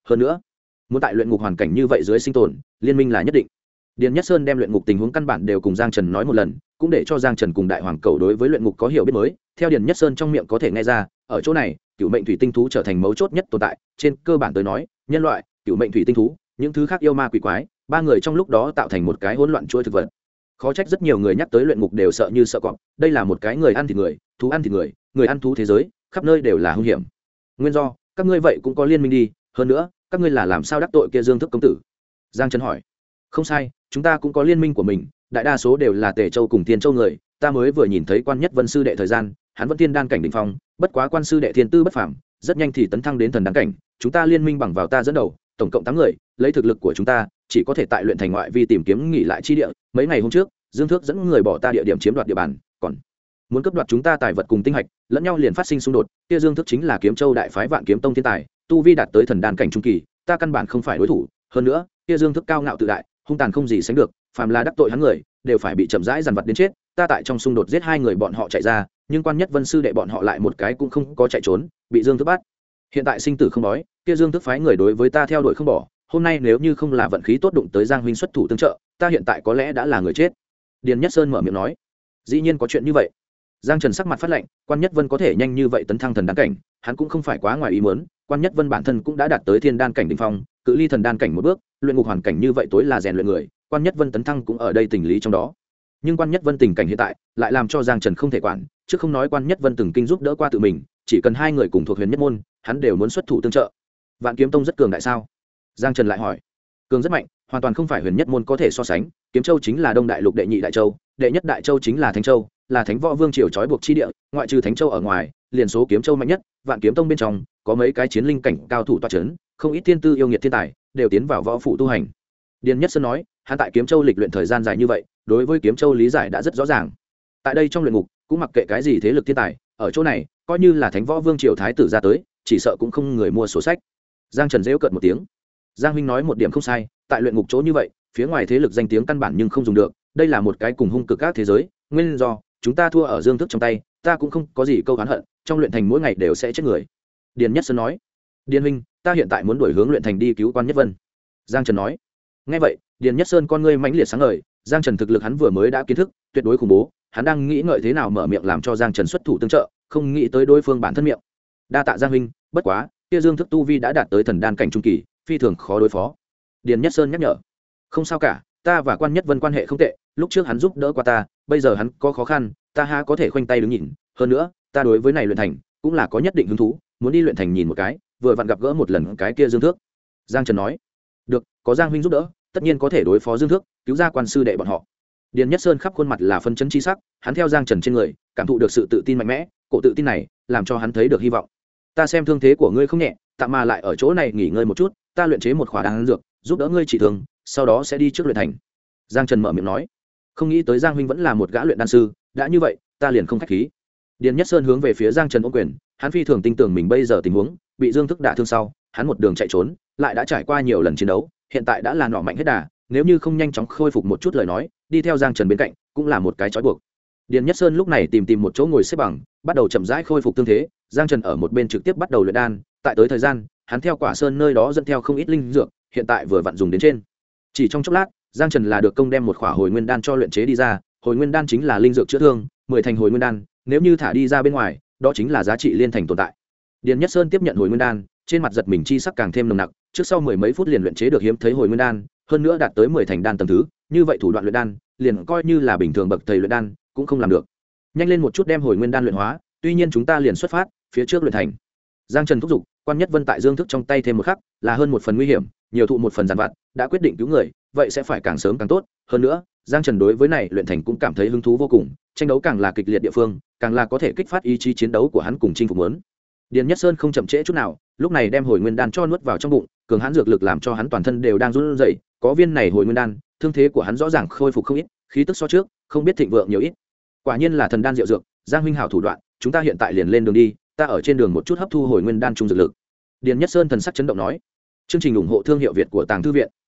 Speaker 1: hơn nữa muốn tại luyện ngục hoàn cảnh như vậy dưới sinh tồn liên minh là nhất định. Điền Nhất Sơn đem luyện ngục tình huống căn bản đều cùng Giang Trần nói một lần, cũng để cho Giang Trần cùng Đại Hoàng Cầu đối với luyện ngục có hiểu biết mới. Theo Điền Nhất Sơn trong miệng có thể nghe ra, ở chỗ này, cựu mệnh thủy tinh thú trở thành mấu chốt nhất tồn tại. Trên cơ bản tới nói, nhân loại, cựu mệnh thủy tinh thú, những thứ khác yêu ma quỷ quái, ba người trong lúc đó tạo thành một cái hỗn loạn chuỗi thực vật. Khó trách rất nhiều người nhắc tới luyện ngục đều sợ như sợ cọp. Đây là một cái người ăn thịt người, thú ăn thịt người, người ăn thú thế giới, khắp nơi đều là hung hiểm. Nguyên do, các ngươi vậy cũng có liên minh đi, hơn nữa, các ngươi là làm sao đắc tội kia Dương Thức công tử? Giang Trần hỏi. Không sai, chúng ta cũng có liên minh của mình, đại đa số đều là Tề Châu cùng Tiên Châu người, ta mới vừa nhìn thấy Quan Nhất Vân sư đệ thời gian, hắn vẫn tiên đan cảnh đỉnh phong, bất quá Quan sư đệ thiên tư bất phàm, rất nhanh thì tấn thăng đến thần đan cảnh, chúng ta liên minh bằng vào ta dẫn đầu, tổng cộng 8 người, lấy thực lực của chúng ta, chỉ có thể tại luyện thành ngoại vi tìm kiếm nghỉ lại chi địa, mấy ngày hôm trước, Dương Thước dẫn người bỏ ta địa điểm chiếm đoạt địa bàn, còn muốn cướp đoạt chúng ta tài vật cùng tinh hạch, lẫn nhau liền phát sinh xung đột, kia Dương Thước chính là Kiếm Châu đại phái Vạn Kiếm Tông thiên tài, tu vi đạt tới thần đan cảnh trung kỳ, ta căn bản không phải đối thủ, hơn nữa, kia Dương Thước cao ngạo tự đại, hung tàn không gì sánh được, phàm là đắc tội hắn người đều phải bị chậm rãi dằn vặt đến chết. Ta tại trong xung đột giết 2 người bọn họ chạy ra, nhưng Quan Nhất Vân sư đệ bọn họ lại một cái cũng không có chạy trốn, bị Dương Thức bắt. Hiện tại sinh tử không bói, kia Dương Thức phái người đối với ta theo đuổi không bỏ, hôm nay nếu như không là vận khí tốt đụng tới Giang huynh xuất thủ tương trợ, ta hiện tại có lẽ đã là người chết. Điền Nhất Sơn mở miệng nói. Dĩ nhiên có chuyện như vậy. Giang Trần sắc mặt phát lạnh, Quan Nhất Vân có thể nhanh như vậy tấn thăng thần đan cảnh, hắn cũng không phải quá ngoài ý muốn, Quan Nhất Vân bản thân cũng đã đạt tới thiên đan cảnh đỉnh phong, cự ly thần đan cảnh một bước, luyện ngục hoàn cảnh như vậy tối là rèn luyện người, Quan Nhất Vân tấn thăng cũng ở đây tình lý trong đó. Nhưng Quan Nhất Vân tình cảnh hiện tại lại làm cho Giang Trần không thể quản, chứ không nói Quan Nhất Vân từng kinh giúp đỡ qua tự mình, chỉ cần 2 người cùng thuộc Huyền Nhất môn, hắn đều muốn xuất thủ tương trợ. Vạn Kiếm Tông rất cường đại sao? Giang Trần lại hỏi. Cường rất mạnh, hoàn toàn không phải Huyền Nhất môn có thể so sánh, Kiếm Châu chính là Đông Đại Lục đệ nhị đại châu, đệ nhất đại châu chính là Thánh Châu, là Thánh Võ Vương triều trói buộc chi địa, ngoại trừ Thánh Châu ở ngoài, liền số Kiếm Châu mạnh nhất, Vạn Kiếm Tông bên trong có mấy cái chiến linh cảnh cao thủ tọa chấn, không ít thiên tư yêu nghiệt thiên tài đều tiến vào võ phủ tu hành. Điền Nhất Sơn nói, hắn tại Kiếm Châu lịch luyện thời gian dài như vậy, đối với Kiếm Châu lý giải đã rất rõ ràng. Tại đây trong luyện ngục, cũng mặc kệ cái gì thế lực thiên tài, ở chỗ này, coi như là Thánh Võ Vương triều thái tử ra tới, chỉ sợ cũng không người mua sổ sách. Giang Trần giễu cợt một tiếng. Giang huynh nói một điểm không sai, tại luyện ngục chỗ như vậy, phía ngoài thế lực danh tiếng căn bản nhưng không dùng được, đây là một cái cùng hung cực các thế giới, nguyên do chúng ta thua ở Dương Thức trong tay, ta cũng không có gì câu oán hận, trong luyện thành mỗi ngày đều sẽ chết người. Điền Nhất Sơn nói. Điền huynh, ta hiện tại muốn đuổi hướng luyện thành đi cứu Quan Nhất Vân. Giang Trần nói. Nghe vậy, Điền Nhất Sơn con ngươi mãnh liệt sáng ngời, Giang Trần thực lực hắn vừa mới đã kiến thức, tuyệt đối khủng bố, hắn đang nghĩ ngợi thế nào mở miệng làm cho Giang Trần xuất thủ tương trợ, không nghĩ tới đối phương bản thân miệng. Đa tạ Giang huynh, bất quá, kia Dương Thức tu vi đã đạt tới thần đan cảnh trung kỳ, phi thường khó đối phó. Điền Nhất Sơn nhắc nhở. Không sao cả, ta và Quan Nhất Vân quan hệ không tệ, lúc trước hắn giúp đỡ qua ta, bây giờ hắn có khó khăn, ta há có thể khoanh tay đứng nhìn, hơn nữa, ta đối với này luyện thành cũng là có nhất định hứng thú, muốn đi luyện thành nhìn một cái, vừa vặn gặp gỡ một lần cái kia Dương Thước. Giang Trần nói. Được, có Giang huynh giúp đỡ, tất nhiên có thể đối phó Dương Thước, cứu ra Quan sư đệ bọn họ. Điền Nhất Sơn khắp khuôn mặt là phân chấn chi sắc, hắn theo Giang Trần trên người, cảm thụ được sự tự tin mạnh mẽ, cổ tự tin này làm cho hắn thấy được hy vọng. Ta xem thương thế của ngươi không nhẹ, tạm mà lại ở chỗ này nghỉ ngơi một chút, ta luyện chế một khỏa đan dược, giúp đỡ ngươi trị thương, sau đó sẽ đi trước luyện thành. Giang Trần mở miệng nói. Không nghĩ tới Giang huynh vẫn là một gã luyện đan sư, đã như vậy, ta liền không khách khí. Điền Nhất Sơn hướng về phía Giang Trần ôm quyền, hắn phi thường tin tưởng mình bây giờ tình huống, bị Dương Thức đả thương sau, hắn một đường chạy trốn, lại đã trải qua nhiều lần chiến đấu, hiện tại đã là nỏ mạnh hết đà, nếu như không nhanh chóng khôi phục một chút lời nói, đi theo Giang Trần bên cạnh, cũng là một cái trói buộc. Điền Nhất Sơn lúc này tìm một chỗ ngồi xếp bằng, bắt đầu chậm rãi khôi phục thương thế, Giang Trần ở một bên trực tiếp bắt đầu luyện đan, tại tới thời gian, hắn theo Quả Sơn nơi đó dẫn theo không ít linh dược, hiện tại vừa vặn dùng đến trên. Chỉ trong chốc lát, Giang Trần là được công đem một khỏa hồi nguyên đan cho luyện chế đi ra, hồi nguyên đan chính là linh dược chữa thương, 10 thành hồi nguyên đan, nếu như thả đi ra bên ngoài, đó chính là giá trị liên thành tồn tại. Điền Nhất Sơn tiếp nhận hồi nguyên đan, trên mặt giật mình chi sắc càng thêm nồng nặc, trước sau mười mấy phút liền luyện chế được hiếm thấy hồi nguyên đan, hơn nữa đạt tới 10 thành đan tầng thứ, như vậy thủ đoạn luyện đan, liền coi như là bình thường bậc thầy luyện đan, cũng không làm được. Nhanh lên một chút đem hồi nguyên đan luyện hóa, tuy nhiên chúng ta liền xuất phát, phía trước luyện thành. Giang Trần thúc giục, Quan Nhất Vân tại Dương Thức trong tay thêm một khắc, là hơn một phần nguy hiểm, nhiều thụ một phần giàn vặt, đã quyết định cứu người, vậy sẽ phải càng sớm càng tốt, hơn nữa, Giang Trần đối với này luyện thành cũng cảm thấy hứng thú vô cùng, tranh đấu càng là kịch liệt địa phương, càng là có thể kích phát ý chí chiến đấu của hắn cùng chinh phục muốn. Điền Nhất Sơn không chậm trễ chút nào, lúc này đem hồi nguyên đan cho nuốt vào trong bụng, cường hãn dược lực làm cho hắn toàn thân đều đang run rẩy, có viên này hồi nguyên đan, thương thế của hắn rõ ràng khôi phục không ít, khí tức so trước, không biết thịnh vượng nhiều ít. Quả nhiên là thần đan diệu dược, Giang huynh hảo thủ đoạn, chúng ta hiện tại liền lên đường đi, ta ở trên đường một chút hấp thu hồi nguyên đan trung dược lực. Điền Nhất Sơn thần sắc chấn động nói. Chương trình ủng hộ thương hiệu Việt của Tàng Thư viện.